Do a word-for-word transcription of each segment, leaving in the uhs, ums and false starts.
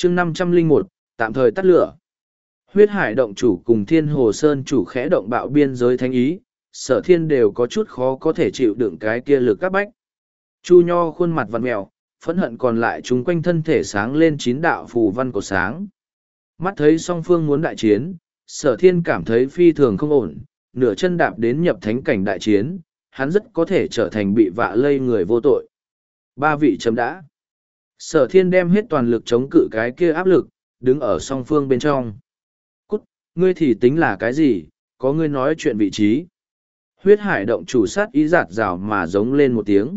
chương năm trăm linh một tạm thời tắt lửa. Huyết hải động chủ cùng thiên hồ sơn chủ khẽ động bạo biên giới thánh ý, sở thiên đều có chút khó có thể chịu đựng cái kia lực các bách. Chu Nho khuôn mặt vặn mèo, phẫn hận còn lại chúng quanh thân thể sáng lên chín đạo phù văn của sáng. Mắt thấy song phương muốn đại chiến, sở thiên cảm thấy phi thường không ổn, nửa chân đạp đến nhập thánh cảnh đại chiến, hắn rất có thể trở thành bị vạ lây người vô tội. Ba vị chấm đã. Sở thiên đem hết toàn lực chống cự cái kia áp lực, đứng ở song phương bên trong. Cút, ngươi thì tính là cái gì, có ngươi nói chuyện vị trí. Huyết hải động chủ sát ý giạt rào mà giống lên một tiếng.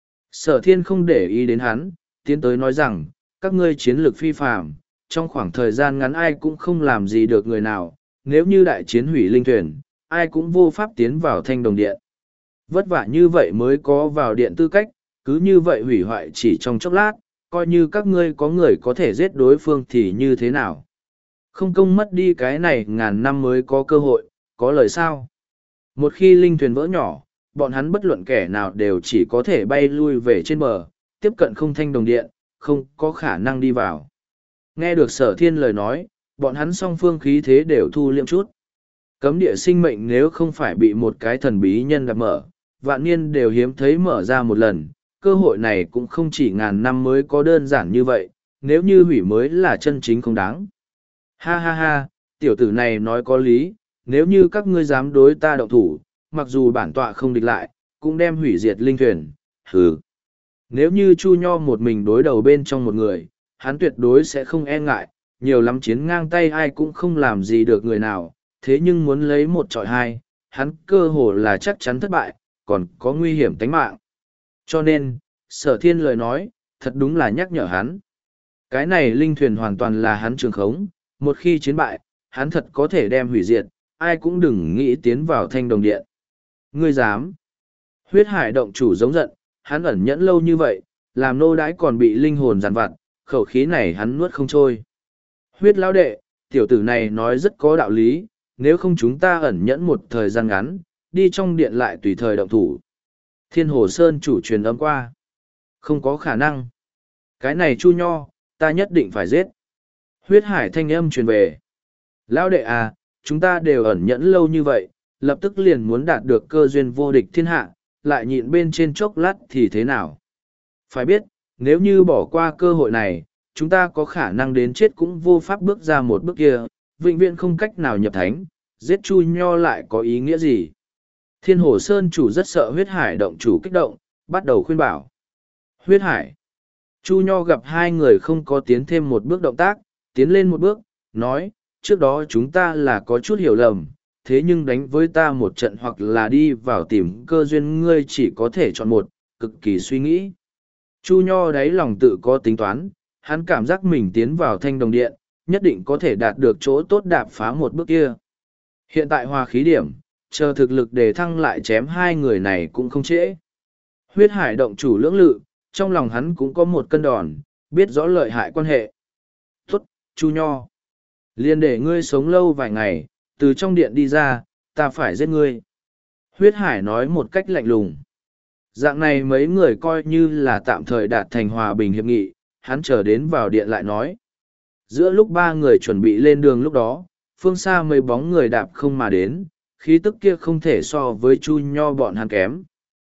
Sở thiên không để ý đến hắn, tiến tới nói rằng, các ngươi chiến lược phi phàm, trong khoảng thời gian ngắn ai cũng không làm gì được người nào, nếu như đại chiến hủy linh thuyền, ai cũng vô pháp tiến vào thanh đồng điện. Vất vả như vậy mới có vào điện tư cách, cứ như vậy hủy hoại chỉ trong chốc lát, coi như các ngươi có người có thể giết đối phương thì như thế nào. Không công mất đi cái này ngàn năm mới có cơ hội, có lời sao. Một khi linh thuyền vỡ nhỏ, bọn hắn bất luận kẻ nào đều chỉ có thể bay lui về trên bờ, tiếp cận không thanh đồng điện, không có khả năng đi vào. Nghe được sở thiên lời nói, bọn hắn song phương khí thế đều thu liệm chút. Cấm địa sinh mệnh nếu không phải bị một cái thần bí nhân đạp mở, vạn niên đều hiếm thấy mở ra một lần, cơ hội này cũng không chỉ ngàn năm mới có đơn giản như vậy, nếu như hủy mới là chân chính không đáng. Ha ha ha, tiểu tử này nói có lý, nếu như các ngươi dám đối ta động thủ, mặc dù bản tọa không địch lại, cũng đem hủy diệt linh thuyền, hừ. Nếu như Chu Nho một mình đối đầu bên trong một người, hắn tuyệt đối sẽ không e ngại, nhiều lắm chiến ngang tay ai cũng không làm gì được người nào, thế nhưng muốn lấy một trọi hai, hắn cơ hồ là chắc chắn thất bại, còn có nguy hiểm tính mạng. Cho nên, sở thiên lời nói, thật đúng là nhắc nhở hắn. Cái này linh thuyền hoàn toàn là hắn trường khống, một khi chiến bại, hắn thật có thể đem hủy diệt, ai cũng đừng nghĩ tiến vào thanh đồng điện. Ngươi dám. Huyết hải động chủ giống giận, hắn ẩn nhẫn lâu như vậy, làm nô đãi còn bị linh hồn giàn vặt, khẩu khí này hắn nuốt không trôi. Huyết lão đệ, tiểu tử này nói rất có đạo lý, nếu không chúng ta ẩn nhẫn một thời gian ngắn, đi trong điện lại tùy thời động thủ. Thiên Hồ Sơn chủ truyền âm qua. Không có khả năng. Cái này Chu Nho, ta nhất định phải giết. Huyết hải thanh âm truyền về. Lão đệ à, chúng ta đều ẩn nhẫn lâu như vậy, lập tức liền muốn đạt được cơ duyên vô địch thiên hạ, lại nhịn bên trên chốc lát thì thế nào? Phải biết, nếu như bỏ qua cơ hội này, chúng ta có khả năng đến chết cũng vô pháp bước ra một bước kia, vĩnh viễn không cách nào nhập thánh, giết Chu Nho lại có ý nghĩa gì? Thiên Hồ Sơn chủ rất sợ huyết hải động chủ kích động, bắt đầu khuyên bảo. Huyết hải. Chu Nho gặp hai người không có tiến thêm một bước động tác, tiến lên một bước, nói, trước đó chúng ta là có chút hiểu lầm, thế nhưng đánh với ta một trận hoặc là đi vào tìm cơ duyên ngươi chỉ có thể chọn một, cực kỳ suy nghĩ. Chu Nho đáy lòng tự có tính toán, hắn cảm giác mình tiến vào thanh đồng điện, nhất định có thể đạt được chỗ tốt đạp phá một bước kia. Hiện tại hòa khí điểm, chờ thực lực để thăng lại chém hai người này cũng không trễ. Huyết hải động chủ lưỡng lự, trong lòng hắn cũng có một cân đòn, biết rõ lợi hại quan hệ. Tốt, Chu Nho. Liên để ngươi sống lâu vài ngày, từ trong điện đi ra, ta phải giết ngươi. Huyết hải nói một cách lạnh lùng. Dạng này mấy người coi như là tạm thời đạt thành hòa bình hiệp nghị, hắn chờ đến vào điện lại nói. Giữa lúc ba người chuẩn bị lên đường lúc đó, phương xa mấy bóng người đạp không mà đến, khí tức kia không thể so với Chu Nho bọn hắn kém.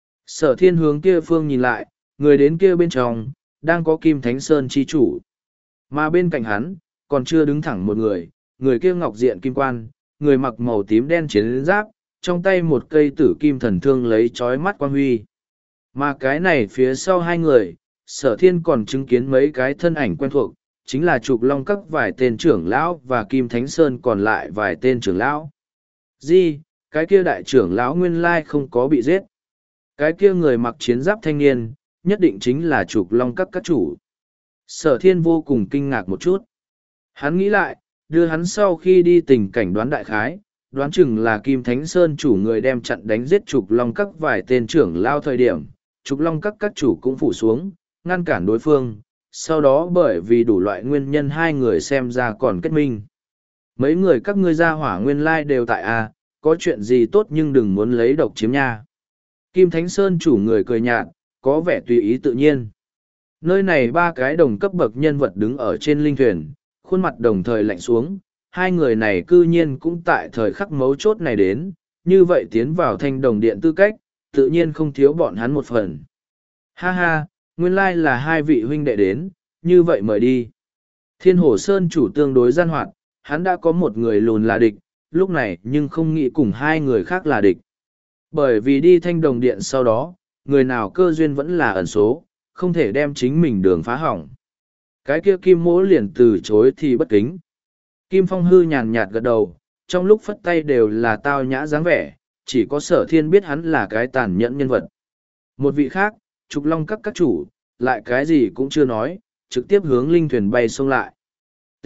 Sở thiên hướng kia phương nhìn lại, người đến kia bên trong, đang có Kim Thánh Sơn chi chủ. Mà bên cạnh hắn, còn chưa đứng thẳng một người, người kia ngọc diện kim quan, người mặc màu tím đen chiến giáp, trong tay một cây tử kim thần thương lấy chói mắt quang huy. Mà cái này phía sau hai người, sở thiên còn chứng kiến mấy cái thân ảnh quen thuộc, chính là Trục Long Các vài tên trưởng lão và Kim Thánh Sơn còn lại vài tên trưởng lão. Di, cái kia đại trưởng lão nguyên lai không có bị giết. Cái kia người mặc chiến giáp thanh niên, nhất định chính là Trục Long Các các chủ. Sở thiên vô cùng kinh ngạc một chút. Hắn nghĩ lại, đưa hắn sau khi đi tình cảnh đoán đại khái, đoán chừng là Kim Thánh Sơn chủ người đem chặn đánh giết Trục Long Các vài tên trưởng lao thời điểm. Trục Long Các các chủ cũng phủ xuống, ngăn cản đối phương, sau đó bởi vì đủ loại nguyên nhân hai người xem ra còn kết minh. Mấy người các ngươi ra hỏa nguyên lai đều tại a, có chuyện gì tốt nhưng đừng muốn lấy độc chiếm nha. Kim Thánh Sơn chủ người cười nhạt, có vẻ tùy ý tự nhiên. Nơi này ba cái đồng cấp bậc nhân vật đứng ở trên linh thuyền, khuôn mặt đồng thời lạnh xuống, hai người này cư nhiên cũng tại thời khắc mấu chốt này đến, như vậy tiến vào thanh đồng điện tư cách, tự nhiên không thiếu bọn hắn một phần. Ha ha, nguyên lai là hai vị huynh đệ đến, như vậy mời đi. Thiên Hồ Sơn chủ tương đối gian hoạt, hắn đã có một người lùn là địch, lúc này nhưng không nghĩ cùng hai người khác là địch. Bởi vì đi thanh đồng điện sau đó, người nào cơ duyên vẫn là ẩn số, không thể đem chính mình đường phá hỏng. Cái kia Kim Mỗ liền từ chối thì bất kính. Kim Phong hư nhàn nhạt gật đầu, trong lúc phất tay đều là tao nhã dáng vẻ, chỉ có Sở Thiên biết hắn là cái tàn nhẫn nhân vật. Một vị khác, Trục Long các các chủ, lại cái gì cũng chưa nói, trực tiếp hướng linh thuyền bay xông lại. T.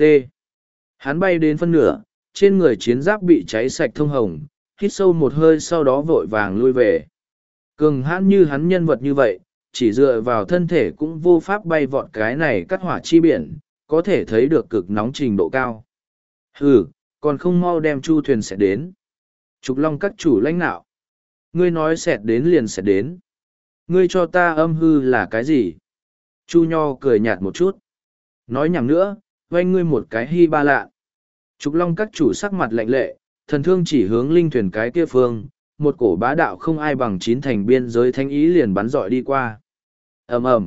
Hắn bay đến phân nửa, trên người chiến giáp bị cháy sạch thông hồng, hít sâu một hơi sau đó vội vàng lui về. Cường hãn như hắn nhân vật như vậy, chỉ dựa vào thân thể cũng vô pháp bay vọt cái này cắt hỏa chi biển, có thể thấy được cực nóng trình độ cao. Hừ, còn không mau đem chu thuyền sẽ đến. Trục Long các chủ lãnh nạo. Ngươi nói xẹt đến liền sẽ đến. Ngươi cho ta âm hư là cái gì? Chu Nho cười nhạt một chút. Nói nhảm nữa, oanh ngươi một cái hy ba lạ. Trục Long các chủ sắc mặt lạnh lệ, thần thương chỉ hướng linh thuyền cái kia phương, một cổ bá đạo không ai bằng chín thành biên giới thanh ý liền bắn dọi đi qua. Ầm ầm,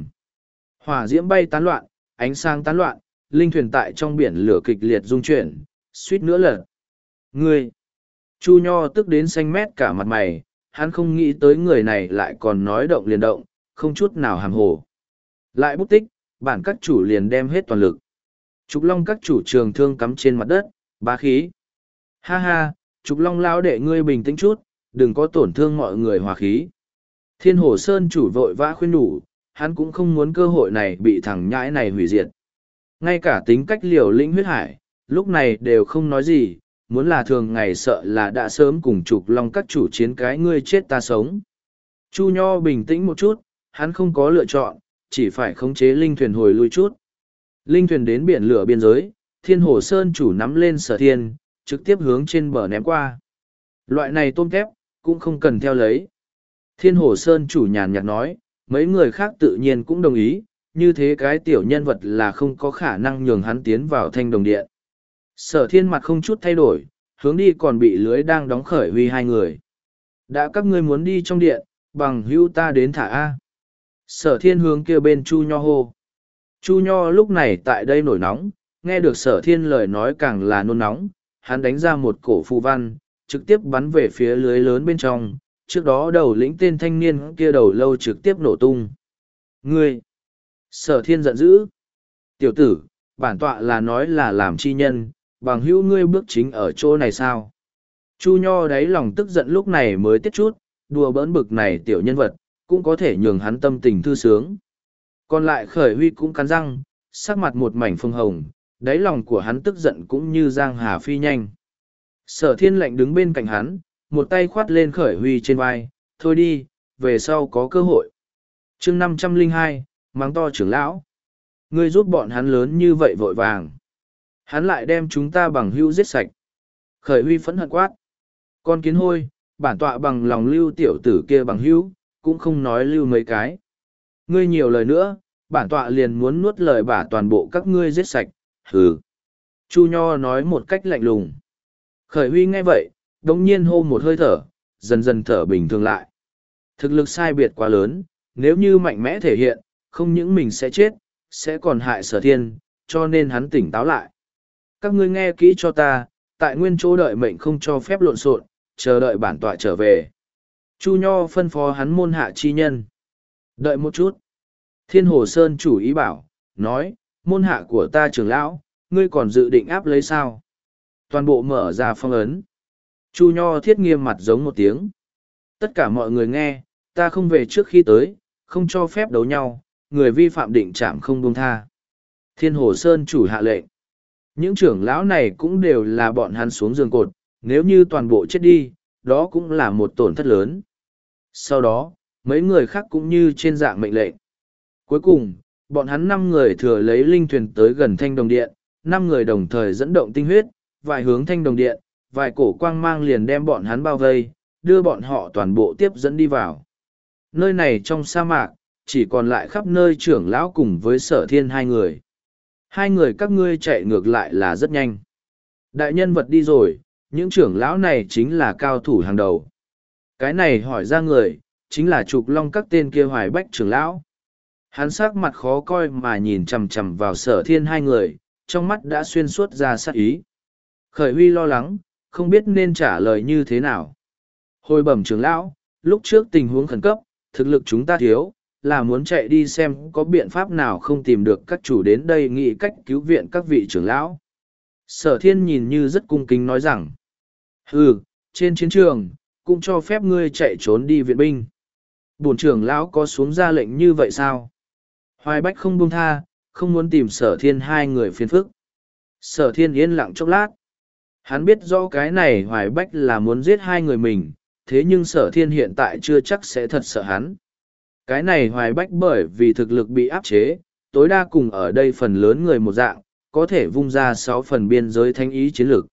hỏa diễm bay tán loạn, ánh sáng tán loạn, linh thuyền tại trong biển lửa kịch liệt rung chuyển, suýt nữa lật. Ngươi! Chu Nho tức đến xanh mét cả mặt mày, hắn không nghĩ tới người này lại còn nói động liền động, không chút nào hàm hồ. Lại bút tích, bản các chủ liền đem hết toàn lực. Trục Long các chủ trường thương cắm trên mặt đất, bá khí. Ha ha, Trục Long lão đệ ngươi bình tĩnh chút, đừng có tổn thương mọi người hòa khí. Thiên Hồ Sơn chủ vội vã khuyên nhủ, hắn cũng không muốn cơ hội này bị thằng nhãi này hủy diệt. Ngay cả tính cách liều lĩnh huyết hải, lúc này đều không nói gì, muốn là thường ngày sợ là đã sớm cùng Trục Long các chủ chiến cái ngươi chết ta sống. Chu Nho bình tĩnh một chút, hắn không có lựa chọn, chỉ phải khống chế linh thuyền hồi lui chút. Linh thuyền đến biển lửa biên giới, Thiên Hồ Sơn chủ nắm lên Sở Thiên, trực tiếp hướng trên bờ ném qua. Loại này tôm thép, cũng không cần theo lấy. Thiên Hồ Sơn chủ nhàn nhạt nói, mấy người khác tự nhiên cũng đồng ý, như thế cái tiểu nhân vật là không có khả năng nhường hắn tiến vào thanh đồng điện. Sở Thiên mặt không chút thay đổi, hướng đi còn bị lưới đang đóng khởi huy hai người. Đã các ngươi muốn đi trong điện, bằng hữu ta đến thả A. Sở Thiên hướng kia bên Chu Nho hô. Chu Nho lúc này tại đây nổi nóng, nghe được Sở Thiên lời nói càng là nôn nóng, hắn đánh ra một cổ phù văn, trực tiếp bắn về phía lưới lớn bên trong, trước đó đầu lĩnh tên thanh niên kia đầu lâu trực tiếp nổ tung. Ngươi! Sở Thiên giận dữ. Tiểu tử, bản tọa là nói là làm chi nhân, bằng hữu ngươi bước chính ở chỗ này sao? Chu Nho đáy lòng tức giận lúc này mới tiết chút, đùa bỡn bực này tiểu nhân vật, cũng có thể nhường hắn tâm tình thư sướng. Còn lại Khởi Huy cũng cắn răng, sắc mặt một mảnh phông hồng, đáy lòng của hắn tức giận cũng như giang hà phi nhanh. Sở Thiên lạnh đứng bên cạnh hắn, một tay khoát lên Khởi Huy trên vai, thôi đi, về sau có cơ hội. chương năm trăm lẻ hai, mắng to trưởng lão. Ngươi giúp bọn hắn lớn như vậy vội vàng. Hắn lại đem chúng ta bằng hữu giết sạch. Khởi Huy phẫn hận quát. Con kiến hôi, bản tọa bằng lòng lưu tiểu tử kia bằng hữu, cũng không nói lưu mấy cái. Ngươi nhiều lời nữa, bản tọa liền muốn nuốt lời bả toàn bộ các ngươi giết sạch, hừ. Chu Nho nói một cách lạnh lùng. Khởi Huy nghe vậy, đống nhiên hô một hơi thở, dần dần thở bình thường lại. Thực lực sai biệt quá lớn, nếu như mạnh mẽ thể hiện, không những mình sẽ chết, sẽ còn hại Sở Thiên, cho nên hắn tỉnh táo lại. Các ngươi nghe kỹ cho ta, tại nguyên chỗ đợi mệnh không cho phép lộn xộn, chờ đợi bản tọa trở về. Chu Nho phân phó hắn môn hạ chi nhân. Đợi một chút. Thiên Hồ Sơn chủ ý bảo, nói, môn hạ của ta trưởng lão, ngươi còn dự định áp lấy sao? Toàn bộ mở ra phong ấn. Chu Nho thiết nghiêm mặt giống một tiếng. Tất cả mọi người nghe, ta không về trước khi tới, không cho phép đấu nhau, người vi phạm định trảm không buông tha. Thiên Hồ Sơn chủ hạ lệnh. Những trưởng lão này cũng đều là bọn hắn xuống giường cột, nếu như toàn bộ chết đi, đó cũng là một tổn thất lớn. Sau đó, mấy người khác cũng như trên dạng mệnh lệnh. Cuối cùng, bọn hắn năm người thừa lấy linh thuyền tới gần thanh đồng điện, năm người đồng thời dẫn động tinh huyết, vài hướng thanh đồng điện, vài cổ quang mang liền đem bọn hắn bao vây, đưa bọn họ toàn bộ tiếp dẫn đi vào. Nơi này trong sa mạc, chỉ còn lại khắp nơi trưởng lão cùng với sở thiên hai người. Hai người các ngươi chạy ngược lại là rất nhanh. Đại nhân vật đi rồi, những trưởng lão này chính là cao thủ hàng đầu. Cái này hỏi ra người, chính là trục long các tên kia Hoài Bách trưởng lão. Hắn sắc mặt khó coi mà nhìn chằm chằm vào sở thiên hai người, trong mắt đã xuyên suốt ra sát ý. Khởi Huy lo lắng, không biết nên trả lời như thế nào. Hồi bẩm trưởng lão, lúc trước tình huống khẩn cấp, thực lực chúng ta thiếu, là muốn chạy đi xem có biện pháp nào không tìm được các chủ đến đây nghĩ cách cứu viện các vị trưởng lão. Sở thiên nhìn như rất cung kính nói rằng, ừ, trên chiến trường, cũng cho phép ngươi chạy trốn đi viện binh. Bổn trưởng lão có xuống ra lệnh như vậy sao? Hoài Bách không buông tha, không muốn tìm sở thiên hai người phiền phức. Sở thiên yên lặng chốc lát. Hắn biết rõ cái này Hoài Bách là muốn giết hai người mình, thế nhưng sở thiên hiện tại chưa chắc sẽ thật sợ hắn. Cái này Hoài Bách bởi vì thực lực bị áp chế, tối đa cùng ở đây phần lớn người một dạng, có thể vung ra sáu phần biên giới thánh ý chiến lược.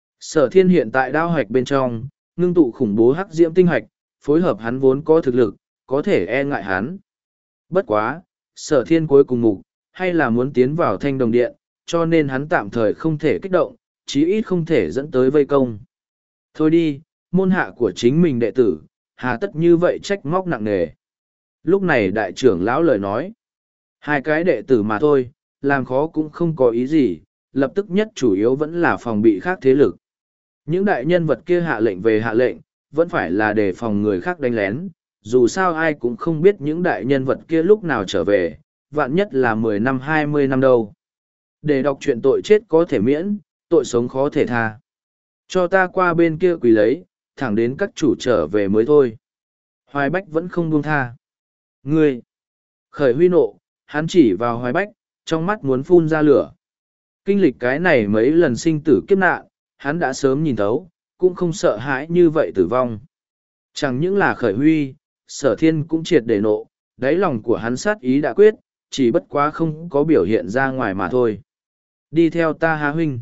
Sở thiên hiện tại đao hoạch bên trong, ngưng tụ khủng bố hắc diễm tinh hoạch, phối hợp hắn vốn có thực lực, có thể e ngại hắn. Bất quá, sở thiên cuối cùng mục, hay là muốn tiến vào thanh đồng điện, cho nên hắn tạm thời không thể kích động, chí ít không thể dẫn tới vây công. Thôi đi, môn hạ của chính mình đệ tử, hà tất như vậy trách móc nặng nề. Lúc này đại trưởng lão lời nói, hai cái đệ tử mà thôi, làm khó cũng không có ý gì, lập tức nhất chủ yếu vẫn là phòng bị khác thế lực. Những đại nhân vật kia hạ lệnh về hạ lệnh, vẫn phải là để phòng người khác đánh lén, dù sao ai cũng không biết những đại nhân vật kia lúc nào trở về, vạn nhất là mười năm hai mươi năm đâu. Để đọc chuyện tội chết có thể miễn, tội sống khó thể tha. Cho ta qua bên kia quỳ lấy, thẳng đến các chủ trở về mới thôi. Hoài Bách vẫn không buông tha. Ngươi! Khởi Huy nộ, hắn chỉ vào Hoài Bách, trong mắt muốn phun ra lửa. Kinh lịch cái này mấy lần sinh tử kiếp nạn, hắn đã sớm nhìn thấu, cũng không sợ hãi như vậy tử vong. Chẳng những là Khởi Huy, sở thiên cũng triệt để nộ, đáy lòng của hắn sát ý đã quyết, chỉ bất quá không có biểu hiện ra ngoài mà thôi. Đi theo ta Hà huynh.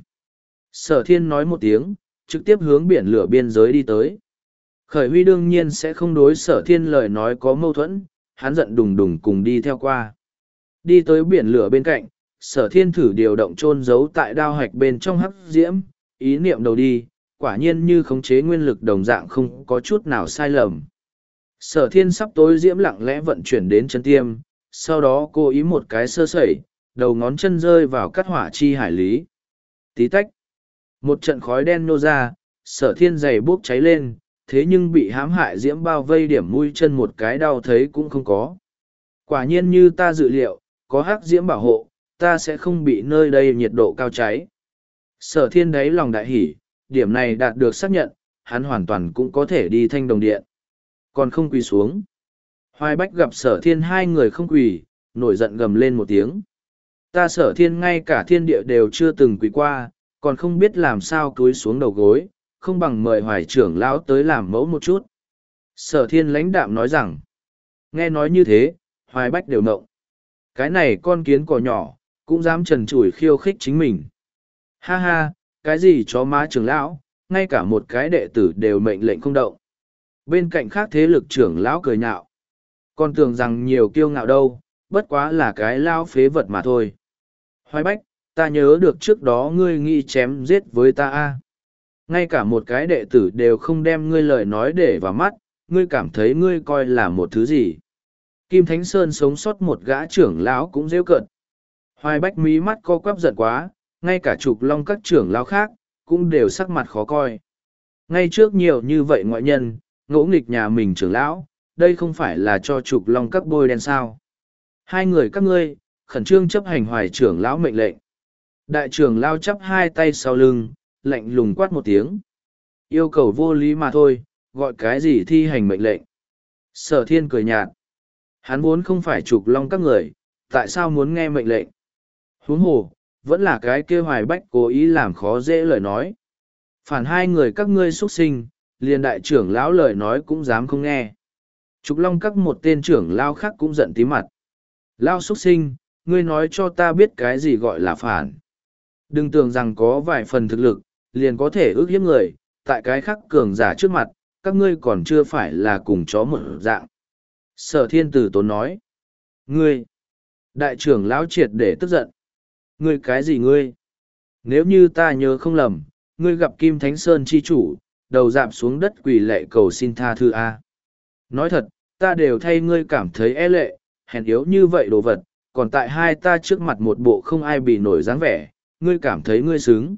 Sở thiên nói một tiếng, trực tiếp hướng biển lửa biên giới đi tới. Khởi Huy đương nhiên sẽ không đối sở thiên lời nói có mâu thuẫn, hắn giận đùng đùng cùng đi theo qua. Đi tới biển lửa bên cạnh, sở thiên thử điều động chôn giấu tại đao hạch bên trong hắc diễm, ý niệm đầu đi, quả nhiên như khống chế nguyên lực đồng dạng không có chút nào sai lầm. Sở thiên sắp tối diễm lặng lẽ vận chuyển đến chân tiêm, sau đó cố ý một cái sơ sẩy, đầu ngón chân rơi vào cắt hỏa chi hải lý. Tí tách. Một trận khói đen nô ra, sở thiên giày bốc cháy lên, thế nhưng bị hãm hại diễm bao vây điểm mũi chân một cái đau thấy cũng không có. Quả nhiên như ta dự liệu, có hắc diễm bảo hộ, ta sẽ không bị nơi đây nhiệt độ cao cháy. Sở thiên đáy lòng đại hỉ, điểm này đạt được xác nhận, hắn hoàn toàn cũng có thể đi thanh đồng điện. Còn không quỳ xuống. Hoài Bách gặp sở thiên hai người không quỳ, nổi giận gầm lên một tiếng. Ta sở thiên ngay cả thiên địa đều chưa từng quỳ qua, còn không biết làm sao cúi xuống đầu gối, không bằng mời hoài trưởng lão tới làm mẫu một chút. Sở thiên lãnh đạm nói rằng, nghe nói như thế, Hoài Bách đều nộng. Cái này con kiến cỏ nhỏ, cũng dám trần trụi khiêu khích chính mình. Ha ha, cái gì chó má trưởng lão, ngay cả một cái đệ tử đều mệnh lệnh không động. Bên cạnh khác thế lực trưởng lão cười nhạo. Còn tưởng rằng nhiều kiêu ngạo đâu, bất quá là cái lao phế vật mà thôi. Hoài Bách, ta nhớ được trước đó ngươi nghĩ chém giết với ta a. Ngay cả một cái đệ tử đều không đem ngươi lời nói để vào mắt, ngươi cảm thấy ngươi coi là một thứ gì. Kim Thánh Sơn sống sót một gã trưởng lão cũng rêu cợt. Hoài Bách mí mắt co quắp giận quá, ngay cả trục long các trưởng lão khác, cũng đều sắc mặt khó coi. Ngay trước nhiều như vậy ngoại nhân, ngỗ nghịch nhà mình trưởng lão, đây không phải là cho trục long các bôi đen sao. Hai người các ngươi, khẩn trương chấp hành hoài trưởng lão mệnh lệnh. Đại trưởng lão chắp hai tay sau lưng, lạnh lùng quát một tiếng. Yêu cầu vô lý mà thôi, gọi cái gì thi hành mệnh lệnh. Sở thiên cười nhạt. Hắn vốn không phải trục long các người, tại sao muốn nghe mệnh lệnh? Huống hồ, vẫn là cái kia Hoài Bách cố ý làm khó dễ lời nói. Phản hai người các ngươi xuất sinh, liền đại trưởng lão lời nói cũng dám không nghe. Trục long các một tên trưởng lão khác cũng giận tí mặt. Lão xuất sinh, ngươi nói cho ta biết cái gì gọi là phản. Đừng tưởng rằng có vài phần thực lực, liền có thể ước hiếp người, tại cái khắc cường giả trước mặt, các ngươi còn chưa phải là cùng chó một dạng. Sở thiên tử tốn nói. Ngươi! Đại trưởng lão triệt để tức giận. Ngươi cái gì ngươi? Nếu như ta nhớ không lầm, ngươi gặp Kim Thánh Sơn chi chủ, đầu dạp xuống đất quỳ lệ cầu xin tha thứ A. Nói thật, ta đều thay ngươi cảm thấy e lệ, hèn yếu như vậy đồ vật, còn tại hai ta trước mặt một bộ không ai bị nổi dáng vẻ, ngươi cảm thấy ngươi xứng.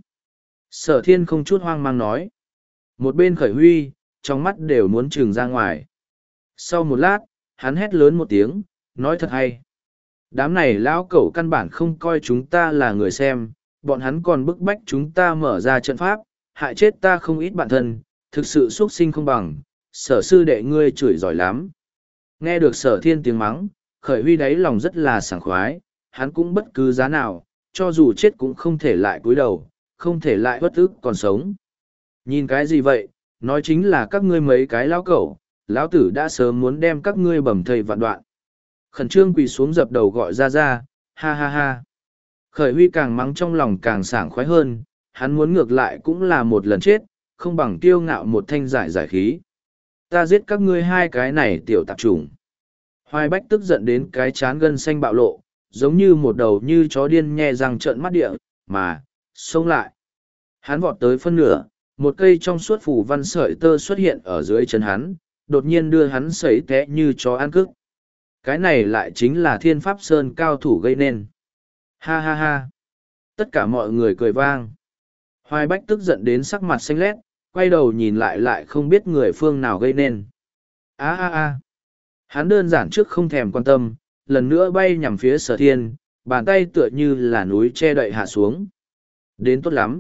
Sở thiên không chút hoang mang nói. Một bên khởi huy, trong mắt đều muốn trừng ra ngoài. Sau một lát, hắn hét lớn một tiếng, nói thật hay. Đám này lão cẩu căn bản không coi chúng ta là người xem, bọn hắn còn bức bách chúng ta mở ra trận pháp, hại chết ta không ít bạn thân, thực sự xuất sinh không bằng, sở sư đệ ngươi chửi giỏi lắm. Nghe được sở thiên tiếng mắng, khởi huy đáy lòng rất là sảng khoái, hắn cũng bất cứ giá nào, cho dù chết cũng không thể lại cúi đầu, không thể lại bất ức còn sống. Nhìn cái gì vậy, nói chính là các ngươi mấy cái lão cẩu, lão tử đã sớm muốn đem các ngươi bầm thây vạn đoạn. Khẩn trương quỳ xuống dập đầu gọi ra ra, ha ha ha. Khởi huy càng mắng trong lòng càng sảng khoái hơn, hắn muốn ngược lại cũng là một lần chết, không bằng tiêu ngạo một thanh giải giải khí. Ta giết các ngươi hai cái này tiểu tạp chủng. Hoài Bách tức giận đến cái chán gân xanh bạo lộ, giống như một đầu như chó điên nhe răng trợn mắt địa, mà, xông lại. Hắn vọt tới phân nửa, một cây trong suốt phủ văn sợi tơ xuất hiện ở dưới chân hắn, đột nhiên đưa hắn sấy té như chó ăn cức. Cái này lại chính là Thiên Pháp Sơn cao thủ gây nên. Ha ha ha. Tất cả mọi người cười vang. Hoài Bách tức giận đến sắc mặt xanh lét, quay đầu nhìn lại lại không biết người phương nào gây nên. Á á á. Hắn đơn giản trước không thèm quan tâm, lần nữa bay nhằm phía sở thiên, bàn tay tựa như là núi che đậy hạ xuống. Đến tốt lắm.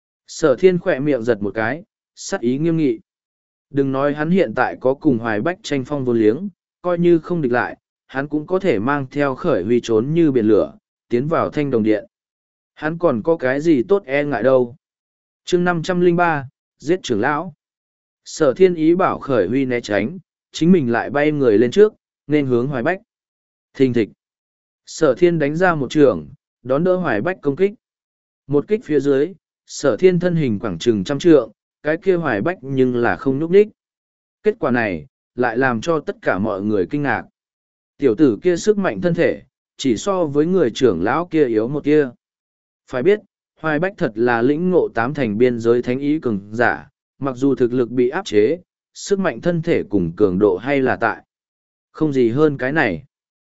Sở thiên khỏe miệng giật một cái, sắc ý nghiêm nghị. Đừng nói hắn hiện tại có cùng Hoài Bách tranh phong vô liếng, coi như không địch lại, hắn cũng có thể mang theo khởi huy trốn như biển lửa, tiến vào thanh đồng điện. Hắn còn có cái gì tốt e ngại đâu. chương năm trăm lẻ ba, giết trưởng lão. Sở thiên ý bảo khởi huy né tránh, chính mình lại bay người lên trước, nên hướng Hoài Bách. Thình thịch. Sở thiên đánh ra một trường, đón đỡ Hoài Bách công kích. Một kích phía dưới, sở thiên thân hình khoảng chừng trăm trượng, cái kia Hoài Bách nhưng là không nhúc nhích. Kết quả này, lại làm cho tất cả mọi người kinh ngạc. Tiểu tử kia sức mạnh thân thể, chỉ so với người trưởng lão kia yếu một kia. Phải biết, Hoài Bách thật là lĩnh ngộ tám thành biên giới thánh ý cường giả, mặc dù thực lực bị áp chế, sức mạnh thân thể cùng cường độ hay là tại. Không gì hơn cái này.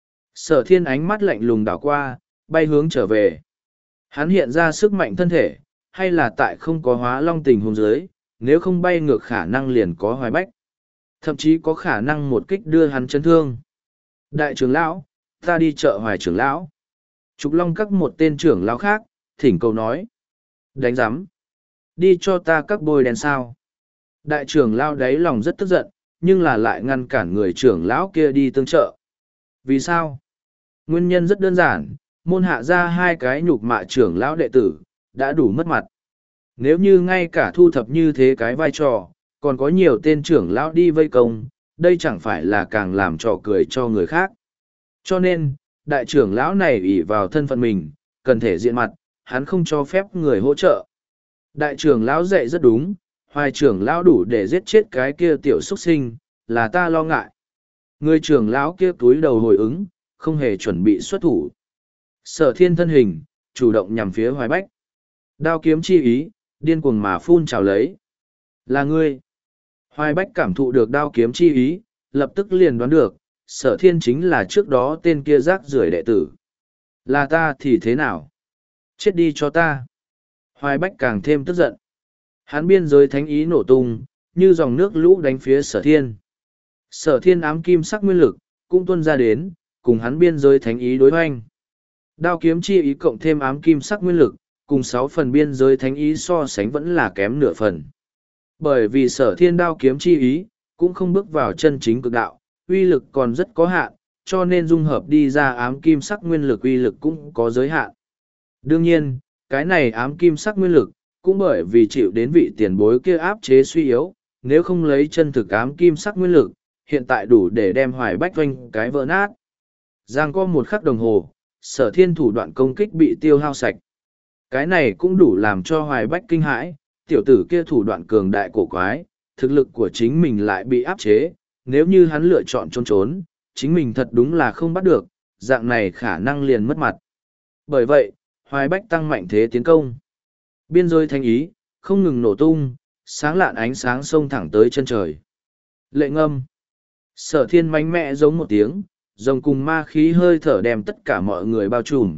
Sở thiên ánh mắt lạnh lùng đảo qua, bay hướng trở về. Hắn hiện ra sức mạnh thân thể, hay là tại không có hóa long tình hồn dưới, nếu không bay ngược khả năng liền có Hoài Bách. Thậm chí có khả năng một kích đưa hắn chấn thương. Đại trưởng lão, ta đi chợ Hoài trưởng lão. Trục Long các một tên trưởng lão khác, thỉnh cầu nói. Đánh giám. Đi cho ta các bôi đèn sao. Đại trưởng lão đáy lòng rất tức giận, nhưng là lại ngăn cản người trưởng lão kia đi tương trợ. Vì sao? Nguyên nhân rất đơn giản, môn hạ ra hai cái nhục mạ trưởng lão đệ tử, đã đủ mất mặt. Nếu như ngay cả thu thập như thế cái vai trò, còn có nhiều tên trưởng lão đi vây công, đây chẳng phải là càng làm trò cười cho người khác. Cho nên, đại trưởng lão này ỷ vào thân phận mình, cần thể diện mặt, hắn không cho phép người hỗ trợ. Đại trưởng lão dạy rất đúng, Hoài trưởng lão đủ để giết chết cái kia tiểu xuất sinh, là ta lo ngại. Người trưởng lão kia túi đầu hồi ứng, không hề chuẩn bị xuất thủ. Sở thiên thân hình, chủ động nhằm phía Hoài Bách. Đao kiếm chi ý, điên cuồng mà phun trào lấy. Là ngươi. Hoài Bách cảm thụ được đao kiếm chi ý, lập tức liền đoán được, sở thiên chính là trước đó tên kia rác rưởi đệ tử. Là ta thì thế nào? Chết đi cho ta. Hoài Bách càng thêm tức giận. Hắn biên giới thánh ý nổ tung, như dòng nước lũ đánh phía sở thiên. Sở thiên ám kim sắc nguyên lực, cũng tuôn ra đến, cùng hắn biên giới thánh ý đối hoanh. Đao kiếm chi ý cộng thêm ám kim sắc nguyên lực, cùng sáu phần biên giới thánh ý so sánh vẫn là kém nửa phần. Bởi vì sở thiên đao kiếm chi ý, cũng không bước vào chân chính cực đạo, uy lực còn rất có hạn, cho nên dung hợp đi ra ám kim sắc nguyên lực uy lực cũng có giới hạn. Đương nhiên, cái này ám kim sắc nguyên lực, cũng bởi vì chịu đến vị tiền bối kia áp chế suy yếu, nếu không lấy chân thực ám kim sắc nguyên lực, hiện tại đủ để đem Hoài Bách doanh cái vỡ nát. Giang có một khắc đồng hồ, sở thiên thủ đoạn công kích bị tiêu hao sạch. Cái này cũng đủ làm cho Hoài Bách kinh hãi, tiểu tử kia thủ đoạn cường đại cổ quái, thực lực của chính mình lại bị áp chế, nếu như hắn lựa chọn trốn trốn, chính mình thật đúng là không bắt được, dạng này khả năng liền mất mặt. Bởi vậy, Hoài Bách tăng mạnh thế tiến công. Biên giới thanh ý, không ngừng nổ tung, sáng lạn ánh sáng xông thẳng tới chân trời. Lệ ngâm. Sở thiên mạnh mẽ giống một tiếng, rồng cùng ma khí hơi thở đem tất cả mọi người bao trùm.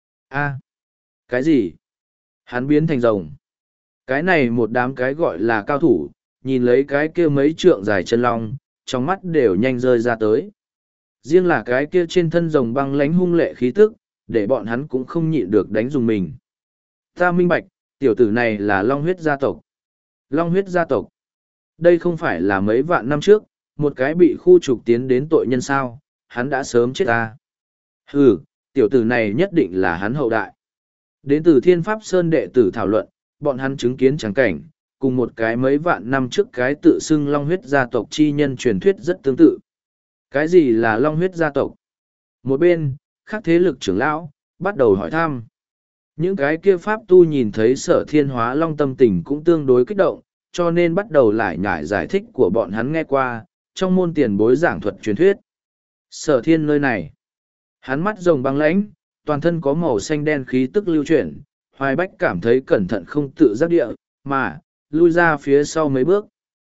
A, cái gì? Hắn biến thành rồng. Cái này một đám cái gọi là cao thủ, nhìn lấy cái kia mấy trượng dài chân long, trong mắt đều nhanh rơi ra tới. Riêng là cái kia trên thân rồng băng lánh hung lệ khí tức, để bọn hắn cũng không nhịn được đánh dùng mình. Ta minh bạch, tiểu tử này là Long huyết gia tộc. Long huyết gia tộc. Đây không phải là mấy vạn năm trước, một cái bị khu trục tiến đến tội nhân sao, hắn đã sớm chết ta. Hừ, tiểu tử này nhất định là hắn hậu đại. Đến từ Thiên Pháp Sơn đệ tử thảo luận, bọn hắn chứng kiến trắng cảnh, cùng một cái mấy vạn năm trước cái tự xưng Long huyết gia tộc chi nhân truyền thuyết rất tương tự. Cái gì là Long huyết gia tộc? Một bên, khác thế lực trưởng lão, bắt đầu hỏi thăm. Những cái kia pháp tu nhìn thấy sở thiên hóa long tâm tình cũng tương đối kích động, cho nên bắt đầu lại nhải giải thích của bọn hắn nghe qua, trong môn tiền bối giảng thuật truyền thuyết. Sở thiên nơi này, hắn mắt rồng băng lãnh, toàn thân có màu xanh đen khí tức lưu chuyển, Hoài Bách cảm thấy cẩn thận không tự giác địa, mà, lui ra phía sau mấy bước.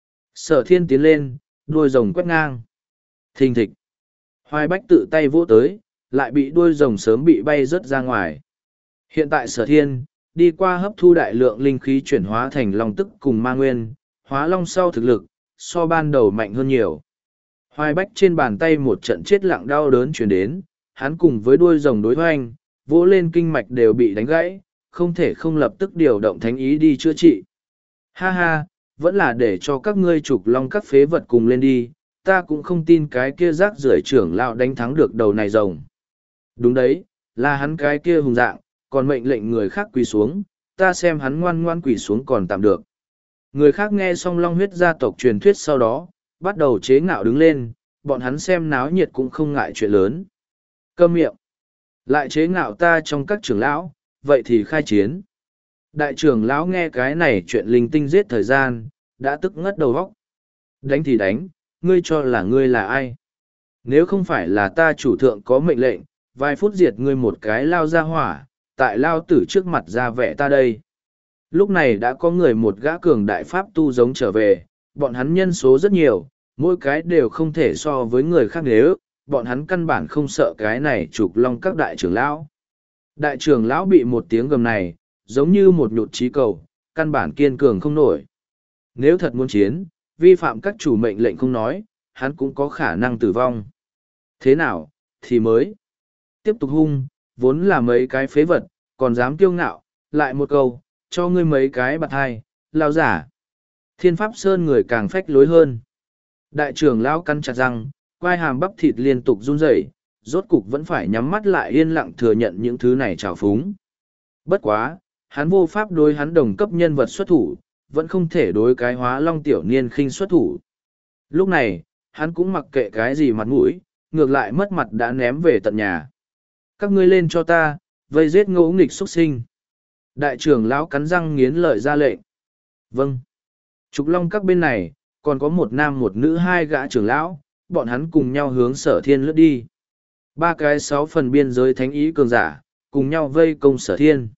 Sở thiên tiến lên, đuôi rồng quét ngang. Thình thịch. Hoài Bách tự tay vỗ tới, lại bị đuôi rồng sớm bị bay rớt ra ngoài. Hiện tại sở thiên, đi qua hấp thu đại lượng linh khí chuyển hóa thành long tức cùng ma nguyên, hóa long sau thực lực, so ban đầu mạnh hơn nhiều. Hoài Bách trên bàn tay một trận chết lặng đau đớn chuyển đến, hắn cùng với đuôi rồng đối hoành, vỗ lên kinh mạch đều bị đánh gãy, không thể không lập tức điều động thánh ý đi chữa trị. Ha ha, vẫn là để cho các ngươi trục long các phế vật cùng lên đi, ta cũng không tin cái kia rác rưởi trưởng lão đánh thắng được đầu này rồng. Đúng đấy, là hắn cái kia hùng dạng, còn mệnh lệnh người khác quỳ xuống, ta xem hắn ngoan ngoan quỳ xuống còn tạm được. Người khác nghe xong long huyết gia tộc truyền thuyết sau đó, bắt đầu chế ngạo đứng lên, bọn hắn xem náo nhiệt cũng không ngại chuyện lớn. Câm miệng. Lại chế ngạo ta trong các trưởng lão, vậy thì khai chiến. Đại trưởng lão nghe cái này chuyện linh tinh giết thời gian, đã tức ngất đầu óc. Đánh thì đánh, ngươi cho là ngươi là ai? Nếu không phải là ta chủ thượng có mệnh lệnh, vài phút diệt ngươi một cái lao ra hỏa, tại lao tử trước mặt ra vẻ ta đây. Lúc này đã có người một gã cường đại pháp tu giống trở về, bọn hắn nhân số rất nhiều, mỗi cái đều không thể so với người khác nếu, bọn hắn căn bản không sợ cái này trục long các đại trưởng lão. Đại trưởng lão bị một tiếng gầm này, giống như một nhụt chí cầu, căn bản kiên cường không nổi. Nếu thật muốn chiến, vi phạm các chủ mệnh lệnh không nói, hắn cũng có khả năng tử vong. Thế nào, thì mới. Tiếp tục hung, vốn là mấy cái phế vật, còn dám kiêu ngạo, lại một câu, cho ngươi mấy cái bạt hai, lao giả. Thiên Pháp Sơn người càng phách lối hơn. Đại trưởng lão căn chặt răng, quai hàm bắp thịt liên tục run rẩy, rốt cục vẫn phải nhắm mắt lại yên lặng thừa nhận những thứ này trào phúng. Bất quá, hắn vô pháp đối hắn đồng cấp nhân vật xuất thủ, vẫn không thể đối cái hóa long tiểu niên khinh xuất thủ. Lúc này, hắn cũng mặc kệ cái gì mặt mũi, ngược lại mất mặt đã ném về tận nhà. Các ngươi lên cho ta, vây giết ngỗ nghịch xuất sinh. Đại trưởng lão cắn răng nghiến lợi ra lệnh. Vâng. Trục long các bên này, còn có một nam một nữ hai gã trưởng lão, bọn hắn cùng nhau hướng sở thiên lướt đi. Ba cái sáu phần biên giới thánh ý cường giả, cùng nhau vây công sở thiên.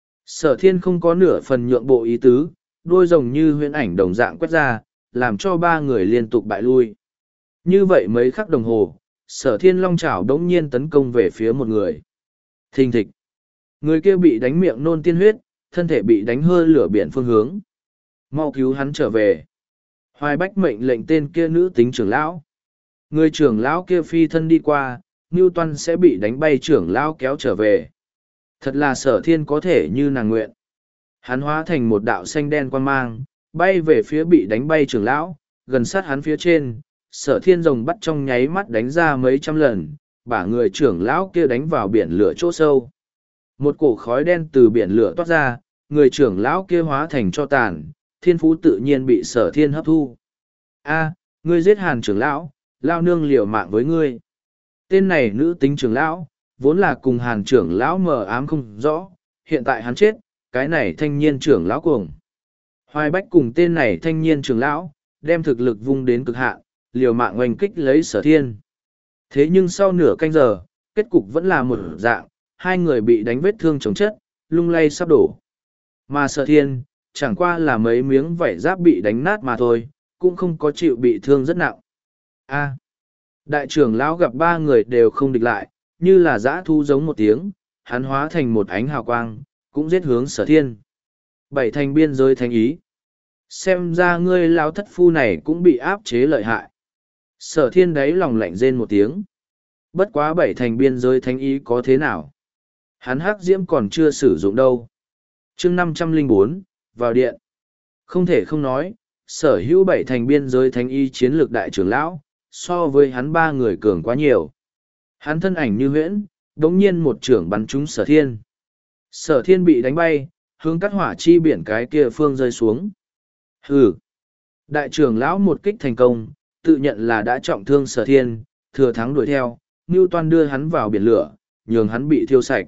Sở thiên không có nửa phần nhượng bộ ý tứ, đôi rồng như huyễn ảnh đồng dạng quét ra, làm cho ba người liên tục bại lui. Như vậy mấy khắc đồng hồ, sở thiên long chảo đống nhiên tấn công về phía một người. Thình thịch. Người kia bị đánh miệng nôn tiên huyết, thân thể bị đánh hơi lửa biển phương hướng. Mau cứu hắn trở về. Hoài Bách mệnh lệnh tên kia nữ tính trưởng lão. Người trưởng lão kia phi thân đi qua, Newton sẽ bị đánh bay trưởng lão kéo trở về. Thật là sở thiên có thể như nàng nguyện. Hắn hóa thành một đạo xanh đen quan mang, bay về phía bị đánh bay trưởng lão, gần sát hắn phía trên. Sở thiên rồng bắt trong nháy mắt đánh ra mấy trăm lần, bả người trưởng lão kia đánh vào biển lửa chỗ sâu. Một cổ khói đen từ biển lửa toát ra, người trưởng lão kia hóa thành cho tàn, thiên phú tự nhiên bị sở thiên hấp thu. A, ngươi giết hàn trưởng lão, lao nương liều mạng với ngươi. Tên này nữ tính trưởng lão, vốn là cùng hàn trưởng lão mờ ám không rõ, hiện tại hắn chết, cái này thanh niên trưởng lão cuồng. Hoài Bách cùng tên này thanh niên trưởng lão, đem thực lực vung đến cực hạn, liều mạng oanh kích lấy sở thiên. Thế nhưng sau nửa canh giờ, Kết cục vẫn là một dạng, hai người bị đánh vết thương chồng chất, lung lay sắp đổ. Mà Sở Thiên, chẳng qua là mấy miếng vảy giáp bị đánh nát mà thôi, cũng không có chịu bị thương rất nặng. A. Đại trưởng lão gặp ba người đều không địch lại, như là dã thu giống một tiếng, hắn hóa thành một ánh hào quang, cũng giết hướng Sở Thiên. Bảy thành biên giới thánh ý. Xem ra ngươi lão thất phu này cũng bị áp chế lợi hại. Sở Thiên đáy lòng lạnh rên một tiếng. Bất quá bảy thành biên giới thánh ý có thế nào? Hắn hắc diễm còn chưa sử dụng đâu. Chương năm trăm lẻ bốn, vào điện. Không thể không nói, sở hữu bảy thành biên giới thánh ý chiến lược đại trưởng lão, so với hắn ba người cường quá nhiều. Hắn thân ảnh như huyễn, đống nhiên một trưởng bắn trúng Sở Thiên. Sở Thiên bị đánh bay, hướng cắt hỏa chi biển cái kia phương rơi xuống. Hừ! Đại trưởng lão một kích thành công, tự nhận là đã trọng thương Sở Thiên, thừa thắng đuổi theo, Newton đưa hắn vào biển lửa, nhường hắn bị thiêu sạch.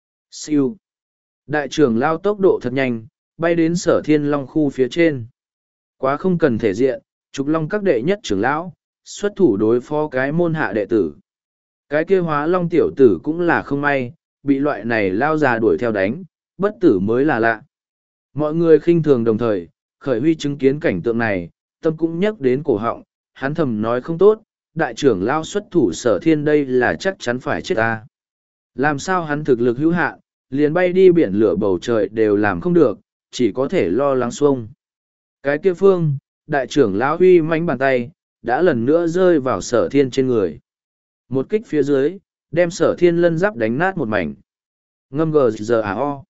Siêu! Đại trưởng lão tốc độ thật nhanh, bay đến Sở Thiên Long khu phía trên. Quá không cần thể diện, trục long các đệ nhất trưởng lão, xuất thủ đối phó cái môn hạ đệ tử. Cái kia hóa long tiểu tử cũng là không may, bị loại này lao già đuổi theo đánh, bất tử mới là lạ. Mọi người khinh thường đồng thời, Khởi Huy chứng kiến cảnh tượng này, tâm cũng nhắc đến cổ họng, hắn thầm nói không tốt, đại trưởng lao xuất thủ Sở Thiên đây là chắc chắn phải chết ta. Làm sao hắn thực lực hữu hạn, liền bay đi biển lửa bầu trời đều làm không được, chỉ có thể lo lắng xuông. Cái kia phương, đại trưởng lão huy mãnh bàn tay, đã lần nữa rơi vào Sở Thiên trên người. Một kích phía dưới, đem Sở Thiên lân giáp đánh nát một mảnh. Ngâm gờ giờ à o.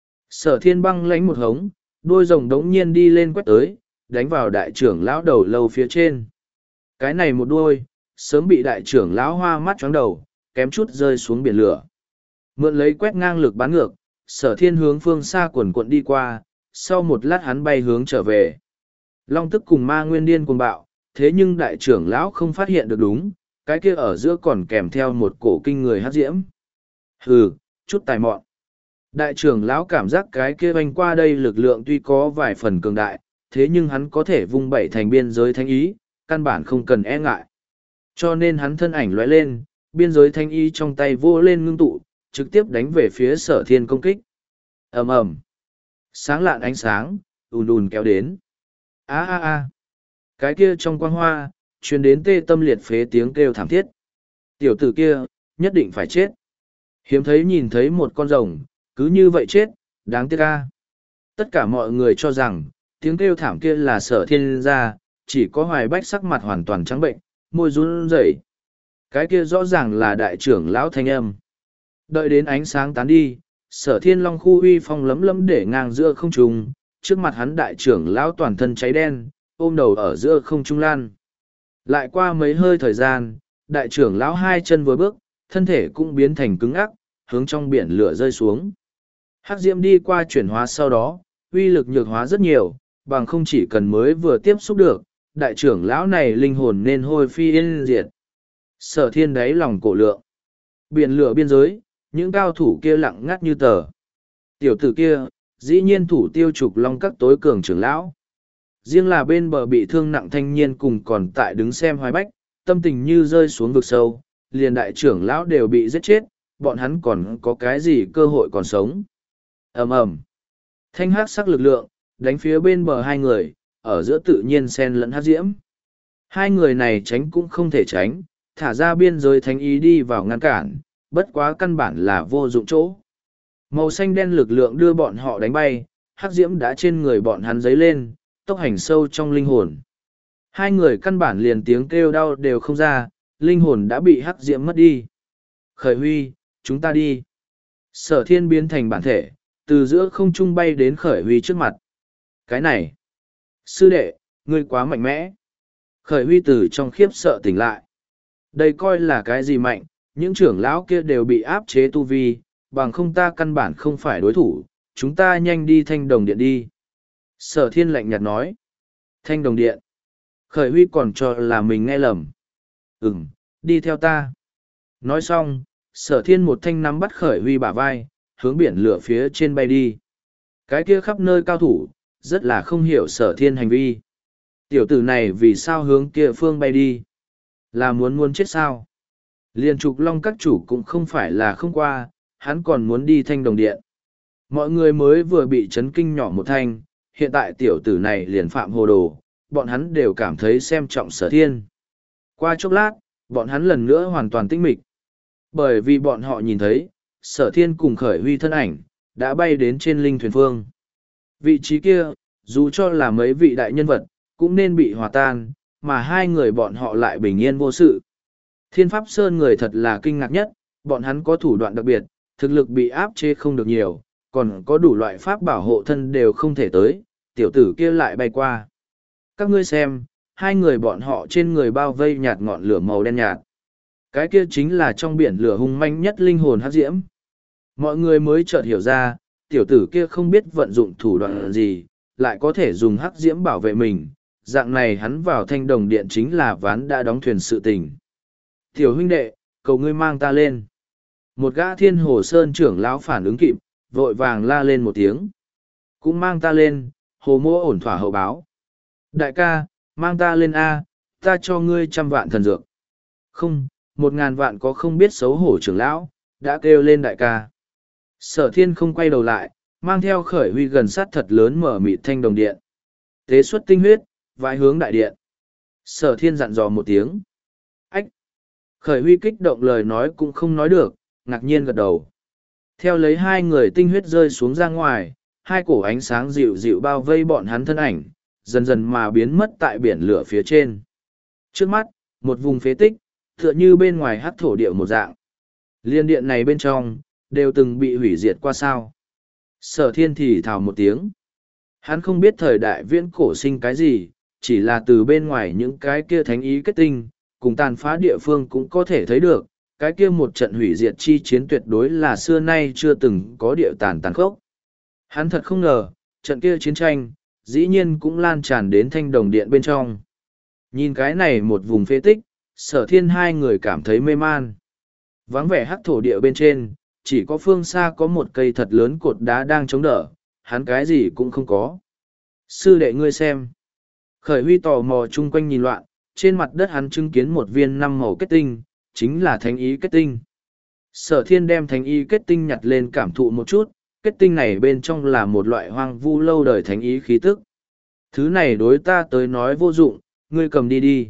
Sở Thiên băng lánh một hống, đôi rồng đống nhiên đi lên quét tới, đánh vào đại trưởng lão đầu lâu phía trên. Cái này một đuôi, sớm bị đại trưởng lão hoa mắt chóng đầu, kém chút rơi xuống biển lửa. Mượn lấy quét ngang lực bắn ngược, Sở Thiên hướng phương xa quần quận đi qua, sau một lát hắn bay hướng trở về. Long tức cùng ma nguyên điên cuồng bạo, thế nhưng đại trưởng lão không phát hiện được đúng, cái kia ở giữa còn kèm theo một cổ kinh người hát diễm. Hừ, chút tài mọn. Đại trưởng lão cảm giác cái kia banh qua đây lực lượng tuy có vài phần cường đại, thế nhưng hắn có thể vung bảy thành biên giới thánh ý, căn bản không cần e ngại. Cho nên hắn thân ảnh lóe lên, biên giới thánh ý trong tay vô lên ngưng tụ, trực tiếp đánh về phía Sở Thiên công kích. Ầm ầm. Sáng lạn ánh sáng, ùn ùn kéo đến. A a a. Cái kia trong quang hoa, truyền đến tê tâm liệt phế tiếng kêu thảm thiết. Tiểu tử kia, nhất định phải chết. Hiếm thấy nhìn thấy một con rồng, cứ như vậy chết, đáng tiếc a. Tất cả mọi người cho rằng, tiếng kêu thảm kia là Sở Thiên ra, chỉ có Hoài Bách sắc mặt hoàn toàn trắng bệnh, môi run rẩy. Cái kia rõ ràng là đại trưởng lão thanh âm. Đợi đến ánh sáng tán đi, Sở Thiên Long khu uy phong lấm lấm để ngang giữa không trung, trước mặt hắn đại trưởng lão toàn thân cháy đen, ôm đầu ở giữa không trung lan. Lại qua mấy hơi thời gian, đại trưởng lão hai chân vừa bước, thân thể cũng biến thành cứng ắc, hướng trong biển lửa rơi xuống. Hắc diễm đi qua chuyển hóa sau đó, uy lực nhược hóa rất nhiều, bằng không chỉ cần mới vừa tiếp xúc được, đại trưởng lão này linh hồn nên hôi phi yên diệt. Sở Thiên đáy lòng cổ lượng. Biển lửa biên giới, những cao thủ kia lặng ngắt như tờ. Tiểu tử kia, dĩ nhiên thủ tiêu trục long các tối cường trưởng lão. Riêng là bên bờ bị thương nặng thanh niên cùng còn tại đứng xem Hoài Bách, tâm tình như rơi xuống vực sâu, liền đại trưởng lão đều bị giết chết, bọn hắn còn có cái gì cơ hội còn sống. Ầm ầm. Thanh hắc sắc lực lượng, đánh phía bên bờ hai người, ở giữa tự nhiên xen lẫn hắc diễm. Hai người này tránh cũng không thể tránh, thả ra biên giới thánh ý đi vào ngăn cản, bất quá căn bản là vô dụng chỗ. Màu xanh đen lực lượng đưa bọn họ đánh bay, hắc diễm đã trên người bọn hắn dấy lên, tốc hành sâu trong linh hồn. Hai người căn bản liền tiếng kêu đau đều không ra, linh hồn đã bị hắc diễm mất đi. Khởi Huy, chúng ta đi. Sở Thiên biến thành bản thể, từ giữa không trung bay đến Khởi Huy trước mặt. Cái này, sư đệ, ngươi quá mạnh mẽ. Khởi Huy từ trong khiếp sợ tỉnh lại. Đây coi là cái gì mạnh, những trưởng lão kia đều bị áp chế tu vi, bằng không ta căn bản không phải đối thủ, chúng ta nhanh đi Thanh Đồng Điện đi. Sở Thiên lạnh nhạt nói. Thanh Đồng Điện. Khởi Huy còn cho là mình nghe lầm. Ừm, đi theo ta. Nói xong, Sở Thiên một thanh nắm bắt Khởi Huy bả vai, hướng biển lửa phía trên bay đi. Cái kia khắp nơi cao thủ, rất là không hiểu Sở Thiên hành vi. Tiểu tử này vì sao hướng kia phương bay đi? Là muốn muốn chết sao? Liên trục long các chủ cũng không phải là không qua, hắn còn muốn đi thanh đồng điện. Mọi người mới vừa bị chấn kinh nhỏ một thanh, hiện tại tiểu tử này liền phạm hồ đồ, bọn hắn đều cảm thấy xem trọng Sở Thiên. Qua chốc lát, bọn hắn lần nữa hoàn toàn tĩnh mịch. Bởi vì bọn họ nhìn thấy, Sở Thiên cùng Khởi Huy thân ảnh, đã bay đến trên linh thuyền phương. Vị trí kia, dù cho là mấy vị đại nhân vật, cũng nên bị hòa tan, mà hai người bọn họ lại bình yên vô sự. Thiên Pháp Sơn người thật là kinh ngạc nhất, bọn hắn có thủ đoạn đặc biệt, thực lực bị áp chế không được nhiều, còn có đủ loại pháp bảo hộ thân đều không thể tới, tiểu tử kia lại bay qua. Các ngươi xem, hai người bọn họ trên người bao vây nhạt ngọn lửa màu đen nhạt. Cái kia chính là trong biển lửa hung manh nhất linh hồn hắc diễm. Mọi người mới chợt hiểu ra, tiểu tử kia không biết vận dụng thủ đoạn gì, lại có thể dùng hắc diễm bảo vệ mình. Dạng này hắn vào thanh đồng điện chính là ván đã đóng thuyền sự tình. Tiểu huynh đệ, cầu ngươi mang ta lên. Một gã Thiên Hồ Sơn trưởng lão phản ứng kịp, vội vàng la lên một tiếng. Cũng mang ta lên, hồ mô ổn thỏa hậu báo. Đại ca, mang ta lên A, ta cho ngươi trăm vạn thần dược. Không, một ngàn vạn có không biết xấu hổ trưởng lão, đã kêu lên đại ca. Sở Thiên không quay đầu lại, mang theo Khởi Huy gần sát thật lớn mở mịt thanh đồng điện. Tế xuất tinh huyết, vãi hướng đại điện. Sở Thiên dặn dò một tiếng. Ách! Khởi Huy kích động lời nói cũng không nói được, ngạc nhiên gật đầu. Theo lấy hai người tinh huyết rơi xuống ra ngoài, hai cổ ánh sáng dịu dịu bao vây bọn hắn thân ảnh, dần dần mà biến mất tại biển lửa phía trên. Trước mắt, một vùng phế tích, tựa như bên ngoài hắc thổ địa một dạng. Liên điện này bên trong, đều từng bị hủy diệt qua sao. Sở Thiên thì thào một tiếng. Hắn không biết thời đại viễn cổ sinh cái gì, chỉ là từ bên ngoài những cái kia thánh ý kết tinh, cùng tàn phá địa phương cũng có thể thấy được, cái kia một trận hủy diệt chi chiến tuyệt đối là xưa nay chưa từng có địa tàn tàn khốc. Hắn thật không ngờ, trận kia chiến tranh, dĩ nhiên cũng lan tràn đến thanh đồng điện bên trong. Nhìn cái này một vùng phế tích, Sở Thiên hai người cảm thấy mê man. Vắng vẻ hắc thổ địa bên trên, chỉ có phương xa có một cây thật lớn cột đá đang chống đỡ, hắn cái gì cũng không có. Sư đệ ngươi xem. Khởi Huy tò mò chung quanh nhìn loạn, trên mặt đất hắn chứng kiến một viên năm màu kết tinh, chính là thánh ý kết tinh. Sở Thiên đem thánh ý kết tinh nhặt lên cảm thụ một chút, kết tinh này bên trong là một loại hoang vu lâu đời thánh ý khí tức. Thứ này đối ta tới nói vô dụng, ngươi cầm đi đi.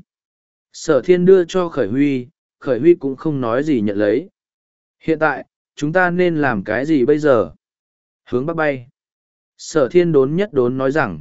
Sở Thiên đưa cho Khởi Huy, Khởi Huy cũng không nói gì nhận lấy. Hiện tại, chúng ta nên làm cái gì bây giờ? Hướng bắc bay. Sở Thiên đốn nhất đốn nói rằng,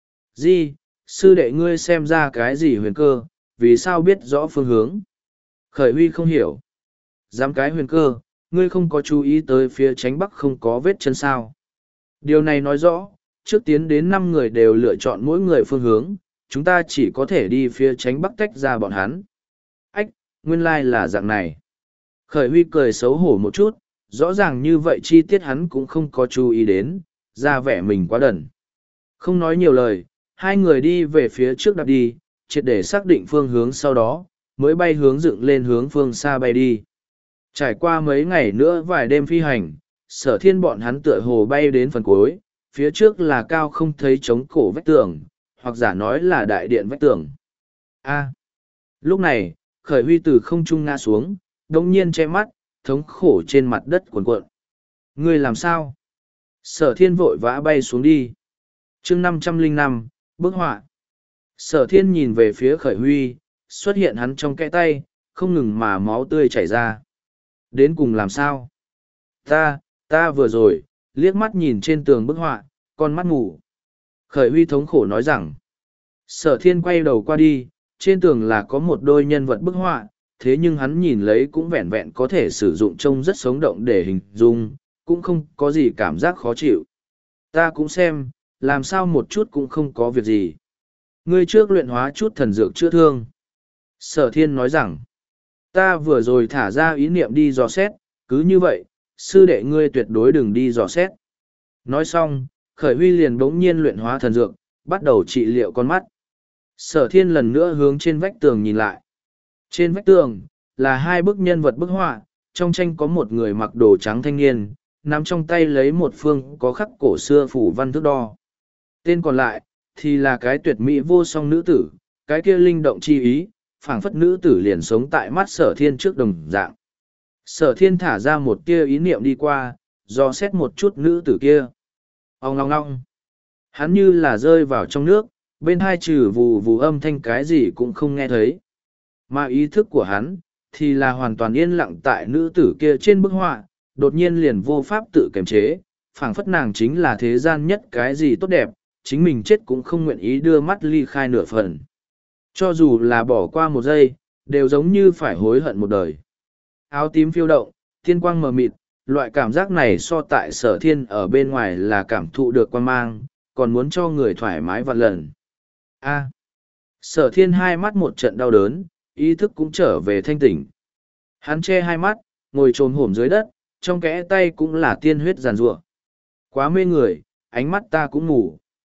Di, sư đệ ngươi xem ra cái gì huyền cơ, vì sao biết rõ phương hướng? Khởi Huy không hiểu. Dám cái huyền cơ, ngươi không có chú ý tới phía tránh bắc không có vết chân sao. Điều này nói rõ, trước tiến đến năm người đều lựa chọn mỗi người phương hướng, chúng ta chỉ có thể đi phía tránh bắc tách ra bọn hắn. Ách, nguyên lai là dạng này. Khởi Huy cười xấu hổ một chút, rõ ràng như vậy chi tiết hắn cũng không có chú ý đến, ra vẻ mình quá đần. Không nói nhiều lời, hai người đi về phía trước đạp đi, triệt để xác định phương hướng sau đó, mới bay hướng dựng lên hướng phương xa bay đi. Trải qua mấy ngày nữa vài đêm phi hành, Sở Thiên bọn hắn tựa hồ bay đến phần cuối, phía trước là cao không thấy trống cổ vách tường, hoặc giả nói là đại điện vách tường. A. Lúc này, Khởi Huy từ không trung ngã xuống, đồng nhiên che mắt, thống khổ trên mặt đất cuộn cuộn. Ngươi làm sao? Sở Thiên vội vã bay xuống đi. Chương năm trăm lẻ năm, bức họa. Sở Thiên nhìn về phía Khởi Huy, xuất hiện hắn trong kẽ tay, không ngừng mà máu tươi chảy ra. Đến cùng làm sao? Ta, ta vừa rồi, liếc mắt nhìn trên tường bức họa, con mắt ngủ. Khởi Huy thống khổ nói rằng, Sở Thiên quay đầu qua đi, trên tường là có một đôi nhân vật bức họa, thế nhưng hắn nhìn lấy cũng vẹn vẹn có thể sử dụng trông rất sống động để hình dung, cũng không có gì cảm giác khó chịu. Ta cũng xem, làm sao một chút cũng không có việc gì. Ngươi trước luyện hóa chút thần dược chữa thương. Sở Thiên nói rằng, ta vừa rồi thả ra ý niệm đi dò xét, cứ như vậy, sư đệ ngươi tuyệt đối đừng đi dò xét. Nói xong, Khởi Huy liền bỗng nhiên luyện hóa thần dược, bắt đầu trị liệu con mắt. Sở Thiên lần nữa hướng trên vách tường nhìn lại. Trên vách tường, là hai bức nhân vật bức họa, trong tranh có một người mặc đồ trắng thanh niên, nắm trong tay lấy một phương có khắc cổ xưa phủ văn thước đo. Tên còn lại, thì là cái tuyệt mỹ vô song nữ tử, cái kia linh động chi ý, phảng phất nữ tử liền sống tại mắt sở thiên trước đồng dạng. Sở thiên thả ra một tia ý niệm đi qua, do xét một chút nữ tử kia. Ông ngong ngong. Hắn như là rơi vào trong nước, bên hai trừ vù vù âm thanh cái gì cũng không nghe thấy. Mà ý thức của hắn, thì là hoàn toàn yên lặng tại nữ tử kia trên bức họa, đột nhiên liền vô pháp tự kiềm chế, phảng phất nàng chính là thế gian nhất cái gì tốt đẹp, chính mình chết cũng không nguyện ý đưa mắt ly khai nửa phần. Cho dù là bỏ qua một giây, đều giống như phải hối hận một đời. Áo tím phiêu động, thiên quang mờ mịt, loại cảm giác này so tại sở thiên ở bên ngoài là cảm thụ được quan mang, còn muốn cho người thoải mái vạn lần. A. Sở thiên hai mắt một trận đau đớn, ý thức cũng trở về thanh tỉnh. Hắn che hai mắt, ngồi trồm hổm dưới đất, trong kẽ tay cũng là tiên huyết giàn rủa. Quá mê người, ánh mắt ta cũng ngủ.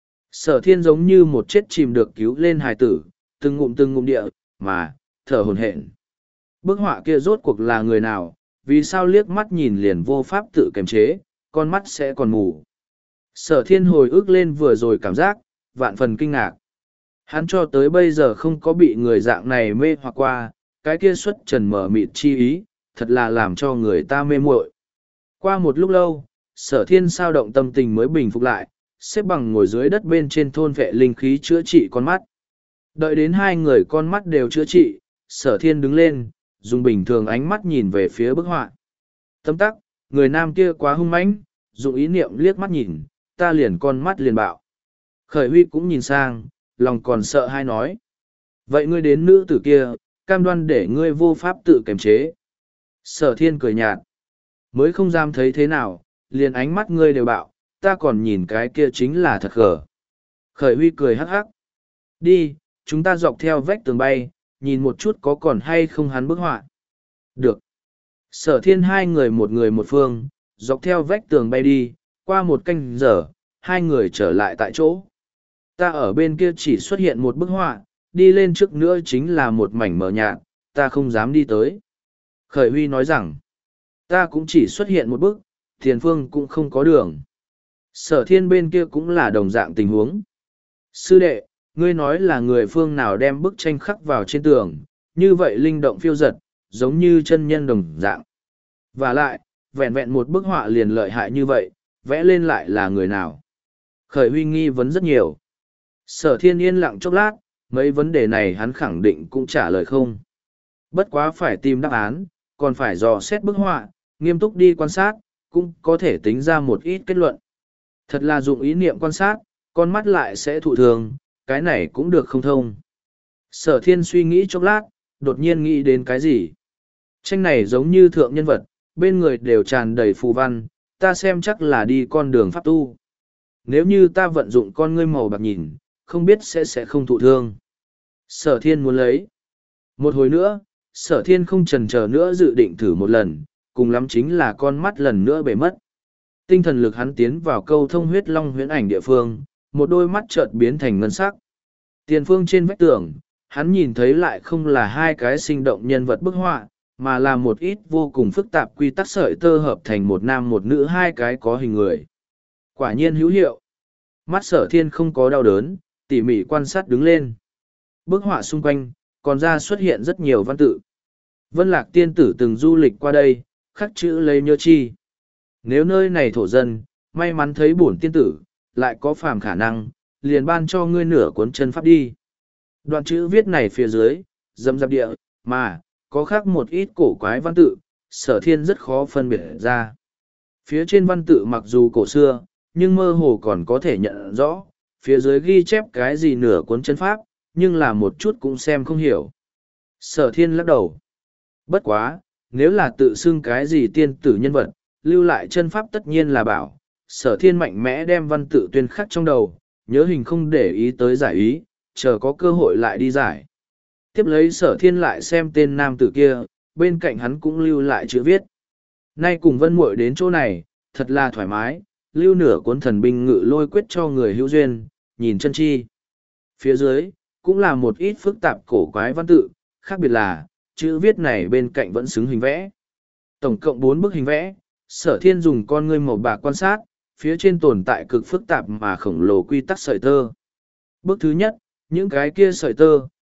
Sở thiên giống như một chết chìm được cứu lên hài tử, từng ngụm từng ngụm địa, mà, thở hổn hển. Bức họa kia rốt cuộc là người nào, vì sao liếc mắt nhìn liền vô pháp tự kiềm chế, con mắt sẽ còn mù. Sở thiên hồi ức lên vừa rồi cảm giác, vạn phần kinh ngạc. Hắn cho tới bây giờ không có bị người dạng này mê hoặc qua, cái kia xuất trần mở mịt chi ý, thật là làm cho người ta mê muội. Qua một lúc lâu, sở thiên sao động tâm tình mới bình phục lại, xếp bằng ngồi dưới đất bên trên thôn vệ linh khí chữa trị con mắt. Đợi đến hai người con mắt đều chữa trị, sở thiên đứng lên, dùng bình thường ánh mắt nhìn về phía bức họa. Tâm tắc, người nam kia quá hung mãnh, dùng ý niệm liếc mắt nhìn, ta liền con mắt liền bạo. Khởi Huy cũng nhìn sang, lòng còn sợ hai nói. Vậy ngươi đến nữ tử kia, cam đoan để ngươi vô pháp tự kiềm chế. Sở thiên cười nhạt. Mới không dám thấy thế nào, liền ánh mắt ngươi đều bạo, ta còn nhìn cái kia chính là thật gở. Khởi Huy cười hắc hắc. Đi, chúng ta dọc theo vách tường bay, nhìn một chút có còn hay không hắn bức họa. Được. Sở thiên hai người một người một phương, dọc theo vách tường bay đi, qua một canh giờ, hai người trở lại tại chỗ. Ta ở bên kia chỉ xuất hiện một bức họa, đi lên trước nữa chính là một mảnh mờ nhạt, ta không dám đi tới. Khởi Huy nói rằng, ta cũng chỉ xuất hiện một bức, tiền phương cũng không có đường. Sở thiên bên kia cũng là đồng dạng tình huống. Sư đệ, ngươi nói là người phương nào đem bức tranh khắc vào trên tường, như vậy linh động phiêu giật, giống như chân nhân đồng dạng. Và lại, vẹn vẹn một bức họa liền lợi hại như vậy, vẽ lên lại là người nào? Khởi Huy nghi vấn rất nhiều. Sở thiên yên lặng chốc lát, mấy vấn đề này hắn khẳng định cũng trả lời không. Bất quá phải tìm đáp án, còn phải dò xét bức họa, nghiêm túc đi quan sát, cũng có thể tính ra một ít kết luận. Thật là dụng ý niệm quan sát, con mắt lại sẽ thụ thường, cái này cũng được không thông. Sở thiên suy nghĩ chốc lát, đột nhiên nghĩ đến cái gì. Tranh này giống như thượng nhân vật, bên người đều tràn đầy phù văn, ta xem chắc là đi con đường pháp tu. Nếu như ta vận dụng con ngươi màu bạc nhìn, không biết sẽ sẽ không thụ thương. Sở thiên muốn lấy. Một hồi nữa, sở thiên không chần chờ nữa dự định thử một lần, cùng lắm chính là con mắt lần nữa bể mất. Tinh thần lực hắn tiến vào câu thông huyết long huyễn ảnh địa phương, một đôi mắt chợt biến thành ngân sắc. Tiền phương trên vách tường, hắn nhìn thấy lại không là hai cái sinh động nhân vật bức họa, mà là một ít vô cùng phức tạp quy tắc sợi tơ hợp thành một nam một nữ hai cái có hình người. Quả nhiên hữu hiệu. Mắt sở thiên không có đau đớn, tỉ mỉ quan sát đứng lên. Bức họa xung quanh, còn ra xuất hiện rất nhiều văn tự. Vân Lạc tiên tử từng du lịch qua đây, khắc chữ lấy nhớ chi. Nếu nơi này thổ dân, may mắn thấy bổn tiên tử, lại có phàm khả năng, liền ban cho ngươi nửa cuốn chân pháp đi. Đoạn chữ viết này phía dưới, dâm dạp địa, mà, có khác một ít cổ quái văn tự, sở thiên rất khó phân biệt ra. Phía trên văn tự mặc dù cổ xưa, nhưng mơ hồ còn có thể nhận rõ, phía dưới ghi chép cái gì nửa cuốn chân pháp, nhưng là một chút cũng xem không hiểu. Sở thiên lắc đầu. Bất quá, nếu là tự xưng cái gì tiên tử nhân vật, lưu lại chân pháp tất nhiên là bảo. Sở thiên mạnh mẽ đem văn tự tuyên khắc trong đầu, nhớ hình không để ý tới giải ý, chờ có cơ hội lại đi giải. Tiếp lấy sở thiên lại xem tên nam tử kia, bên cạnh hắn cũng lưu lại chữ viết. Nay cùng Vân Muội đến chỗ này, thật là thoải mái, lưu nửa cuốn thần binh ngự lôi quyết cho người hữu duyên, nhìn chân chi. Phía dưới, cũng là một ít phức tạp cổ quái văn tự, khác biệt là, chữ viết này bên cạnh vẫn xứng hình vẽ. Tổng cộng bốn bức hình vẽ, sở thiên dùng con ngươi màu bạc quan sát, phía trên tồn tại cực phức tạp mà khổng lồ quy tắc sợi tơ. Bước thứ nhất, những cái kia sợi tơ,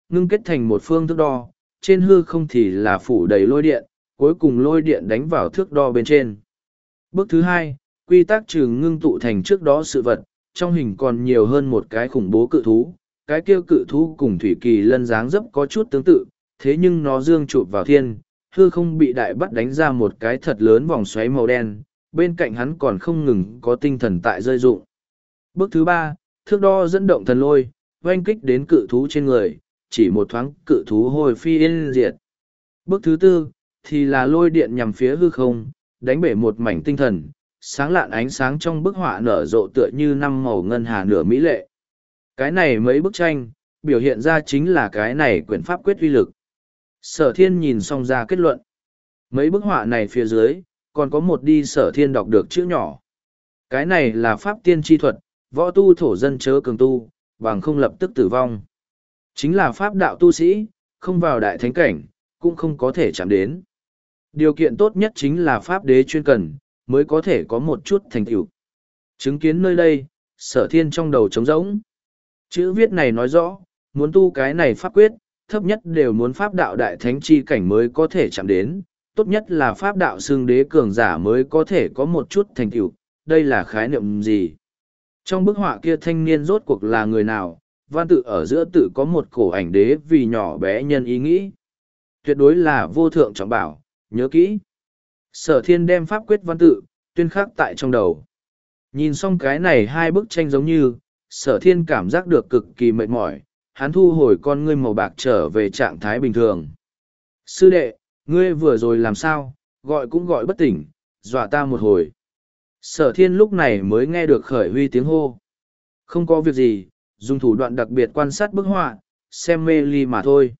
ngưng kết thành một phương thước đo, trên hư không thì là phủ đầy lôi điện, cuối cùng lôi điện đánh vào thước đo bên trên. Bước thứ hai, quy tắc trừ ngưng tụ thành trước đó sự vật, trong hình còn nhiều hơn một cái khủng bố cự thú, cái kia cự thú cùng thủy kỳ lân dáng dấp có chút tương tự, thế nhưng nó dương chụp vào thiên, hư không bị đại bắt đánh ra một cái thật lớn vòng xoáy màu đen, bên cạnh hắn còn không ngừng có tinh thần tại rơi rụng. Bước thứ ba, thước đo dẫn động thần lôi, oanh kích đến cự thú trên người, chỉ một thoáng cự thú hồi phi yên diệt. Bước thứ tư, thì là lôi điện nhằm phía hư không, đánh bể một mảnh tinh thần, sáng lạn ánh sáng trong bức họa nở rộ tựa như năm màu ngân hà nửa mỹ lệ. Cái này mấy bức tranh, biểu hiện ra chính là cái này quyển pháp quyết uy lực. Sở thiên nhìn xong ra kết luận. Mấy bức họa này phía dưới, còn có một đi sở thiên đọc được chữ nhỏ. Cái này là pháp tiên chi thuật, võ tu thổ dân chớ cường tu, bằng không lập tức tử vong. Chính là pháp đạo tu sĩ, không vào đại thánh cảnh, cũng không có thể chạm đến. Điều kiện tốt nhất chính là pháp đế chuyên cần, mới có thể có một chút thành tựu. Chứng kiến nơi đây, sở thiên trong đầu trống rỗng. Chữ viết này nói rõ, muốn tu cái này pháp quyết, thấp nhất đều muốn pháp đạo đại thánh chi cảnh mới có thể chạm đến, tốt nhất là pháp đạo xương đế cường giả mới có thể có một chút thành tựu. Đây là khái niệm gì? Trong bức họa kia thanh niên rốt cuộc là người nào? Văn tự ở giữa tự có một cổ ảnh đế vì nhỏ bé nhân ý nghĩ. Tuyệt đối là vô thượng trọng bảo, nhớ kỹ. Sở thiên đem pháp quyết văn tự, tuyên khắc tại trong đầu. Nhìn xong cái này hai bức tranh giống như, sở thiên cảm giác được cực kỳ mệt mỏi, hắn thu hồi con ngươi màu bạc trở về trạng thái bình thường. Sư đệ, ngươi vừa rồi làm sao, gọi cũng gọi bất tỉnh, dọa ta một hồi. Sở thiên lúc này mới nghe được khởi huy tiếng hô. Không có việc gì, dùng thủ đoạn đặc biệt quan sát bức họa, xem mê ly mà thôi.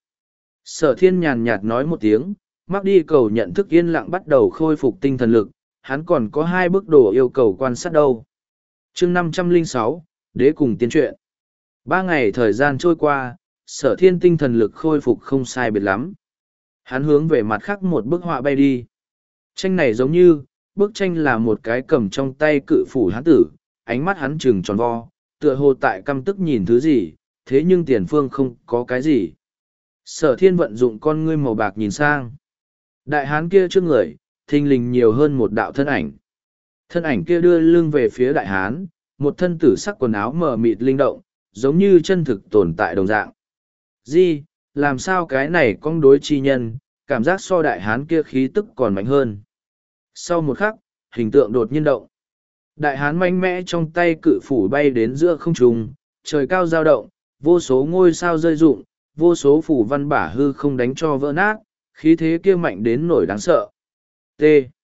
Sở thiên nhàn nhạt nói một tiếng, mắc đi cầu nhận thức yên lặng bắt đầu khôi phục tinh thần lực, hắn còn có hai bức đồ yêu cầu quan sát đâu. Chương năm trăm lẻ sáu, Đế cùng tiên truyện. Ba ngày thời gian trôi qua, sở thiên tinh thần lực khôi phục không sai biệt lắm. Hắn hướng về mặt khác một bức họa bay đi. Tranh này giống như, bức tranh là một cái cầm trong tay cự phủ hán tử, ánh mắt hắn trừng tròn vo, tựa hồ tại căm tức nhìn thứ gì, thế nhưng tiền phương không có cái gì. Sở thiên vận dụng con ngươi màu bạc nhìn sang. Đại hán kia trước người, thình lình nhiều hơn một đạo thân ảnh. Thân ảnh kia đưa lưng về phía đại hán, một thân tử sắc quần áo mờ mịt linh động, giống như chân thực tồn tại đồng dạng. Di, làm sao cái này con đối chi nhân, cảm giác so đại hán kia khí tức còn mạnh hơn. Sau một khắc, hình tượng đột nhiên động. Đại hán mạnh mẽ trong tay cự phủ bay đến giữa không trung, trời cao dao động, vô số ngôi sao rơi rụng, vô số phủ văn bả hư không đánh cho vỡ nát, khí thế kia mạnh đến nổi đáng sợ. T.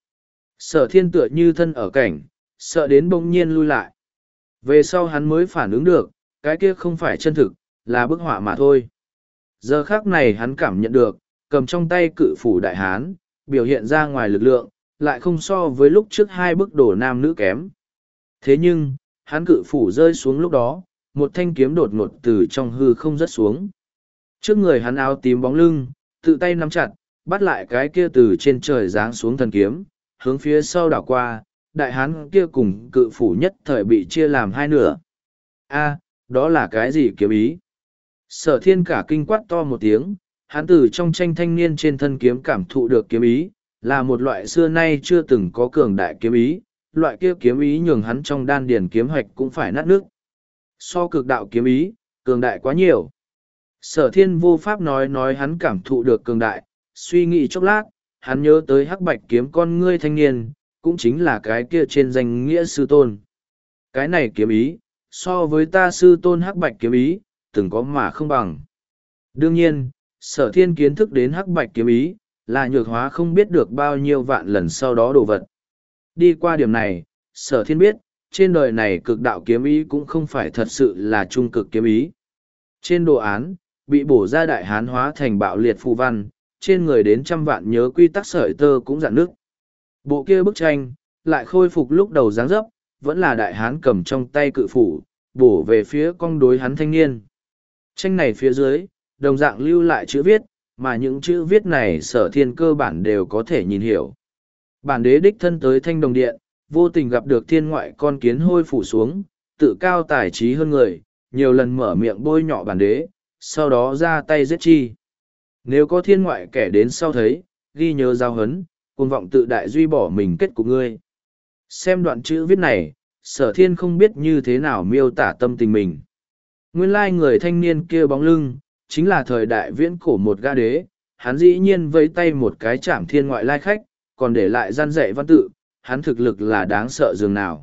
Sở thiên tựa như thân ở cảnh, sợ đến bỗng nhiên lui lại. Về sau hắn mới phản ứng được, cái kia không phải chân thực, là bức họa mà thôi. Giờ khác này hắn cảm nhận được, cầm trong tay cự phủ đại hán, biểu hiện ra ngoài lực lượng, lại không so với lúc trước hai bức đồ nam nữ kém. Thế nhưng, hắn cự phủ rơi xuống lúc đó, một thanh kiếm đột ngột từ trong hư không rớt xuống. Trước người hắn áo tím bóng lưng, tự tay nắm chặt, bắt lại cái kia từ trên trời giáng xuống thần kiếm, hướng phía sau đảo qua, đại hán kia cùng cự phủ nhất thời bị chia làm hai nửa. A, đó là cái gì kiếm ý? Sở thiên cả kinh quát to một tiếng, hắn từ trong tranh thanh niên trên thân kiếm cảm thụ được kiếm ý, là một loại xưa nay chưa từng có cường đại kiếm ý, loại kia kiếm ý nhường hắn trong đan điền kiếm hoạch cũng phải nát nước. So cực đạo kiếm ý, cường đại quá nhiều. Sở thiên vô pháp nói nói hắn cảm thụ được cường đại, suy nghĩ chốc lát, hắn nhớ tới hắc bạch kiếm con ngươi thanh niên, cũng chính là cái kia trên danh nghĩa sư tôn. Cái này kiếm ý, so với ta sư tôn hắc bạch kiếm ý, từng có mà không bằng. Đương nhiên, sở thiên kiến thức đến hắc bạch kiếm ý, là nhược hóa không biết được bao nhiêu vạn lần sau đó đồ vật. Đi qua điểm này, sở thiên biết, trên đời này cực đạo kiếm ý cũng không phải thật sự là trung cực kiếm ý. Trên đồ án, bị bổ ra đại hán hóa thành bạo liệt phù văn, trên người đến trăm vạn nhớ quy tắc sợi tơ cũng dạn nước. Bộ kia bức tranh, lại khôi phục lúc đầu dáng dấp, vẫn là đại hán cầm trong tay cự phủ, bổ về phía con đối hắn thanh niên. Tranh này phía dưới, đồng dạng lưu lại chữ viết, mà những chữ viết này sở thiên cơ bản đều có thể nhìn hiểu. Bản đế đích thân tới thanh đồng điện, vô tình gặp được thiên ngoại con kiến hôi phủ xuống, tự cao tài trí hơn người, nhiều lần mở miệng bôi nhọ bản đế, sau đó ra tay giết chi. Nếu có thiên ngoại kẻ đến sau thấy, ghi nhớ giao hấn, cuồng vọng tự đại duy bỏ mình kết của ngươi. Xem đoạn chữ viết này, sở thiên không biết như thế nào miêu tả tâm tình mình. Nguyên lai người thanh niên kia bóng lưng, chính là thời đại viễn cổ một gã đế, hắn dĩ nhiên vẫy tay một cái chạm thiên ngoại lai khách, còn để lại gian dạy văn tự, hắn thực lực là đáng sợ dường nào.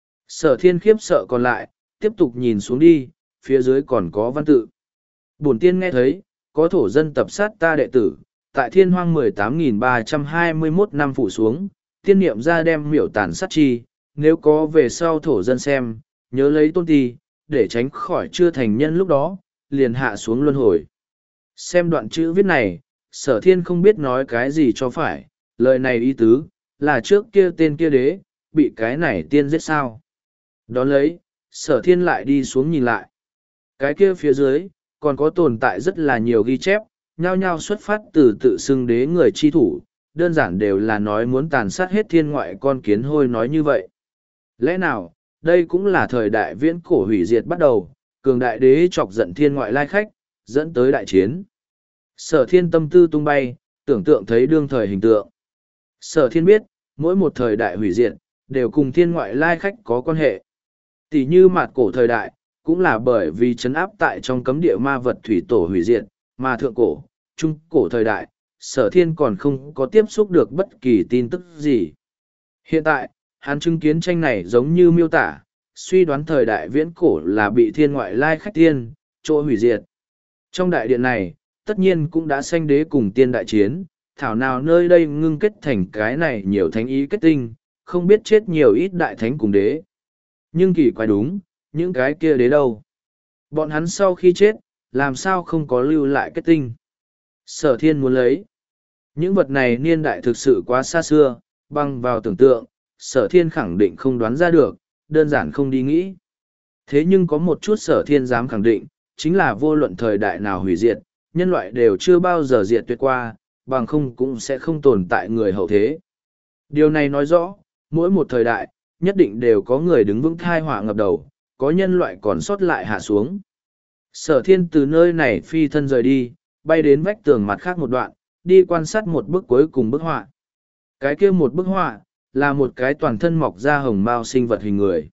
Sở thiên khiếp sợ còn lại, tiếp tục nhìn xuống đi, phía dưới còn có văn tự. Bổn tiên nghe thấy, có thổ dân tập sát ta đệ tử, tại thiên hoang mười tám nghìn ba trăm hai mươi mốt năm phủ xuống, tiên niệm ra đem miểu tàn sát chi, nếu có về sau thổ dân xem, nhớ lấy tôn ti, để tránh khỏi chưa thành nhân lúc đó, liền hạ xuống luân hồi. Xem đoạn chữ viết này, sở thiên không biết nói cái gì cho phải, lời này ý tứ, là trước kia tên kia đế, bị cái này tiên giết sao. Đón lấy, sở thiên lại đi xuống nhìn lại. Cái kia phía dưới, còn có tồn tại rất là nhiều ghi chép, nhao nhao xuất phát từ tự xưng đế người chi thủ, đơn giản đều là nói muốn tàn sát hết thiên ngoại con kiến hôi nói như vậy. Lẽ nào, đây cũng là thời đại viễn cổ hủy diệt bắt đầu, cường đại đế chọc giận thiên ngoại lai khách, dẫn tới đại chiến. Sở thiên tâm tư tung bay, tưởng tượng thấy đương thời hình tượng. Sở thiên biết, mỗi một thời đại hủy diệt, đều cùng thiên ngoại lai khách có quan hệ. Tỷ như mạt cổ thời đại, cũng là bởi vì chấn áp tại trong cấm địa ma vật thủy tổ hủy diệt, mà thượng cổ, trung cổ thời đại, sở thiên còn không có tiếp xúc được bất kỳ tin tức gì. Hiện tại, hắn chứng kiến tranh này giống như miêu tả, suy đoán thời đại viễn cổ là bị thiên ngoại lai khách tiên, chỗ hủy diệt. Trong đại điện này, tất nhiên cũng đã sanh đế cùng tiên đại chiến, thảo nào nơi đây ngưng kết thành cái này nhiều thánh ý kết tinh, không biết chết nhiều ít đại thánh cùng đế. Nhưng kỳ quái đúng, những cái kia đế đâu? Bọn hắn sau khi chết, làm sao không có lưu lại kết tinh? Sở thiên muốn lấy. Những vật này niên đại thực sự quá xa xưa, băng vào tưởng tượng, sở thiên khẳng định không đoán ra được, đơn giản không đi nghĩ. Thế nhưng có một chút sở thiên dám khẳng định, chính là vô luận thời đại nào hủy diệt, nhân loại đều chưa bao giờ diệt tuyệt qua, bằng không cũng sẽ không tồn tại người hậu thế. Điều này nói rõ, mỗi một thời đại, nhất định đều có người đứng vững thai họa ngập đầu, có nhân loại còn sót lại hạ xuống. Sở thiên từ nơi này phi thân rời đi, bay đến vách tường mặt khác một đoạn, đi quan sát một bức cuối cùng bức họa. Cái kia một bức họa, là một cái toàn thân mọc ra hồng mao sinh vật hình người.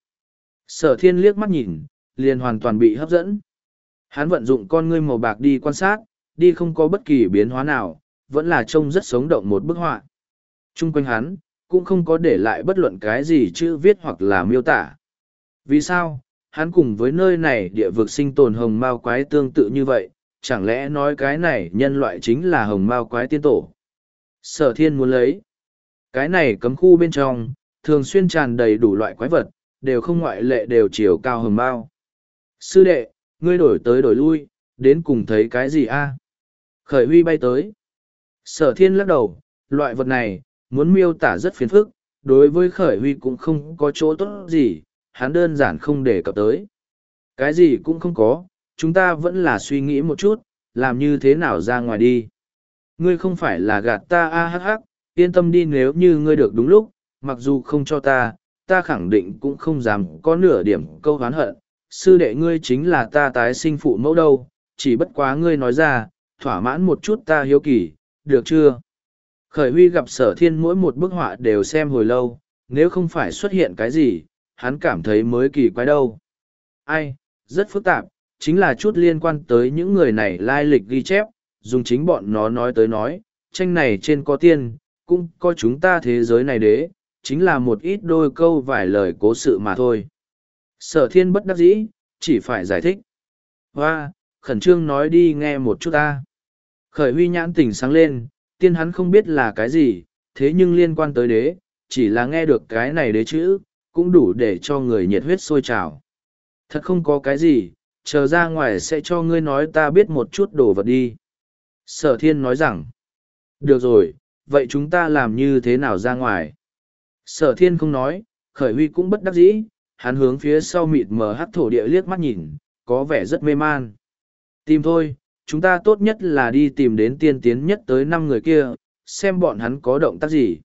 Sở thiên liếc mắt nhìn, liền hoàn toàn bị hấp dẫn. Hắn vận dụng con ngươi màu bạc đi quan sát, đi không có bất kỳ biến hóa nào, vẫn là trông rất sống động một bức họa. Trung quanh hắn, cũng không có để lại bất luận cái gì chữ viết hoặc là miêu tả. Vì sao, hắn cùng với nơi này địa vực sinh tồn hồng mao quái tương tự như vậy, chẳng lẽ nói cái này nhân loại chính là hồng mao quái tiên tổ? Sở thiên muốn lấy. Cái này cấm khu bên trong, thường xuyên tràn đầy đủ loại quái vật, đều không ngoại lệ đều chiều cao hồng mao. Sư đệ, ngươi đổi tới đổi lui, đến cùng thấy cái gì a? Khởi huy bay tới. Sở thiên lắc đầu, loại vật này, muốn miêu tả rất phiền phức, đối với khởi huy cũng không có chỗ tốt gì, hắn đơn giản không đề cập tới. Cái gì cũng không có, chúng ta vẫn là suy nghĩ một chút, làm như thế nào ra ngoài đi. Ngươi không phải là gạt ta a hắc hắc, yên tâm đi, nếu như ngươi được đúng lúc, mặc dù không cho ta, ta khẳng định cũng không dám có nửa điểm câu oán hận. Sư đệ ngươi chính là ta tái sinh phụ mẫu đâu, chỉ bất quá ngươi nói ra, thỏa mãn một chút ta hiếu kỳ, được chưa? Khởi huy gặp sở thiên mỗi một bức họa đều xem hồi lâu, nếu không phải xuất hiện cái gì, hắn cảm thấy mới kỳ quái đâu. Ai, rất phức tạp, chính là chút liên quan tới những người này lai lịch ghi chép, dùng chính bọn nó nói tới nói, tranh này trên có tiên, cũng có chúng ta thế giới này đế, chính là một ít đôi câu vài lời cố sự mà thôi. Sở thiên bất đắc dĩ, chỉ phải giải thích. Hoa, khẩn trương nói đi nghe một chút ta. Khởi huy nhãn tỉnh sáng lên, tiên hắn không biết là cái gì, thế nhưng liên quan tới đế, chỉ là nghe được cái này đế chữ, cũng đủ để cho người nhiệt huyết sôi trào. Thật không có cái gì, chờ ra ngoài sẽ cho ngươi nói ta biết một chút đồ vật đi. Sở thiên nói rằng, được rồi, vậy chúng ta làm như thế nào ra ngoài? Sở thiên không nói, khởi huy cũng bất đắc dĩ, hắn hướng phía sau mịt mờ hắc thổ địa liếc mắt nhìn, có vẻ rất mê man. Tìm thôi, chúng ta tốt nhất là đi tìm đến tiên tiến nhất tới năm người kia, xem bọn hắn có động tác gì.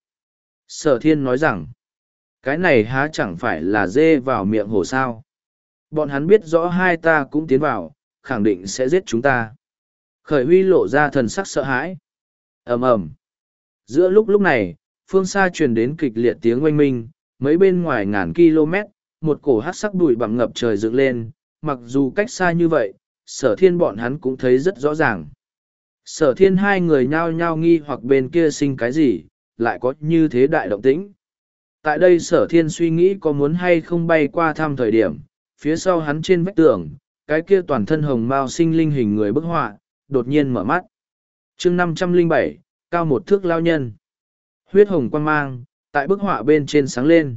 Sở thiên nói rằng, cái này há chẳng phải là dê vào miệng hổ sao. Bọn hắn biết rõ hai ta cũng tiến vào, khẳng định sẽ giết chúng ta. Khởi Huy lộ ra thần sắc sợ hãi. Ầm ầm. Giữa lúc lúc này, phương xa truyền đến kịch liệt tiếng oanh minh, mấy bên ngoài ngàn km, một cổ hát sắc bụi bặm ngập trời dựng lên, mặc dù cách xa như vậy, sở thiên bọn hắn cũng thấy rất rõ ràng. Sở thiên hai người nhao nhao nghi hoặc bên kia sinh cái gì, lại có như thế đại động tĩnh. Tại đây sở thiên suy nghĩ có muốn hay không bay qua thăm thời điểm, phía sau hắn trên vách tường, cái kia toàn thân hồng mao sinh linh hình người bức họa, đột nhiên mở mắt. chương năm trăm lẻ bảy, cao một thước lao nhân. Huyết hồng quang mang, tại bức họa bên trên sáng lên.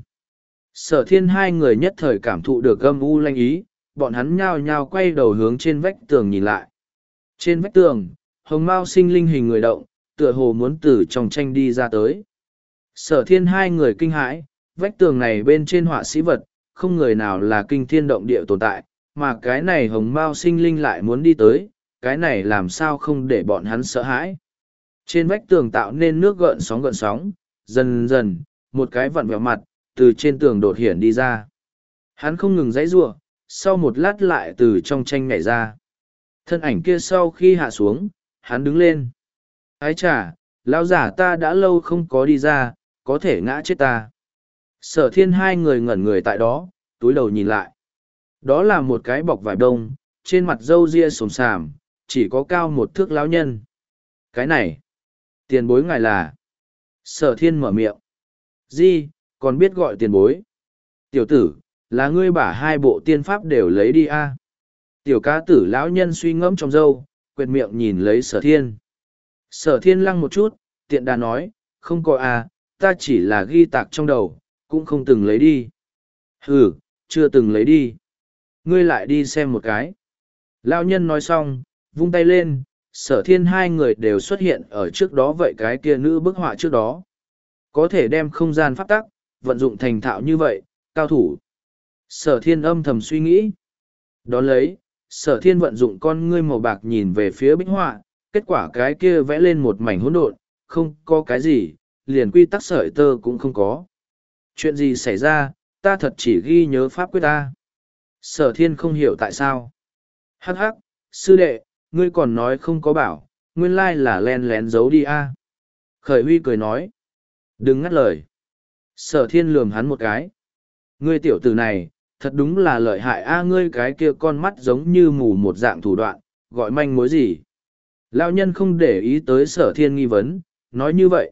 Sở thiên hai người nhất thời cảm thụ được âm u lanh ý, bọn hắn nhao nhao quay đầu hướng trên vách tường nhìn lại. Trên vách tường, hồng mao sinh linh hình người động, tựa hồ muốn từ trong tranh đi ra tới. Sở thiên hai người kinh hãi, vách tường này bên trên họa sĩ vật, không người nào là kinh thiên động địa tồn tại, mà cái này hồng mao sinh linh lại muốn đi tới, cái này làm sao không để bọn hắn sợ hãi. Trên vách tường tạo nên nước gợn sóng gợn sóng, dần dần, một cái vặn vẹo mặt, từ trên tường đột hiển đi ra. Hắn không ngừng giãy giụa, sau một lát lại từ trong tranh nhảy ra. Thân ảnh kia sau khi hạ xuống, hắn đứng lên. Ái chà, lão giả ta đã lâu không có đi ra, có thể ngã chết ta. Sở thiên hai người ngẩn người tại đó, túi đầu nhìn lại. Đó là một cái bọc vải đông, trên mặt râu ria xồm xàm, chỉ có cao một thước lão nhân. Cái này, tiền bối ngài là. Sở thiên mở miệng. Di, còn biết gọi tiền bối. Tiểu tử, là ngươi bả hai bộ tiên pháp đều lấy đi a. Tiểu cá tử lão nhân suy ngẫm trong râu, quệt miệng nhìn lấy sở thiên. Sở thiên lăng một chút, tiện đà nói, không có a, ta chỉ là ghi tạc trong đầu, cũng không từng lấy đi. Ừ, chưa từng lấy đi. Ngươi lại đi xem một cái. Lão nhân nói xong, vung tay lên, sở thiên hai người đều xuất hiện ở trước đó vậy cái kia nữ bức họa trước đó. Có thể đem không gian pháp tắc, vận dụng thành thạo như vậy, cao thủ. Sở thiên âm thầm suy nghĩ. Đón lấy, sở thiên vận dụng con ngươi màu bạc nhìn về phía bích họa, kết quả cái kia vẽ lên một mảnh hỗn độn, không có cái gì, liền quy tắc sợi tơ cũng không có. Chuyện gì xảy ra, ta thật chỉ ghi nhớ pháp quyết ta. Sở thiên không hiểu tại sao. Hắc hắc, sư đệ, ngươi còn nói không có bảo, nguyên lai là len lén giấu đi a. Khởi Huy cười nói. Đừng ngắt lời. Sở thiên lườm hắn một cái. Ngươi tiểu tử này, thật đúng là lợi hại a, ngươi cái kia con mắt giống như mù một dạng thủ đoạn, gọi manh mối gì. Lão nhân không để ý tới sở thiên nghi vấn, nói như vậy.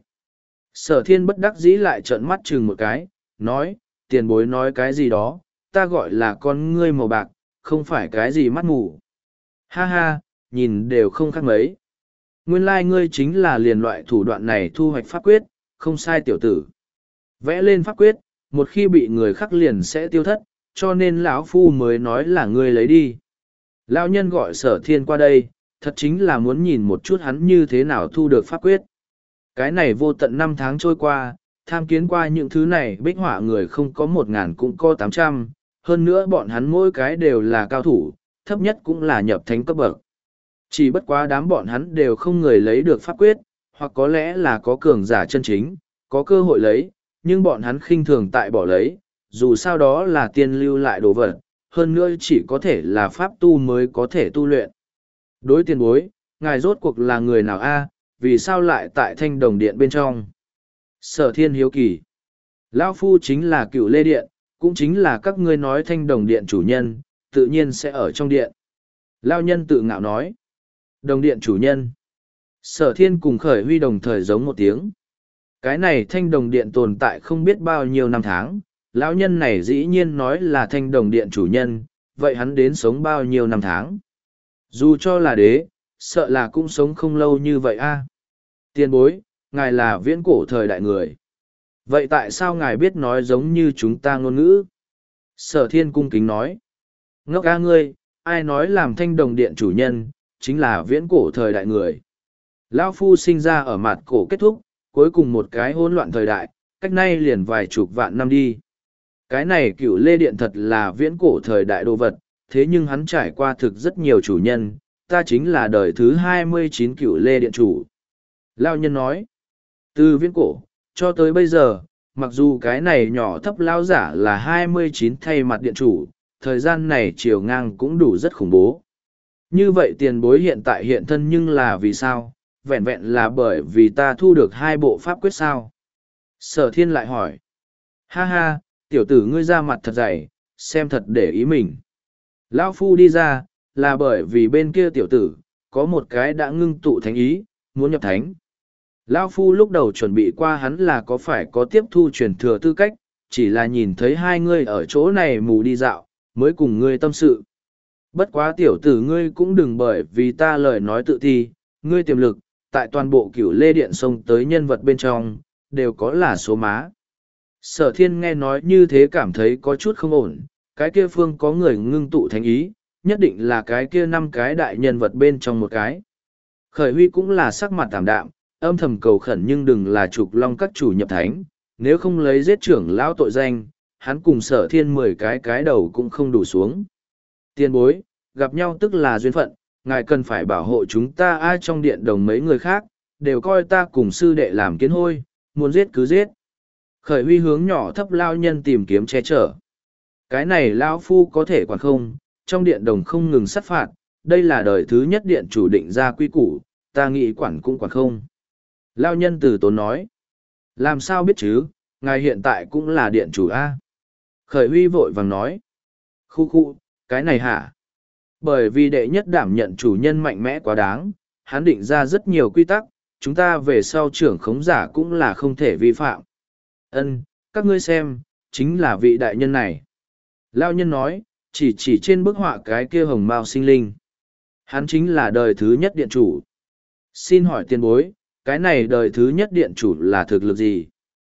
Sở thiên bất đắc dĩ lại trợn mắt chừng một cái, nói, tiền bối nói cái gì đó, ta gọi là con ngươi màu bạc, không phải cái gì mắt mù. Ha ha, nhìn đều không khác mấy. Nguyên lai ngươi chính là liền loại thủ đoạn này thu hoạch pháp quyết, không sai tiểu tử. Vẽ lên pháp quyết, một khi bị người khắc liền sẽ tiêu thất, cho nên lão phu mới nói là ngươi lấy đi. Lão nhân gọi sở thiên qua đây, thật chính là muốn nhìn một chút hắn như thế nào thu được pháp quyết. Cái này vô tận năm tháng trôi qua, tham kiến qua những thứ này bích họa người không có một ngàn cũng có tám trăm, hơn nữa bọn hắn mỗi cái đều là cao thủ, thấp nhất cũng là nhập thánh cấp bậc. Chỉ bất quá đám bọn hắn đều không người lấy được pháp quyết, hoặc có lẽ là có cường giả chân chính, có cơ hội lấy, nhưng bọn hắn khinh thường tại bỏ lấy, dù sao đó là tiên lưu lại đồ vật, hơn nữa chỉ có thể là pháp tu mới có thể tu luyện. Đối tiền bối, ngài rốt cuộc là người nào a? Vì sao lại tại thanh đồng điện bên trong? Sở thiên hiếu kỳ. Lão phu chính là cựu lê điện, cũng chính là các ngươi nói thanh đồng điện chủ nhân, tự nhiên sẽ ở trong điện. Lão nhân tự ngạo nói. Đồng điện chủ nhân. Sở thiên cùng Khởi Huy đồng thời giống một tiếng. Cái này thanh đồng điện tồn tại không biết bao nhiêu năm tháng, lão nhân này dĩ nhiên nói là thanh đồng điện chủ nhân, vậy hắn đến sống bao nhiêu năm tháng? Dù cho là đế, sợ là cũng sống không lâu như vậy a. Tiền bối, ngài là viễn cổ thời đại người. Vậy tại sao ngài biết nói giống như chúng ta ngôn ngữ? Sở thiên cung kính nói. Ngốc a ngươi, ai nói làm thanh đồng điện chủ nhân, chính là viễn cổ thời đại người. Lão phu sinh ra ở mặt cổ kết thúc, cuối cùng một cái hỗn loạn thời đại, cách nay liền vài chục vạn năm đi. Cái này cựu lê điện thật là viễn cổ thời đại đồ vật, thế nhưng hắn trải qua thực rất nhiều chủ nhân, ta chính là đời thứ hai mươi chín cựu lê điện chủ. Lão nhân nói, từ viễn cổ, cho tới bây giờ, mặc dù cái này nhỏ thấp lão giả là hai mươi chín thay mặt điện chủ, thời gian này chiều ngang cũng đủ rất khủng bố. Như vậy tiền bối hiện tại hiện thân nhưng là vì sao? Vẹn vẹn là bởi vì ta thu được hai bộ pháp quyết sao? Sở thiên lại hỏi. Ha ha, tiểu tử ngươi ra mặt thật dày, xem thật để ý mình. Lão Phu đi ra, là bởi vì bên kia tiểu tử, có một cái đã ngưng tụ thánh ý, muốn nhập thánh. Lão Phu lúc đầu chuẩn bị qua hắn là có phải có tiếp thu truyền thừa tư cách, chỉ là nhìn thấy hai ngươi ở chỗ này mù đi dạo, mới cùng ngươi tâm sự. Bất quá tiểu tử ngươi cũng đừng bởi vì ta lời nói tự thi, ngươi tiềm lực, tại toàn bộ cửu lê điện sông tới nhân vật bên trong, đều có là số má. Sở thiên nghe nói như thế cảm thấy có chút không ổn, cái kia phương có người ngưng tụ thánh ý, nhất định là cái kia năm cái đại nhân vật bên trong một cái. Khởi Huy cũng là sắc mặt tạm đạm, âm thầm cầu khẩn nhưng đừng là trục long các chủ nhập thánh, nếu không lấy giết trưởng lão tội danh, hắn cùng sở thiên mười cái cái đầu cũng không đủ xuống. Tiên bối, gặp nhau tức là duyên phận, ngài cần phải bảo hộ chúng ta ai trong điện đồng mấy người khác, đều coi ta cùng sư đệ làm kiến hôi, muốn giết cứ giết. Khởi Huy hướng nhỏ thấp lao nhân tìm kiếm che chở. Cái này lão phu có thể quản không, trong điện đồng không ngừng sát phạt, đây là đời thứ nhất điện chủ định ra quy củ, ta nghĩ quản cũng quản không. Lao nhân từ tốn nói, làm sao biết chứ, ngài hiện tại cũng là điện chủ A. Khởi Huy vội vàng nói, khu khu, cái này hả? Bởi vì đệ nhất đảm nhận chủ nhân mạnh mẽ quá đáng, hắn định ra rất nhiều quy tắc, chúng ta về sau trưởng khống giả cũng là không thể vi phạm. Ân, các ngươi xem, chính là vị đại nhân này. Lao nhân nói, chỉ chỉ trên bức họa cái kia hồng mao sinh linh. Hắn chính là đời thứ nhất điện chủ. Xin hỏi tiền bối, cái này đời thứ nhất điện chủ là thực lực gì?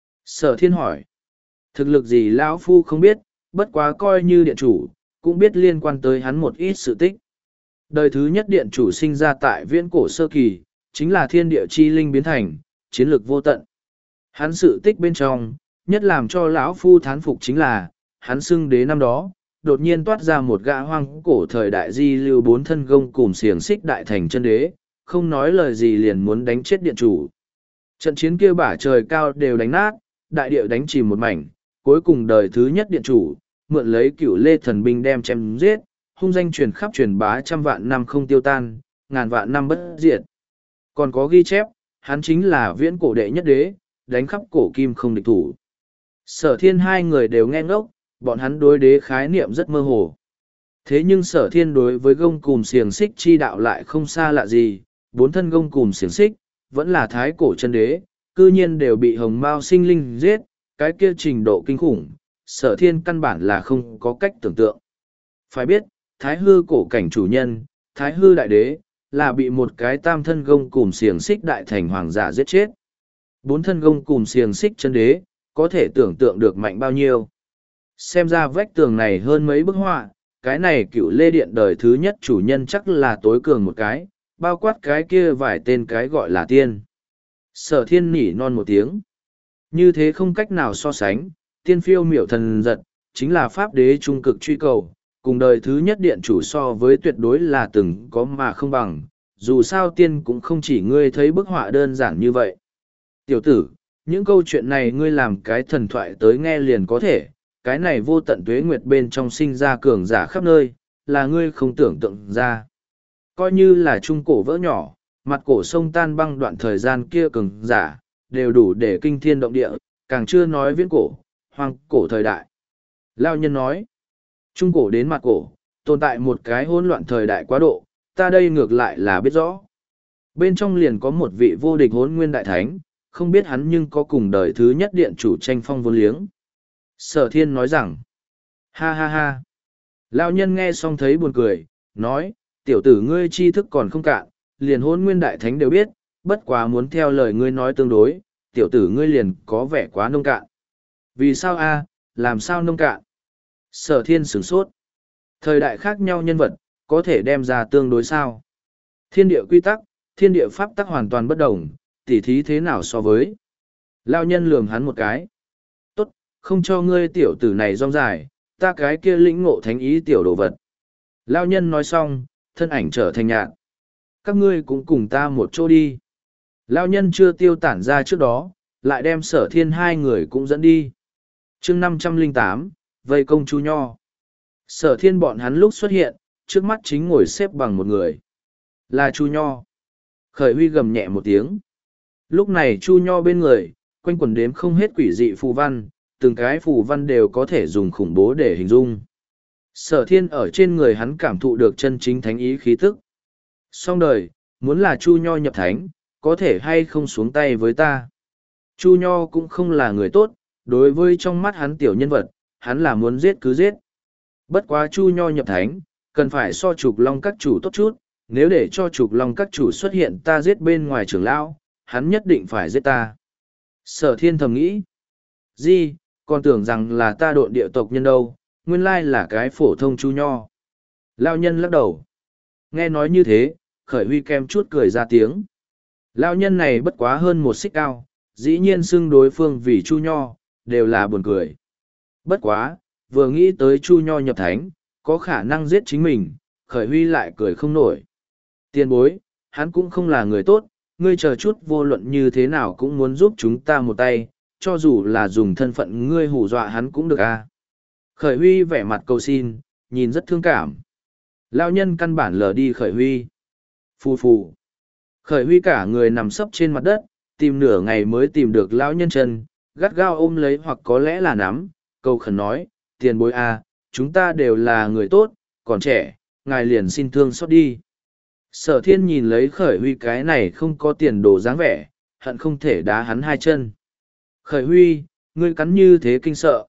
Sở thiên hỏi. Thực lực gì lão phu không biết, bất quá coi như điện chủ, cũng biết liên quan tới hắn một ít sự tích. Đời thứ nhất điện chủ sinh ra tại viễn cổ sơ kỳ, chính là thiên địa chi linh biến thành, chiến lược vô tận. Hắn sự tích bên trong, nhất làm cho lão phu thán phục chính là, hắn xưng đế năm đó, đột nhiên toát ra một gã hoang cổ thời đại di lưu bốn thân gông cùng xiềng xích đại thành chân đế, không nói lời gì liền muốn đánh chết điện chủ. Trận chiến kia bả trời cao đều đánh nát, đại địa đánh chìm một mảnh, cuối cùng đời thứ nhất điện chủ, mượn lấy cửu lê thần binh đem chém giết, hung danh truyền khắp truyền bá trăm vạn năm không tiêu tan, ngàn vạn năm bất diệt. Còn có ghi chép, hắn chính là viễn cổ đệ nhất đế, đánh khắp cổ kim không địch thủ. Sở thiên hai người đều nghe ngốc, bọn hắn đối đế khái niệm rất mơ hồ. Thế nhưng sở thiên đối với gông cùm xiềng xích chi đạo lại không xa lạ gì, bốn thân gông cùm xiềng xích, vẫn là thái cổ chân đế, cư nhiên đều bị hồng mao sinh linh giết, cái kia trình độ kinh khủng, sở thiên căn bản là không có cách tưởng tượng. Phải biết, thái hư cổ cảnh chủ nhân, thái hư đại đế, là bị một cái tam thân gông cùm xiềng xích đại thành hoàng giả giết chết. Bốn thân gông cùm xiềng xích chân đế, có thể tưởng tượng được mạnh bao nhiêu. Xem ra vách tường này hơn mấy bức họa, cái này cựu lê điện đời thứ nhất chủ nhân chắc là tối cường một cái, bao quát cái kia vài tên cái gọi là tiên. Sở thiên nỉ non một tiếng. Như thế không cách nào so sánh, tiên phiêu miểu thần giật, chính là pháp đế trung cực truy cầu, cùng đời thứ nhất điện chủ so với tuyệt đối là từng có mà không bằng, dù sao tiên cũng không chỉ ngươi thấy bức họa đơn giản như vậy. Tiểu tử, những câu chuyện này ngươi làm cái thần thoại tới nghe liền có thể, cái này vô tận tuế nguyệt bên trong sinh ra cường giả khắp nơi, là ngươi không tưởng tượng ra. Coi như là trung cổ vỡ nhỏ, mặt cổ sông tan băng đoạn thời gian kia cường giả, đều đủ để kinh thiên động địa, càng chưa nói viễn cổ, hoang cổ thời đại. Lao nhân nói, trung cổ đến mặt cổ, tồn tại một cái hỗn loạn thời đại quá độ, ta đây ngược lại là biết rõ. Bên trong liền có một vị vô địch hỗn nguyên đại thánh, không biết hắn nhưng có cùng đời thứ nhất điện chủ tranh phong vốn liếng. Sở thiên nói rằng, ha ha ha. Lao nhân nghe xong thấy buồn cười, nói, tiểu tử ngươi tri thức còn không cạn, liền hôn nguyên đại thánh đều biết, bất quá muốn theo lời ngươi nói tương đối, tiểu tử ngươi liền có vẻ quá nông cạn. Vì sao a? Làm sao nông cạn? Sở thiên sửng sốt. Thời đại khác nhau nhân vật, có thể đem ra tương đối sao? Thiên địa quy tắc, thiên địa pháp tắc hoàn toàn bất đồng, tỉ thí thế nào so với? Lao nhân lườm hắn một cái. Tốt, không cho ngươi tiểu tử này rong dài, ta cái kia lĩnh ngộ thánh ý tiểu đồ vật. Lao nhân nói xong, thân ảnh trở thành nhạn. Các ngươi cũng cùng ta một chỗ đi. Lao nhân chưa tiêu tản ra trước đó, lại đem sở thiên hai người cũng dẫn đi. chương năm trăm lẻ tám, vây công chú nho. Sở thiên bọn hắn lúc xuất hiện, trước mắt chính ngồi xếp bằng một người. Là Chu Nho. Khởi Huy gầm nhẹ một tiếng. Lúc này Chu Nho bên người, quanh quần đếm không hết quỷ dị phù văn, từng cái phù văn đều có thể dùng khủng bố để hình dung. Sở thiên ở trên người hắn cảm thụ được chân chính thánh ý khí tức. Xong đời, muốn là Chu Nho nhập thánh, có thể hay không xuống tay với ta. Chu Nho cũng không là người tốt, đối với trong mắt hắn tiểu nhân vật, hắn là muốn giết cứ giết. Bất quá Chu Nho nhập thánh, cần phải so trục long các chủ tốt chút, nếu để cho trục long các chủ xuất hiện ta giết bên ngoài trưởng lão, hắn nhất định phải giết ta. Sở thiên thầm nghĩ, gì, còn tưởng rằng là ta độn địa tộc nhân đâu, nguyên lai là cái phổ thông Chu Nho. Lao nhân lắc đầu. Nghe nói như thế, Khởi Huy kem chút cười ra tiếng. Lao nhân này bất quá hơn một xích cao, dĩ nhiên xưng đối phương vì Chu Nho, đều là buồn cười. Bất quá, vừa nghĩ tới Chu Nho nhập thánh, có khả năng giết chính mình, Khởi Huy lại cười không nổi. Tiền bối, hắn cũng không là người tốt, ngươi chờ chút vô luận như thế nào cũng muốn giúp chúng ta một tay, cho dù là dùng thân phận ngươi hù dọa hắn cũng được à. Khởi Huy vẻ mặt cầu xin, nhìn rất thương cảm. Lao nhân căn bản lờ đi Khởi Huy. Phù phù. Khởi Huy cả người nằm sấp trên mặt đất, tìm nửa ngày mới tìm được lão nhân chân, gắt gao ôm lấy hoặc có lẽ là nắm, cầu khẩn nói, tiền bối à, chúng ta đều là người tốt, còn trẻ, ngài liền xin thương xót đi. Sở thiên nhìn lấy Khởi Huy cái này không có tiền đồ dáng vẻ, hận không thể đá hắn hai chân. Khởi Huy, ngươi cắn như thế kinh sợ.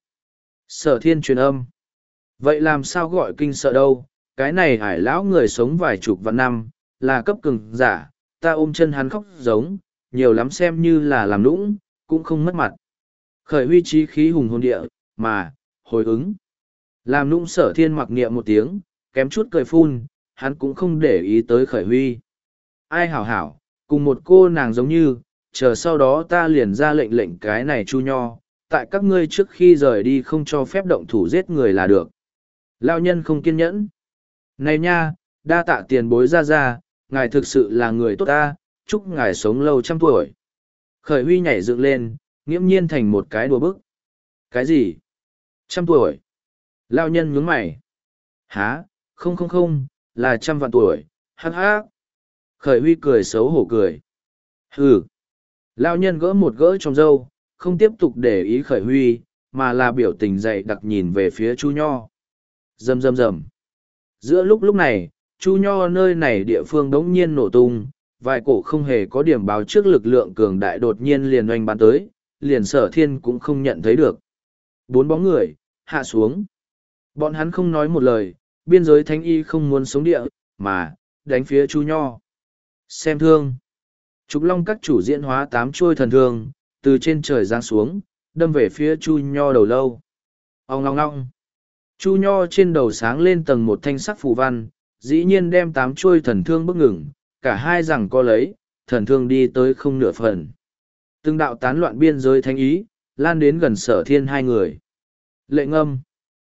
Sở thiên truyền âm. Vậy làm sao gọi kinh sợ đâu, cái này hải lão người sống vài chục vạn năm, là cấp cường giả, ta ôm chân hắn khóc giống, nhiều lắm xem như là làm lũng, cũng không mất mặt. Khởi Huy chí khí hùng hồn địa, mà, hồi ứng. Làm lũng Sở thiên mặc niệm một tiếng, kém chút cười phun, hắn cũng không để ý tới Khởi Huy. Ai hảo hảo, cùng một cô nàng giống như, chờ sau đó ta liền ra lệnh lệnh cái này Chu Nho, tại các ngươi trước khi rời đi không cho phép động thủ giết người là được. Lao nhân không kiên nhẫn. Này nha, đa tạ tiền bối ra ra, ngài thực sự là người tốt ta, chúc ngài sống lâu trăm tuổi. Khởi Huy nhảy dựng lên, nghiễm nhiên thành một cái đùa bức. Cái gì? Trăm tuổi? Lao nhân nhướng mày. Há, không không không, là trăm vạn tuổi, hắc hắc. Khởi Huy cười xấu hổ cười. Hừ. Lao nhân gỡ một gỡ trong râu, không tiếp tục để ý Khởi Huy, mà là biểu tình dày đặc nhìn về phía Chu Nho. Rầm rầm rầm. Giữa lúc lúc này, Chu Nho nơi này địa phương đống nhiên nổ tung, vài cổ không hề có điểm báo trước lực lượng cường đại đột nhiên liền oanh bắn tới, liền Sở thiên cũng không nhận thấy được. Bốn bóng người, hạ xuống. Bọn hắn không nói một lời, biên giới thánh y không muốn sống địa, mà, đánh phía Chu Nho. Xem thương. Trục Long các chủ diễn hóa tám trôi thần thương, từ trên trời giáng xuống, đâm về phía Chu Nho đầu lâu. Ông ngong ngong. Chu Nho trên đầu sáng lên tầng một thanh sắc phù văn, dĩ nhiên đem tám trôi thần thương bức ngừng, cả hai rằng co lấy, thần thương đi tới không nửa phần. Từng đạo tán loạn biên giới thánh ý, lan đến gần Sở thiên hai người. Lệ ngâm.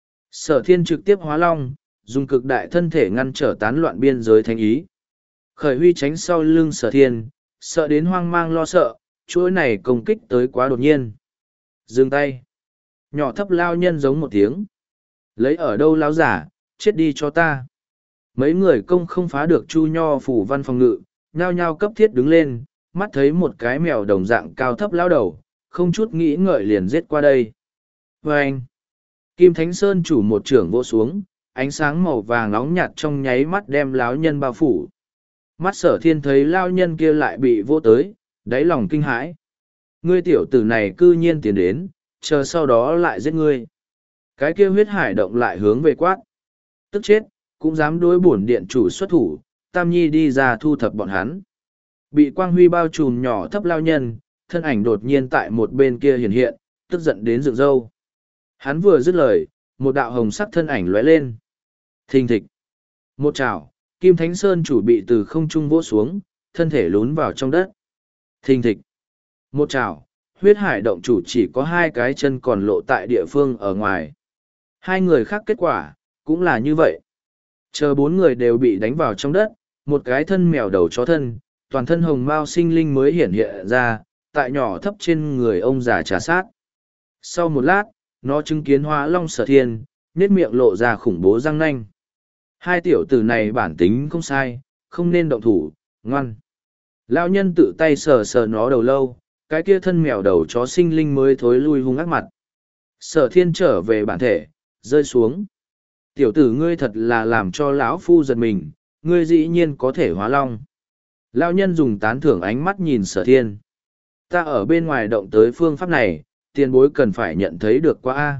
Sở thiên trực tiếp hóa long, dùng cực đại thân thể ngăn trở tán loạn biên giới thánh ý. Khởi Huy tránh sau lưng Sở thiên, sợ đến hoang mang lo sợ, chuỗi này công kích tới quá đột nhiên. Dừng tay. Nhỏ thấp lao nhân giống một tiếng. Lấy ở đâu lão giả, chết đi cho ta. Mấy người công không phá được Chu Nho phủ văn phòng ngự, nhao nhao cấp thiết đứng lên, mắt thấy một cái mèo đồng dạng cao thấp lao đầu, không chút nghĩ ngợi liền giết qua đây. Và anh, Kim Thánh Sơn chủ một trưởng vỗ xuống, ánh sáng màu vàng nóng nhạt trong nháy mắt đem lão nhân bao phủ. Mắt Sở thiên thấy lao nhân kia lại bị vỗ tới, đáy lòng kinh hãi. Ngươi tiểu tử này cư nhiên tiến đến, chờ sau đó lại giết ngươi. Cái kia huyết hải động lại hướng về quát. Tức chết, cũng dám đối bổn điện chủ xuất thủ, Tam Nhi đi ra thu thập bọn hắn. Bị quang huy bao trùm nhỏ thấp lao nhân, thân ảnh đột nhiên tại một bên kia hiện hiện, tức giận đến dựng râu. Hắn vừa dứt lời, một đạo hồng sắc thân ảnh lóe lên. Thình thịch. Một chảo, Kim Thánh Sơn chủ bị từ không trung vỗ xuống, thân thể lún vào trong đất. Thình thịch. Một chảo, huyết hải động chủ chỉ có hai cái chân còn lộ tại địa phương ở ngoài. Hai người khác kết quả, cũng là như vậy. Chờ bốn người đều bị đánh vào trong đất, một cái thân mèo đầu chó thân, toàn thân hồng mao sinh linh mới hiển hiện ra, tại nhỏ thấp trên người ông già trà sát. Sau một lát, nó chứng kiến hóa long Sở thiên, nết miệng lộ ra khủng bố răng nanh. Hai tiểu tử này bản tính không sai, không nên động thủ, ngoan. Lão nhân tự tay sờ sờ nó đầu lâu, cái kia thân mèo đầu chó sinh linh mới thối lui hung ác mặt. Sở thiên trở về bản thể, rơi xuống. Tiểu tử ngươi thật là làm cho lão phu giật mình, ngươi dĩ nhiên có thể hóa long. Lão nhân dùng tán thưởng ánh mắt nhìn sở thiên. Ta ở bên ngoài động tới phương pháp này, tiền bối cần phải nhận thấy được qua a.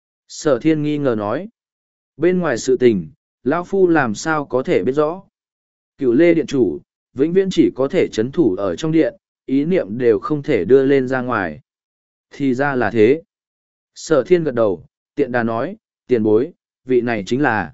Sở thiên nghi ngờ nói. Bên ngoài sự tình, lão phu làm sao có thể biết rõ. Cựu lê điện chủ, vĩnh viễn chỉ có thể chấn thủ ở trong điện, ý niệm đều không thể đưa lên ra ngoài. Thì ra là thế. Sở thiên gật đầu, tiện đà nói, tiền bối, vị này chính là.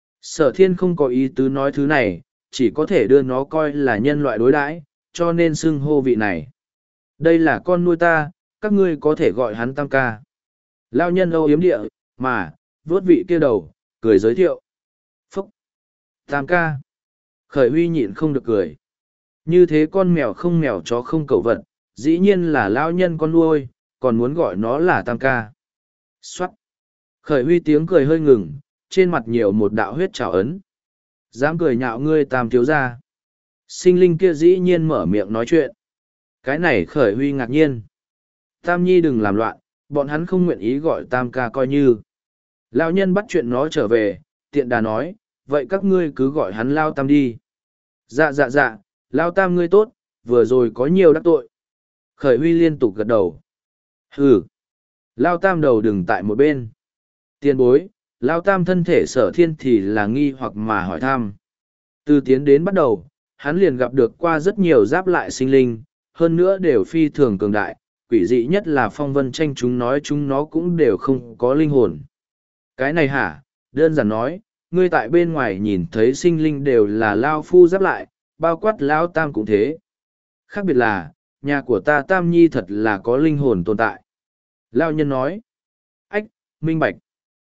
Sở thiên không có ý tứ nói thứ này, chỉ có thể đưa nó coi là nhân loại đối đãi, cho nên xưng hô vị này. Đây là con nuôi ta, các ngươi có thể gọi hắn tam ca. Lao nhân âu yếm địa, mà, vuốt vị kia đầu, cười giới thiệu. Phúc! Tam ca! Khởi huy nhịn không được cười. Như thế con mèo không mèo chó không cẩu vật, dĩ nhiên là lao nhân con nuôi, còn muốn gọi nó là tam ca. Xoát! Khởi huy tiếng cười hơi ngừng, trên mặt nhiều một đạo huyết trào ấn. Dám cười nhạo ngươi tam thiếu gia. Sinh linh kia dĩ nhiên mở miệng nói chuyện. Cái này khởi huy ngạc nhiên. Tam nhi đừng làm loạn, bọn hắn không nguyện ý gọi tam ca coi như. Lão nhân bắt chuyện nó trở về, tiện đà nói, vậy các ngươi cứ gọi hắn lao tam đi. Dạ dạ dạ, lao tam ngươi tốt, vừa rồi có nhiều đắc tội. Khởi huy liên tục gật đầu. Hừ, lao tam đầu đừng tại một bên. Tiền bối, lao tam thân thể sở thiên thì là nghi hoặc mà hỏi thăm. Từ tiến đến bắt đầu, hắn liền gặp được qua rất nhiều giáp lại sinh linh, hơn nữa đều phi thường cường đại, quỷ dị nhất là phong vân tranh chúng nói chúng nó cũng đều không có linh hồn. Cái này hả, đơn giản nói, ngươi tại bên ngoài nhìn thấy sinh linh đều là lao phu giáp lại, bao quát lao tam cũng thế. Khác biệt là, nhà của ta tam nhi thật là có linh hồn tồn tại. Lao nhân nói, ách, minh bạch.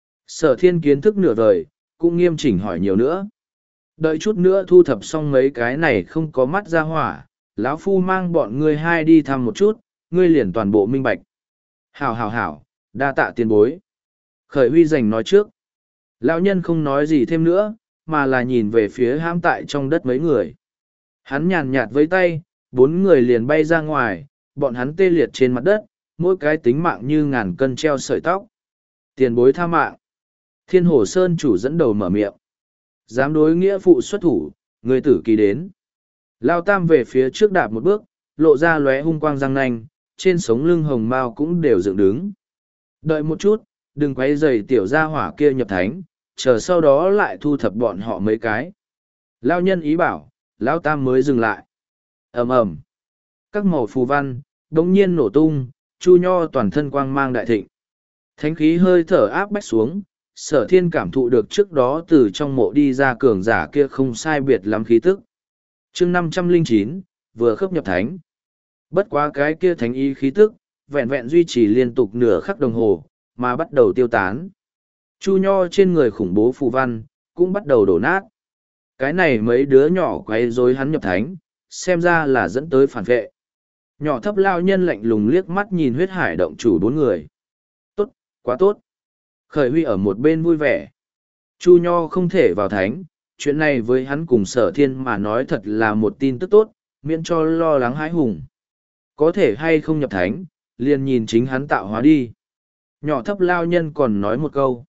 Sở thiên kiến thức nửa vời, cũng nghiêm chỉnh hỏi nhiều nữa. Đợi chút nữa thu thập xong mấy cái này không có mắt ra hỏa, lão phu mang bọn ngươi hai đi thăm một chút, ngươi liền toàn bộ minh bạch. Hảo hảo hảo, đa tạ tiền bối. Khởi huy dành nói trước. Lão nhân không nói gì thêm nữa, mà là nhìn về phía hãm tại trong đất mấy người. Hắn nhàn nhạt với tay, bốn người liền bay ra ngoài, bọn hắn tê liệt trên mặt đất, mỗi cái tính mạng như ngàn cân treo sợi tóc. Tiền bối tha mạng. Thiên Hồ Sơn chủ dẫn đầu mở miệng. Dám đối nghĩa phụ xuất thủ, người tử kỳ đến. Lao tam về phía trước đạp một bước, lộ ra lóe hung quang răng nanh, trên sống lưng hồng mao cũng đều dựng đứng. Đợi một chút, đừng quấy rầy tiểu gia hỏa kia nhập thánh, chờ sau đó lại thu thập bọn họ mấy cái. Lao nhân ý bảo, Lao tam mới dừng lại. ầm ầm, các màu phù văn, đống nhiên nổ tung, Chu Nho toàn thân quang mang đại thịnh. Thánh khí hơi thở áp bách xuống, sở thiên cảm thụ được trước đó từ trong mộ đi ra cường giả kia không sai biệt lắm khí tức. chương năm trăm lẻ chín, vừa khớp nhập thánh. Bất quá cái kia thánh ý khí tức, vẹn vẹn duy trì liên tục nửa khắc đồng hồ, mà bắt đầu tiêu tán. Chu Nho trên người khủng bố phù văn, cũng bắt đầu đổ nát. Cái này mấy đứa nhỏ quay rối hắn nhập thánh, xem ra là dẫn tới phản vệ. Nhỏ thấp lao nhân lạnh lùng liếc mắt nhìn huyết hải động chủ bốn người. Tốt, quá tốt. Khởi huy ở một bên vui vẻ. Chu Nho không thể vào thánh, chuyện này với hắn cùng sở thiên mà nói thật là một tin tức tốt, miễn cho lo lắng hãi hùng. Có thể hay không nhập thánh, liền nhìn chính hắn tạo hóa đi. Nhỏ thấp lao nhân còn nói một câu.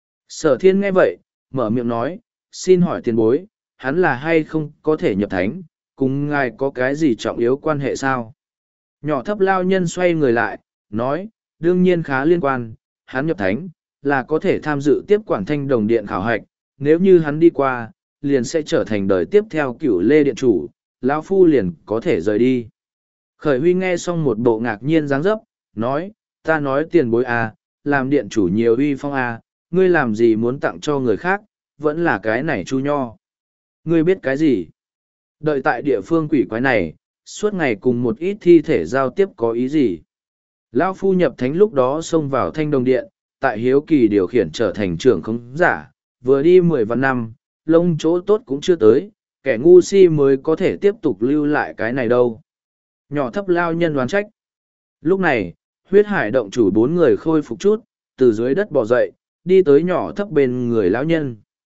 Sở thiên nghe vậy, mở miệng nói, xin hỏi tiền bối, hắn là hay không có thể nhập thánh, cùng ngài có cái gì trọng yếu quan hệ sao? Nhỏ thấp lao nhân xoay người lại, nói, đương nhiên khá liên quan, hắn nhập thánh, là có thể tham dự tiếp quản thanh đồng điện khảo hạch, nếu như hắn đi qua, liền sẽ trở thành đời tiếp theo cửu lê điện chủ, lão phu liền có thể rời đi. Khởi huy nghe xong một bộ ngạc nhiên dáng dấp, nói, ta nói tiền bối à, làm điện chủ nhiều uy phong à, ngươi làm gì muốn tặng cho người khác, vẫn là cái này Chu Nho. Ngươi biết cái gì? Đợi tại địa phương quỷ quái này, suốt ngày cùng một ít thi thể giao tiếp có ý gì? Lão phu nhập thánh lúc đó xông vào thanh đồng điện, tại hiếu kỳ điều khiển trở thành trưởng không giả, vừa đi mười vạn năm, lông chỗ tốt cũng chưa tới, kẻ ngu si mới có thể tiếp tục lưu lại cái này đâu. Nhỏ thấp lao nhân đoán trách. Lúc này, huyết hải động chủ bốn người khôi phục chút, từ dưới đất bò dậy, đi tới nhỏ thấp bên người lão nhân.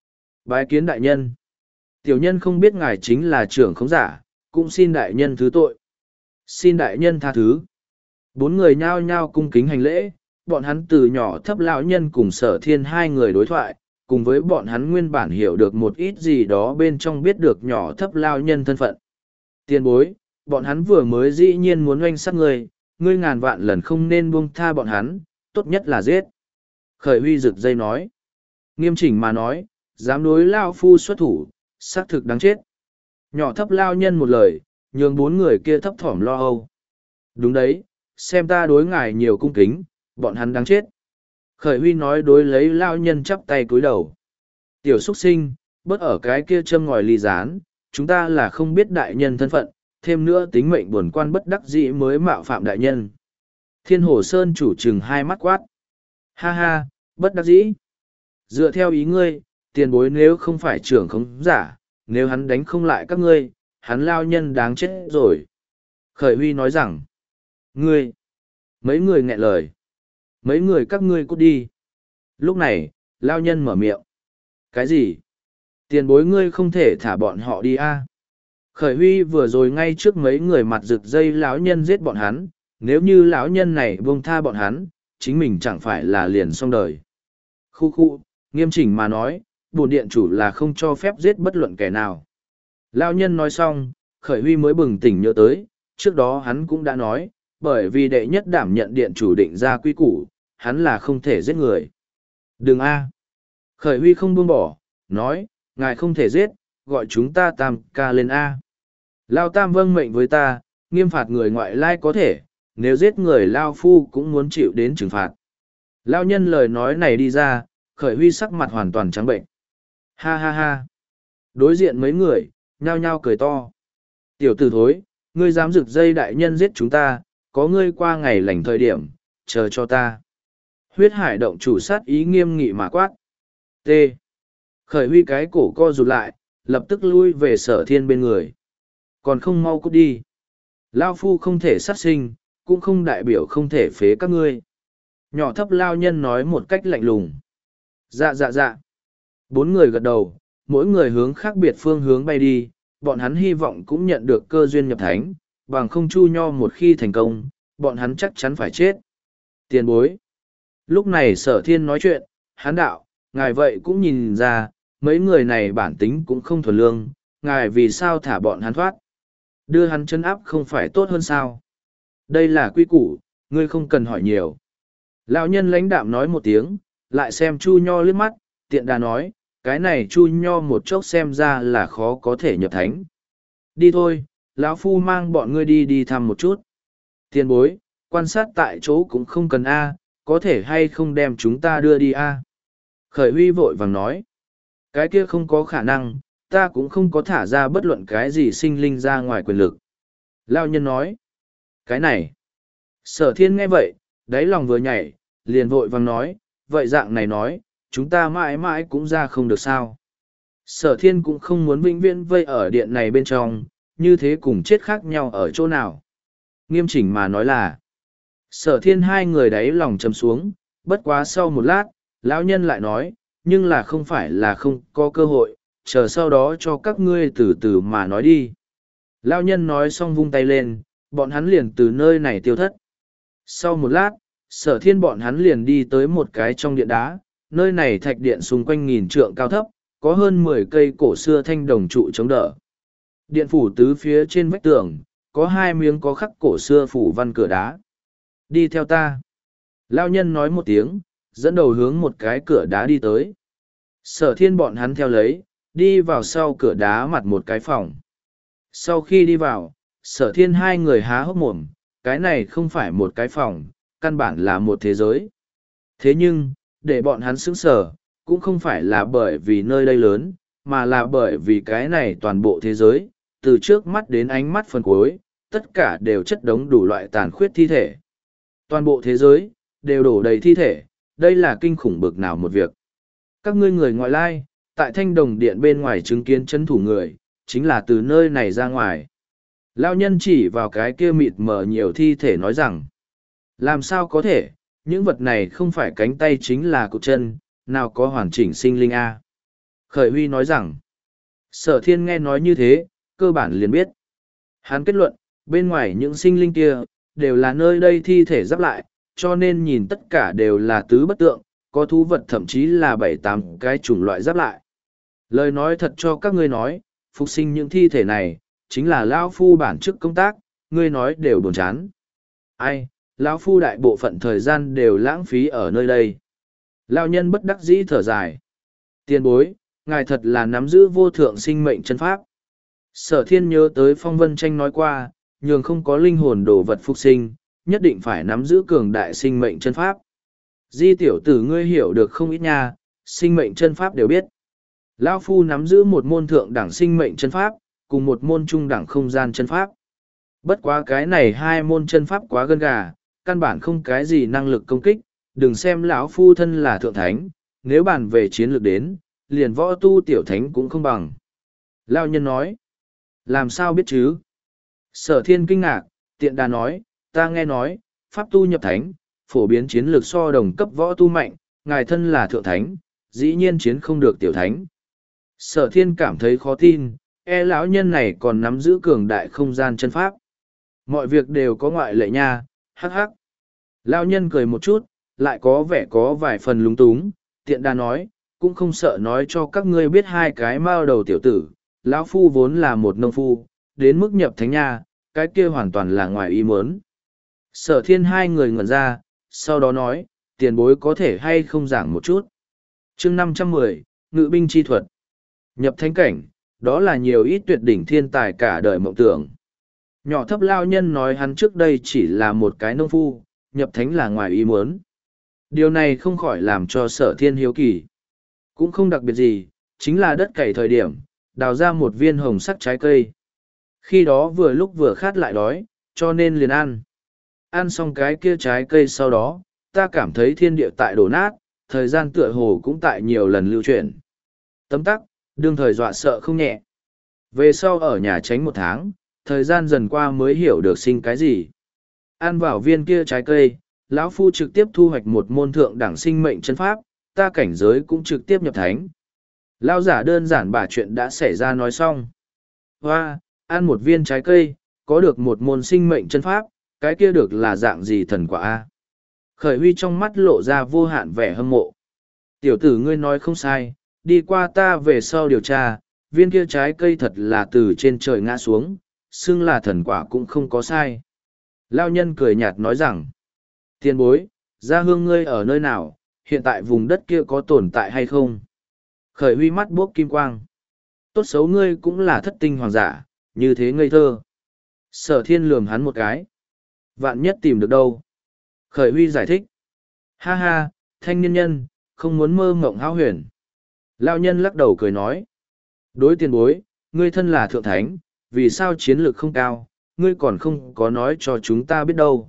Bái kiến đại nhân. Tiểu nhân không biết ngài chính là trưởng khống giả, cũng xin đại nhân thứ tội. Xin đại nhân tha thứ. Bốn người nhao nhao cung kính hành lễ, bọn hắn từ nhỏ thấp lão nhân cùng sở thiên hai người đối thoại, cùng với bọn hắn nguyên bản hiểu được một ít gì đó bên trong biết được nhỏ thấp lao nhân thân phận. Tiền bối, bọn hắn vừa mới dĩ nhiên muốn oanh sát ngươi, ngươi ngàn vạn lần không nên buông tha bọn hắn, tốt nhất là giết. Khởi huy rực dây nói. Nghiêm chỉnh mà nói, dám đối lao phu xuất thủ, xác thực đáng chết. Nhỏ thấp lao nhân một lời, nhường bốn người kia thấp thỏm lo âu. Đúng đấy, xem ta đối ngài nhiều cung kính, bọn hắn đáng chết. Khởi huy nói đối lấy lao nhân chắp tay cúi đầu. Tiểu xuất sinh, bớt ở cái kia châm ngòi ly gián, chúng ta là không biết đại nhân thân phận, thêm nữa tính mệnh buồn quan bất đắc dĩ mới mạo phạm đại nhân. Thiên Hồ Sơn chủ trừng hai mắt quát. Ha ha, bất đắc dĩ. Dựa theo ý ngươi, tiền bối nếu không phải trưởng khống giả, nếu hắn đánh không lại các ngươi, hắn lao nhân đáng chết rồi. Khởi huy nói rằng, ngươi, mấy người nghẹn lời. Mấy người các ngươi cút đi. Lúc này, lao nhân mở miệng. Cái gì? Tiền bối ngươi không thể thả bọn họ đi a? À? Khởi huy vừa rồi ngay trước mấy người mặt rực dây lão nhân giết bọn hắn, nếu như lão nhân này buông tha bọn hắn, chính mình chẳng phải là liền xong đời. Khu khu, nghiêm chỉnh mà nói, bổn điện chủ là không cho phép giết bất luận kẻ nào. Lão nhân nói xong, Khởi huy mới bừng tỉnh nhớ tới, trước đó hắn cũng đã nói, bởi vì đệ nhất đảm nhận điện chủ định ra quy củ, hắn là không thể giết người. Đừng a. Khởi huy không buông bỏ, nói, ngài không thể giết, gọi chúng ta tam ca lên a. Lao tam vâng mệnh với ta, nghiêm phạt người ngoại lai có thể, nếu giết người Lao phu cũng muốn chịu đến trừng phạt. Lao nhân lời nói này đi ra, Khởi huy sắc mặt hoàn toàn trắng bệnh. Ha ha ha. Đối diện mấy người, nhao nhao cười to. Tiểu tử thối, ngươi dám rực dây đại nhân giết chúng ta, có ngươi qua ngày lành thời điểm, chờ cho ta. Huyết hải động chủ sát ý nghiêm nghị mà quát. T. Khởi huy cái cổ co rụt lại, lập tức lui về sở thiên bên người. Còn không mau cút đi. Lao phu không thể sát sinh, cũng không đại biểu không thể phế các ngươi. Nhỏ thấp lao nhân nói một cách lạnh lùng. Dạ dạ dạ. Bốn người gật đầu, mỗi người hướng khác biệt phương hướng bay đi, bọn hắn hy vọng cũng nhận được cơ duyên nhập thánh, bằng không chu nho một khi thành công, bọn hắn chắc chắn phải chết. Tiền bối. Lúc này sở thiên nói chuyện, hắn đạo, ngài vậy cũng nhìn ra, mấy người này bản tính cũng không thuần lương, ngài vì sao thả bọn hắn thoát. Đưa hắn chân áp không phải tốt hơn sao. Đây là quy củ, ngươi không cần hỏi nhiều. Lão nhân lãnh đạm nói một tiếng, lại xem chu nho liếc mắt, tiện đà nói, cái này chu nho một chốc xem ra là khó có thể nhập thánh. Đi thôi, lão phu mang bọn ngươi đi đi thăm một chút. Tiền bối, quan sát tại chỗ cũng không cần a, có thể hay không đem chúng ta đưa đi a. Khởi huy vội vàng nói, cái kia không có khả năng, ta cũng không có thả ra bất luận cái gì sinh linh ra ngoài quyền lực. Lao nhân nói, cái này. Sở thiên nghe vậy, đáy lòng vừa nhảy, liền vội vàng nói, vậy dạng này nói, chúng ta mãi mãi cũng ra không được sao. Sở thiên cũng không muốn vĩnh viễn vây ở điện này bên trong, như thế cùng chết khác nhau ở chỗ nào. Nghiêm chỉnh mà nói là, sở thiên hai người đáy lòng chầm xuống, bất quá sau một lát, lão nhân lại nói, nhưng là không phải là không có cơ hội, chờ sau đó cho các ngươi từ từ mà nói đi. Lão nhân nói xong vung tay lên, bọn hắn liền từ nơi này tiêu thất. Sau một lát, sở thiên bọn hắn liền đi tới một cái trong điện đá, nơi này thạch điện xung quanh nghìn trượng cao thấp, có hơn mười cây cổ xưa thanh đồng trụ chống đỡ. Điện phủ tứ phía trên vách tường, có hai miếng có khắc cổ xưa phủ văn cửa đá. Đi theo ta. Lão nhân nói một tiếng, dẫn đầu hướng một cái cửa đá đi tới. Sở thiên bọn hắn theo lấy, đi vào sau cửa đá mặt một cái phòng. Sau khi đi vào, sở thiên hai người há hốc mồm, cái này không phải một cái phòng, căn bản là một thế giới. Thế nhưng, để bọn hắn sững sờ, cũng không phải là bởi vì nơi đây lớn, mà là bởi vì cái này toàn bộ thế giới, từ trước mắt đến ánh mắt phần cuối, tất cả đều chất đống đủ loại tàn khuyết thi thể. Toàn bộ thế giới, đều đổ đầy thi thể, đây là kinh khủng bực nào một việc. Các ngươi người ngoại lai, tại thanh đồng điện bên ngoài chứng kiến chân thủ người, chính là từ nơi này ra ngoài. Lão nhân chỉ vào cái kia mịt mờ nhiều thi thể nói rằng, làm sao có thể, những vật này không phải cánh tay chính là cụt chân, nào có hoàn chỉnh sinh linh A. Khởi Huy nói rằng, Sở Thiên nghe nói như thế, cơ bản liền biết. Hắn kết luận, bên ngoài những sinh linh kia, đều là nơi đây thi thể giáp lại, cho nên nhìn tất cả đều là tứ bất tượng, có thú vật thậm chí là bảy tám cái chủng loại giáp lại. Lời nói thật cho các ngươi nói, phục sinh những thi thể này, chính là Lão Phu bản chức công tác, ngươi nói đều buồn chán. Ai, Lão Phu đại bộ phận thời gian đều lãng phí ở nơi đây. Lão nhân bất đắc dĩ thở dài. Tiền bối, ngài thật là nắm giữ vô thượng sinh mệnh chân pháp. Sở Thiên nhớ tới Phong Vân Tranh nói qua, nhường không có linh hồn đồ vật phục sinh, nhất định phải nắm giữ cường đại sinh mệnh chân pháp. Di tiểu tử ngươi hiểu được không ít nha, sinh mệnh chân pháp đều biết. Lão Phu nắm giữ một môn thượng đẳng sinh mệnh chân pháp, cùng một môn trung đẳng không gian chân pháp. Bất quá cái này hai môn chân pháp quá gân gà, căn bản không cái gì năng lực công kích, đừng xem lão Phu thân là thượng thánh, nếu bàn về chiến lược đến, liền võ tu tiểu thánh cũng không bằng. Lão nhân nói, làm sao biết chứ? Sở Thiên kinh ngạc, tiện đà nói, ta nghe nói, pháp tu nhập thánh, phổ biến chiến lược so đồng cấp võ tu mạnh, ngài thân là thượng thánh, dĩ nhiên chiến không được tiểu thánh. Sở Thiên cảm thấy khó tin, e lão nhân này còn nắm giữ cường đại không gian chân pháp. Mọi việc đều có ngoại lệ nha, hắc hắc. Lão nhân cười một chút, lại có vẻ có vài phần lúng túng, tiện đà nói, cũng không sợ nói cho các ngươi biết hai cái mao đầu tiểu tử, lão phu vốn là một nông phu, đến mức nhập thánh nha, cái kia hoàn toàn là ngoài ý muốn. Sở Thiên hai người ngẩn ra, sau đó nói, tiền bối có thể hay không giảng một chút. Chương năm trăm mười, Ngự binh chi thuật. Nhập thánh cảnh, đó là nhiều ít tuyệt đỉnh thiên tài cả đời mộng tưởng. Nhỏ thấp lao nhân nói hắn trước đây chỉ là một cái nông phu, nhập thánh là ngoài ý muốn. Điều này không khỏi làm cho Sở Thiên hiếu kỳ. Cũng không đặc biệt gì, chính là đất cày thời điểm, đào ra một viên hồng sắc trái cây. Khi đó vừa lúc vừa khát lại đói, cho nên liền ăn. Ăn xong cái kia trái cây sau đó, ta cảm thấy thiên địa tại đổ nát, thời gian tựa hồ cũng tại nhiều lần lưu chuyển. Tấm tắc, đương thời dọa sợ không nhẹ. Về sau ở nhà tránh một tháng, thời gian dần qua mới hiểu được sinh cái gì. Ăn vào viên kia trái cây, lão phu trực tiếp thu hoạch một môn thượng đẳng sinh mệnh chân pháp, ta cảnh giới cũng trực tiếp nhập thánh. Lão giả đơn giản bà chuyện đã xảy ra nói xong. Hoa, ăn một viên trái cây, có được một môn sinh mệnh chân pháp, cái kia được là dạng gì thần quả a? Khởi Huy trong mắt lộ ra vô hạn vẻ hâm mộ. Tiểu tử ngươi nói không sai, đi qua ta về sau điều tra, viên kia trái cây thật là từ trên trời ngã xuống, xưng là thần quả cũng không có sai. Lao nhân cười nhạt nói rằng, tiền bối, gia hương ngươi ở nơi nào, hiện tại vùng đất kia có tồn tại hay không? Khởi Huy mắt buốc kim quang. Tốt xấu ngươi cũng là thất tinh hoàng giả, như thế ngây thơ. Sở Thiên lườm hắn một cái. Vạn nhất tìm được đâu? Khởi Huy giải thích. Ha ha, thanh niên nhân, không muốn mơ mộng hão huyền. Lao nhân lắc đầu cười nói. Đối tiền bối, ngươi thân là thượng thánh, vì sao chiến lược không cao, ngươi còn không có nói cho chúng ta biết đâu.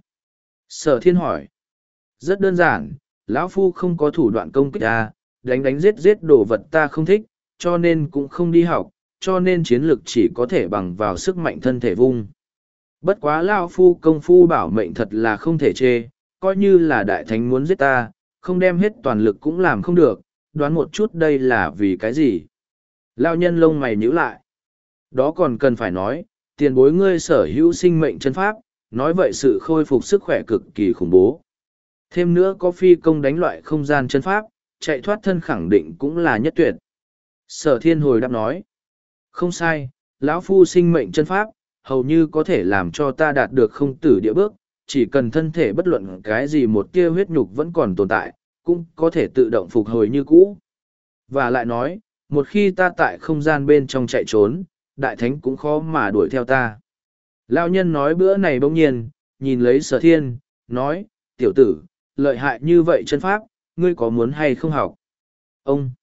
Sở Thiên hỏi. Rất đơn giản, lão phu không có thủ đoạn công kích ta, đánh đánh giết giết đồ vật ta không thích, cho nên cũng không đi học, cho nên chiến lược chỉ có thể bằng vào sức mạnh thân thể vung. Bất quá lão phu công phu bảo mệnh thật là không thể chê, coi như là đại thánh muốn giết ta, không đem hết toàn lực cũng làm không được, đoán một chút đây là vì cái gì. Lão nhân lông mày nhíu lại. Đó còn cần phải nói, tiền bối ngươi sở hữu sinh mệnh chân pháp, nói vậy sự khôi phục sức khỏe cực kỳ khủng bố. Thêm nữa có phi công đánh loại không gian chân pháp, chạy thoát thân khẳng định cũng là nhất tuyệt. Sở Thiên hồi đáp nói. Không sai, lão phu sinh mệnh chân pháp, hầu như có thể làm cho ta đạt được không tử địa bước, chỉ cần thân thể bất luận cái gì một tia huyết nhục vẫn còn tồn tại, cũng có thể tự động phục hồi như cũ. Và lại nói, một khi ta tại không gian bên trong chạy trốn, đại thánh cũng khó mà đuổi theo ta. Lão nhân nói bữa này bỗng nhiên, nhìn lấy Sở Thiên, nói, tiểu tử, lợi hại như vậy chân pháp, ngươi có muốn hay không học? Ông!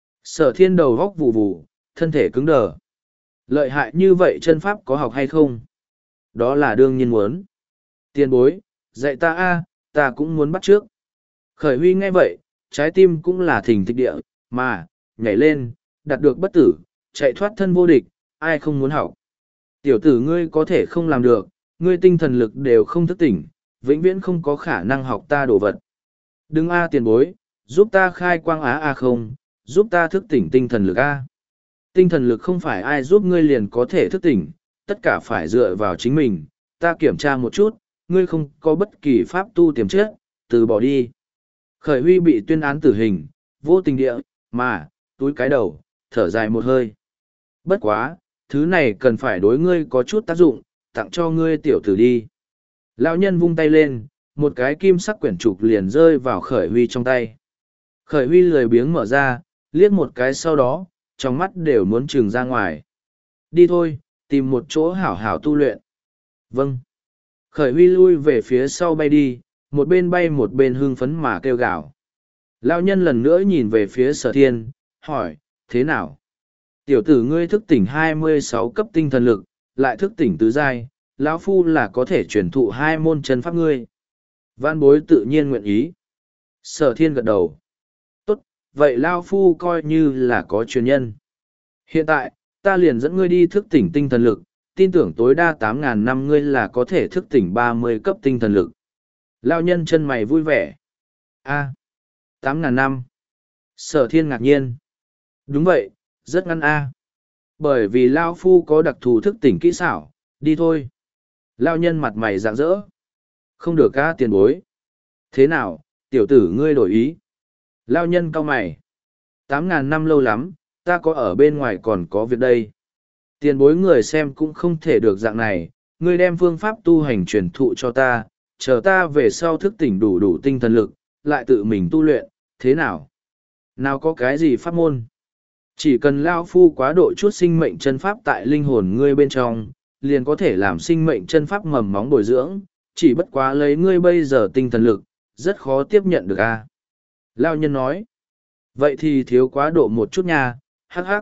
Sở Thiên đầu góc vù vù, thân thể cứng đờ. Lợi hại như vậy chân pháp có học hay không? Đó là đương nhiên muốn. Tiền bối, dạy ta a, ta cũng muốn bắt trước. Khởi Huy nghe vậy, trái tim cũng là thình thịch địa, mà, nhảy lên, đạt được bất tử, chạy thoát thân vô địch, ai không muốn học. Tiểu tử ngươi có thể không làm được, ngươi tinh thần lực đều không thức tỉnh, vĩnh viễn không có khả năng học ta đồ vật. Đừng a tiền bối, giúp ta khai quang á a không, giúp ta thức tỉnh tinh thần lực A. Tinh thần lực không phải ai giúp ngươi liền có thể thức tỉnh, tất cả phải dựa vào chính mình. Ta kiểm tra một chút, ngươi không có bất kỳ pháp tu tiềm chất, từ bỏ đi. Khởi Huy bị tuyên án tử hình, vô tình địa, mà, túi cái đầu, thở dài một hơi. Bất quá, thứ này cần phải đối ngươi có chút tác dụng, tặng cho ngươi tiểu tử đi. Lão nhân vung tay lên, một cái kim sắc quyển trục liền rơi vào Khởi Huy trong tay. Khởi Huy lười biếng mở ra, liếc một cái sau đó, trong mắt đều muốn trừng ra ngoài. Đi thôi, tìm một chỗ hảo hảo tu luyện. Vâng. Khởi Huy lui về phía sau bay đi, một bên bay một bên hưng phấn mà kêu gào. Lão nhân lần nữa nhìn về phía Sở Thiên, hỏi, thế nào? Tiểu tử ngươi thức tỉnh hai mươi sáu cấp tinh thần lực, lại thức tỉnh tứ giai, lão phu là có thể truyền thụ hai môn chân pháp ngươi. Vãn bối tự nhiên nguyện ý. Sở Thiên gật đầu. Tốt, vậy lão phu coi như là có truyền nhân. Hiện tại, ta liền dẫn ngươi đi thức tỉnh tinh thần lực, tin tưởng tối đa tám ngàn năm ngươi là có thể thức tỉnh ba mươi cấp tinh thần lực. Lão nhân chân mày vui vẻ. A, tám ngàn năm. Sở Thiên ngạc nhiên. Đúng vậy, rất ngắn a. Bởi vì Lao Phu có đặc thù thức tỉnh kỹ xảo, đi thôi. Lao nhân mặt mày rạng rỡ. Không được a tiền bối. Thế nào, tiểu tử ngươi đổi ý. Lao nhân cau mày. Tám ngàn năm lâu lắm, ta có ở bên ngoài còn có việc đây. Tiền bối người xem cũng không thể được dạng này, ngươi đem phương pháp tu hành truyền thụ cho ta, chờ ta về sau thức tỉnh đủ đủ tinh thần lực, lại tự mình tu luyện, thế nào? Nào có cái gì pháp môn? Chỉ cần Lao Phu quá độ chút sinh mệnh chân pháp tại linh hồn ngươi bên trong, liền có thể làm sinh mệnh chân pháp mầm móng bồi dưỡng, chỉ bất quá lấy ngươi bây giờ tinh thần lực, rất khó tiếp nhận được a. Lao nhân nói, vậy thì thiếu quá độ một chút nha, hắc hắc.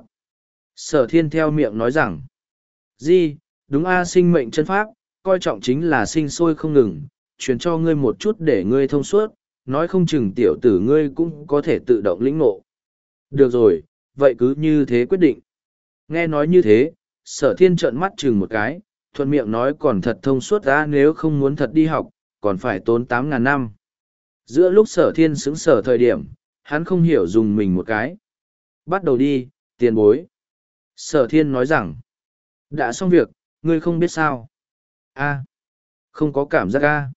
Sở Thiên theo miệng nói rằng, di, đúng a sinh mệnh chân pháp, coi trọng chính là sinh sôi không ngừng, truyền cho ngươi một chút để ngươi thông suốt, nói không chừng tiểu tử ngươi cũng có thể tự động lĩnh ngộ. Được rồi, vậy cứ như thế quyết định. Nghe nói như thế, Sở Thiên trợn mắt chừng một cái, thuận miệng nói còn thật thông suốt ra, nếu không muốn thật đi học, còn phải tốn tám ngàn năm. Giữa lúc Sở Thiên xứng sở thời điểm, hắn không hiểu dùng mình một cái. Bắt đầu đi, tiền bối. Sở Thiên nói rằng, đã xong việc, ngươi không biết sao. A, không có cảm giác a.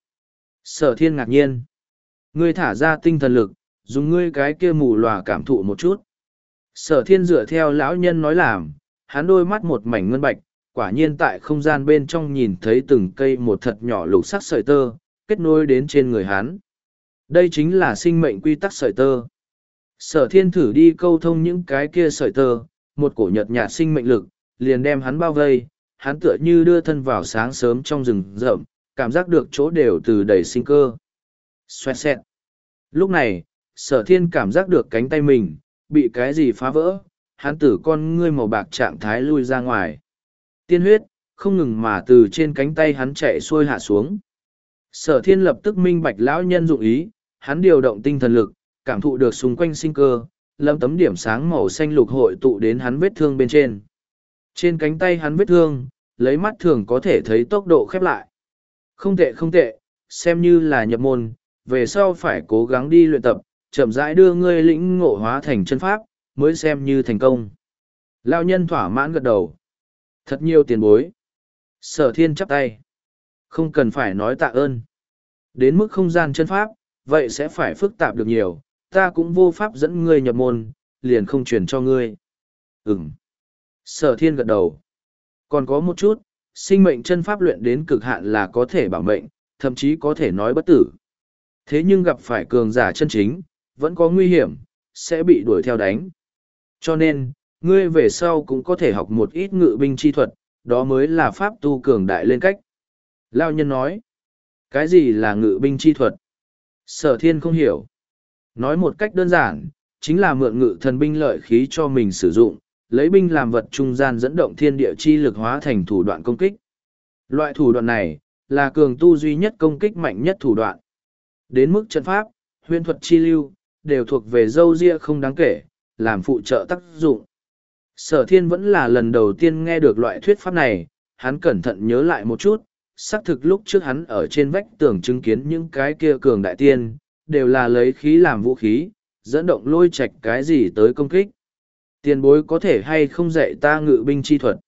Sở Thiên ngạc nhiên. Ngươi thả ra tinh thần lực, dùng ngươi cái kia mù lòa cảm thụ một chút. Sở Thiên dựa theo lão nhân nói làm, hắn đôi mắt một mảnh ngân bạch, quả nhiên tại không gian bên trong nhìn thấy từng cây một thật nhỏ lục sắc sợi tơ, kết nối đến trên người hắn. Đây chính là sinh mệnh quy tắc sợi tơ. Sở Thiên thử đi câu thông những cái kia sợi tơ, một cổ nhợt nhạt sinh mệnh lực, liền đem hắn bao vây, hắn tựa như đưa thân vào sáng sớm trong rừng rậm, cảm giác được chỗ đều từ đầy sinh cơ. Xoẹt xẹt. Lúc này, Sở Thiên cảm giác được cánh tay mình, bị cái gì phá vỡ, hắn tử con ngươi màu bạc trạng thái lui ra ngoài. Tiên huyết, không ngừng mà từ trên cánh tay hắn chạy xuôi hạ xuống. Sở Thiên lập tức minh bạch lão nhân dụng ý, hắn điều động tinh thần lực, cảm thụ được xung quanh sinh cơ, lâm tấm điểm sáng màu xanh lục hội tụ đến hắn vết thương bên trên. Trên cánh tay hắn vết thương, lấy mắt thường có thể thấy tốc độ khép lại. Không tệ không tệ, xem như là nhập môn, về sau phải cố gắng đi luyện tập, chậm rãi đưa ngươi lĩnh ngộ hóa thành chân pháp, mới xem như thành công. Lão nhân thỏa mãn gật đầu. Thật nhiều tiền bối. Sở Thiên chắp tay. Không cần phải nói tạ ơn. Đến mức không gian chân pháp, vậy sẽ phải phức tạp được nhiều, ta cũng vô pháp dẫn ngươi nhập môn, liền không truyền cho ngươi. Ừm. Sở Thiên gật đầu. Còn có một chút, sinh mệnh chân pháp luyện đến cực hạn là có thể bảo mệnh, thậm chí có thể nói bất tử. Thế nhưng gặp phải cường giả chân chính, vẫn có nguy hiểm, sẽ bị đuổi theo đánh. Cho nên, ngươi về sau cũng có thể học một ít ngự binh chi thuật, đó mới là pháp tu cường đại lên cách. Lao nhân nói, cái gì là ngự binh chi thuật? Sở Thiên không hiểu. Nói một cách đơn giản, chính là mượn ngự thần binh lợi khí cho mình sử dụng, lấy binh làm vật trung gian dẫn động thiên địa chi lực hóa thành thủ đoạn công kích. Loại thủ đoạn này, là cường tu duy nhất công kích mạnh nhất thủ đoạn. Đến mức trận pháp, huyền thuật chi lưu, đều thuộc về dâu ria không đáng kể, làm phụ trợ tác dụng. Sở Thiên vẫn là lần đầu tiên nghe được loại thuyết pháp này, hắn cẩn thận nhớ lại một chút, xác thực lúc trước hắn ở trên vách tường chứng kiến những cái kia cường đại tiên, đều là lấy khí làm vũ khí, dẫn động lôi Trạch cái gì tới công kích. Tiền bối có thể hay không dạy ta ngự binh chi thuật?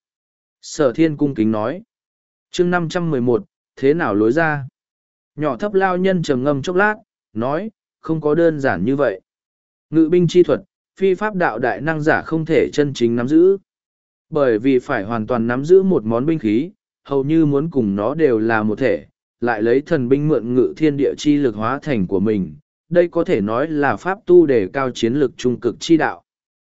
Sở thiên cung kính nói. chương năm trăm mười một, thế nào lối ra? Nhỏ thấp lao nhân trầm ngâm chốc lát, nói, không có đơn giản như vậy. Ngự binh chi thuật, phi pháp đạo đại năng giả không thể chân chính nắm giữ. Bởi vì phải hoàn toàn nắm giữ một món binh khí, hầu như muốn cùng nó đều là một thể, lại lấy thần binh mượn ngự thiên địa chi lực hóa thành của mình. Đây có thể nói là pháp tu để cao chiến lực trung cực chi đạo.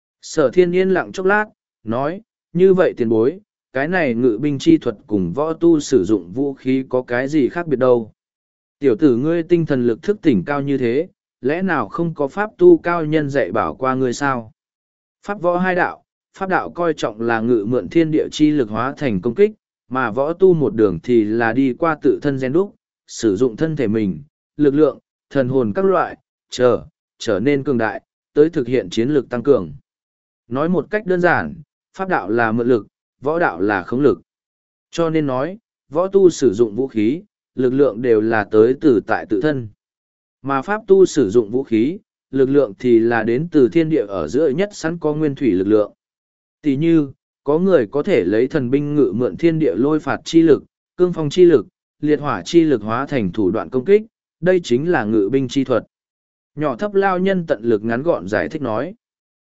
Sở thiên yên lặng chốc lát, nói, như vậy tiền bối, cái này ngự binh chi thuật cùng võ tu sử dụng vũ khí có cái gì khác biệt đâu. Tiểu tử ngươi tinh thần lực thức tỉnh cao như thế, lẽ nào không có pháp tu cao nhân dạy bảo qua ngươi sao? Pháp võ hai đạo, pháp đạo coi trọng là ngự mượn thiên địa chi lực hóa thành công kích, mà võ tu một đường thì là đi qua tự thân gen đúc, sử dụng thân thể mình, lực lượng, thần hồn các loại, trở, trở nên cường đại, tới thực hiện chiến lược tăng cường. Nói một cách đơn giản, pháp đạo là mượn lực, võ đạo là khống lực. Cho nên nói, võ tu sử dụng vũ khí, lực lượng đều là tới từ tại tự thân. Mà pháp tu sử dụng vũ khí, lực lượng thì là đến từ thiên địa ở giữa nhất sẵn có nguyên thủy lực lượng. Tỷ như, có người có thể lấy thần binh ngự mượn thiên địa lôi phạt chi lực, cương phong chi lực, liệt hỏa chi lực hóa thành thủ đoạn công kích, đây chính là ngự binh chi thuật. Nhỏ thấp lao nhân tận lực ngắn gọn giải thích nói.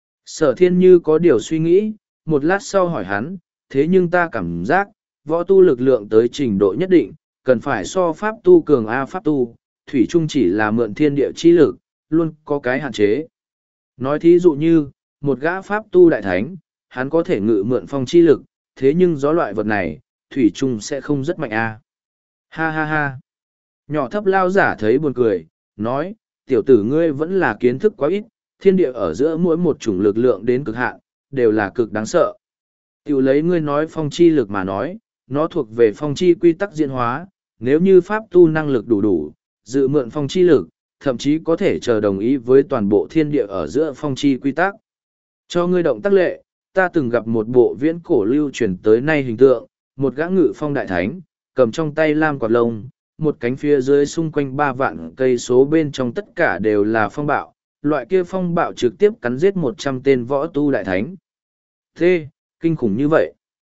Sở thiên như có điều suy nghĩ, một lát sau hỏi hắn, thế nhưng ta cảm giác, võ tu lực lượng tới trình độ nhất định, cần phải so pháp tu cường A pháp tu, thủy chung chỉ là mượn thiên địa chi lực, luôn có cái hạn chế. Nói thí dụ như, một gã pháp tu đại thánh, hắn có thể ngự mượn phong chi lực, thế nhưng gió loại vật này, thủy chung sẽ không rất mạnh A. Ha ha ha. Nhỏ thấp lao giả thấy buồn cười, nói, tiểu tử ngươi vẫn là kiến thức quá ít, thiên địa ở giữa mỗi một chủng lực lượng đến cực hạn, đều là cực đáng sợ. Tiểu lấy ngươi nói phong chi lực mà nói, nó thuộc về phong chi quy tắc diễn hóa, nếu như pháp tu năng lực đủ đủ, dự mượn phong chi lực, thậm chí có thể chờ đồng ý với toàn bộ thiên địa ở giữa phong chi quy tắc. Cho ngươi động tác lệ, ta từng gặp một bộ viễn cổ lưu truyền tới nay hình tượng, một gã ngự phong đại thánh, cầm trong tay lam quạt lông, một cánh phía dưới xung quanh ba vạn cây số bên trong tất cả đều là phong bạo, loại kia phong bạo trực tiếp cắn giết một trăm tên võ tu đại thánh. Thế, kinh khủng như vậy.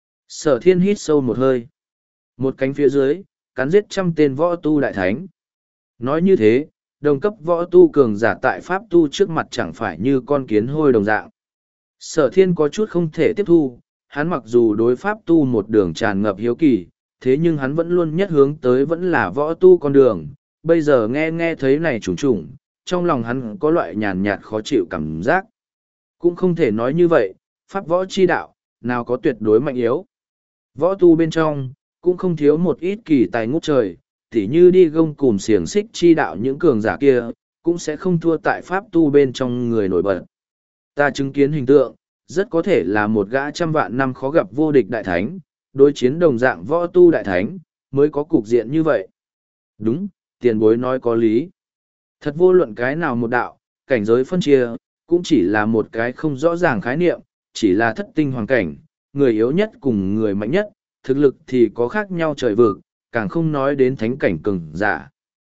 Sở thiên hít sâu một hơi. Một cánh phía dưới, cắn giết trăm tên võ tu đại thánh. Nói như thế, đồng cấp võ tu cường giả tại pháp tu trước mặt chẳng phải như con kiến hôi đồng dạng. Sở thiên có chút không thể tiếp thu, hắn mặc dù đối pháp tu một đường tràn ngập hiếu kỳ, thế nhưng hắn vẫn luôn nhất hướng tới vẫn là võ tu con đường. Bây giờ nghe nghe thấy này trùng trùng, trong lòng hắn có loại nhàn nhạt khó chịu cảm giác. Cũng không thể nói như vậy, pháp võ chi đạo, nào có tuyệt đối mạnh yếu. Võ tu bên trong, cũng không thiếu một ít kỳ tài ngút trời, tỉ như đi gông cùm xiềng xích chi đạo những cường giả kia, cũng sẽ không thua tại pháp tu bên trong người nổi bật. Ta chứng kiến hình tượng, rất có thể là một gã trăm vạn năm khó gặp vô địch đại thánh, đối chiến đồng dạng võ tu đại thánh, mới có cục diện như vậy. Đúng, tiền bối nói có lý. Thật vô luận cái nào một đạo, cảnh giới phân chia, cũng chỉ là một cái không rõ ràng khái niệm, chỉ là thất tinh hoàn cảnh, người yếu nhất cùng người mạnh nhất, thực lực thì có khác nhau trời vực, càng không nói đến thánh cảnh cường giả.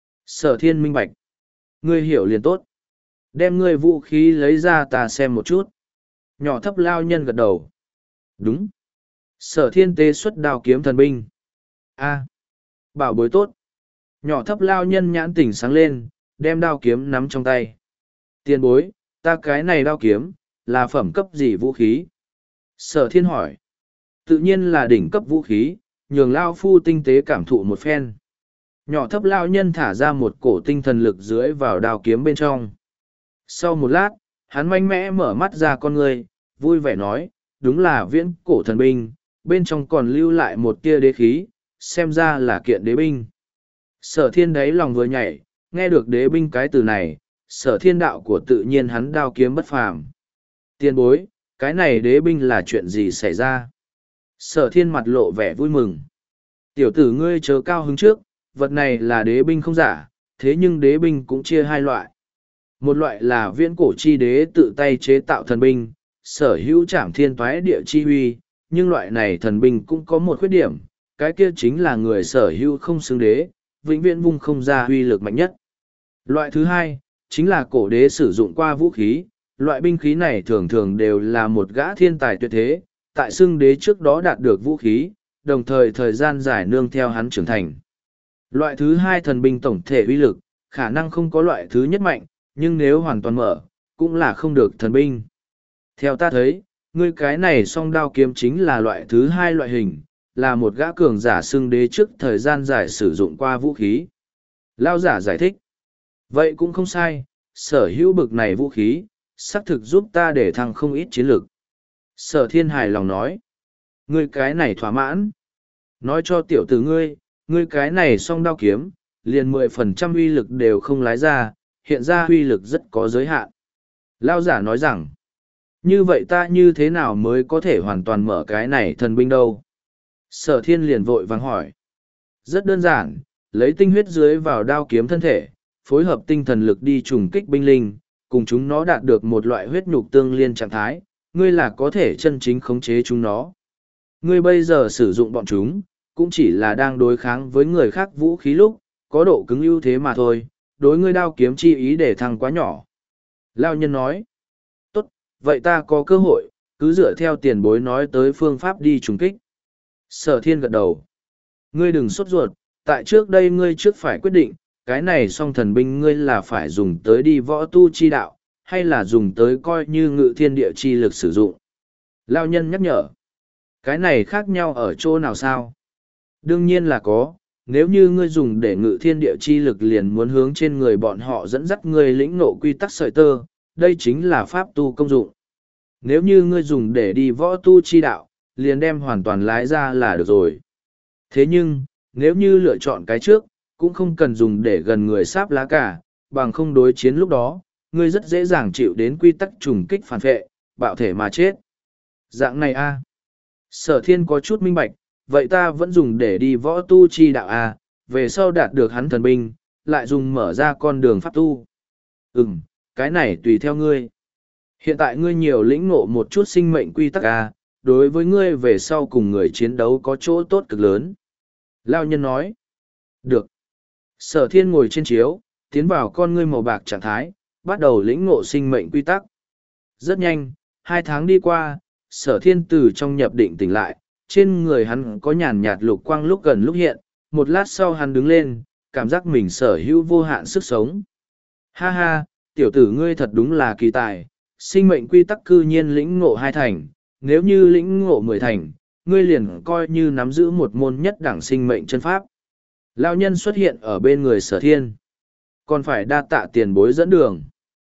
Sở thiên minh bạch. Ngươi hiểu liền tốt. Đem ngươi vũ khí lấy ra ta xem một chút. Nhỏ thấp lao nhân gật đầu. Đúng. Sở thiên tê xuất đao kiếm thần binh. A. Bảo bối tốt. Nhỏ thấp lao nhân nhãn tỉnh sáng lên, đem đao kiếm nắm trong tay. Tiền bối, ta cái này đao kiếm, là phẩm cấp gì vũ khí? Sở thiên hỏi. Tự nhiên là đỉnh cấp vũ khí, nhường lao phu tinh tế cảm thụ một phen. Nhỏ thấp lao nhân thả ra một cổ tinh thần lực dưới vào đao kiếm bên trong. Sau một lát, hắn mạnh mẽ mở mắt ra con người, vui vẻ nói, đúng là viễn cổ thần binh, bên trong còn lưu lại một tia đế khí, xem ra là kiện đế binh. Sở thiên đấy lòng vừa nhảy, nghe được đế binh cái từ này, sở thiên đạo của tự nhiên hắn đao kiếm bất phàm. Tiên bối, cái này đế binh là chuyện gì xảy ra? Sở thiên mặt lộ vẻ vui mừng. Tiểu tử ngươi chớ cao hứng trước, vật này là đế binh không giả, thế nhưng đế binh cũng chia hai loại. Một loại là viễn cổ chi đế tự tay chế tạo thần binh, sở hữu trảm thiên toái địa chi huy, nhưng loại này thần binh cũng có một khuyết điểm, cái kia chính là người sở hữu không xứng đế, vĩnh viễn vung không ra huy lực mạnh nhất. Loại thứ hai, chính là cổ đế sử dụng qua vũ khí, loại binh khí này thường thường đều là một gã thiên tài tuyệt thế, tại xưng đế trước đó đạt được vũ khí, đồng thời thời gian dài nương theo hắn trưởng thành. Loại thứ hai thần binh tổng thể uy lực, khả năng không có loại thứ nhất mạnh, nhưng nếu hoàn toàn mở, cũng là không được thần binh. Theo ta thấy, ngươi cái này song đao kiếm chính là loại thứ hai loại hình, là một gã cường giả xưng đế trước thời gian dài sử dụng qua vũ khí. Lao giả giải thích. Vậy cũng không sai, sở hữu bực này vũ khí, xác thực giúp ta để thăng không ít chiến lược. Sở thiên hài lòng nói. Ngươi cái này thỏa mãn. Nói cho tiểu tử ngươi, ngươi cái này song đao kiếm, liền mười phần trăm uy lực đều không lái ra, hiện ra uy lực rất có giới hạn. Lao giả nói rằng, như vậy ta như thế nào mới có thể hoàn toàn mở cái này thần binh đâu? Sở thiên liền vội vàng hỏi. Rất đơn giản, lấy tinh huyết dưới vào đao kiếm thân thể, phối hợp tinh thần lực đi trùng kích binh linh, cùng chúng nó đạt được một loại huyết nhục tương liên trạng thái, ngươi là có thể chân chính khống chế chúng nó. Ngươi bây giờ sử dụng bọn chúng, cũng chỉ là đang đối kháng với người khác vũ khí lúc, có độ cứng ưu thế mà thôi, đối ngươi đao kiếm chi ý để thăng quá nhỏ. Lao nhân nói, tốt, vậy ta có cơ hội, cứ dựa theo tiền bối nói tới phương pháp đi trùng kích. Sở thiên gật đầu. Ngươi đừng sốt ruột, tại trước đây ngươi trước phải quyết định, cái này song thần binh ngươi là phải dùng tới đi võ tu chi đạo, hay là dùng tới coi như ngự thiên địa chi lực sử dụng. Lao nhân nhắc nhở. Cái này khác nhau ở chỗ nào sao? Đương nhiên là có, nếu như ngươi dùng để ngự thiên địa chi lực liền muốn hướng trên người bọn họ dẫn dắt ngươi lĩnh ngộ quy tắc sợi tơ, đây chính là pháp tu công dụng. Nếu như ngươi dùng để đi võ tu chi đạo, liền đem hoàn toàn lái ra là được rồi. Thế nhưng, nếu như lựa chọn cái trước, cũng không cần dùng để gần người sáp lá cả, bằng không đối chiến lúc đó, ngươi rất dễ dàng chịu đến quy tắc trùng kích phản vệ, bạo thể mà chết. Dạng này a Sở thiên có chút minh bạch, vậy ta vẫn dùng để đi võ tu chi đạo a về sau đạt được hắn thần binh, lại dùng mở ra con đường pháp tu. Ừm, cái này tùy theo ngươi. Hiện tại ngươi nhiều lĩnh ngộ một chút sinh mệnh quy tắc a đối với ngươi về sau cùng người chiến đấu có chỗ tốt cực lớn. Lao nhân nói. Được. Sở thiên ngồi trên chiếu, tiến vào con ngươi màu bạc trạng thái, bắt đầu lĩnh ngộ sinh mệnh quy tắc. Rất nhanh, hai tháng đi qua, sở thiên từ trong nhập định tỉnh lại, trên người hắn có nhàn nhạt lục quang lúc gần lúc hiện, một lát sau hắn đứng lên, cảm giác mình sở hữu vô hạn sức sống. Ha ha, tiểu tử ngươi thật đúng là kỳ tài, sinh mệnh quy tắc cư nhiên lĩnh ngộ hai thành, nếu như lĩnh ngộ mười thành, ngươi liền coi như nắm giữ một môn nhất đẳng sinh mệnh chân pháp. Lão nhân xuất hiện ở bên người sở thiên. Còn phải đa tạ tiền bối dẫn đường.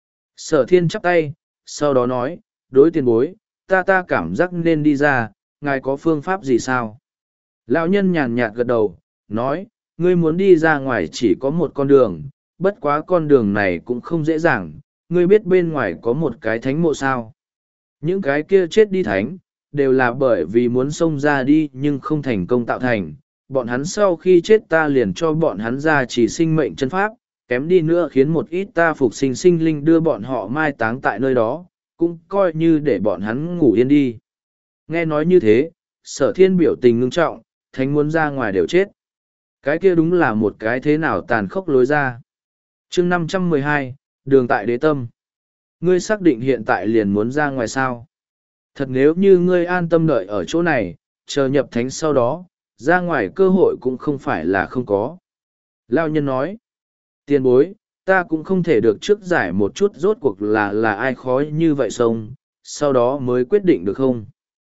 Sở thiên chắp tay, sau đó nói, đối tiền bối, ta ta cảm giác nên đi ra, ngài có phương pháp gì sao? Lão nhân nhàn nhạt gật đầu, nói, ngươi muốn đi ra ngoài chỉ có một con đường, bất quá con đường này cũng không dễ dàng, ngươi biết bên ngoài có một cái thánh mộ sao? Những cái kia chết đi thánh, đều là bởi vì muốn xông ra đi nhưng không thành công tạo thành. Bọn hắn sau khi chết ta liền cho bọn hắn ra chỉ sinh mệnh chân pháp, kém đi nữa khiến một ít ta phục sinh sinh linh đưa bọn họ mai táng tại nơi đó, cũng coi như để bọn hắn ngủ yên đi. Nghe nói như thế, sở thiên biểu tình ngưng trọng, thánh muốn ra ngoài đều chết. Cái kia đúng là một cái thế nào tàn khốc lối ra. chương năm trăm mười hai, đường tại đế tâm. Ngươi xác định hiện tại liền muốn ra ngoài sao? Thật nếu như ngươi an tâm đợi ở chỗ này, chờ nhập thánh sau đó, ra ngoài cơ hội cũng không phải là không có. Lao nhân nói, tiền bối, ta cũng không thể được trước giải một chút rốt cuộc là là ai khó như vậy xong, sau đó mới quyết định được không?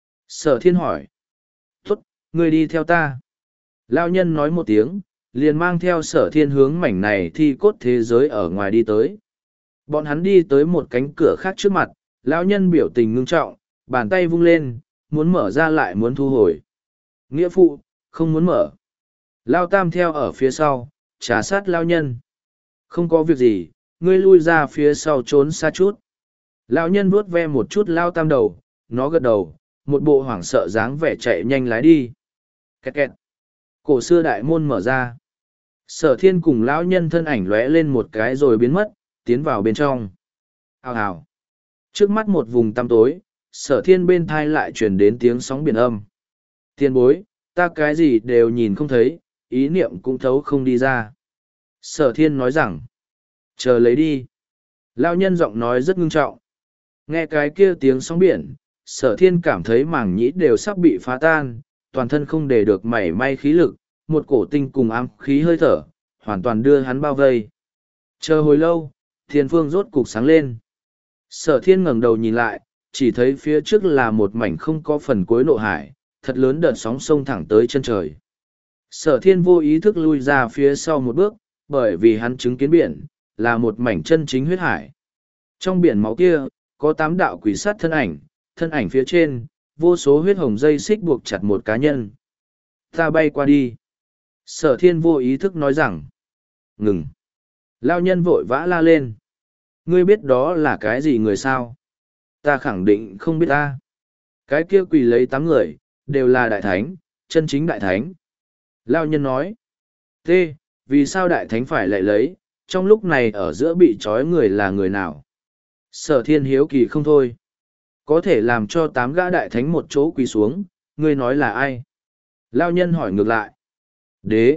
Sở thiên hỏi, tốt, ngươi đi theo ta. Lao nhân nói một tiếng, liền mang theo sở thiên hướng mảnh này thi cốt thế giới ở ngoài đi tới. Bọn hắn đi tới một cánh cửa khác trước mặt, lão nhân biểu tình ngưng trọng, bàn tay vung lên, muốn mở ra lại muốn thu hồi. Nghĩa phụ, không muốn mở. Lao tam theo ở phía sau, trả sát lao nhân. Không có việc gì, ngươi lui ra phía sau trốn xa chút. Lão nhân vuốt ve một chút lao tam đầu, nó gật đầu, một bộ hoảng sợ dáng vẻ chạy nhanh lái đi. Kẹt kẹt. Cổ xưa đại môn mở ra. Sở thiên cùng lão nhân thân ảnh lóe lên một cái rồi biến mất, tiến vào bên trong. Hào hào. Trước mắt một vùng tăm tối, sở thiên bên thai lại chuyển đến tiếng sóng biển âm. Tiền bối, ta cái gì đều nhìn không thấy, ý niệm cũng thấu không đi ra. Sở thiên nói rằng, chờ lấy đi. Lao nhân giọng nói rất ngưng trọng. Nghe cái kia tiếng sóng biển, sở thiên cảm thấy màng nhĩ đều sắp bị phá tan, toàn thân không để được mảy may khí lực, một cổ tinh cùng ám khí hơi thở, hoàn toàn đưa hắn bao vây. Chờ hồi lâu, thiên phương rốt cục sáng lên. Sở thiên ngẩng đầu nhìn lại, chỉ thấy phía trước là một mảnh không có phần cuối nộ hải, thật lớn đợt sóng sông thẳng tới chân trời. Sở thiên vô ý thức lui ra phía sau một bước, bởi vì hắn chứng kiến biển, là một mảnh chân chính huyết hải. Trong biển máu kia, có tám đạo quỷ sát thân ảnh, thân ảnh phía trên, vô số huyết hồng dây xích buộc chặt một cá nhân. Ta bay qua đi. Sở thiên vô ý thức nói rằng, ngừng. Lao nhân vội vã la lên. Ngươi biết đó là cái gì người sao? Ta khẳng định không biết ta. Cái kia quỳ lấy tám người, đều là đại thánh, chân chính đại thánh. Lao nhân nói. Thế, vì sao đại thánh phải lại lấy, trong lúc này ở giữa bị trói người là người nào? Sở thiên hiếu kỳ không thôi. Có thể làm cho tám gã đại thánh một chỗ quỳ xuống, ngươi nói là ai? Lao nhân hỏi ngược lại. Đế.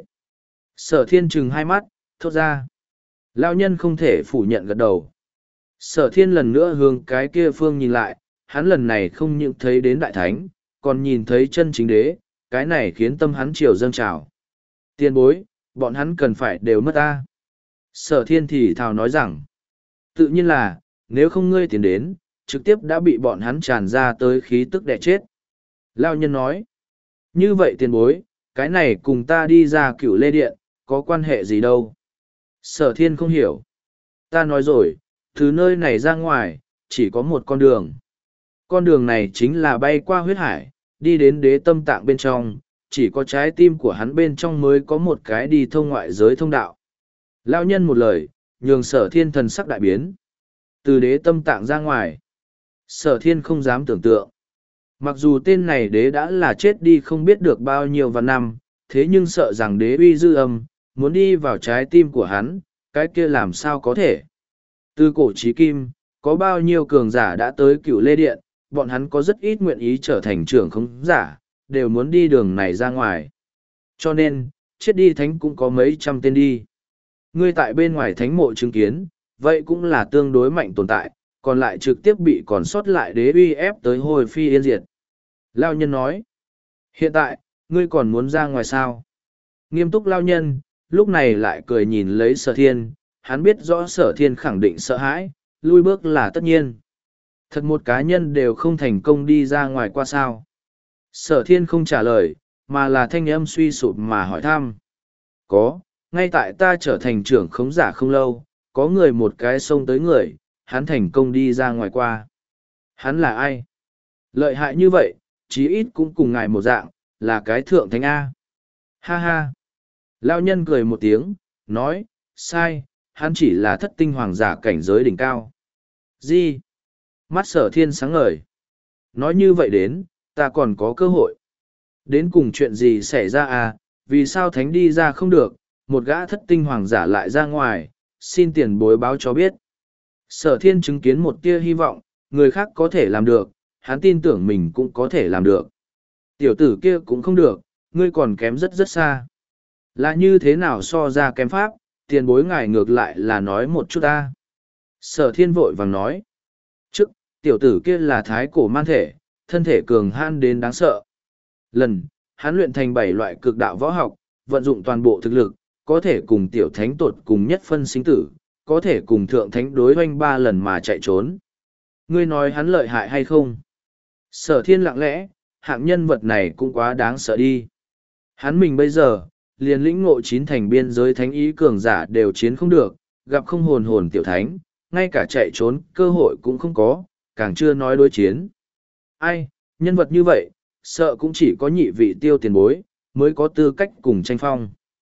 Sở thiên trừng hai mắt, thốt ra. Lao nhân không thể phủ nhận gật đầu. Sở thiên lần nữa hướng cái kia phương nhìn lại, hắn lần này không những thấy đến đại thánh, còn nhìn thấy chân chính đế, cái này khiến tâm hắn triều dâng trào. Tiên bối, bọn hắn cần phải đều mất ta. Sở thiên thì thào nói rằng, tự nhiên là, nếu không ngươi tiến đến, trực tiếp đã bị bọn hắn tràn ra tới khí tức đẻ chết. Lao nhân nói, như vậy tiền bối, cái này cùng ta đi ra cửu lê điện, có quan hệ gì đâu. Sở thiên không hiểu. Ta nói rồi, từ nơi này ra ngoài, chỉ có một con đường. Con đường này chính là bay qua huyết hải, đi đến đế tâm tạng bên trong, chỉ có trái tim của hắn bên trong mới có một cái đi thông ngoại giới thông đạo. Lao nhân một lời, nhường sở thiên thần sắc đại biến. Từ đế tâm tạng ra ngoài, sở thiên không dám tưởng tượng. Mặc dù tên này đế đã là chết đi không biết được bao nhiêu vạn năm, thế nhưng sợ rằng đế uy dư âm, muốn đi vào trái tim của hắn, cái kia làm sao có thể. Từ cổ chí kim, có bao nhiêu cường giả đã tới cựu lê điện, bọn hắn có rất ít nguyện ý trở thành trưởng không giả, đều muốn đi đường này ra ngoài. Cho nên, chết đi thánh cũng có mấy trăm tên đi. Ngươi tại bên ngoài thánh mộ chứng kiến, vậy cũng là tương đối mạnh tồn tại, còn lại trực tiếp bị còn sót lại đế uy ép tới hồi phi yên diệt. Lao nhân nói, hiện tại, ngươi còn muốn ra ngoài sao? Nghiêm túc lao nhân, lúc này lại cười nhìn lấy sở thiên, hắn biết rõ sở thiên khẳng định sợ hãi, lui bước là tất nhiên. Thật một cá nhân đều không thành công đi ra ngoài qua sao. Sở thiên không trả lời, mà là thanh âm suy sụp mà hỏi thăm. Có, ngay tại ta trở thành trưởng khống giả không lâu, có người một cái xông tới người, hắn thành công đi ra ngoài qua. Hắn là ai? Lợi hại như vậy, chí ít cũng cùng ngài một dạng, là cái thượng thánh A. Ha ha. Lao nhân cười một tiếng, nói, sai, hắn chỉ là thất tinh hoàng giả cảnh giới đỉnh cao. Gì? Mắt sở thiên sáng ngời. Nói như vậy đến, ta còn có cơ hội. Đến cùng chuyện gì xảy ra à, vì sao thánh đi ra không được, một gã thất tinh hoàng giả lại ra ngoài, xin tiền bối báo cho biết. Sở thiên chứng kiến một tia hy vọng, người khác có thể làm được, hắn tin tưởng mình cũng có thể làm được. Tiểu tử kia cũng không được, ngươi còn kém rất rất xa. Là như thế nào so ra kém pháp, tiền bối ngài ngược lại là nói một chút ta. Sở thiên vội vàng nói. Trước, tiểu tử kia là thái cổ man thể, thân thể cường han đến đáng sợ. Lần, hắn luyện thành bảy loại cực đạo võ học, vận dụng toàn bộ thực lực, có thể cùng tiểu thánh tột cùng nhất phân sinh tử, có thể cùng thượng thánh đối hoanh ba lần mà chạy trốn. Ngươi nói hắn lợi hại hay không? Sở thiên lặng lẽ, hạng nhân vật này cũng quá đáng sợ đi. Hắn mình bây giờ, liền lĩnh ngộ chín thành biên giới thánh ý cường giả đều chiến không được, gặp không hồn hồn tiểu thánh, ngay cả chạy trốn cơ hội cũng không có, càng chưa nói đối chiến. Ai, nhân vật như vậy, sợ cũng chỉ có nhị vị tiêu tiền bối, mới có tư cách cùng tranh phong.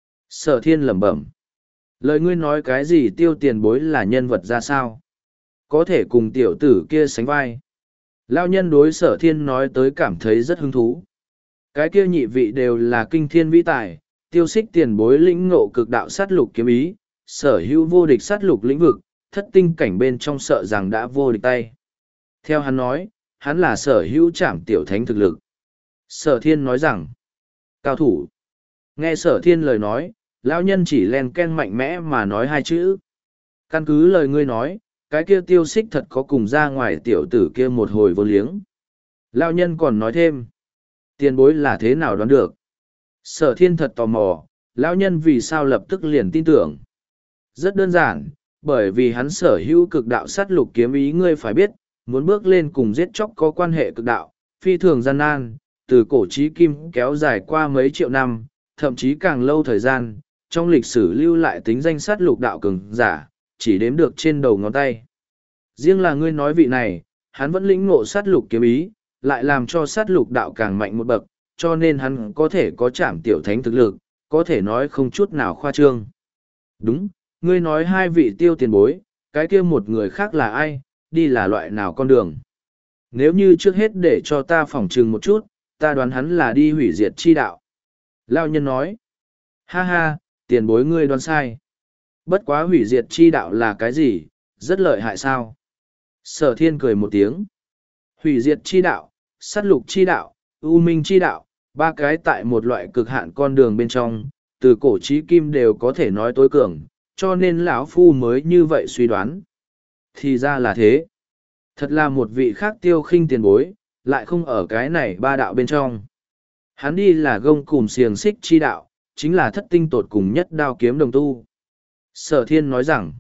Sở thiên lẩm bẩm. Lời ngươi nói cái gì tiêu tiền bối là nhân vật ra sao? Có thể cùng tiểu tử kia sánh vai. Lao nhân đối sở thiên nói tới cảm thấy rất hứng thú. Cái kia nhị vị đều là kinh thiên vĩ tài, tiêu xích tiền bối lĩnh ngộ cực đạo sát lục kiếm ý, sở hữu vô địch sát lục lĩnh vực, thất tinh cảnh bên trong sợ rằng đã vô địch tay. Theo hắn nói, hắn là sở hữu trảm tiểu thánh thực lực. Sở thiên nói rằng, cao thủ. Nghe sở thiên lời nói, lão nhân chỉ len ken mạnh mẽ mà nói hai chữ. Căn cứ lời ngươi nói, cái kia tiêu xích thật có cùng ra ngoài tiểu tử kia một hồi vô liếng. Lao nhân còn nói thêm, tiền bối là thế nào đoán được. Sở thiên thật tò mò, lão nhân vì sao lập tức liền tin tưởng. Rất đơn giản, bởi vì hắn sở hữu cực đạo sát lục kiếm ý ngươi phải biết, muốn bước lên cùng giết chóc có quan hệ cực đạo, phi thường gian nan, từ cổ chí kim kéo dài qua mấy triệu năm, thậm chí càng lâu thời gian, trong lịch sử lưu lại tính danh sát lục đạo cường giả, chỉ đếm được trên đầu ngón tay. Riêng là ngươi nói vị này, hắn vẫn lĩnh ngộ sát lục kiếm ý, lại làm cho sát lục đạo càng mạnh một bậc, cho nên hắn có thể có chạm tiểu thánh thực lực, có thể nói không chút nào khoa trương. Đúng, ngươi nói hai vị tiêu tiền bối, cái kia một người khác là ai, đi là loại nào con đường. Nếu như trước hết để cho ta phỏng trừng một chút, ta đoán hắn là đi hủy diệt chi đạo. Lao nhân nói, ha ha, tiền bối ngươi đoán sai. Bất quá hủy diệt chi đạo là cái gì, rất lợi hại sao? Sở thiên cười một tiếng. Hủy diệt chi đạo, sát lục chi đạo, u minh chi đạo, ba cái tại một loại cực hạn con đường bên trong, từ cổ chí kim đều có thể nói tối cường, cho nên lão phu mới như vậy suy đoán. Thì ra là thế. Thật là một vị khác tiêu khinh tiền bối, lại không ở cái này ba đạo bên trong. Hắn đi là gông cùm xiềng xích chi đạo, chính là thất tinh tột cùng nhất đao kiếm đồng tu. Sở thiên nói rằng,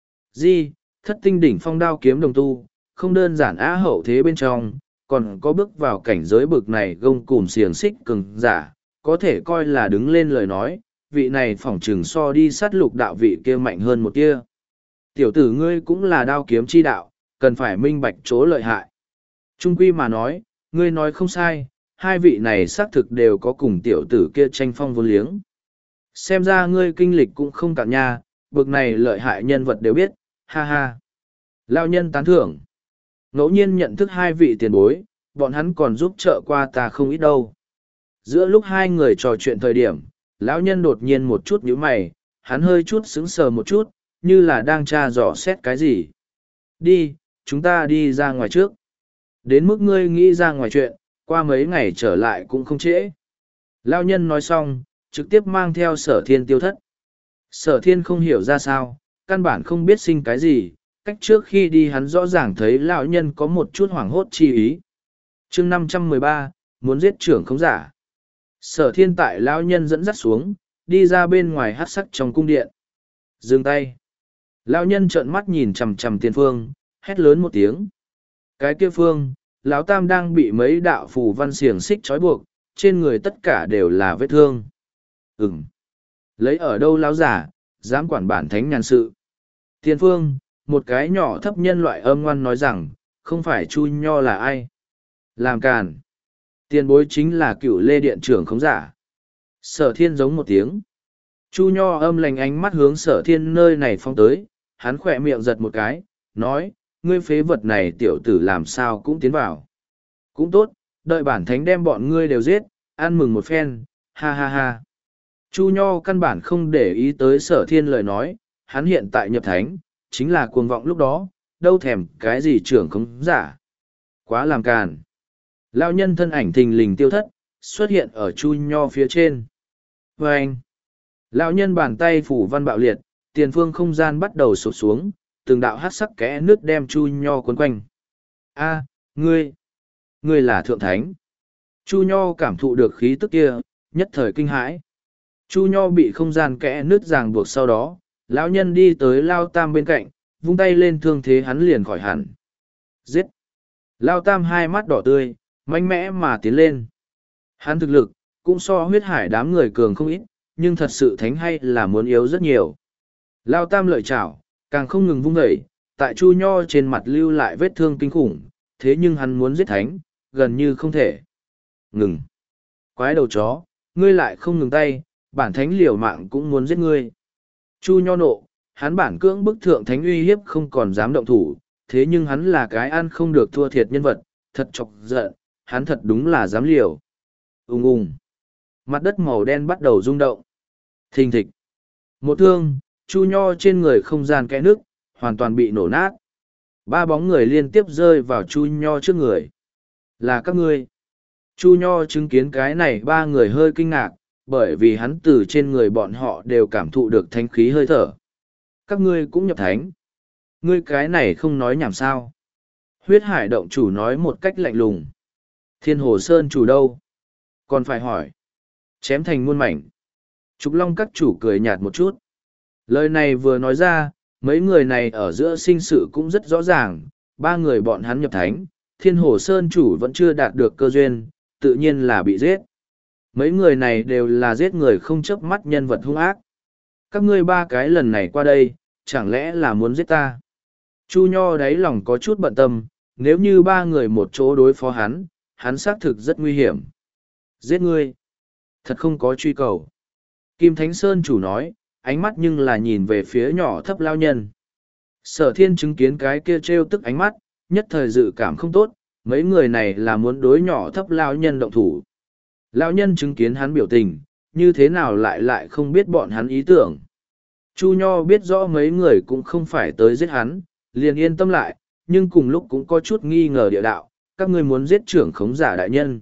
di, thất tinh đỉnh phong đao kiếm đồng tu, không đơn giản á hậu thế bên trong, còn có bước vào cảnh giới bực này gông cùm xiềng xích cường giả, có thể coi là đứng lên lời nói, vị này phỏng trừng so đi sát lục đạo vị kia mạnh hơn một kia. Tiểu tử ngươi cũng là đao kiếm chi đạo, cần phải minh bạch chỗ lợi hại. Trung quy mà nói, ngươi nói không sai, hai vị này xác thực đều có cùng tiểu tử kia tranh phong vô liếng. Xem ra ngươi kinh lịch cũng không cạn nha, bực này lợi hại nhân vật đều biết, ha ha. Lao nhân tán thưởng. Ngẫu nhiên nhận thức hai vị tiền bối, bọn hắn còn giúp trợ qua ta không ít đâu. Giữa lúc hai người trò chuyện thời điểm, lão nhân đột nhiên một chút nhíu mày, hắn hơi chút sững sờ một chút, như là đang tra dò xét cái gì. Đi, chúng ta đi ra ngoài trước. Đến mức ngươi nghĩ ra ngoài chuyện, qua mấy ngày trở lại cũng không trễ. Lão nhân nói xong, trực tiếp mang theo sở thiên tiêu thất. Sở thiên không hiểu ra sao, căn bản không biết sinh cái gì, cách trước khi đi hắn rõ ràng thấy lão nhân có một chút hoảng hốt chi ý. chương năm trăm mười ba, muốn giết trưởng không giả. Sở thiên tại lão nhân dẫn dắt xuống, đi ra bên ngoài hát sắc trong cung điện. Dừng tay. Lão nhân trợn mắt nhìn chằm chằm tiền phương, hét lớn một tiếng. Cái kia phương, lão tam đang bị mấy đạo phù văn xiềng xích trói buộc, trên người tất cả đều là vết thương. Ừm. Lấy ở đâu lão giả, dám quản bản thánh nhàn sự. Tiền phương, một cái nhỏ thấp nhân loại âm ngoan nói rằng, không phải Chu Nho là ai. Làm càn. Tiền bối chính là cựu lê điện trưởng khống giả. Sở thiên giống một tiếng. Chu Nho âm lành ánh mắt hướng sở thiên nơi này phong tới, hắn khỏe miệng giật một cái, nói, ngươi phế vật này tiểu tử làm sao cũng tiến vào. Cũng tốt, đợi bản thánh đem bọn ngươi đều giết, ăn mừng một phen, ha ha ha. Chu Nho căn bản không để ý tới sở thiên lời nói, hắn hiện tại nhập thánh, chính là cuồng vọng lúc đó, đâu thèm cái gì trưởng khống giả. Quá làm càn. Lao nhân thân ảnh thình lình tiêu thất, xuất hiện ở Chu Nho phía trên. Và anh, lão nhân bàn tay phủ văn bạo liệt, tiền phương không gian bắt đầu sụp xuống, từng đạo hát sắc kẽ nước đem Chu Nho cuốn quanh. A, ngươi, ngươi là thượng thánh. Chu Nho cảm thụ được khí tức kia, nhất thời kinh hãi. Chu Nho bị không gian kẽ nước ràng buộc sau đó, lão nhân đi tới Lao Tam bên cạnh, vung tay lên thương thế hắn liền khỏi hẳn. Giết! Lao Tam hai mắt đỏ tươi, mạnh mẽ mà tiến lên. Hắn thực lực, cũng so huyết hải đám người cường không ít, nhưng thật sự thánh hay là muốn yếu rất nhiều. Lao Tam lợi chảo, càng không ngừng vung dậy, tại Chu Nho trên mặt lưu lại vết thương kinh khủng, thế nhưng hắn muốn giết thánh, gần như không thể. Ngừng! Quái đầu chó, ngươi lại không ngừng tay, bản thánh liều mạng cũng muốn giết ngươi. Chu Nho nộ, hắn bản cưỡng bức thượng thánh uy hiếp không còn dám động thủ, thế nhưng hắn là cái ăn không được thua thiệt nhân vật, thật chọc giận, hắn thật đúng là dám liều. Ung ung. Mặt đất màu đen bắt đầu rung động. Thình thịch. Một thương, Chu Nho trên người không gian kẽ nước, hoàn toàn bị nổ nát. Ba bóng người liên tiếp rơi vào Chu Nho trước người. Là các ngươi. Chu Nho chứng kiến cái này ba người hơi kinh ngạc, bởi vì hắn từ trên người bọn họ đều cảm thụ được thánh khí hơi thở. Các ngươi cũng nhập thánh. Ngươi cái này không nói nhảm sao. Huyết hải động chủ nói một cách lạnh lùng. Thiên hồ sơn chủ đâu? Còn phải hỏi. Chém thành muôn mảnh. Trục Long các chủ cười nhạt một chút. Lời này vừa nói ra, mấy người này ở giữa sinh sự cũng rất rõ ràng. Ba người bọn hắn nhập thánh, thiên hồ sơn chủ vẫn chưa đạt được cơ duyên, tự nhiên là bị giết. Mấy người này đều là giết người không chớp mắt nhân vật hung ác. Các ngươi ba cái lần này qua đây, chẳng lẽ là muốn giết ta? Chu Nho đáy lòng có chút bận tâm, nếu như ba người một chỗ đối phó hắn, hắn xác thực rất nguy hiểm. Giết ngươi? Thật không có truy cầu. Kim Thánh Sơn chủ nói, ánh mắt nhưng là nhìn về phía nhỏ thấp lao nhân. Sở thiên chứng kiến cái kia trêu tức ánh mắt, nhất thời dự cảm không tốt, mấy người này là muốn đối nhỏ thấp lao nhân động thủ. Lao nhân chứng kiến hắn biểu tình, như thế nào lại lại không biết bọn hắn ý tưởng. Chu Nho biết rõ mấy người cũng không phải tới giết hắn, liền yên tâm lại, nhưng cùng lúc cũng có chút nghi ngờ địa đạo, các ngươi muốn giết trưởng khống giả đại nhân.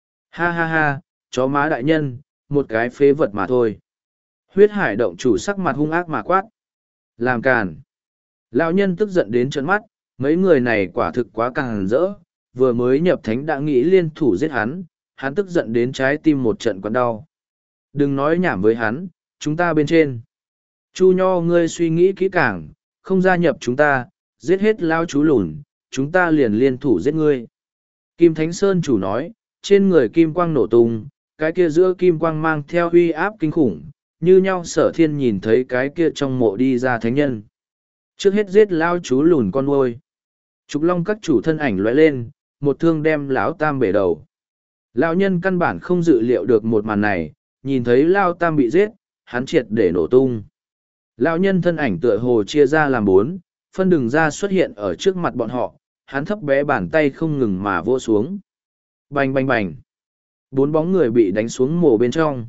Ha ha ha, chó má đại nhân, một cái phế vật mà thôi. Huyết hải động chủ sắc mặt hung ác mà quát. Làm càn. Lão nhân tức giận đến trợn mắt, mấy người này quả thực quá càng rỡ, vừa mới nhập thánh đã nghĩ liên thủ giết hắn, hắn tức giận đến trái tim một trận quặn đau. Đừng nói nhảm với hắn, chúng ta bên trên. Chu Nho ngươi suy nghĩ kỹ càng, không gia nhập chúng ta, giết hết lao chú lùn, chúng ta liền liên thủ giết ngươi. Kim Thánh Sơn chủ nói, trên người kim quang nổ tung, cái kia giữa kim quang mang theo uy áp kinh khủng, như nhau Sở Thiên nhìn thấy cái kia trong mộ đi ra thánh nhân. Trước hết giết lao chú lùn con nuôi. Trục Long các chủ thân ảnh lóe lên, một thương đem lão tam bể đầu. Lão nhân căn bản không dự liệu được một màn này, nhìn thấy lao tam bị giết, hắn triệt để nổ tung. Lão nhân thân ảnh tựa hồ chia ra làm bốn, phân đường ra xuất hiện ở trước mặt bọn họ, hắn thấp bé bàn tay không ngừng mà vỗ xuống. Bành bành bành. Bốn bóng người bị đánh xuống mồ bên trong.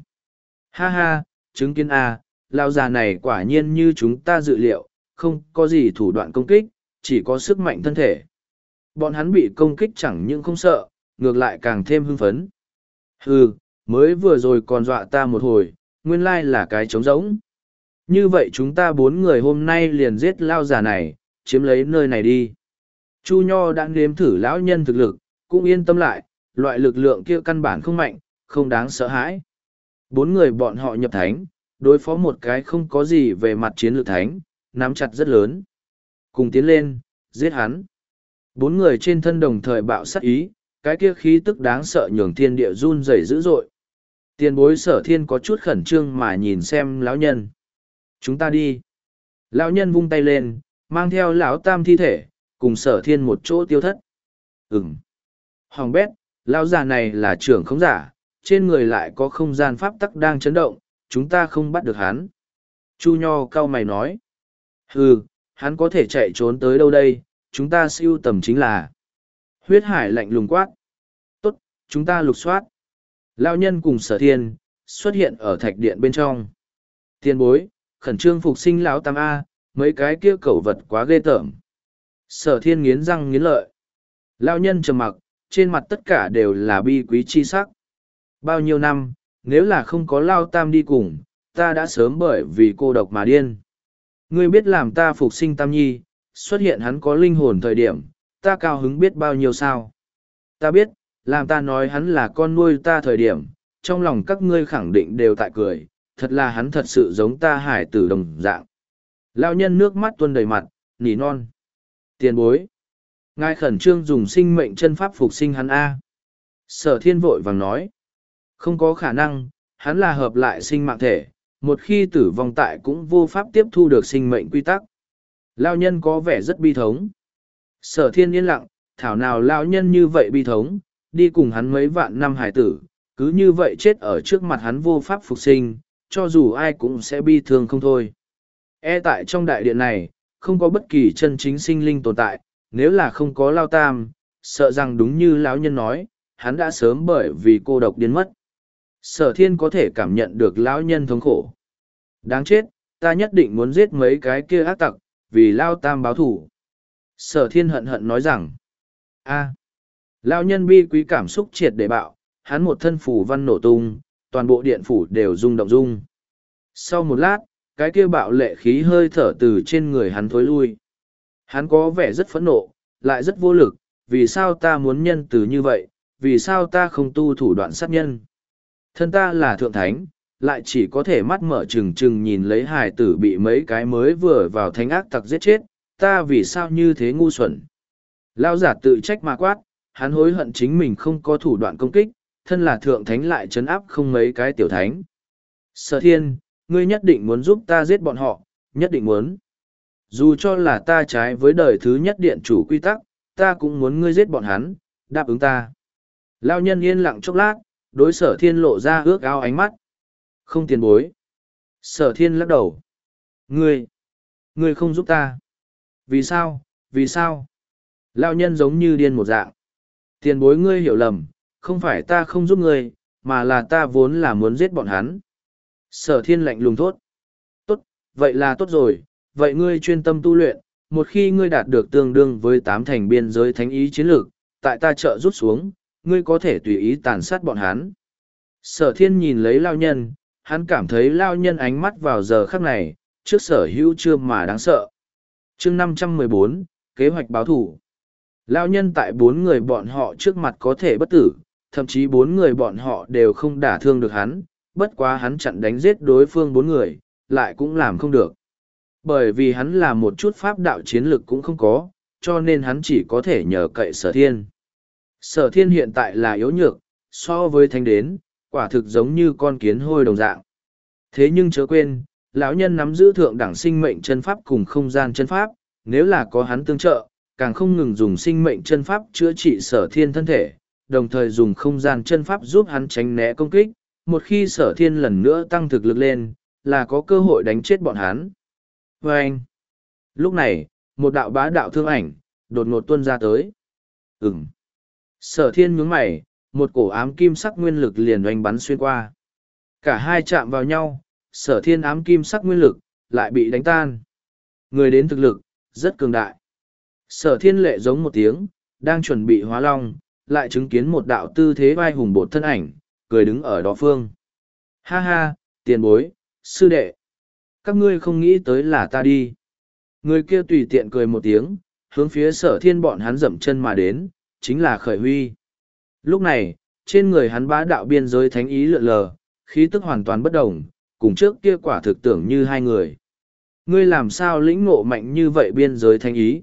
Ha ha, chứng kiến a, lão già này quả nhiên như chúng ta dự liệu, không có gì thủ đoạn công kích, chỉ có sức mạnh thân thể. Bọn hắn bị công kích chẳng những không sợ, ngược lại càng thêm hưng phấn. Hừ, mới vừa rồi còn dọa ta một hồi, nguyên lai là cái trống rỗng. Như vậy chúng ta bốn người hôm nay liền giết lao già này, chiếm lấy nơi này đi. Chu Nho đã nếm thử lão nhân thực lực, cũng yên tâm lại, loại lực lượng kia căn bản không mạnh, không đáng sợ hãi. Bốn người bọn họ nhập thánh, đối phó một cái không có gì về mặt chiến lược thánh, nắm chặt rất lớn. Cùng tiến lên, giết hắn. Bốn người trên thân đồng thời bạo sát ý, cái kia khí tức đáng sợ nhường thiên địa run rẩy dữ dội. Tiền bối Sở Thiên có chút khẩn trương mà nhìn xem lão nhân. Chúng ta đi. Lão nhân vung tay lên, mang theo lão tam thi thể, cùng Sở Thiên một chỗ tiêu thất. Ừm. Hoàng bét, lão già này là trưởng khống giả, trên người lại có không gian pháp tắc đang chấn động, chúng ta không bắt được hắn. Chu Nho cau mày nói. Hừ, hắn có thể chạy trốn tới đâu đây, chúng ta siêu tầm chính là. Huyết hải lạnh lùng quát. Tốt, chúng ta lục soát. Lão nhân cùng Sở Thiên, xuất hiện ở thạch điện bên trong. Tiền bối, khẩn trương phục sinh lão tam A, mấy cái kia cẩu vật quá ghê tởm. Sở Thiên nghiến răng nghiến lợi. Lão nhân trầm mặc, trên mặt tất cả đều là bi quý chi sắc. Bao nhiêu năm, nếu là không có Lao Tam đi cùng, ta đã sớm bởi vì cô độc mà điên. Ngươi biết làm ta phục sinh Tam Nhi, xuất hiện hắn có linh hồn thời điểm, ta cao hứng biết bao nhiêu sao. Ta biết, làm ta nói hắn là con nuôi ta thời điểm, trong lòng các ngươi khẳng định đều tại cười, thật là hắn thật sự giống ta hải tử đồng dạng. Lão nhân nước mắt tuôn đầy mặt, nỉ non. Tiền bối. Ngài khẩn trương dùng sinh mệnh chân pháp phục sinh hắn A. Sở Thiên vội vàng nói. Không có khả năng, hắn là hợp lại sinh mạng thể, một khi tử vong tại cũng vô pháp tiếp thu được sinh mệnh quy tắc. Lão nhân có vẻ rất bi thống. Sở Thiên yên lặng, thảo nào lão nhân như vậy bi thống, đi cùng hắn mấy vạn năm hải tử, cứ như vậy chết ở trước mặt hắn vô pháp phục sinh, cho dù ai cũng sẽ bi thương không thôi. E tại trong đại điện này, không có bất kỳ chân chính sinh linh tồn tại, nếu là không có Lao Tam, sợ rằng đúng như lão nhân nói, hắn đã sớm bởi vì cô độc điên mất. Sở Thiên có thể cảm nhận được lão nhân thống khổ. Đáng chết, ta nhất định muốn giết mấy cái kia ác tặc, vì Lao Tam báo thù. Sở Thiên hận hận nói rằng, a, lão nhân bi quý cảm xúc triệt để bạo, hắn một thân phủ văn nổ tung, toàn bộ điện phủ đều rung động rung. Sau một lát, cái kia bạo lệ khí hơi thở từ trên người hắn thối lui. Hắn có vẻ rất phẫn nộ, lại rất vô lực, vì sao ta muốn nhân từ như vậy, vì sao ta không tu thủ đoạn sát nhân. Thân ta là thượng thánh, lại chỉ có thể mắt mở trừng trừng nhìn lấy hài tử bị mấy cái mới vừa vào thánh ác tặc giết chết, ta vì sao như thế ngu xuẩn. Lao giả tự trách mà quát, hắn hối hận chính mình không có thủ đoạn công kích, thân là thượng thánh lại trấn áp không mấy cái tiểu thánh. Sở thiên, ngươi nhất định muốn giúp ta giết bọn họ, nhất định muốn. Dù cho là ta trái với đời thứ nhất điện chủ quy tắc, ta cũng muốn ngươi giết bọn hắn, đáp ứng ta. Lao nhân yên lặng chốc lát, đối sở thiên lộ ra ước ao ánh mắt. Không tiền bối. Sở thiên lắc đầu. Ngươi, ngươi không giúp ta. Vì sao, vì sao? Lao nhân giống như điên một dạng. Tiền bối ngươi hiểu lầm, không phải ta không giúp ngươi, mà là ta vốn là muốn giết bọn hắn. Sở thiên lạnh lùng thốt. Tốt, vậy là tốt rồi, vậy ngươi chuyên tâm tu luyện, một khi ngươi đạt được tương đương với tám thành biên giới thánh ý chiến lược, tại ta trợ rút xuống, ngươi có thể tùy ý tàn sát bọn hắn. Sở thiên nhìn lấy lao nhân, hắn cảm thấy lao nhân ánh mắt vào giờ khắc này, trước sở hữu chưa mà đáng sợ. chương năm trăm mười bốn, kế hoạch báo thủ. Lao nhân tại bốn người bọn họ trước mặt có thể bất tử, thậm chí bốn người bọn họ đều không đả thương được hắn, bất quá hắn chặn đánh giết đối phương bốn người, lại cũng làm không được. Bởi vì hắn là một chút pháp đạo chiến lực cũng không có, cho nên hắn chỉ có thể nhờ cậy sở thiên. Sở thiên hiện tại là yếu nhược, so với thánh đến, quả thực giống như con kiến hôi đồng dạng. Thế nhưng chớ quên, lão nhân nắm giữ thượng đẳng sinh mệnh chân pháp cùng không gian chân pháp, nếu là có hắn tương trợ, càng không ngừng dùng sinh mệnh chân pháp chữa trị sở thiên thân thể, đồng thời dùng không gian chân pháp giúp hắn tránh né công kích, một khi sở thiên lần nữa tăng thực lực lên, là có cơ hội đánh chết bọn hắn. Và anh, lúc này, một đạo bá đạo thương ảnh, đột ngột tuôn ra tới. Ừm. Sở thiên nhướng mày, một cổ ám kim sắc nguyên lực liền oanh bắn xuyên qua. Cả hai chạm vào nhau, sở thiên ám kim sắc nguyên lực, lại bị đánh tan. Người đến thực lực, rất cường đại. Sở thiên lệ giống một tiếng, đang chuẩn bị hóa long, lại chứng kiến một đạo tư thế vai hùng bột thân ảnh, cười đứng ở đó phương. Ha ha, tiền bối, sư đệ. Các ngươi không nghĩ tới là ta đi. Người kia tùy tiện cười một tiếng, hướng phía sở thiên bọn hắn dậm chân mà đến, chính là Khởi Huy. Lúc này, trên người hắn bá đạo biên giới thánh ý lượn lờ, khí tức hoàn toàn bất đồng, cùng trước kia quả thực tưởng như hai người. Ngươi làm sao lĩnh ngộ mạnh như vậy biên giới thánh ý?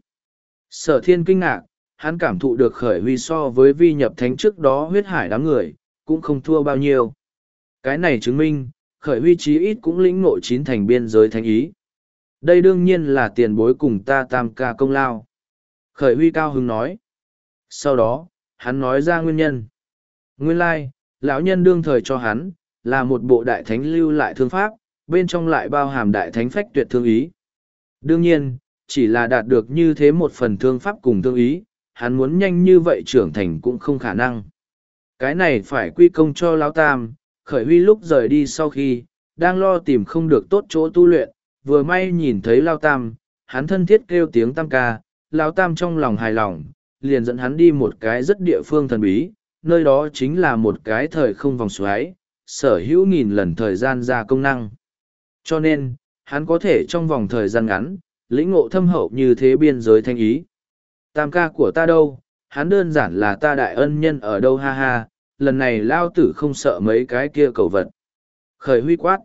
Sở thiên kinh ngạc, hắn cảm thụ được Khởi Huy so với vi nhập thánh trước đó huyết hải đám người, cũng không thua bao nhiêu. Cái này chứng minh, Khởi Huy chí ít cũng lĩnh ngộ chín thành biên giới thánh ý. Đây đương nhiên là tiền bối cùng ta tam ca công lao. Khởi Huy cao hứng nói. Sau đó, hắn nói ra nguyên nhân. Nguyên lai, lão nhân đương thời cho hắn, là một bộ đại thánh lưu lại thương pháp, bên trong lại bao hàm đại thánh phách tuyệt thương ý. Đương nhiên, chỉ là đạt được như thế một phần thương pháp cùng thương ý, hắn muốn nhanh như vậy trưởng thành cũng không khả năng. Cái này phải quy công cho lão tam, Khởi Huy lúc rời đi sau khi, đang lo tìm không được tốt chỗ tu luyện, vừa may nhìn thấy Lao Tam, hắn thân thiết kêu tiếng Tam ca, Lao Tam trong lòng hài lòng, liền dẫn hắn đi một cái rất địa phương thần bí, nơi đó chính là một cái thời không vòng xoáy, sở hữu nghìn lần thời gian ra công năng. Cho nên, hắn có thể trong vòng thời gian ngắn, lĩnh ngộ thâm hậu như thế biên giới thanh ý. Tam ca của ta đâu, hắn đơn giản là ta đại ân nhân ở đâu ha ha, lần này lao tử không sợ mấy cái kia cầu vật. Khởi Huy quát.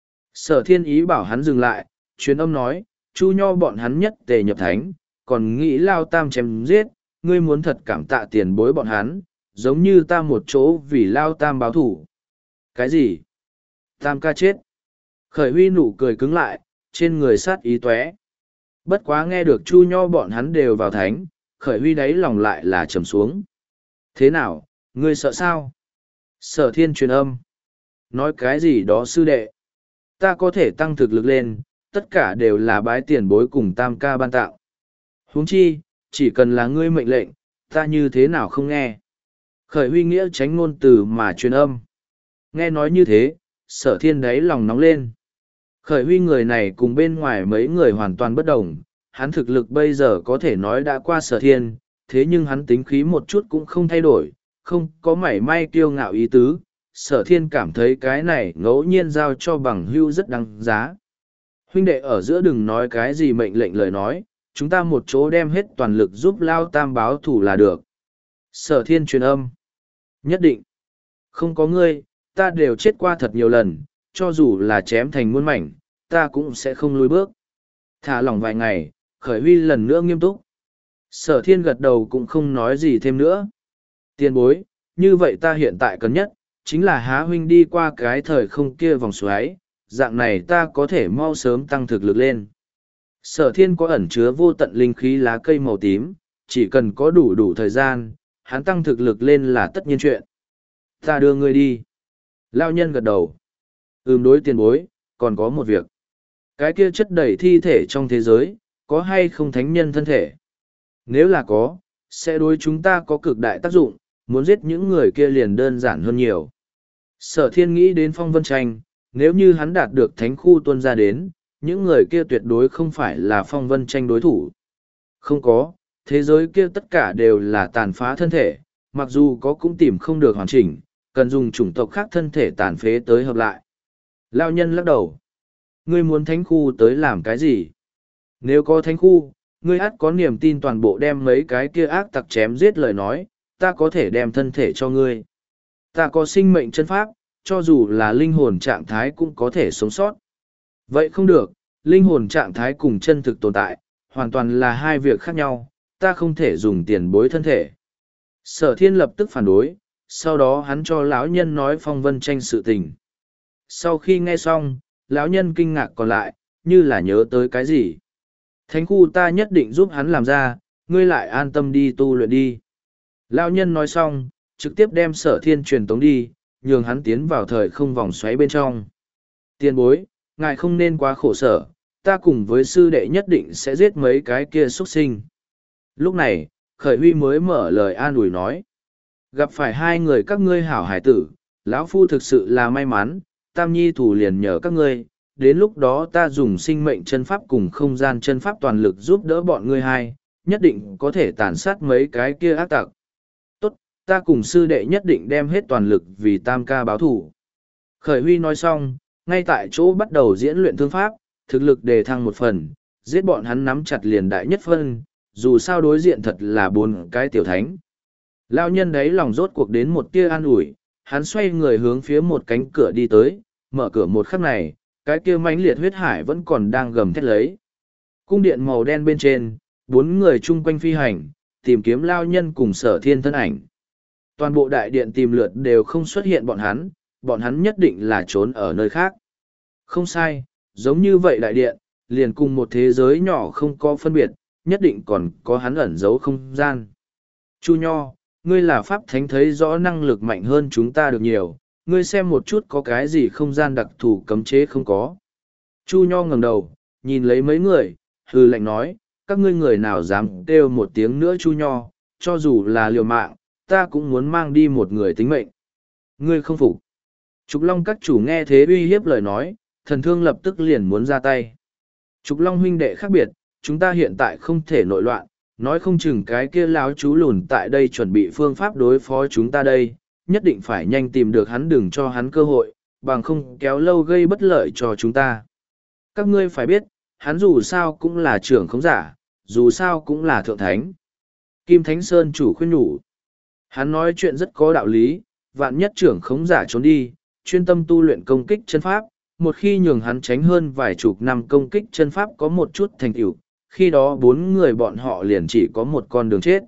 Sở thiên ý bảo hắn dừng lại, truyền âm nói, chu nho bọn hắn nhất tề nhập thánh, còn nghĩ lao tam chém giết, ngươi muốn thật cảm tạ tiền bối bọn hắn, giống như ta một chỗ vì lao tam báo thủ. Cái gì? Tam ca chết. Khởi Huy nụ cười cứng lại, trên người sát ý tóe. Bất quá nghe được chu nho bọn hắn đều vào thánh, Khởi Huy đáy lòng lại là trầm xuống. Thế nào, ngươi sợ sao? Sở thiên truyền âm. Nói cái gì đó sư đệ? Ta có thể tăng thực lực lên, tất cả đều là bái tiền bối cùng tam ca ban tạo. Huống chi, chỉ cần là ngươi mệnh lệnh, ta như thế nào không nghe? Khởi Huy nghĩa tránh ngôn từ mà truyền âm. Nghe nói như thế, sở thiên đáy lòng nóng lên. Khởi Huy người này cùng bên ngoài mấy người hoàn toàn bất đồng, hắn thực lực bây giờ có thể nói đã qua sở thiên, thế nhưng hắn tính khí một chút cũng không thay đổi, không có mảy may kiêu ngạo ý tứ. Sở thiên cảm thấy cái này ngẫu nhiên giao cho bằng hưu rất đáng giá. Huynh đệ ở giữa đừng nói cái gì mệnh lệnh lời nói, Chúng ta một chỗ đem hết toàn lực giúp Lao Tam báo thủ là được. Sở thiên truyền âm. Nhất định. Không có ngươi, ta đều chết qua thật nhiều lần, cho dù là chém thành muôn mảnh, ta cũng sẽ không lùi bước. Thả lỏng vài ngày, Khởi Huy lần nữa nghiêm túc. Sở thiên gật đầu cũng không nói gì thêm nữa. Tiền bối, như vậy ta hiện tại cần nhất, chính là há huynh đi qua cái thời không kia vòng xoáy, dạng này ta có thể mau sớm tăng thực lực lên. Sở thiên có ẩn chứa vô tận linh khí lá cây màu tím, chỉ cần có đủ đủ thời gian, hắn tăng thực lực lên là tất nhiên chuyện. Ta đưa ngươi đi. Lao nhân gật đầu. Ừm đối tiền bối, còn có một việc. Cái kia chất đầy thi thể trong thế giới, có hay không thánh nhân thân thể? Nếu là có, sẽ đối chúng ta có cực đại tác dụng, muốn giết những người kia liền đơn giản hơn nhiều. Sở thiên nghĩ đến Phong Vân Tranh, nếu như hắn đạt được thánh khu tuân ra đến, những người kia tuyệt đối không phải là Phong Vân Tranh đối thủ. Không có, thế giới kia tất cả đều là tàn phá thân thể, mặc dù có cũng tìm không được hoàn chỉnh, cần dùng chủng tộc khác thân thể tàn phế tới hợp lại. Lao nhân lắc đầu. Ngươi muốn thánh khu tới làm cái gì? Nếu có thánh khu, ngươi ắt có niềm tin toàn bộ đem mấy cái kia ác tặc chém giết lời nói, ta có thể đem thân thể cho ngươi. Ta có sinh mệnh chân pháp, cho dù là linh hồn trạng thái cũng có thể sống sót. Vậy không được, linh hồn trạng thái cùng chân thực tồn tại, hoàn toàn là hai việc khác nhau, ta không thể dùng tiền bối thân thể. Sở thiên lập tức phản đối, sau đó hắn cho lão nhân nói Phong Vân Tranh sự tình. Sau khi nghe xong, lão nhân kinh ngạc còn lại, như là nhớ tới cái gì. Thánh khu ta nhất định giúp hắn làm ra, ngươi lại an tâm đi tu luyện đi. Lão nhân nói xong, trực tiếp đem sở thiên truyền tống đi, nhường hắn tiến vào thời không vòng xoáy bên trong. Tiền bối, ngài không nên quá khổ sở, ta cùng với sư đệ nhất định sẽ giết mấy cái kia xuất sinh. Lúc này, Khởi Huy mới mở lời an ủi nói. Gặp phải hai người các ngươi hảo hải tử, lão phu thực sự là may mắn, Tam Nhi thủ liền nhờ các ngươi, đến lúc đó ta dùng sinh mệnh chân pháp cùng không gian chân pháp toàn lực giúp đỡ bọn ngươi hai, nhất định có thể tàn sát mấy cái kia ác tặc. Tốt, ta cùng sư đệ nhất định đem hết toàn lực vì Tam ca báo thủ. Khởi Huy nói xong, ngay tại chỗ bắt đầu diễn luyện thương pháp, thực lực đề thăng một phần, giết bọn hắn nắm chặt liền đại nhất phân, dù sao đối diện thật là bốn cái tiểu thánh. Lao nhân đấy lòng rốt cuộc đến một tia an ủi, hắn xoay người hướng phía một cánh cửa đi tới, mở cửa một khắc này, cái kia mãnh liệt huyết hải vẫn còn đang gầm thét lấy. Cung điện màu đen bên trên, bốn người chung quanh phi hành, tìm kiếm Lao nhân cùng sở thiên thân ảnh. Toàn bộ đại điện tìm lượt đều không xuất hiện bọn hắn, bọn hắn nhất định là trốn ở nơi khác. Không sai, giống như vậy đại điện, liền cùng một thế giới nhỏ không có phân biệt, nhất định còn có hắn ẩn giấu không gian. Chu Nho, ngươi là pháp thánh thấy rõ năng lực mạnh hơn chúng ta được nhiều, ngươi xem một chút có cái gì không gian đặc thù cấm chế không có. Chu Nho ngẩng đầu, nhìn lấy mấy người, hừ lạnh nói, các ngươi người nào dám kêu một tiếng nữa Chu Nho, cho dù là liều mạng, ta cũng muốn mang đi một người tính mệnh. Ngươi không phục. Trục Long các chủ nghe thế uy hiếp lời nói, thần thương lập tức liền muốn ra tay. Trục Long huynh đệ khác biệt, chúng ta hiện tại không thể nội loạn, nói không chừng cái kia láo chú lùn tại đây chuẩn bị phương pháp đối phó chúng ta đây, nhất định phải nhanh tìm được hắn đừng cho hắn cơ hội, bằng không kéo lâu gây bất lợi cho chúng ta. Các ngươi phải biết, hắn dù sao cũng là trưởng khống giả, dù sao cũng là thượng thánh. Kim Thánh Sơn chủ khuyên nhủ. Hắn nói chuyện rất có đạo lý, vạn nhất trưởng khống giả trốn đi, chuyên tâm tu luyện công kích chân pháp, một khi nhường hắn tránh hơn vài chục năm công kích chân pháp có một chút thành tựu, khi đó bốn người bọn họ liền chỉ có một con đường chết.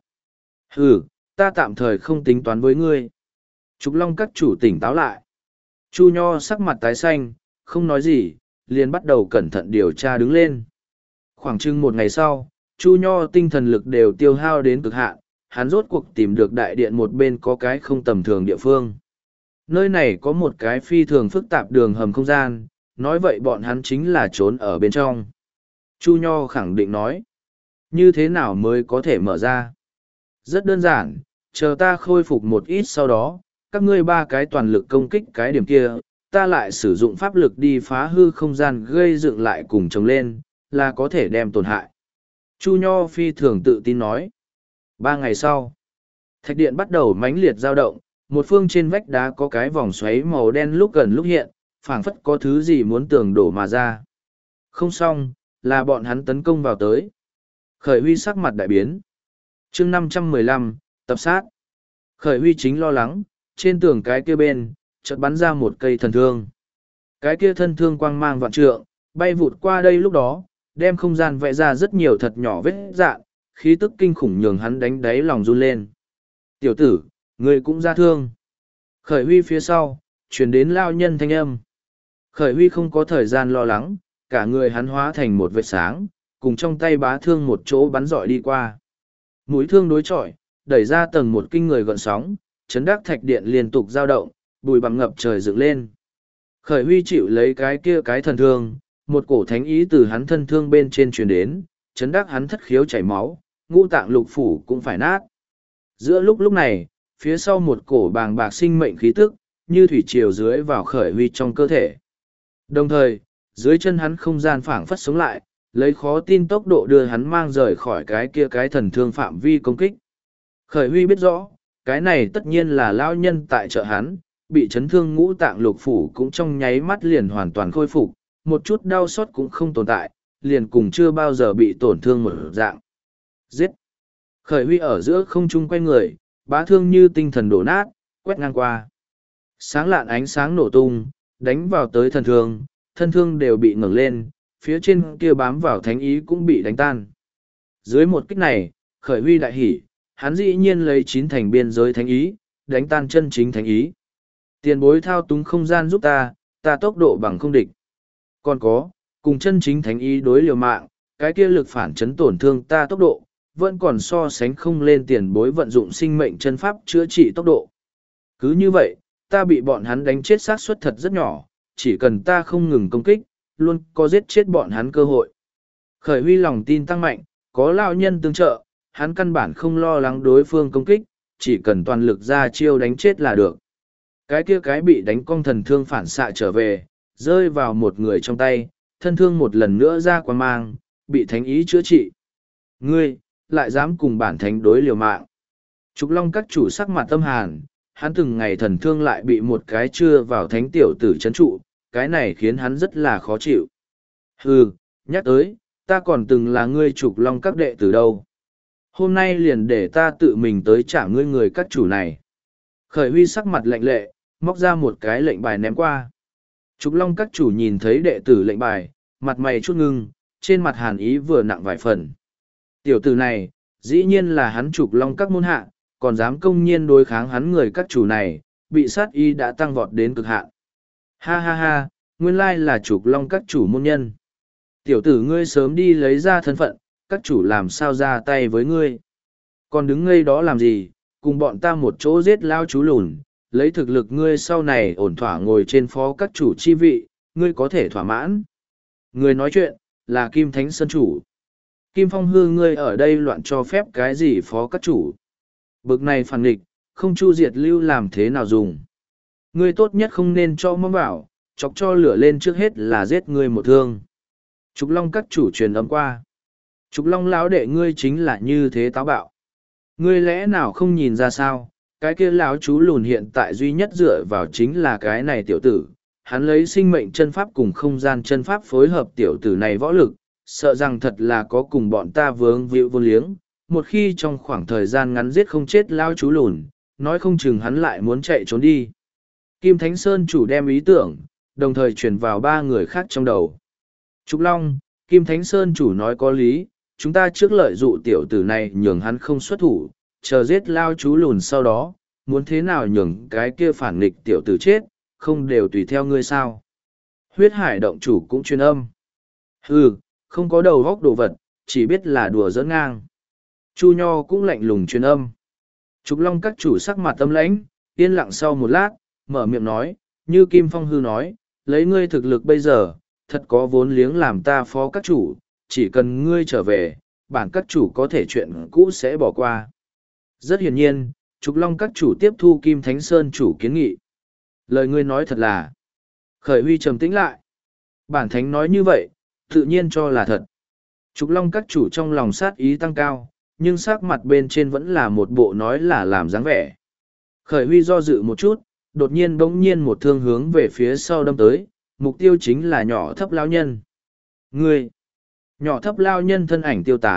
Ừ, ta tạm thời không tính toán với ngươi. Trục Long các chủ tỉnh táo lại. Chu Nho sắc mặt tái xanh, không nói gì, liền bắt đầu cẩn thận điều tra đứng lên. Khoảng chừng một ngày sau, Chu Nho tinh thần lực đều tiêu hao đến cực hạn, hắn rốt cuộc tìm được đại điện một bên có cái không tầm thường địa phương. Nơi này có một cái phi thường phức tạp đường hầm không gian, nói vậy bọn hắn chính là trốn ở bên trong. Chu Nho khẳng định nói, như thế nào mới có thể mở ra? Rất đơn giản, chờ ta khôi phục một ít sau đó, các ngươi ba cái toàn lực công kích cái điểm kia, ta lại sử dụng pháp lực đi phá hư không gian gây dựng lại cùng chồng lên, là có thể đem tổn hại. Chu Nho phi thường tự tin nói. Ba ngày sau, thạch điện bắt đầu mãnh liệt dao động, một phương trên vách đá có cái vòng xoáy màu đen lúc gần lúc hiện, phảng phất có thứ gì muốn tường đổ mà ra. Không xong, là bọn hắn tấn công vào tới. Khởi Huy sắc mặt đại biến. chương năm trăm mười lăm, tập sát. Khởi Huy chính lo lắng, trên tường cái kia bên, chợt bắn ra một cây thần thương. Cái kia thân thương quang mang vạn trượng, bay vụt qua đây lúc đó, đem không gian vẽ ra rất nhiều thật nhỏ vết dạn, khí tức kinh khủng nhường hắn đánh đáy lòng run lên. Tiểu tử, ngươi cũng ra thương. Khởi Huy phía sau, chuyển đến lao nhân thanh âm. Khởi Huy không có thời gian lo lắng, cả người hắn hóa thành một vệt sáng, cùng trong tay bá thương một chỗ bắn dọi đi qua. Mũi thương đối chọi, đẩy ra tầng một kinh người gợn sóng, chấn đắc thạch điện liên tục dao động, bùi bằng ngập trời dựng lên. Khởi Huy chịu lấy cái kia cái thần thương, một cổ thánh ý từ hắn thân thương bên trên truyền đến, chấn đắc hắn thất khiếu chảy máu, ngũ tạng lục phủ cũng phải nát. Giữa lúc lúc này, phía sau một cổ bàng bạc sinh mệnh khí tức, như thủy triều dưới vào Khởi Huy trong cơ thể. Đồng thời, dưới chân hắn không gian phảng phất sống lại, lấy khó tin tốc độ đưa hắn mang rời khỏi cái kia cái thần thương phạm vi công kích. Khởi Huy biết rõ, cái này tất nhiên là lao nhân tại trợ hắn, bị chấn thương ngũ tạng lục phủ cũng trong nháy mắt liền hoàn toàn khôi phục, một chút đau xót cũng không tồn tại, liền cùng chưa bao giờ bị tổn thương một dạng. Giết! Khởi Huy ở giữa không trung quay người, bá thương như tinh thần đổ nát, quét ngang qua. Sáng lạn ánh sáng nổ tung, đánh vào tới thần thương, thân thương đều bị ngẩng lên, phía trên kia bám vào thánh ý cũng bị đánh tan. Dưới một kích này, Khởi Huy đại hỉ, hắn dĩ nhiên lấy chín thành biên giới thánh ý, đánh tan chân chính thánh ý. Tiền bối thao túng không gian giúp ta, ta tốc độ bằng không địch. Còn có, cùng chân chính thánh ý đối liều mạng, cái kia lực phản chấn tổn thương ta tốc độ, vẫn còn so sánh không lên tiền bối vận dụng sinh mệnh chân pháp chữa trị tốc độ. Cứ như vậy, ta bị bọn hắn đánh chết xác suất thật rất nhỏ, chỉ cần ta không ngừng công kích, luôn có giết chết bọn hắn cơ hội. Khởi Huy lòng tin tăng mạnh, có lão nhân tương trợ, hắn căn bản không lo lắng đối phương công kích, chỉ cần toàn lực ra chiêu đánh chết là được. Cái kia cái bị đánh cong thần thương phản xạ trở về, rơi vào một người trong tay, thân thương một lần nữa ra quang mang, bị thánh ý chữa trị. Ngươi, lại dám cùng bản thánh đối liều mạng. Trục Long các chủ sắc mặt tâm hàn, hắn từng ngày thần thương lại bị một cái chưa vào thánh tiểu tử chấn trụ, cái này khiến hắn rất là khó chịu. Hừ, nhắc tới, ta còn từng là ngươi Trục Long các đệ tử đâu. Hôm nay liền để ta tự mình tới trả ngươi người các chủ này. Khởi Huy sắc mặt lạnh lệ, móc ra một cái lệnh bài ném qua. Trục Long các chủ nhìn thấy đệ tử lệnh bài, mặt mày chút ngưng, trên mặt hàn ý vừa nặng vài phần. Tiểu tử này, dĩ nhiên là hắn Trục Long các môn hạ, còn dám công nhiên đối kháng hắn người các chủ này, bị sát ý đã tăng vọt đến cực hạn. Ha ha ha, nguyên lai là Trục Long các chủ môn nhân. Tiểu tử ngươi sớm đi lấy ra thân phận, các chủ làm sao ra tay với ngươi. Còn đứng ngây đó làm gì, cùng bọn ta một chỗ giết lao chú lùn, lấy thực lực ngươi sau này ổn thỏa ngồi trên phó các chủ chi vị, ngươi có thể thỏa mãn. Người nói chuyện, là Kim Thánh Sơn chủ. Kim Phong Hư ngươi ở đây loạn cho phép cái gì phó các chủ. Bực này phản nghịch, không chu diệt lưu làm thế nào dùng. Ngươi tốt nhất không nên cho mong bảo, chọc cho lửa lên trước hết là giết ngươi một thương. Trục Long các chủ truyền âm qua. Trục Long lão đệ ngươi chính là như thế táo bạo. Ngươi lẽ nào không nhìn ra sao, cái kia lão chú lùn hiện tại duy nhất dựa vào chính là cái này tiểu tử. Hắn lấy sinh mệnh chân pháp cùng không gian chân pháp phối hợp tiểu tử này võ lực, sợ rằng thật là có cùng bọn ta vướng víu vô liếng. Một khi trong khoảng thời gian ngắn giết không chết lão chú lùn, nói không chừng hắn lại muốn chạy trốn đi. Kim Thánh Sơn chủ đem ý tưởng, đồng thời truyền vào ba người khác trong đầu. Trục Long, Kim Thánh Sơn chủ nói có lý, chúng ta trước lợi dụ tiểu tử này nhường hắn không xuất thủ, chờ giết lao chú lùn sau đó, muốn thế nào nhường cái kia phản nghịch tiểu tử chết, không đều tùy theo ngươi sao. Huyết hải động chủ cũng truyền âm. Hừ, không có đầu góc đồ vật, chỉ biết là đùa giỡn ngang. Chu Nho cũng lạnh lùng truyền âm. Trục Long các chủ sắc mặt tâm lãnh, yên lặng sau một lát, mở miệng nói, như Kim Phong Hư nói, lấy ngươi thực lực bây giờ, thật có vốn liếng làm ta phó các chủ, chỉ cần ngươi trở về, bản các chủ có thể chuyện cũ sẽ bỏ qua. Rất hiển nhiên, Trục Long các chủ tiếp thu Kim Thánh Sơn chủ kiến nghị. Lời ngươi nói thật là. Khởi Huy trầm tĩnh lại. Bản thánh nói như vậy, tự nhiên cho là thật. Trục Long các chủ trong lòng sát ý tăng cao, nhưng sắc mặt bên trên vẫn là một bộ nói là làm dáng vẻ. Khởi Huy do dự một chút, đột nhiên bỗng nhiên một thương hướng về phía sau đâm tới, mục tiêu chính là nhỏ thấp lao nhân. Ngươi! Nhỏ thấp lao nhân thân ảnh tiêu tán,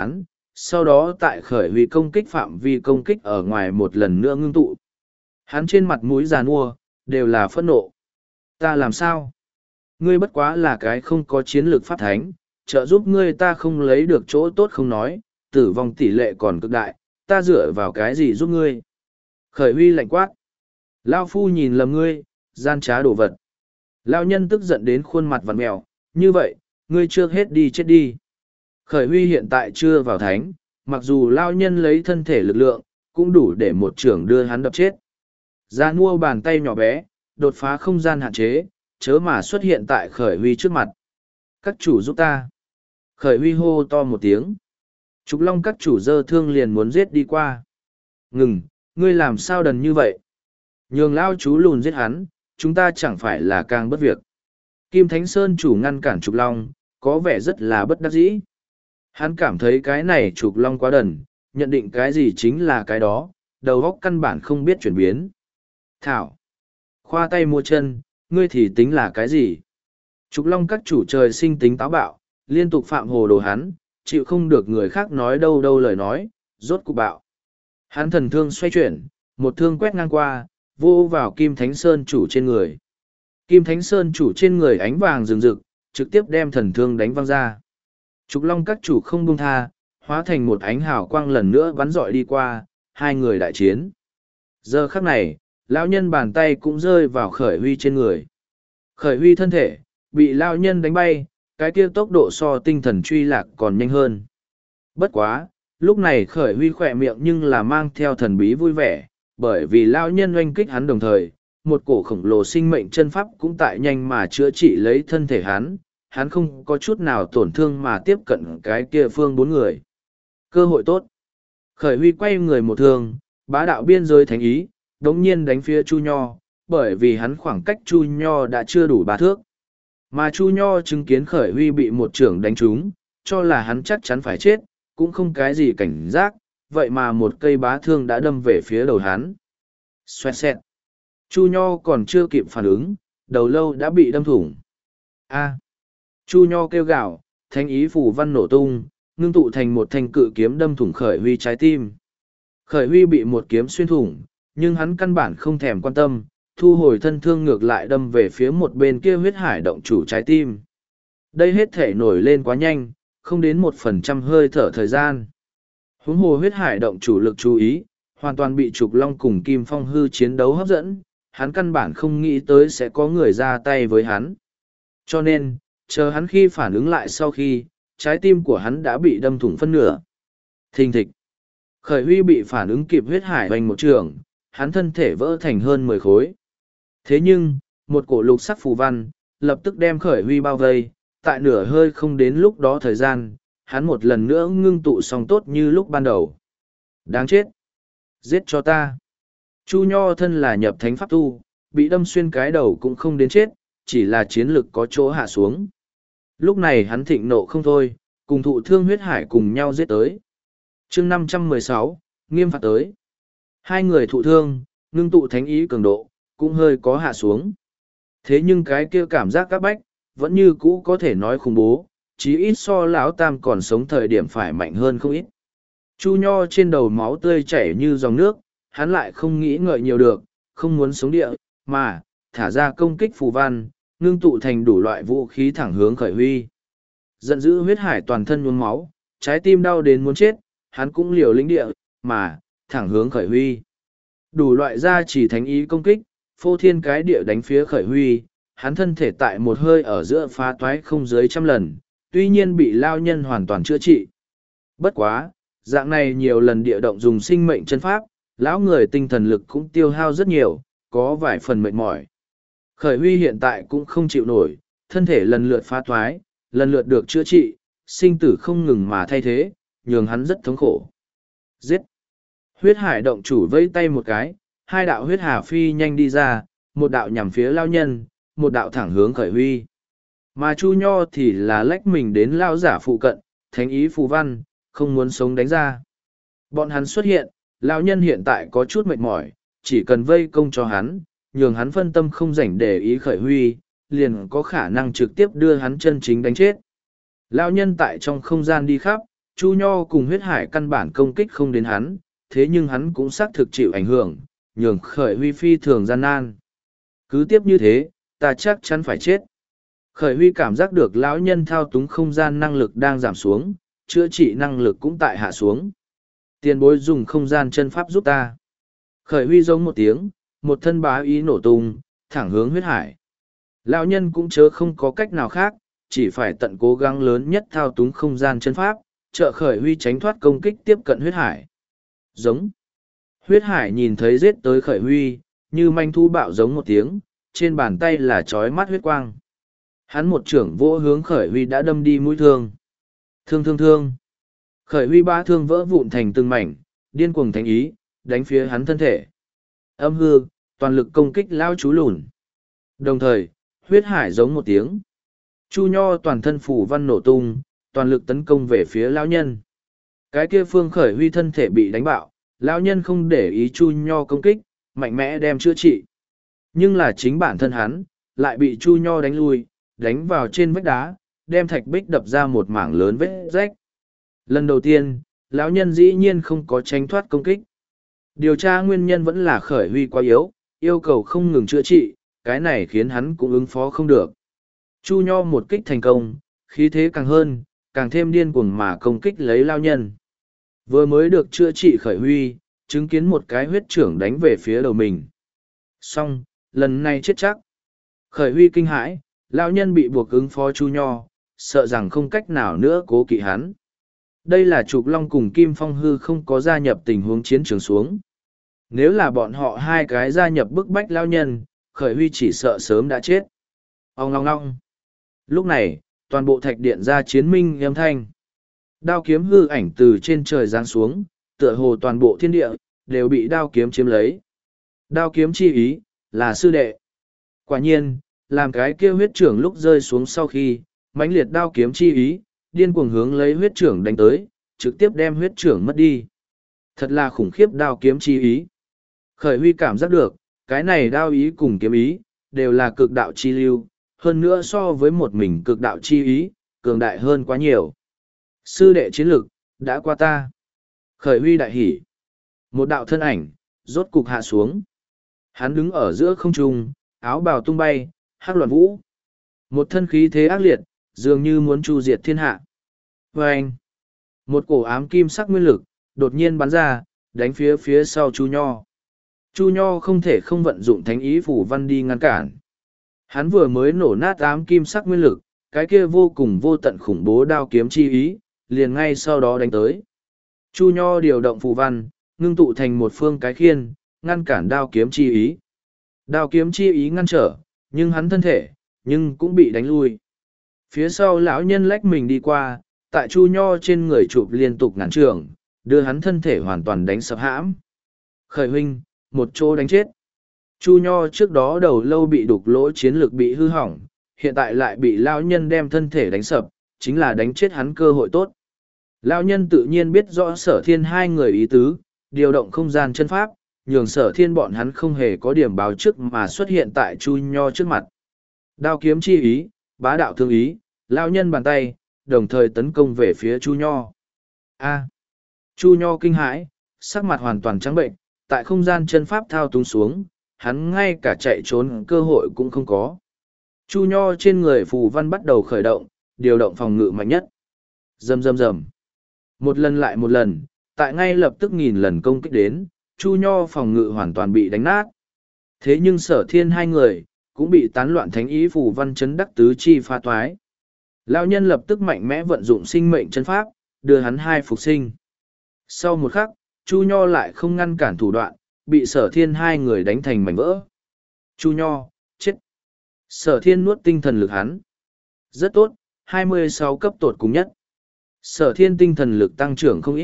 sau đó tại khởi huy công kích phạm vi công kích ở ngoài một lần nữa ngưng tụ. Hắn trên mặt mũi giàn mua, đều là phẫn nộ. Ta làm sao? Ngươi bất quá là cái không có chiến lược pháp thánh, trợ giúp ngươi ta không lấy được chỗ tốt không nói, tử vong tỷ lệ còn cực đại, ta dựa vào cái gì giúp ngươi? Khởi huy lạnh quát. Lao phu nhìn lầm ngươi, gian trá đồ vật. Lao nhân tức giận đến khuôn mặt vặn mèo, như vậy, ngươi trước hết đi chết đi. Khởi huy hiện tại chưa vào thánh, mặc dù Lao nhân lấy thân thể lực lượng, cũng đủ để một trưởng đưa hắn đập chết. Ra mua bàn tay nhỏ bé, đột phá không gian hạn chế, chớ mà xuất hiện tại khởi huy trước mặt. Các chủ giúp ta. Khởi huy hô to một tiếng. Trục Long các chủ dơ thương liền muốn giết đi qua. Ngừng, ngươi làm sao đần như vậy? Nhường Lao chú lùn giết hắn, chúng ta chẳng phải là càng bất việc. Kim Thánh Sơn chủ ngăn cản Trục Long, có vẻ rất là bất đắc dĩ. Hắn cảm thấy cái này Trục Long quá đần, nhận định cái gì chính là cái đó, đầu óc căn bản không biết chuyển biến. Thảo. Khoa tay mua chân, ngươi thì tính là cái gì? Trục Long các chủ trời sinh tính táo bạo, liên tục phạm hồ đồ hắn, chịu không được người khác nói đâu đâu lời nói, rốt cục bạo. Hắn thần thương xoay chuyển, một thương quét ngang qua, vô vào Kim Thánh Sơn chủ trên người. Kim Thánh Sơn chủ trên người ánh vàng rừng rực, trực tiếp đem thần thương đánh văng ra. Trục Long các chủ không buông tha, hóa thành một ánh hào quang lần nữa bắn dọi đi qua, hai người đại chiến. Giờ khắc này, lão nhân bàn tay cũng rơi vào khởi huy trên người. Khởi huy thân thể, bị lão nhân đánh bay, cái kia tốc độ so tinh thần truy lạc còn nhanh hơn. Bất quá, lúc này khởi huy khỏe miệng nhưng là mang theo thần bí vui vẻ, bởi vì lão nhân oanh kích hắn đồng thời, một cổ khổng lồ sinh mệnh chân pháp cũng tại nhanh mà chữa trị lấy thân thể hắn, hắn không có chút nào tổn thương mà tiếp cận cái kia phương bốn người. Cơ hội tốt. Khởi huy quay người một thương, bá đạo biên giới thánh ý, đống nhiên đánh phía Chu Nho, bởi vì hắn khoảng cách Chu Nho đã chưa đủ ba thước. Mà Chu Nho chứng kiến khởi huy bị một trưởng đánh trúng, cho là hắn chắc chắn phải chết, cũng không cái gì cảnh giác, vậy mà một cây bá thương đã đâm về phía đầu hắn. Xoẹt xẹt. Chu Nho còn chưa kịp phản ứng, đầu lâu đã bị đâm thủng. A. Chu Nho kêu gào, thánh ý phù văn nổ tung, ngưng tụ thành một thanh cự kiếm đâm thủng khởi huy trái tim. Khởi huy bị một kiếm xuyên thủng, nhưng hắn căn bản không thèm quan tâm, thu hồi thân thương ngược lại đâm về phía một bên kia huyết hải động chủ trái tim. Đây hết thể nổi lên quá nhanh, không đến một phần trăm hơi thở thời gian. Huống hồ huyết hải động chủ lực chú ý, hoàn toàn bị Trục Long cùng Kim Phong hư chiến đấu hấp dẫn, hắn căn bản không nghĩ tới sẽ có người ra tay với hắn. Cho nên, chờ hắn khi phản ứng lại sau khi, trái tim của hắn đã bị đâm thủng phân nửa. Thình thịch. Khởi huy bị phản ứng kịp huyết hải hoành một trường, hắn thân thể vỡ thành hơn mười khối. Thế nhưng, một cổ lục sắc phù văn, lập tức đem khởi huy bao vây, tại nửa hơi không đến lúc đó thời gian, hắn một lần nữa ngưng tụ xong tốt như lúc ban đầu. Đáng chết! Giết cho ta! Chu Nho thân là nhập thánh pháp tu, bị đâm xuyên cái đầu cũng không đến chết, chỉ là chiến lực có chỗ hạ xuống. Lúc này hắn thịnh nộ không thôi, cùng thụ thương huyết hải cùng nhau giết tới. chương năm trăm mười sáu, nghiêm phạt tới. Hai người thụ thương, ngưng tụ thánh ý cường độ, cũng hơi có hạ xuống. Thế nhưng cái kia cảm giác các bách, vẫn như cũ có thể nói khủng bố, chí ít so lão tam còn sống thời điểm phải mạnh hơn không ít. Chu Nho trên đầu máu tươi chảy như dòng nước, hắn lại không nghĩ ngợi nhiều được, không muốn sống địa, mà, thả ra công kích phù văn, ngưng tụ thành đủ loại vũ khí thẳng hướng khởi huy. Giận dữ huyết hải toàn thân nhuốm máu, trái tim đau đến muốn chết, hắn cũng liều lĩnh địa, mà, thẳng hướng khởi huy. Đủ loại ra chỉ thánh ý công kích, phô thiên cái địa đánh phía khởi huy, hắn thân thể tại một hơi ở giữa phá toái không dưới trăm lần, tuy nhiên bị lao nhân hoàn toàn chữa trị. Bất quá, dạng này nhiều lần địa động dùng sinh mệnh chân pháp, lão người tinh thần lực cũng tiêu hao rất nhiều, có vài phần mệt mỏi. Khởi huy hiện tại cũng không chịu nổi, thân thể lần lượt phá toái, lần lượt được chữa trị, sinh tử không ngừng mà thay thế, nhường hắn rất thống khổ. Giết! Huyết hải động chủ vẫy tay một cái, hai đạo huyết hà phi nhanh đi ra, một đạo nhằm phía lao nhân, một đạo thẳng hướng khởi huy. Mà Chu Nho thì là lách mình đến lao giả phụ cận, thánh ý phù văn, không muốn sống đánh ra. Bọn hắn xuất hiện, lao nhân hiện tại có chút mệt mỏi, chỉ cần vây công cho hắn, nhường hắn phân tâm không rảnh để ý khởi huy, liền có khả năng trực tiếp đưa hắn chân chính đánh chết. Lao nhân tại trong không gian đi khắp, Chu Nho cùng huyết hải căn bản công kích không đến hắn, thế nhưng hắn cũng xác thực chịu ảnh hưởng, nhường Khởi Huy phi thường gian nan. Cứ tiếp như thế, ta chắc chắn phải chết. Khởi Huy cảm giác được lão nhân thao túng không gian năng lực đang giảm xuống, chữa trị năng lực cũng tại hạ xuống. Tiền bối dùng không gian chân pháp giúp ta. Khởi Huy giống một tiếng, một thân bá ý nổ tung, thẳng hướng huyết hải. Lão nhân cũng chớ không có cách nào khác, chỉ phải tận cố gắng lớn nhất thao túng không gian chân pháp, trợ Khởi Huy tránh thoát công kích tiếp cận huyết hải. Giống. Huyết hải nhìn thấy giết tới Khởi Huy, như manh thu bạo giống một tiếng, trên bàn tay là chói mắt huyết quang. Hắn một trưởng vỗ hướng Khởi Huy đã đâm đi mũi thương. Thương thương thương. Khởi Huy ba thương vỡ vụn thành từng mảnh, điên cuồng thánh ý, đánh phía hắn thân thể. Âm hư, toàn lực công kích lao chú lùn. Đồng thời, huyết hải giống một tiếng. Chu Nho toàn thân phủ văn nổ tung, toàn lực tấn công về phía lão nhân. Cái kia Phương Khởi Huy thân thể bị đánh bạo, lão nhân không để ý Chu Nho công kích, mạnh mẽ đem chữa trị. Nhưng là chính bản thân hắn, lại bị Chu Nho đánh lui, đánh vào trên vách đá, đem thạch bích đập ra một mảng lớn vết rách. Lần đầu tiên, lão nhân dĩ nhiên không có tránh thoát công kích. Điều tra nguyên nhân vẫn là Khởi Huy quá yếu, yêu cầu không ngừng chữa trị, cái này khiến hắn cũng ứng phó không được. Chu Nho một kích thành công, khí thế càng hơn, càng thêm điên cuồng mà công kích lấy lao nhân. Vừa mới được chữa trị Khởi Huy, chứng kiến một cái huyết trưởng đánh về phía đầu mình. Xong, lần này chết chắc. Khởi Huy kinh hãi, lao nhân bị buộc ứng phó Chu Nho, sợ rằng không cách nào nữa cố kỵ hắn. Đây là Trục Long cùng Kim Phong Hư không có gia nhập tình huống chiến trường xuống. Nếu là bọn họ hai cái gia nhập bức bách lao nhân, Khởi Huy chỉ sợ sớm đã chết. Ông ngong ngong. Lúc này, toàn bộ thạch điện ra chiến minh âm thanh. Đao kiếm hư ảnh từ trên trời giáng xuống, tựa hồ toàn bộ thiên địa, đều bị đao kiếm chiếm lấy. Đao kiếm chi ý, là sư đệ. Quả nhiên, làm cái kia huyết trưởng lúc rơi xuống sau khi, mãnh liệt đao kiếm chi ý, điên cuồng hướng lấy huyết trưởng đánh tới, trực tiếp đem huyết trưởng mất đi. Thật là khủng khiếp đao kiếm chi ý. Khởi Huy cảm giác được, cái này đao ý cùng kiếm ý, đều là cực đạo chi lưu, hơn nữa so với một mình cực đạo chi ý, cường đại hơn quá nhiều. Sư đệ chiến lực, đã qua ta. Khởi Huy đại hỉ. Một đạo thân ảnh, rốt cục hạ xuống. Hắn đứng ở giữa không trung, áo bào tung bay, hắc loạn vũ. Một thân khí thế ác liệt, dường như muốn chu diệt thiên hạ. Và anh, một cổ ám kim sắc nguyên lực, đột nhiên bắn ra, đánh phía phía sau Chu Nho. Chu Nho không thể không vận dụng thánh ý phủ văn đi ngăn cản. Hắn vừa mới nổ nát ám kim sắc nguyên lực, cái kia vô cùng vô tận khủng bố đao kiếm chi ý, liền ngay sau đó đánh tới. Chu Nho điều động phù văn, ngưng tụ thành một phương cái khiên, ngăn cản đao kiếm chi ý. Đao kiếm chi ý ngăn trở, nhưng hắn thân thể, nhưng cũng bị đánh lui. Phía sau lão nhân lách mình đi qua, tại Chu Nho trên người chụp liên tục ngắn trường, đưa hắn thân thể hoàn toàn đánh sập hãm. Khởi huynh, một chỗ đánh chết. Chu Nho trước đó đầu lâu bị đục lỗ chiến lược bị hư hỏng, hiện tại lại bị lão nhân đem thân thể đánh sập, chính là đánh chết hắn cơ hội tốt. Lão nhân tự nhiên biết rõ Sở Thiên hai người ý tứ, điều động không gian chân pháp, nhường Sở Thiên bọn hắn không hề có điểm báo trước mà xuất hiện tại Chu Nho trước mặt. Đao kiếm chi ý, bá đạo thương ý, lão nhân bàn tay, đồng thời tấn công về phía Chu Nho. A. Chu Nho kinh hãi, sắc mặt hoàn toàn trắng bệnh, tại không gian chân pháp thao túng xuống, hắn ngay cả chạy trốn cơ hội cũng không có. Chu Nho trên người phù văn bắt đầu khởi động, điều động phòng ngự mạnh nhất. Rầm rầm rầm. Một lần lại một lần, tại ngay lập tức nghìn lần công kích đến, Chu Nho phòng ngự hoàn toàn bị đánh nát. Thế nhưng Sở Thiên hai người, cũng bị tán loạn thánh ý phù văn chấn đắc tứ chi pha toái. Lão nhân lập tức mạnh mẽ vận dụng sinh mệnh chân pháp, đưa hắn hai phục sinh. Sau một khắc, Chu Nho lại không ngăn cản thủ đoạn, bị Sở Thiên hai người đánh thành mảnh vỡ. Chu Nho, chết. Sở Thiên nuốt tinh thần lực hắn. Rất tốt, hai mươi sáu cấp tột cùng nhất. Sở Thiên tinh thần lực tăng trưởng không ít.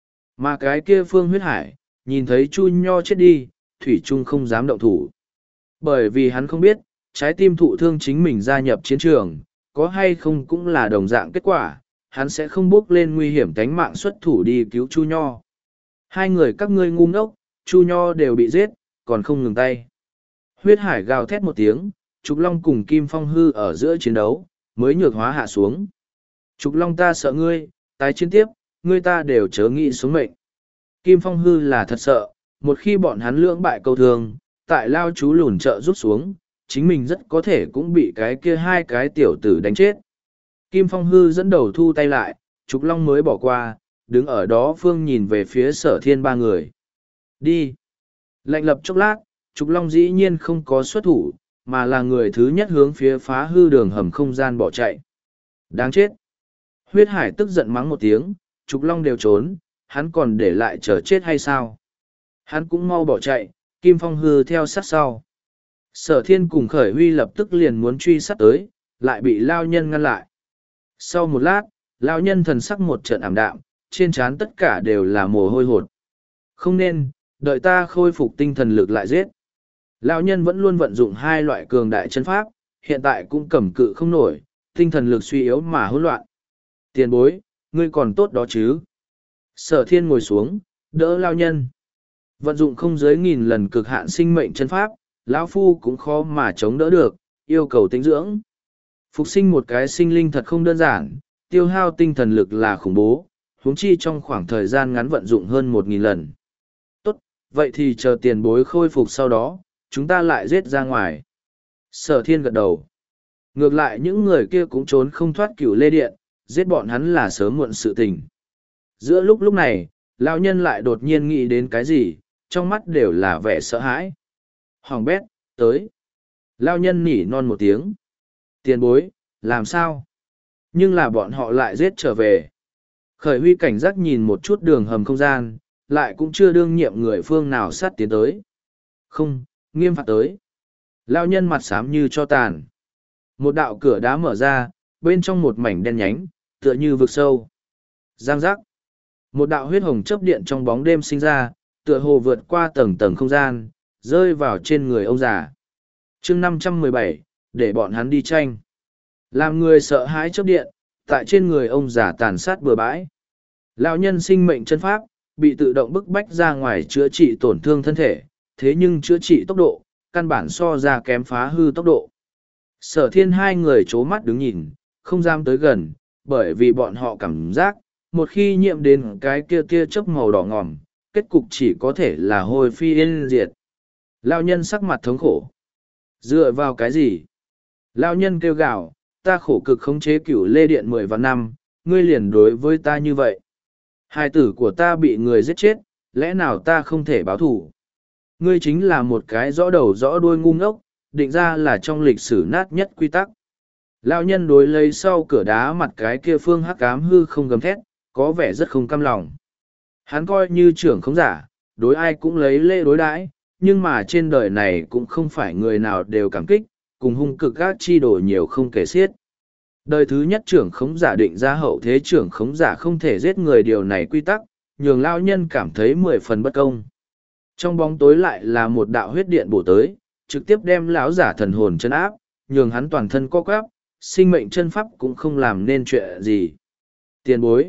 Mà cái kia Phương Huyết Hải, nhìn thấy Chu Nho chết đi, thủy chung không dám động thủ. Bởi vì hắn không biết, trái tim thụ thương chính mình gia nhập chiến trường, có hay không cũng là đồng dạng kết quả, hắn sẽ không bước lên nguy hiểm tánh mạng xuất thủ đi cứu Chu Nho. Hai người các ngươi ngu ngốc, Chu Nho đều bị giết, còn không ngừng tay. Huyết Hải gào thét một tiếng, Trục Long cùng Kim Phong Hư ở giữa chiến đấu, mới nhược hóa hạ xuống. Trục Long ta sợ ngươi, tái chiến tiếp, người ta đều chớ nghĩ xuống mệnh. Kim Phong Hư là thật sợ, một khi bọn hắn lưỡng bại câu thương, tại lao chú lùn trợ rút xuống, chính mình rất có thể cũng bị cái kia hai cái tiểu tử đánh chết. Kim Phong Hư dẫn đầu thu tay lại, Trục Long mới bỏ qua, đứng ở đó phương nhìn về phía Sở Thiên ba người. Đi! Lạnh lập chốc lát, Trục Long dĩ nhiên không có xuất thủ, mà là người thứ nhất hướng phía phá hư đường hầm không gian bỏ chạy. Đáng chết! Huyết Hải tức giận mắng một tiếng, Trục Long đều trốn, hắn còn để lại chờ chết hay sao? Hắn cũng mau bỏ chạy, Kim Phong Hư theo sát sau. Sở Thiên cùng Khởi Huy lập tức liền muốn truy sát tới, lại bị Lao Nhân ngăn lại. Sau một lát, Lao Nhân thần sắc một trận ảm đạm, trên trán tất cả đều là mồ hôi hột. Không nên, đợi ta khôi phục tinh thần lực lại giết. Lão Nhân vẫn luôn vận dụng hai loại cường đại chân pháp, hiện tại cũng cầm cự không nổi, tinh thần lực suy yếu mà hỗn loạn. Tiền bối, ngươi còn tốt đó chứ? Sở Thiên ngồi xuống, đỡ Lao Nhân. Vận dụng không dưới nghìn lần cực hạn sinh mệnh chân pháp, lão phu cũng khó mà chống đỡ được, yêu cầu tinh dưỡng. Phục sinh một cái sinh linh thật không đơn giản, tiêu hao tinh thần lực là khủng bố, huống chi trong khoảng thời gian ngắn vận dụng hơn một nghìn lần. Tốt, vậy thì chờ tiền bối khôi phục sau đó, chúng ta lại giết ra ngoài. Sở Thiên gật đầu. Ngược lại những người kia cũng trốn không thoát cửu lê điện, giết bọn hắn là sớm muộn sự tình. Giữa lúc lúc này, lão nhân lại đột nhiên nghĩ đến cái gì, trong mắt đều là vẻ sợ hãi. Hoàng bét, tới. Lão nhân nỉ non một tiếng. Tiền bối, làm sao? Nhưng là bọn họ lại giết trở về. Khởi Huy cảnh giác nhìn một chút đường hầm không gian, lại cũng chưa đương nhiệm người phương nào sát tiến tới. Không, nghiêm phạt tới. Lão nhân mặt xám như cho tàn. Một đạo cửa đá mở ra, bên trong một mảnh đen nhánh, tựa như vực sâu. Giang giác. Một đạo huyết hồng chớp điện trong bóng đêm sinh ra, tựa hồ vượt qua tầng tầng không gian, rơi vào trên người ông già. chương năm trăm mười bảy, để bọn hắn đi tranh. Làm người sợ hãi chớp điện, tại trên người ông già tàn sát bừa bãi. Lão nhân sinh mệnh chân pháp, bị tự động bức bách ra ngoài chữa trị tổn thương thân thể, thế nhưng chữa trị tốc độ, căn bản so ra kém phá hư tốc độ. Sở Thiên hai người chố mắt đứng nhìn, không dám tới gần, bởi vì bọn họ cảm giác, một khi nhiễm đến cái kia tia chớp màu đỏ ngòm, kết cục chỉ có thể là hồi phi yên diệt. Lão nhân sắc mặt thống khổ. Dựa vào cái gì? Lão nhân kêu gào, ta khổ cực khống chế cửu lê điện mười vạn năm, ngươi liền đối với ta như vậy. Hai tử của ta bị người giết chết, lẽ nào ta không thể báo thù? Ngươi chính là một cái rõ đầu rõ đuôi ngu ngốc, định ra là trong lịch sử nát nhất quy tắc. Lão nhân đối lấy sau cửa đá mặt cái kia phương hắc ám hư không gầm thét, có vẻ rất không cam lòng. Hắn coi như trưởng không giả, đối ai cũng lấy lễ đối đãi, nhưng mà trên đời này cũng không phải người nào đều cảm kích, cùng hung cực các chi đồ nhiều không kể xiết. Đời thứ nhất trưởng khống giả định ra hậu thế trưởng khống giả không thể giết người điều này quy tắc, nhường lao nhân cảm thấy mười phần bất công. Trong bóng tối lại là một đạo huyết điện bổ tới, trực tiếp đem lão giả thần hồn chân áp, nhường hắn toàn thân co quắp, sinh mệnh chân pháp cũng không làm nên chuyện gì. Tiền bối.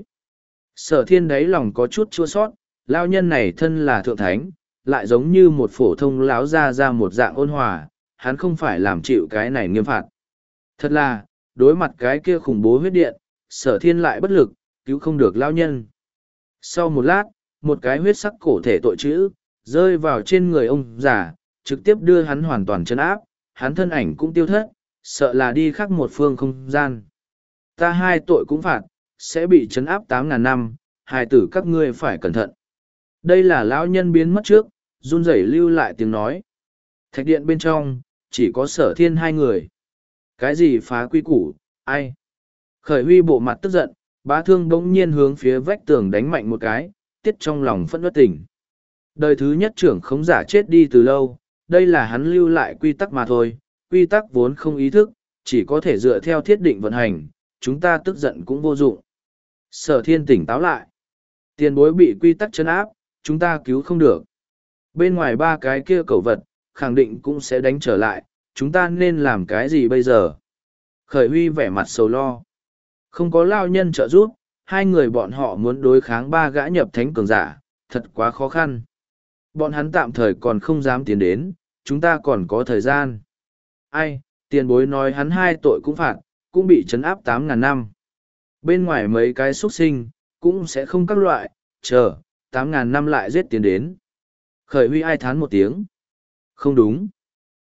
Sở Thiên đáy lòng có chút chua sót, lao nhân này thân là thượng thánh, lại giống như một phổ thông lão ra ra một dạng ôn hòa, hắn không phải làm chịu cái này nghiêm phạt. Thật là, đối mặt cái kia khủng bố huyết điện, Sở Thiên lại bất lực, cứu không được lao nhân. Sau một lát, một cái huyết sắc cổ thể tội chữ, rơi vào trên người ông già, trực tiếp đưa hắn hoàn toàn chân áp, hắn thân ảnh cũng tiêu thất, sợ là đi khác một phương không gian. Ta hai tội cũng phạt, sẽ bị chấn áp tám ngàn năm, hài tử các ngươi phải cẩn thận. Đây là lão nhân biến mất trước, run rẩy lưu lại tiếng nói. Thạch điện bên trong, chỉ có Sở Thiên hai người. Cái gì phá quy củ, ai? Khởi Huy bộ mặt tức giận, bá thương bỗng nhiên hướng phía vách tường đánh mạnh một cái, tiết trong lòng phẫn uất tỉnh. Đời thứ nhất trưởng khống giả chết đi từ lâu, đây là hắn lưu lại quy tắc mà thôi, quy tắc vốn không ý thức, chỉ có thể dựa theo thiết định vận hành, chúng ta tức giận cũng vô dụng. Sở Thiên tỉnh táo lại. Tiền bối bị quy tắc chấn áp, chúng ta cứu không được. Bên ngoài ba cái kia cẩu vật, khẳng định cũng sẽ đánh trở lại, chúng ta nên làm cái gì bây giờ? Khởi Huy vẻ mặt sầu lo. Không có lao nhân trợ giúp, hai người bọn họ muốn đối kháng ba gã nhập thánh cường giả, thật quá khó khăn. Bọn hắn tạm thời còn không dám tiến đến, chúng ta còn có thời gian. Ai, tiền bối nói hắn hai tội cũng phạt, cũng bị trấn áp tám ngàn năm. Bên ngoài mấy cái xuất sinh, cũng sẽ không các loại, chờ, tám ngàn năm lại giết tiến đến. Khởi Huy ai thán một tiếng. Không đúng.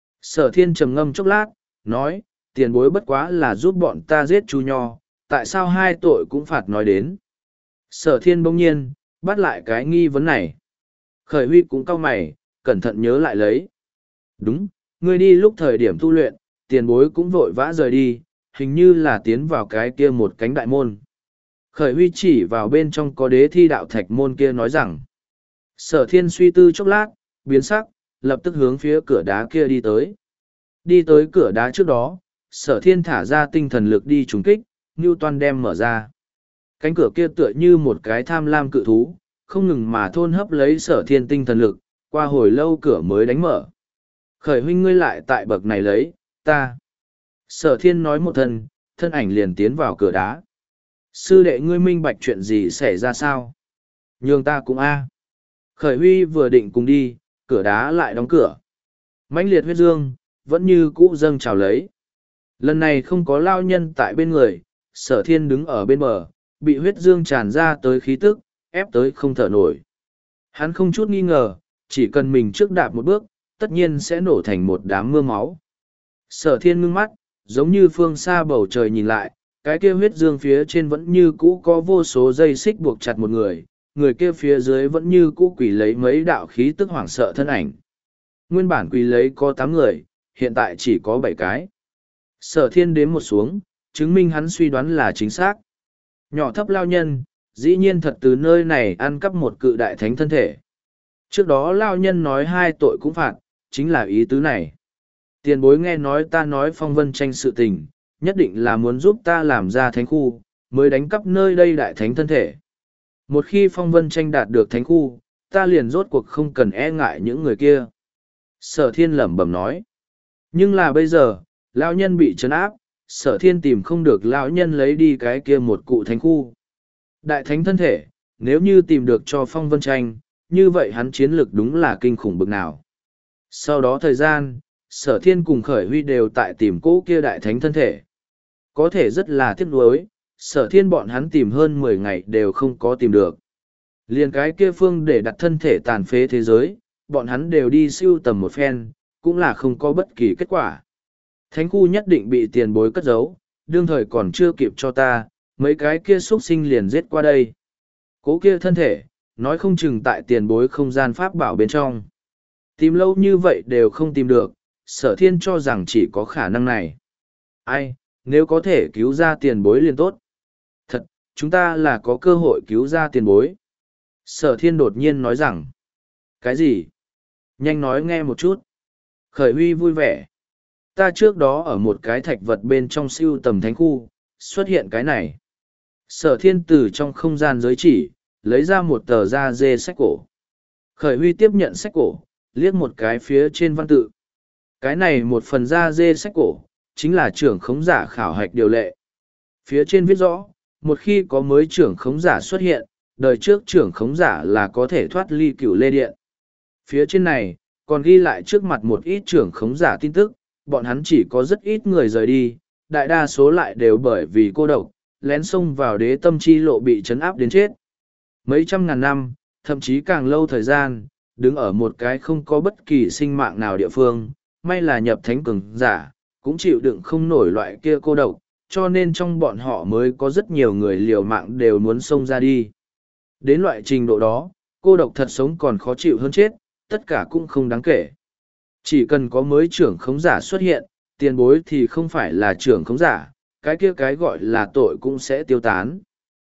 Sở thiên trầm ngâm chốc lát, nói, tiền bối bất quá là giúp bọn ta giết Chu Nho, tại sao hai tội cũng phạt nói đến. Sở thiên bỗng nhiên, bắt lại cái nghi vấn này. Khởi Huy cũng cau mày, cẩn thận nhớ lại lấy. Đúng, ngươi đi lúc thời điểm tu luyện, tiền bối cũng vội vã rời đi, hình như là tiến vào cái kia một cánh đại môn. Khởi Huy chỉ vào bên trong có đế thi đạo thạch môn kia nói rằng. Sở thiên suy tư chốc lát, biến sắc, lập tức hướng phía cửa đá kia đi tới. Đi tới cửa đá trước đó, sở thiên thả ra tinh thần lực đi trùng kích, Newton đem mở ra. Cánh cửa kia tựa như một cái tham lam cự thú, không ngừng mà thôn hấp lấy sở thiên tinh thần lực, qua hồi lâu cửa mới đánh mở. Khởi huynh ngươi lại tại bậc này lấy, ta. Sở thiên nói một thân, thân ảnh liền tiến vào cửa đá. Sư đệ ngươi minh bạch chuyện gì xảy ra sao? Nhường ta cũng a. Khởi Huy vừa định cùng đi, cửa đá lại đóng cửa. Mãnh liệt huyết dương, vẫn như cũ dâng trào lấy. Lần này không có lao nhân tại bên người, sở thiên đứng ở bên bờ, bị huyết dương tràn ra tới khí tức, ép tới không thở nổi. Hắn không chút nghi ngờ, chỉ cần mình trước đạp một bước, tất nhiên sẽ nổ thành một đám mưa máu. Sở thiên ngưng mắt, giống như phương xa bầu trời nhìn lại, cái kia huyết dương phía trên vẫn như cũ có vô số dây xích buộc chặt một người, người kia phía dưới vẫn như cũ quỳ lấy mấy đạo khí tức hoảng sợ thân ảnh. Nguyên bản quỳ lấy có tám người, hiện tại chỉ có bảy cái. Sở thiên đếm một xuống, chứng minh hắn suy đoán là chính xác. Nhỏ thấp lao nhân, dĩ nhiên thật từ nơi này ăn cắp một cự đại thánh thân thể. Trước đó lao nhân nói hai tội cũng phạt, chính là ý tứ này. Tiền bối nghe nói ta nói phong vân tranh sự tình, nhất định là muốn giúp ta làm ra thánh khu, mới đánh cắp nơi đây đại thánh thân thể. Một khi phong vân tranh đạt được thánh khu, ta liền rốt cuộc không cần e ngại những người kia. Sở thiên lẩm bẩm nói. Nhưng là bây giờ, lão nhân bị trấn áp, sở thiên tìm không được lão nhân lấy đi cái kia một cụ thánh khu. Đại thánh thân thể, nếu như tìm được cho phong vân tranh, như vậy hắn chiến lực đúng là kinh khủng bực nào. Sau đó thời gian, sở thiên cùng khởi huy đều tại tìm cỗ kia đại thánh thân thể. Có thể rất là tiếc nuối, sở thiên bọn hắn tìm hơn mười ngày đều không có tìm được. Liền cái kia phương để đặt thân thể tàn phế thế giới, bọn hắn đều đi siêu tầm một phen, cũng là không có bất kỳ kết quả. Thánh khu nhất định bị tiền bối cất giấu, đương thời còn chưa kịp cho ta, mấy cái kia xuất sinh liền giết qua đây. Cố kia thân thể, nói không chừng tại tiền bối không gian pháp bảo bên trong. Tìm lâu như vậy đều không tìm được, sở thiên cho rằng chỉ có khả năng này. Ai, nếu có thể cứu ra tiền bối liền tốt. Thật, chúng ta là có cơ hội cứu ra tiền bối. Sở thiên đột nhiên nói rằng. Cái gì? Nhanh nói nghe một chút. Khởi Huy vui vẻ. Ta trước đó ở một cái thạch vật bên trong siêu tầm thánh khu, xuất hiện cái này. Sở thiên từ trong không gian giới chỉ, lấy ra một tờ da dê sách cổ. Khởi Huy tiếp nhận sách cổ, liếc một cái phía trên văn tự. Cái này một phần da dê sách cổ, chính là trưởng khống giả khảo hạch điều lệ. Phía trên viết rõ, một khi có mới trưởng khống giả xuất hiện, đời trước trưởng khống giả là có thể thoát ly cửu lê điện. Phía trên này, còn ghi lại trước mặt một ít trưởng khống giả tin tức, bọn hắn chỉ có rất ít người rời đi, đại đa số lại đều bởi vì cô độc, lén xông vào đế tâm chi lộ bị trấn áp đến chết. Mấy trăm ngàn năm, thậm chí càng lâu thời gian, đứng ở một cái không có bất kỳ sinh mạng nào địa phương, may là nhập thánh cường giả, cũng chịu đựng không nổi loại kia cô độc, cho nên trong bọn họ mới có rất nhiều người liều mạng đều muốn xông ra đi. Đến loại trình độ đó, cô độc thật sống còn khó chịu hơn chết, tất cả cũng không đáng kể. Chỉ cần có mới trưởng khống giả xuất hiện, tiền bối thì không phải là trưởng khống giả, cái kia cái gọi là tội cũng sẽ tiêu tán.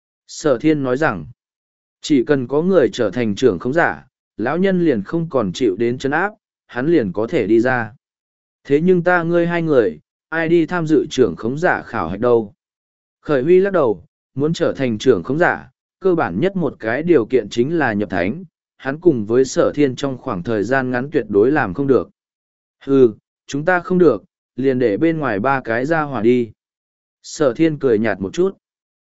Sở thiên nói rằng, chỉ cần có người trở thành trưởng khống giả, lão nhân liền không còn chịu đến trấn áp, hắn liền có thể đi ra. Thế nhưng ta ngươi hai người, ai đi tham dự trưởng khống giả khảo hạch đâu? Khởi Huy lắc đầu, muốn trở thành trưởng khống giả, cơ bản nhất một cái điều kiện chính là nhập thánh, hắn cùng với sở thiên trong khoảng thời gian ngắn tuyệt đối làm không được. Ừ, chúng ta không được, liền để bên ngoài ba cái ra hỏa đi. Sở thiên cười nhạt một chút.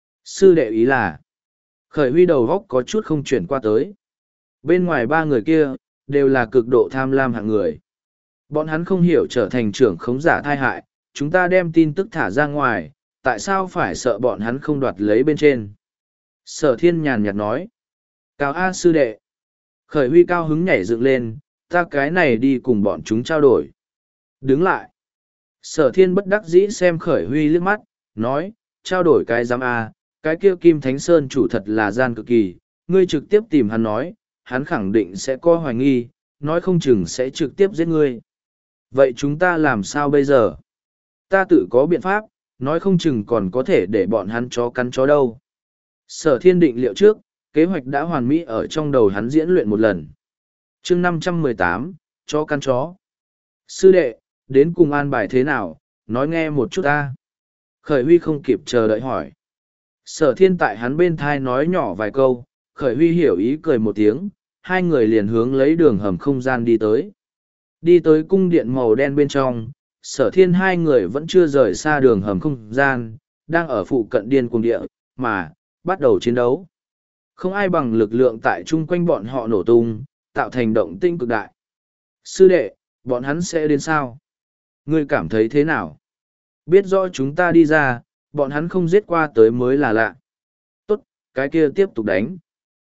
Sư đệ ý là, Khởi Huy đầu góc có chút không chuyển qua tới. Bên ngoài ba người kia, đều là cực độ tham lam hạng người. Bọn hắn không hiểu trở thành trưởng khống giả thai hại, chúng ta đem tin tức thả ra ngoài, tại sao phải sợ bọn hắn không đoạt lấy bên trên. Sở thiên nhàn nhạt nói. Cao A sư đệ. Khởi huy cao hứng nhảy dựng lên, ta cái này đi cùng bọn chúng trao đổi. Đứng lại. Sở thiên bất đắc dĩ xem khởi huy liếc mắt, nói, trao đổi cái giám A, cái kia Kim Thánh Sơn chủ thật là gian cực kỳ, ngươi trực tiếp tìm hắn nói, hắn khẳng định sẽ có hoài nghi, nói không chừng sẽ trực tiếp giết ngươi. Vậy chúng ta làm sao bây giờ? Ta tự có biện pháp, nói không chừng còn có thể để bọn hắn chó cắn chó đâu. Sở thiên định liệu trước, kế hoạch đã hoàn mỹ ở trong đầu hắn diễn luyện một lần. chương năm trăm mười tám, chó cắn chó. Sư đệ, đến cùng an bài thế nào, nói nghe một chút ta. Khởi huy không kịp chờ đợi hỏi. Sở thiên tại hắn bên thai nói nhỏ vài câu, khởi huy hiểu ý cười một tiếng, hai người liền hướng lấy đường hầm không gian đi tới. Đi tới cung điện màu đen bên trong, sở thiên hai người vẫn chưa rời xa đường hầm không gian, đang ở phụ cận điên cuồng địa, mà, bắt đầu chiến đấu. Không ai bằng lực lượng tại chung quanh bọn họ nổ tung, tạo thành động tinh cực đại. Sư đệ, bọn hắn sẽ đến sao? Ngươi cảm thấy thế nào? Biết rõ chúng ta đi ra, bọn hắn không giết qua tới mới là lạ. Tốt, cái kia tiếp tục đánh.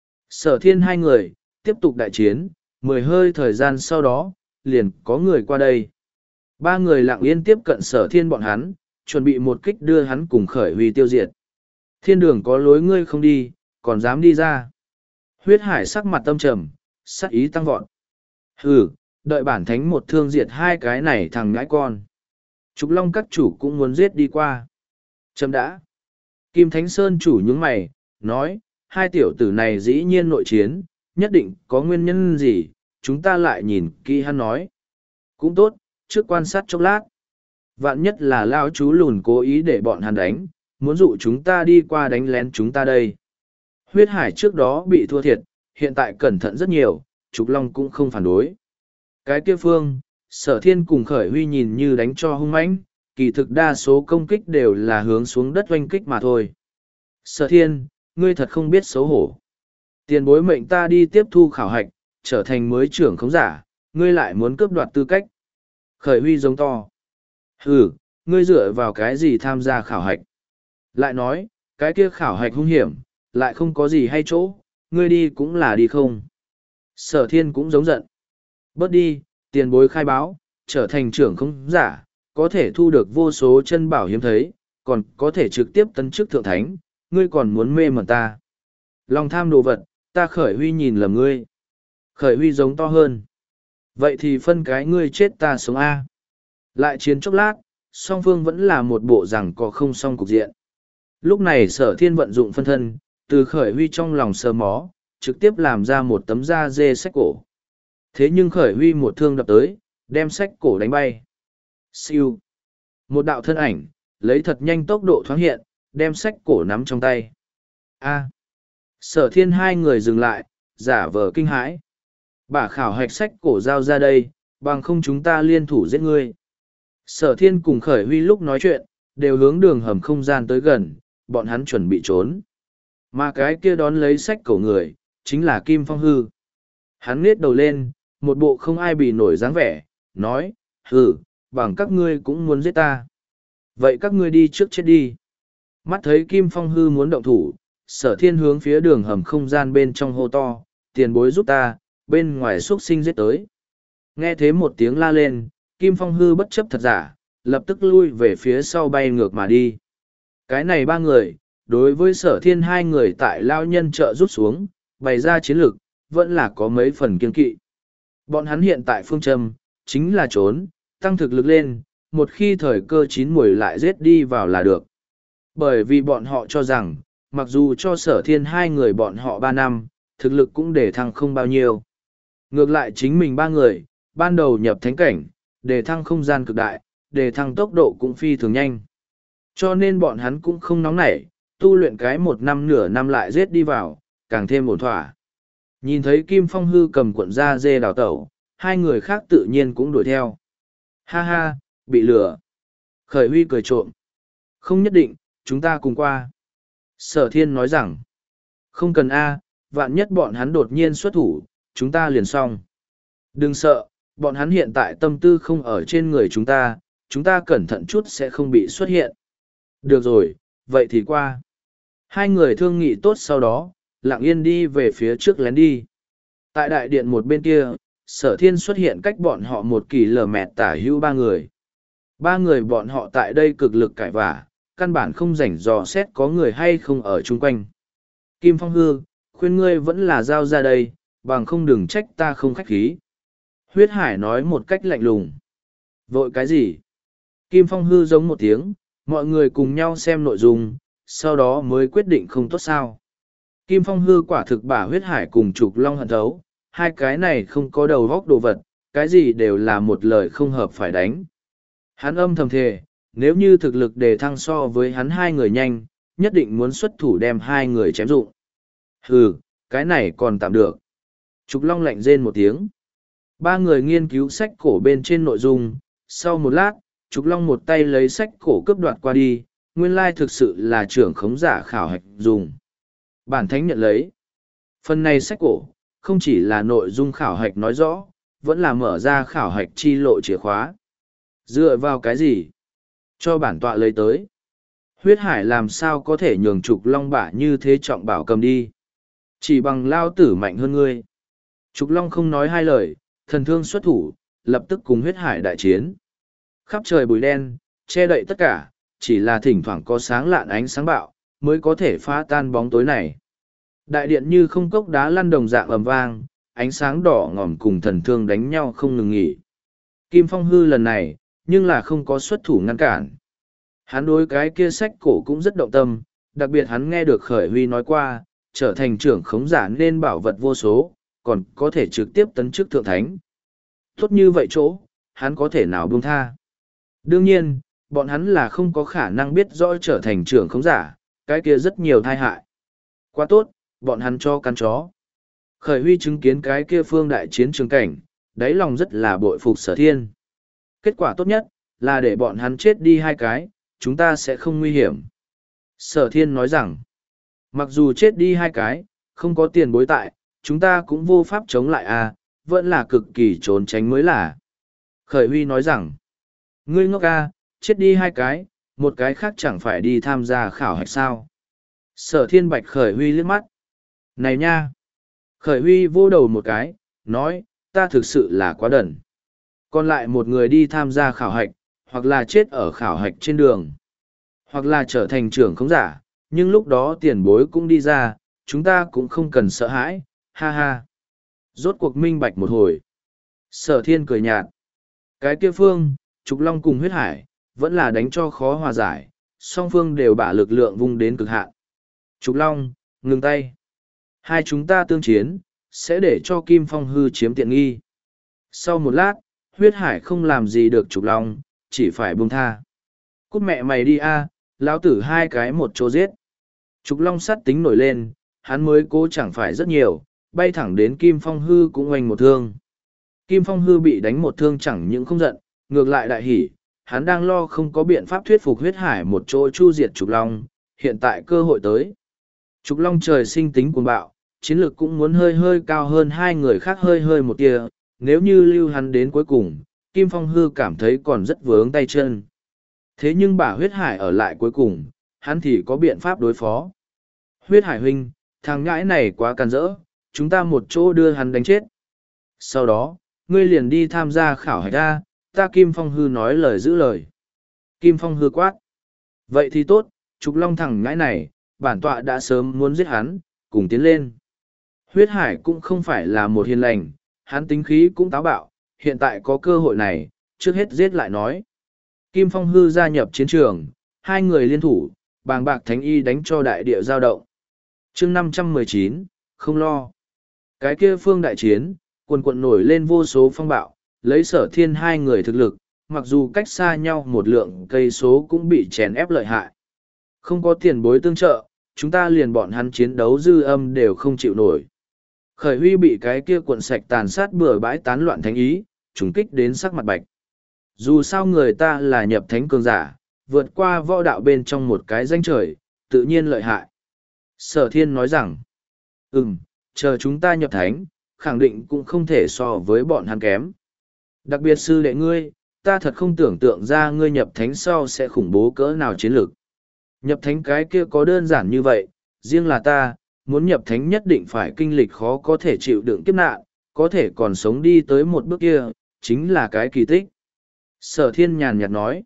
Sở thiên hai người, tiếp tục đại chiến, mười hơi thời gian sau đó, liền có người qua đây. Ba người lặng yên tiếp cận sở thiên bọn hắn, chuẩn bị một kích đưa hắn cùng khởi huy tiêu diệt. Thiên đường có lối ngươi không đi, còn dám đi ra. Huyết hải sắc mặt tâm trầm, sắc ý tăng vọt. Hừ, đợi bản thánh một thương diệt hai cái này thằng ngãi con. Trục Long các chủ cũng muốn giết đi qua. Chấm đã. Kim Thánh Sơn chủ nhướng mày, nói, hai tiểu tử này dĩ nhiên nội chiến, nhất định có nguyên nhân gì, chúng ta lại nhìn kỹ hắn nói. Cũng tốt, trước quan sát chốc lát. Vạn nhất là lao chú lùn cố ý để bọn hắn đánh, muốn dụ chúng ta đi qua đánh lén chúng ta đây. Huyết hải trước đó bị thua thiệt, hiện tại cẩn thận rất nhiều, Trục Long cũng không phản đối. Cái kia phương, sở thiên cùng khởi huy nhìn như đánh cho hung mãnh, kỳ thực đa số công kích đều là hướng xuống đất oanh kích mà thôi. Sở thiên, ngươi thật không biết xấu hổ. Tiền bối mệnh ta đi tiếp thu khảo hạch, trở thành mới trưởng khống giả, ngươi lại muốn cướp đoạt tư cách. Khởi huy giống to. Hừ, ngươi dựa vào cái gì tham gia khảo hạch? Lại nói, cái kia khảo hạch hung hiểm, lại không có gì hay chỗ, ngươi đi cũng là đi không. Sở thiên cũng giống giận. Bớt đi, tiền bối khai báo, trở thành trưởng khống giả, có thể thu được vô số chân bảo hiếm thấy, còn có thể trực tiếp tấn chức thượng thánh, ngươi còn muốn mê mẩn ta. Lòng tham đồ vật, ta khởi huy nhìn lầm ngươi. Khởi huy giống to hơn. Vậy thì phân cái ngươi chết ta sống A. Lại chiến chốc lát, song phương vẫn là một bộ rằng có không song cục diện. Lúc này sở thiên vận dụng phân thân, từ khởi huy trong lòng sờ mó, trực tiếp làm ra một tấm da dê sách cổ. Thế nhưng khởi huy một thương đập tới, đem sách cổ đánh bay. Siêu. Một đạo thân ảnh, lấy thật nhanh tốc độ thoáng hiện, đem sách cổ nắm trong tay. A. Sở thiên hai người dừng lại, giả vờ kinh hãi. Bả khảo hạch sách cổ giao ra đây, bằng không chúng ta liên thủ giết ngươi. Sở thiên cùng khởi huy lúc nói chuyện, đều hướng đường hầm không gian tới gần, bọn hắn chuẩn bị trốn. Mà cái kia đón lấy sách cổ người, chính là Kim Phong Hư. Hắn nết đầu lên, một bộ không ai bị nổi dáng vẻ, nói, hừ, bằng các ngươi cũng muốn giết ta. Vậy các ngươi đi trước chết đi. Mắt thấy Kim Phong Hư muốn động thủ, sở thiên hướng phía đường hầm không gian bên trong hô to, tiền bối giúp ta, bên ngoài xuất sinh giết tới. Nghe thế một tiếng la lên, Kim Phong Hư bất chấp thật giả, lập tức lui về phía sau bay ngược mà đi. Cái này ba người, đối với sở thiên hai người tại lao nhân trợ rút xuống, bày ra chiến lược, vẫn là có mấy phần kiên kỵ. Bọn hắn hiện tại phương châm, chính là trốn, tăng thực lực lên, một khi thời cơ chín muồi lại giết đi vào là được. Bởi vì bọn họ cho rằng, mặc dù cho sở thiên hai người bọn họ ba năm, thực lực cũng để thăng không bao nhiêu. Ngược lại chính mình ba người, ban đầu nhập thánh cảnh, để thăng không gian cực đại, để thăng tốc độ cũng phi thường nhanh. Cho nên bọn hắn cũng không nóng nảy, tu luyện cái một năm nửa năm lại giết đi vào, càng thêm ổn thỏa. Nhìn thấy Kim Phong Hư cầm cuộn da dê đào tẩu, hai người khác tự nhiên cũng đuổi theo. Ha ha, bị lừa. Khởi huy cười trộm. Không nhất định, chúng ta cùng qua. Sở thiên nói rằng, không cần A, vạn nhất bọn hắn đột nhiên xuất thủ, chúng ta liền xong. Đừng sợ, bọn hắn hiện tại tâm tư không ở trên người chúng ta, chúng ta cẩn thận chút sẽ không bị xuất hiện. Được rồi, vậy thì qua. Hai người thương nghị tốt sau đó, lặng yên đi về phía trước lén đi. Tại đại điện một bên kia, sở thiên xuất hiện cách bọn họ một kỳ lờ mẹt tả hữu ba người. Ba người bọn họ tại đây cực lực cãi vả, căn bản không rảnh dò xét có người hay không ở chung quanh. Kim Phong Hư, khuyên ngươi vẫn là giao ra đây, bằng không đừng trách ta không khách khí. Huyết Hải nói một cách lạnh lùng. Vội cái gì? Kim Phong Hư giống một tiếng, mọi người cùng nhau xem nội dung, sau đó mới quyết định không tốt sao. Kim Phong Hư quả thực bả Huyết Hải cùng Trục Long hận thấu, hai cái này không có đầu góc đồ vật, cái gì đều là một lời không hợp phải đánh. Hắn âm thầm thề, nếu như thực lực đề thăng so với hắn hai người nhanh, nhất định muốn xuất thủ đem hai người chém dụng. Hừ, cái này còn tạm được. Trục Long lạnh rên một tiếng. Ba người nghiên cứu sách cổ bên trên nội dung, sau một lát, Trục Long một tay lấy sách cổ cướp đoạt qua đi, nguyên lai thực sự là trưởng khống giả khảo hạch dùng. Bản thánh nhận lấy. Phần này sách cổ, không chỉ là nội dung khảo hạch nói rõ, vẫn là mở ra khảo hạch chi lộ chìa khóa. Dựa vào cái gì? Cho bản tọa lấy tới. Huyết Hải làm sao có thể nhường Trục Long bả như thế trọng bảo cầm đi. Chỉ bằng lao tử mạnh hơn ngươi. Trục Long không nói hai lời, thần thương xuất thủ, lập tức cùng Huyết Hải đại chiến. Khắp trời bụi đen, che đậy tất cả, chỉ là thỉnh thoảng có sáng lạn ánh sáng bạo, mới có thể phá tan bóng tối này. Đại điện như không cốc đá lăn đồng dạng ầm vang, ánh sáng đỏ ngòm cùng thần thương đánh nhau không ngừng nghỉ. Kim Phong Hư lần này, nhưng là không có xuất thủ ngăn cản. Hắn đối cái kia sách cổ cũng rất động tâm, đặc biệt hắn nghe được Khởi Huy nói qua, trở thành trưởng khống giả nên bảo vật vô số, còn có thể trực tiếp tấn chức thượng thánh. Tốt như vậy chỗ, hắn có thể nào buông tha. Đương nhiên, bọn hắn là không có khả năng biết rõ trở thành trưởng khống giả, cái kia rất nhiều tai hại. Quá tốt, bọn hắn cho căn chó. Khởi Huy chứng kiến cái kia phương đại chiến trường cảnh, đáy lòng rất là bội phục Sở Thiên. Kết quả tốt nhất, là để bọn hắn chết đi hai cái, chúng ta sẽ không nguy hiểm. Sở Thiên nói rằng, mặc dù chết đi hai cái, không có tiền bối tại, chúng ta cũng vô pháp chống lại à, vẫn là cực kỳ trốn tránh mới là. Khởi Huy nói rằng, ngươi ngốc à, chết đi hai cái, một cái khác chẳng phải đi tham gia khảo hạch sao. Sở Thiên bạch Khởi Huy liếc mắt. Này nha! Khởi Huy vô đầu một cái, nói, ta thực sự là quá đần. Còn lại một người đi tham gia khảo hạch, hoặc là chết ở khảo hạch trên đường, hoặc là trở thành trưởng khống giả, nhưng lúc đó tiền bối cũng đi ra, chúng ta cũng không cần sợ hãi, ha ha. Rốt cuộc minh bạch một hồi. Sở Thiên cười nhạt. Cái kia phương, Trục Long cùng Huyết Hải, vẫn là đánh cho khó hòa giải, song phương đều bả lực lượng vung đến cực hạn. Trục Long, ngừng tay. Hai chúng ta tương chiến, sẽ để cho Kim Phong Hư chiếm tiện nghi. Sau một lát, Huyết Hải không làm gì được Trục Long, chỉ phải buông tha. Cút mẹ mày đi a, lão tử hai cái một chỗ giết. Trục Long sát tính nổi lên, hắn mới cố chẳng phải rất nhiều, bay thẳng đến Kim Phong Hư cũng oanh một thương. Kim Phong Hư bị đánh một thương chẳng những không giận, ngược lại đại hỉ, hắn đang lo không có biện pháp thuyết phục Huyết Hải một chỗ chu diệt Trục Long, hiện tại cơ hội tới. Trục Long trời sinh tính cuồng bạo, chiến lược cũng muốn hơi hơi cao hơn hai người khác hơi hơi một tia, nếu như lưu hắn đến cuối cùng, Kim Phong Hư cảm thấy còn rất vướng tay chân. Thế nhưng bả Huyết Hải ở lại cuối cùng, hắn thì có biện pháp đối phó. Huyết Hải huynh, thằng ngãi này quá càn rỡ, chúng ta một chỗ đưa hắn đánh chết. Sau đó, ngươi liền đi tham gia khảo hạch ra, ta Kim Phong Hư nói lời giữ lời. Kim Phong Hư quát. Vậy thì tốt, Trục Long thằng ngãi này, bản tọa đã sớm muốn giết hắn, cùng tiến lên. Huyết Hải cũng không phải là một hiền lành, hắn tính khí cũng táo bạo, hiện tại có cơ hội này, trước hết giết lại nói. Kim Phong Hư gia nhập chiến trường, hai người liên thủ, bàng bạc thánh y đánh cho đại địa giao động. chương năm trăm mười chín, không lo. Cái kia phương đại chiến, quần quận nổi lên vô số phong bạo, lấy Sở Thiên hai người thực lực, mặc dù cách xa nhau một lượng cây số cũng bị chèn ép lợi hại. Không có tiền bối tương trợ, chúng ta liền bọn hắn chiến đấu dư âm đều không chịu nổi. Khởi Huy bị cái kia cuộn sạch tàn sát bừa bãi tán loạn thánh ý, trùng kích đến sắc mặt bạch. Dù sao người ta là nhập thánh cường giả, vượt qua võ đạo bên trong một cái danh trời, tự nhiên lợi hại. Sở Thiên nói rằng, ừm, chờ chúng ta nhập thánh, khẳng định cũng không thể so với bọn hắn kém. Đặc biệt sư đệ ngươi, ta thật không tưởng tượng ra ngươi nhập thánh sau sẽ khủng bố cỡ nào chiến lược. Nhập thánh cái kia có đơn giản như vậy, riêng là ta, muốn nhập thánh nhất định phải kinh lịch khó có thể chịu đựng kiếp nạn, có thể còn sống đi tới một bước kia, chính là cái kỳ tích. Sở thiên nhàn nhạt nói.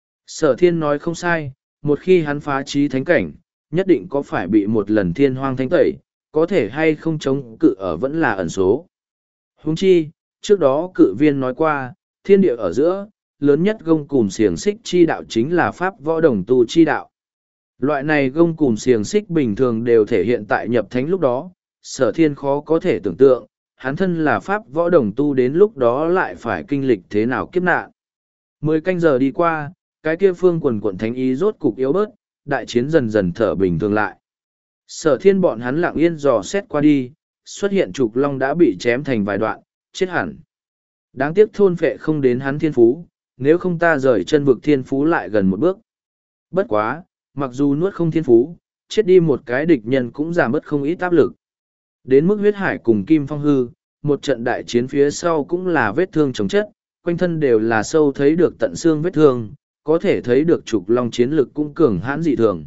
Sở thiên nói không sai, một khi hắn phá trí thánh cảnh, nhất định có phải bị một lần thiên hoang thánh tẩy, có thể hay không chống cự ở vẫn là ẩn số. Huống chi, trước đó cự viên nói qua, thiên địa ở giữa, lớn nhất gông cùm xiềng xích chi đạo chính là pháp võ đồng tu chi đạo. Loại này gông cùm xiềng xích bình thường đều thể hiện tại nhập thánh lúc đó, sở thiên khó có thể tưởng tượng, hắn thân là pháp võ đồng tu đến lúc đó lại phải kinh lịch thế nào kiếp nạn. Mười canh giờ đi qua, cái kia phương quần quận thánh ý rốt cục yếu bớt, đại chiến dần dần thở bình thường lại. Sở thiên bọn hắn lặng yên dò xét qua đi, xuất hiện trục long đã bị chém thành vài đoạn, chết hẳn. Đáng tiếc thôn phệ không đến hắn thiên phú, nếu không ta rời chân vực thiên phú lại gần một bước. Bất quá, mặc dù nuốt không thiên phú, chết đi một cái địch nhân cũng giảm bớt không ít áp lực. Đến mức huyết hải cùng Kim Phong hư, một trận đại chiến phía sau cũng là vết thương chống chất, quanh thân đều là sâu thấy được tận xương vết thương, có thể thấy được trục long chiến lực cũng cường hãn dị thường.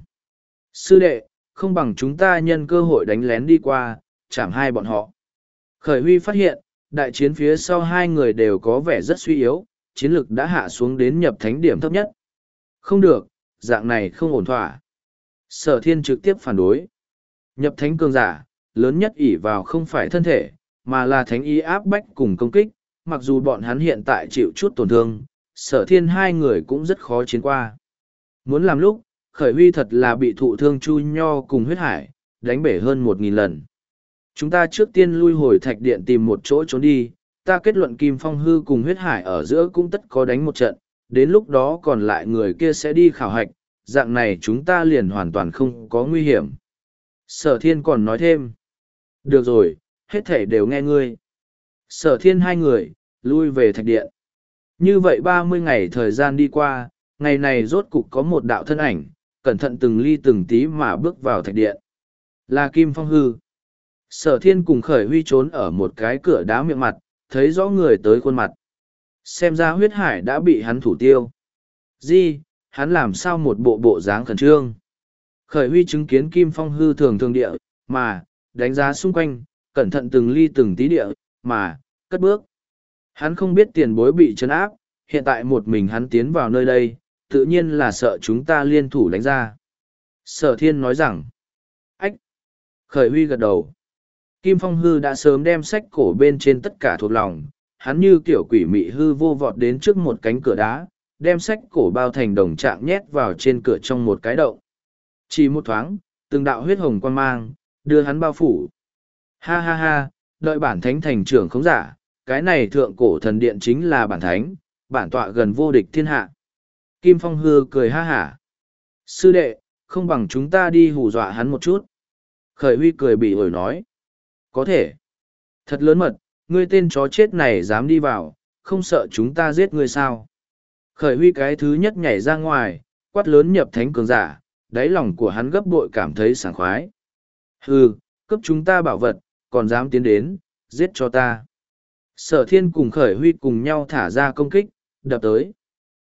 Sư đệ, không bằng chúng ta nhân cơ hội đánh lén đi qua, chạm hai bọn họ. Khởi Huy phát hiện, đại chiến phía sau hai người đều có vẻ rất suy yếu, chiến lực đã hạ xuống đến nhập thánh điểm thấp nhất. Không được, dạng này không ổn thỏa. Sở thiên trực tiếp phản đối. Nhập thánh cường giả, lớn nhất ỷ vào không phải thân thể, mà là thánh ý áp bách cùng công kích, mặc dù bọn hắn hiện tại chịu chút tổn thương, sở thiên hai người cũng rất khó chiến qua. Muốn làm lúc, Khởi Huy thật là bị thụ thương Chu Nho cùng huyết hải, đánh bể hơn một nghìn lần. Chúng ta trước tiên lui hồi thạch điện tìm một chỗ trốn đi, ta kết luận Kim Phong hư cùng huyết hải ở giữa cũng tất có đánh một trận, đến lúc đó còn lại người kia sẽ đi khảo hạch, dạng này chúng ta liền hoàn toàn không có nguy hiểm. Sở thiên còn nói thêm. Được rồi, hết thể đều nghe ngươi. Sở thiên hai người, lui về thạch điện. Như vậy ba mươi ngày thời gian đi qua, ngày này rốt cục có một đạo thân ảnh, cẩn thận từng ly từng tí mà bước vào thạch điện. Là Kim Phong hư. Sở thiên cùng Khởi Huy trốn ở một cái cửa đá miệng mặt, thấy rõ người tới khuôn mặt. Xem ra huyết hải đã bị hắn thủ tiêu. Di, hắn làm sao một bộ bộ dáng khẩn trương. Khởi Huy chứng kiến Kim Phong hư thường thường địa, mà, đánh giá xung quanh, cẩn thận từng ly từng tí địa, mà, cất bước. Hắn không biết tiền bối bị trấn áp, hiện tại một mình hắn tiến vào nơi đây, tự nhiên là sợ chúng ta liên thủ đánh ra. Sở thiên nói rằng, ách. Khởi Huy gật đầu. Kim Phong hư đã sớm đem sách cổ bên trên tất cả thuộc lòng, hắn như kiểu quỷ mị hư vô vọt đến trước một cánh cửa đá, đem sách cổ bao thành đồng trạng nhét vào trên cửa trong một cái động. Chỉ một thoáng, từng đạo huyết hồng quan mang, đưa hắn bao phủ. Ha ha ha, đợi bản thánh thành trưởng không giả, cái này thượng cổ thần điện chính là bản thánh, bản tọa gần vô địch thiên hạ. Kim Phong hư cười ha hả. Sư đệ, không bằng chúng ta đi hù dọa hắn một chút. Khởi Huy cười bị ổi nói. Có thể. Thật lớn mật, ngươi tên chó chết này dám đi vào, không sợ chúng ta giết ngươi sao. Khởi Huy cái thứ nhất nhảy ra ngoài, quát lớn nhập thánh cường giả, đáy lòng của hắn gấp bội cảm thấy sảng khoái. Hừ, cấp chúng ta bảo vật, còn dám tiến đến, giết cho ta. Sở thiên cùng Khởi Huy cùng nhau thả ra công kích, đập tới.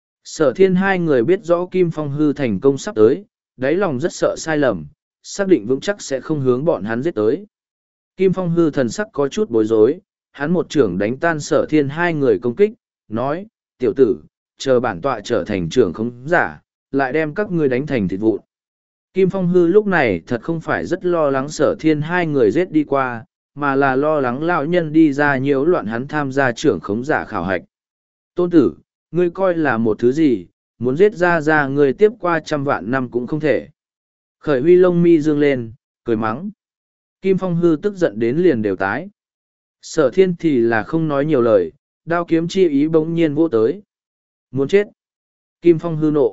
Sở thiên hai người biết rõ Kim Phong hư thành công sắp tới, đáy lòng rất sợ sai lầm, xác định vững chắc sẽ không hướng bọn hắn giết tới. Kim Phong hư thần sắc có chút bối rối, hắn một trưởng đánh tan sở thiên hai người công kích, nói, tiểu tử, chờ bản tọa trở thành trưởng không giả, lại đem các ngươi đánh thành thịt vụn. Kim Phong hư lúc này thật không phải rất lo lắng sở thiên hai người giết đi qua, mà là lo lắng lão nhân đi ra nhiễu loạn hắn tham gia trưởng khống giả khảo hạch. Tôn tử, ngươi coi là một thứ gì, muốn giết ra ra ngươi tiếp qua trăm vạn năm cũng không thể. Khởi Huy lông mi dương lên, cười mắng. Kim Phong hư tức giận đến liền đều tái. Sở thiên thì là không nói nhiều lời, đao kiếm chi ý bỗng nhiên vô tới. Muốn chết. Kim Phong hư nộ.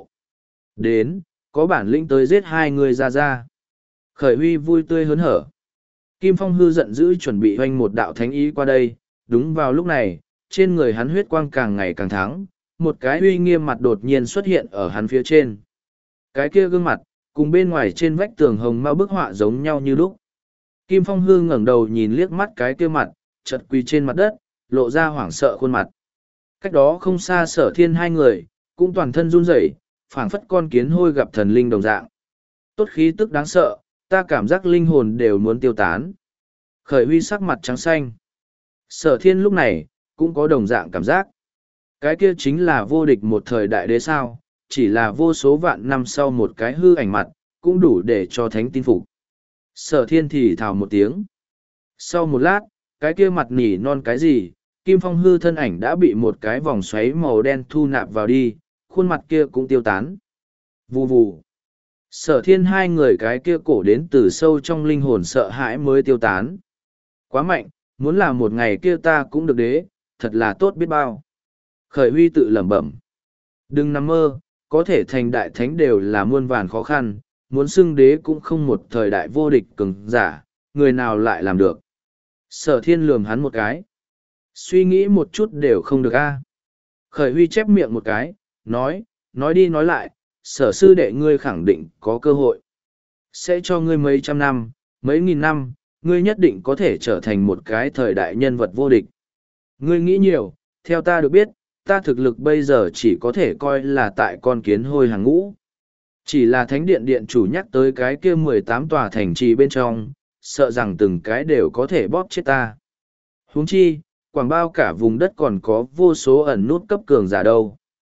Đến, có bản lĩnh tới giết hai người ra ra. Khởi Huy vui tươi hớn hở. Kim Phong hư giận dữ chuẩn bị hoanh một đạo thánh ý qua đây. Đúng vào lúc này, trên người hắn huyết quang càng ngày càng thắng. Một cái uy nghiêm mặt đột nhiên xuất hiện ở hắn phía trên. Cái kia gương mặt, cùng bên ngoài trên vách tường hồng mau bức họa giống nhau như lúc. Kim Phong hư ngẩng đầu nhìn liếc mắt cái kia mặt, chật quỳ trên mặt đất, lộ ra hoảng sợ khuôn mặt. Cách đó không xa sở thiên hai người, cũng toàn thân run rẩy, phảng phất con kiến hôi gặp thần linh đồng dạng. Tốt khí tức đáng sợ, ta cảm giác linh hồn đều muốn tiêu tán. Khởi Huy sắc mặt trắng xanh. Sở thiên lúc này, cũng có đồng dạng cảm giác. Cái kia chính là vô địch một thời đại đế sao, chỉ là vô số vạn năm sau một cái hư ảnh mặt, cũng đủ để cho thánh tin phục. Sở thiên thì thào một tiếng. Sau một lát, cái kia mặt nỉ non cái gì, Kim Phong hư thân ảnh đã bị một cái vòng xoáy màu đen thu nạp vào đi, khuôn mặt kia cũng tiêu tán. Vù vù. Sở thiên hai người cái kia cổ đến từ sâu trong linh hồn sợ hãi mới tiêu tán. Quá mạnh, muốn là một ngày kia ta cũng được đế, thật là tốt biết bao. Khởi Huy tự lẩm bẩm. Đừng nằm mơ, có thể thành đại thánh đều là muôn vàn khó khăn, muốn xưng đế cũng không một thời đại vô địch cường giả, người nào lại làm được. Sở thiên lườm hắn một cái. Suy nghĩ một chút đều không được a. Khởi Huy chép miệng một cái, nói, nói đi nói lại, sở sư đệ ngươi khẳng định có cơ hội. Sẽ cho ngươi mấy trăm năm, mấy nghìn năm, ngươi nhất định có thể trở thành một cái thời đại nhân vật vô địch. Ngươi nghĩ nhiều, theo ta được biết, ta thực lực bây giờ chỉ có thể coi là tại con kiến hôi hàng ngũ. Chỉ là thánh điện điện chủ nhắc tới cái kia mười tám tòa thành trì bên trong, sợ rằng từng cái đều có thể bóp chết ta. Huống chi, quảng bao cả vùng đất còn có vô số ẩn nút cấp cường giả đâu.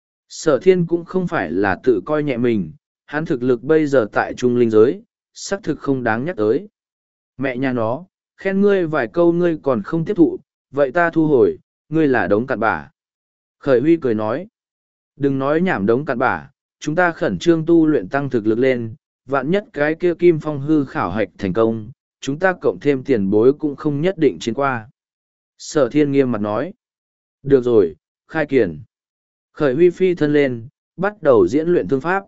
Sở thiên cũng không phải là tự coi nhẹ mình, hắn thực lực bây giờ tại trung linh giới, xác thực không đáng nhắc tới. Mẹ nhà nó, khen ngươi vài câu ngươi còn không tiếp thụ, vậy ta thu hồi, ngươi là đống cặn bã. Khởi Huy cười nói, đừng nói nhảm đống cặn bã, chúng ta khẩn trương tu luyện tăng thực lực lên, vạn nhất cái kia Kim Phong hư khảo hạch thành công, chúng ta cộng thêm tiền bối cũng không nhất định chiến qua. Sở thiên nghiêm mặt nói, được rồi, khai kiển. Khởi Huy phi thân lên, bắt đầu diễn luyện thương pháp.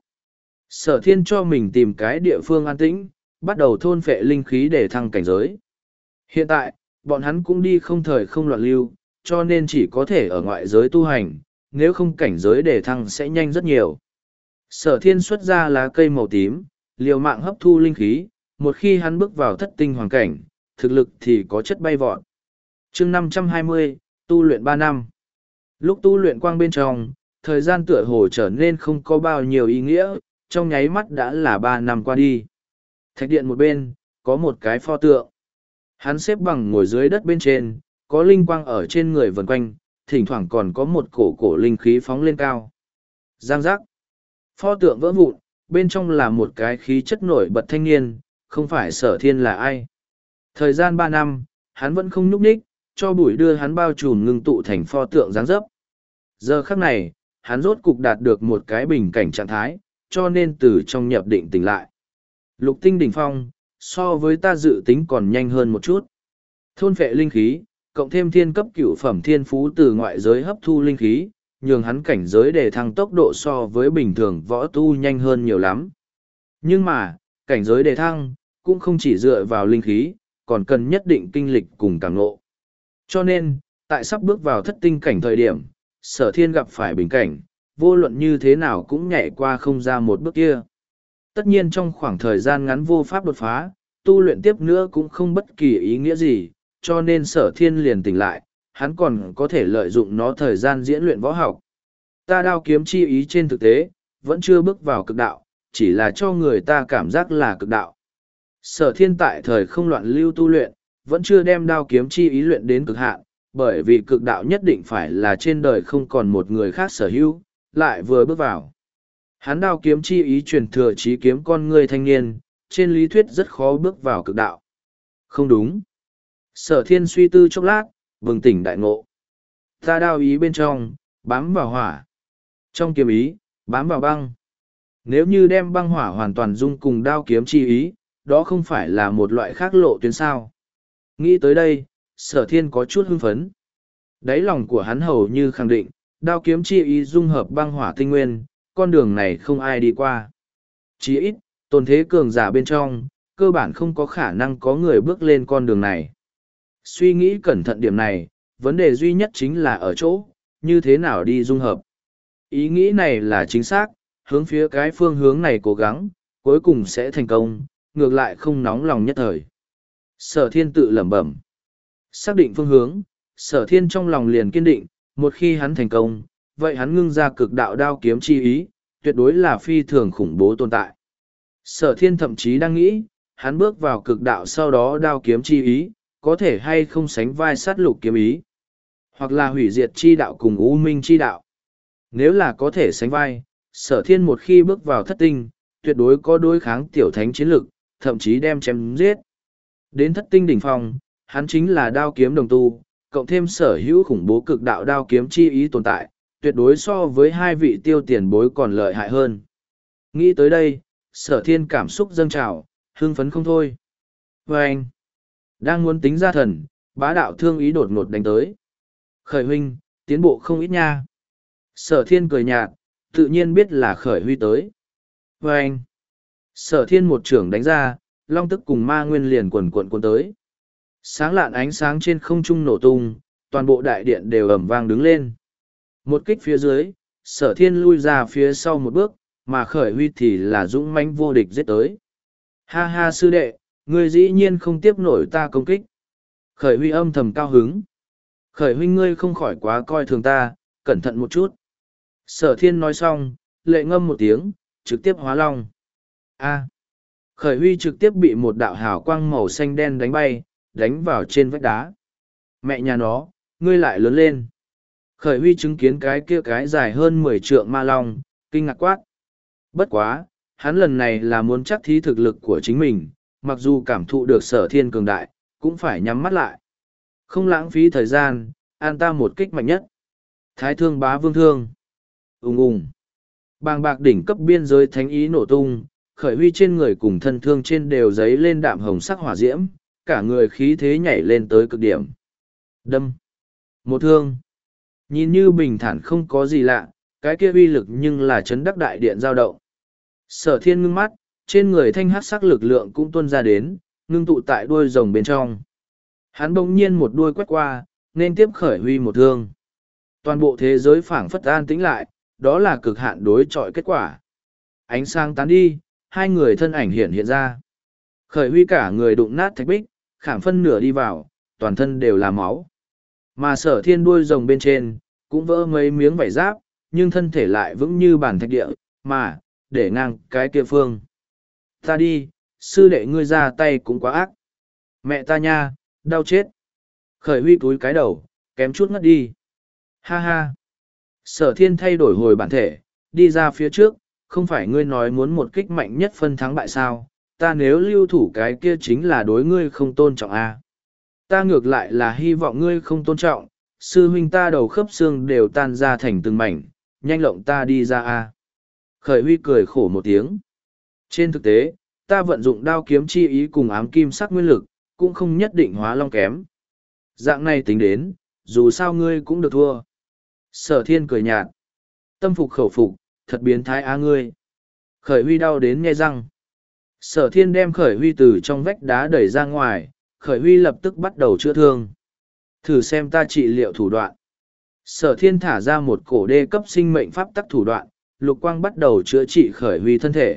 Sở thiên cho mình tìm cái địa phương an tĩnh, bắt đầu thôn phệ linh khí để thăng cảnh giới. Hiện tại, bọn hắn cũng đi không thời không loạn lưu, cho nên chỉ có thể ở ngoại giới tu hành, nếu không cảnh giới để thăng sẽ nhanh rất nhiều. Sở thiên xuất ra lá cây màu tím, liều mạng hấp thu linh khí, một khi hắn bước vào thất tinh hoàn cảnh, thực lực thì có chất bay vọt. Chương năm trăm hai mươi, tu luyện ba năm. Lúc tu luyện quang bên trong, thời gian tựa hồ trở nên không có bao nhiêu ý nghĩa, trong nháy mắt đã là ba năm qua đi. Thạch điện một bên, có một cái pho tượng. Hắn xếp bằng ngồi dưới đất bên trên, có linh quang ở trên người vần quanh, thỉnh thoảng còn có một cổ cổ linh khí phóng lên cao. Giang giác. Pho tượng vỡ vụn, bên trong là một cái khí chất nổi bật thanh niên, không phải sở thiên là ai. Thời gian ba năm, hắn vẫn không nhúc nhích, cho bụi đưa hắn bao trùm ngưng tụ thành pho tượng dáng dấp. Giờ khắc này, hắn rốt cục đạt được một cái bình cảnh trạng thái, cho nên từ trong nhập định tỉnh lại. Lục tinh đỉnh phong, so với ta dự tính còn nhanh hơn một chút. Thôn phệ linh khí, cộng thêm thiên cấp cửu phẩm thiên phú từ ngoại giới hấp thu linh khí, nhường hắn cảnh giới để thăng tốc độ so với bình thường võ tu nhanh hơn nhiều lắm. Nhưng mà, cảnh giới đề thăng, cũng không chỉ dựa vào linh khí, còn cần nhất định kinh lịch cùng cảm ngộ. Cho nên, tại sắp bước vào thất tinh cảnh thời điểm, sở thiên gặp phải bình cảnh, vô luận như thế nào cũng nhảy qua không ra một bước kia. Tất nhiên trong khoảng thời gian ngắn vô pháp đột phá, tu luyện tiếp nữa cũng không bất kỳ ý nghĩa gì, cho nên sở thiên liền tỉnh lại, hắn còn có thể lợi dụng nó thời gian diễn luyện võ học. Ta đao kiếm chi ý trên thực tế, vẫn chưa bước vào cực đạo, chỉ là cho người ta cảm giác là cực đạo. Sở thiên tại thời không loạn lưu tu luyện, vẫn chưa đem đao kiếm chi ý luyện đến cực hạn, bởi vì cực đạo nhất định phải là trên đời không còn một người khác sở hữu, lại vừa bước vào. Hắn đao kiếm chi ý truyền thừa trí kiếm con người thanh niên, trên lý thuyết rất khó bước vào cực đạo. Không đúng. Sở thiên suy tư chốc lát, bừng tỉnh đại ngộ. Ta đao ý bên trong, bám vào hỏa. Trong kiếm ý, bám vào băng. Nếu như đem băng hỏa hoàn toàn dung cùng đao kiếm chi ý, đó không phải là một loại khác lộ tuyến sao. Nghĩ tới đây, sở thiên có chút hưng phấn. Đáy lòng của hắn hầu như khẳng định, đao kiếm chi ý dung hợp băng hỏa tinh nguyên, con đường này không ai đi qua. Chỉ ít, tồn thế cường giả bên trong, cơ bản không có khả năng có người bước lên con đường này. Suy nghĩ cẩn thận điểm này, vấn đề duy nhất chính là ở chỗ, như thế nào đi dung hợp. Ý nghĩ này là chính xác, hướng phía cái phương hướng này cố gắng, cuối cùng sẽ thành công, ngược lại không nóng lòng nhất thời. Sở thiên tự lẩm bẩm. Xác định phương hướng, sở thiên trong lòng liền kiên định, một khi hắn thành công, vậy hắn ngưng ra cực đạo đao kiếm chi ý, tuyệt đối là phi thường khủng bố tồn tại. Sở thiên thậm chí đang nghĩ, hắn bước vào cực đạo sau đó đao kiếm chi ý, có thể hay không sánh vai sát lục kiếm ý, hoặc là hủy diệt chi đạo cùng u minh chi đạo. Nếu là có thể sánh vai, sở thiên một khi bước vào thất tinh, tuyệt đối có đối kháng tiểu thánh chiến lực, thậm chí đem chém giết. Đến thất tinh đỉnh phong, hắn chính là đao kiếm đồng tu, cộng thêm sở hữu khủng bố cực đạo đao kiếm chi ý tồn tại, tuyệt đối so với hai vị tiêu tiền bối còn lợi hại hơn. Nghĩ tới đây, sở thiên cảm xúc dâng trào, hưng phấn không thôi. Và anh, đang muốn tính ra thần, bá đạo thương ý đột ngột đánh tới. Khởi huynh, tiến bộ không ít nha. Sở thiên cười nhạt, tự nhiên biết là khởi huy tới. Và anh, sở thiên một trưởng đánh ra, long tức cùng ma nguyên liền quần quần cuốn tới. Sáng lạn ánh sáng trên không trung nổ tung, toàn bộ đại điện đều ầm vang đứng lên. Một kích phía dưới, sở thiên lui ra phía sau một bước, mà khởi huy thì là dũng mãnh vô địch giết tới. Ha ha sư đệ, ngươi dĩ nhiên không tiếp nổi ta công kích. Khởi huy âm thầm cao hứng. Khởi huy ngươi không khỏi quá coi thường ta, cẩn thận một chút. Sở thiên nói xong, lệ ngâm một tiếng, trực tiếp hóa long. A. Khởi huy trực tiếp bị một đạo hào quang màu xanh đen đánh bay, đánh vào trên vách đá. Mẹ nhà nó, ngươi lại lớn lên. Khởi huy chứng kiến cái kia cái dài hơn mười trượng ma long, kinh ngạc quát. Bất quá, hắn lần này là muốn chắc thí thực lực của chính mình, mặc dù cảm thụ được sở thiên cường đại, cũng phải nhắm mắt lại. Không lãng phí thời gian, an ta một kích mạnh nhất. Thái thương bá vương thương. Ùng ùng. Bàng bạc đỉnh cấp biên giới thánh ý nổ tung, khởi huy trên người cùng thân thương trên đều giấy lên đạm hồng sắc hỏa diễm, cả người khí thế nhảy lên tới cực điểm. Đâm. Một thương. Nhìn như bình thản không có gì lạ, cái kia uy lực nhưng là chấn đắc đại điện giao động. Sở thiên ngưng mắt, trên người thanh hát sắc lực lượng cũng tuôn ra đến, ngưng tụ tại đuôi rồng bên trong. Hắn bỗng nhiên một đuôi quét qua, nên tiếp khởi huy một thương. Toàn bộ thế giới phảng phất an tĩnh lại, đó là cực hạn đối chọi kết quả. Ánh sáng tán đi, hai người thân ảnh hiện hiện ra. Khởi huy cả người đụng nát thạch bích, khảm phân nửa đi vào, toàn thân đều là máu. Mà sở thiên đuôi rồng bên trên, cũng vỡ mấy miếng vảy giáp, nhưng thân thể lại vững như bản thạch địa, mà, để ngang cái kia phương. Ta đi, sư đệ ngươi ra tay cũng quá ác. Mẹ ta nha, đau chết. Khởi huy túi cái đầu, kém chút ngất đi. Ha ha. Sở thiên thay đổi hồi bản thể, đi ra phía trước, không phải ngươi nói muốn một kích mạnh nhất phân thắng bại sao, ta nếu lưu thủ cái kia chính là đối ngươi không tôn trọng a. Ta ngược lại là hy vọng ngươi không tôn trọng, sư huynh ta đầu khớp xương đều tan ra thành từng mảnh, nhanh lộng ta đi ra a. Khởi huy cười khổ một tiếng. Trên thực tế, ta vận dụng đao kiếm chi ý cùng ám kim sắc nguyên lực, cũng không nhất định hóa long kém. Dạng này tính đến, dù sao ngươi cũng được thua. Sở thiên cười nhạt. Tâm phục khẩu phục, thật biến thái á ngươi. Khởi huy đau đến nghe răng. Sở thiên đem khởi huy từ trong vách đá đẩy ra ngoài, khởi huy lập tức bắt đầu chữa thương. Thử xem ta trị liệu thủ đoạn. Sở thiên thả ra một cổ đê cấp sinh mệnh pháp tắc thủ đoạn, lục quang bắt đầu chữa trị khởi huy thân thể.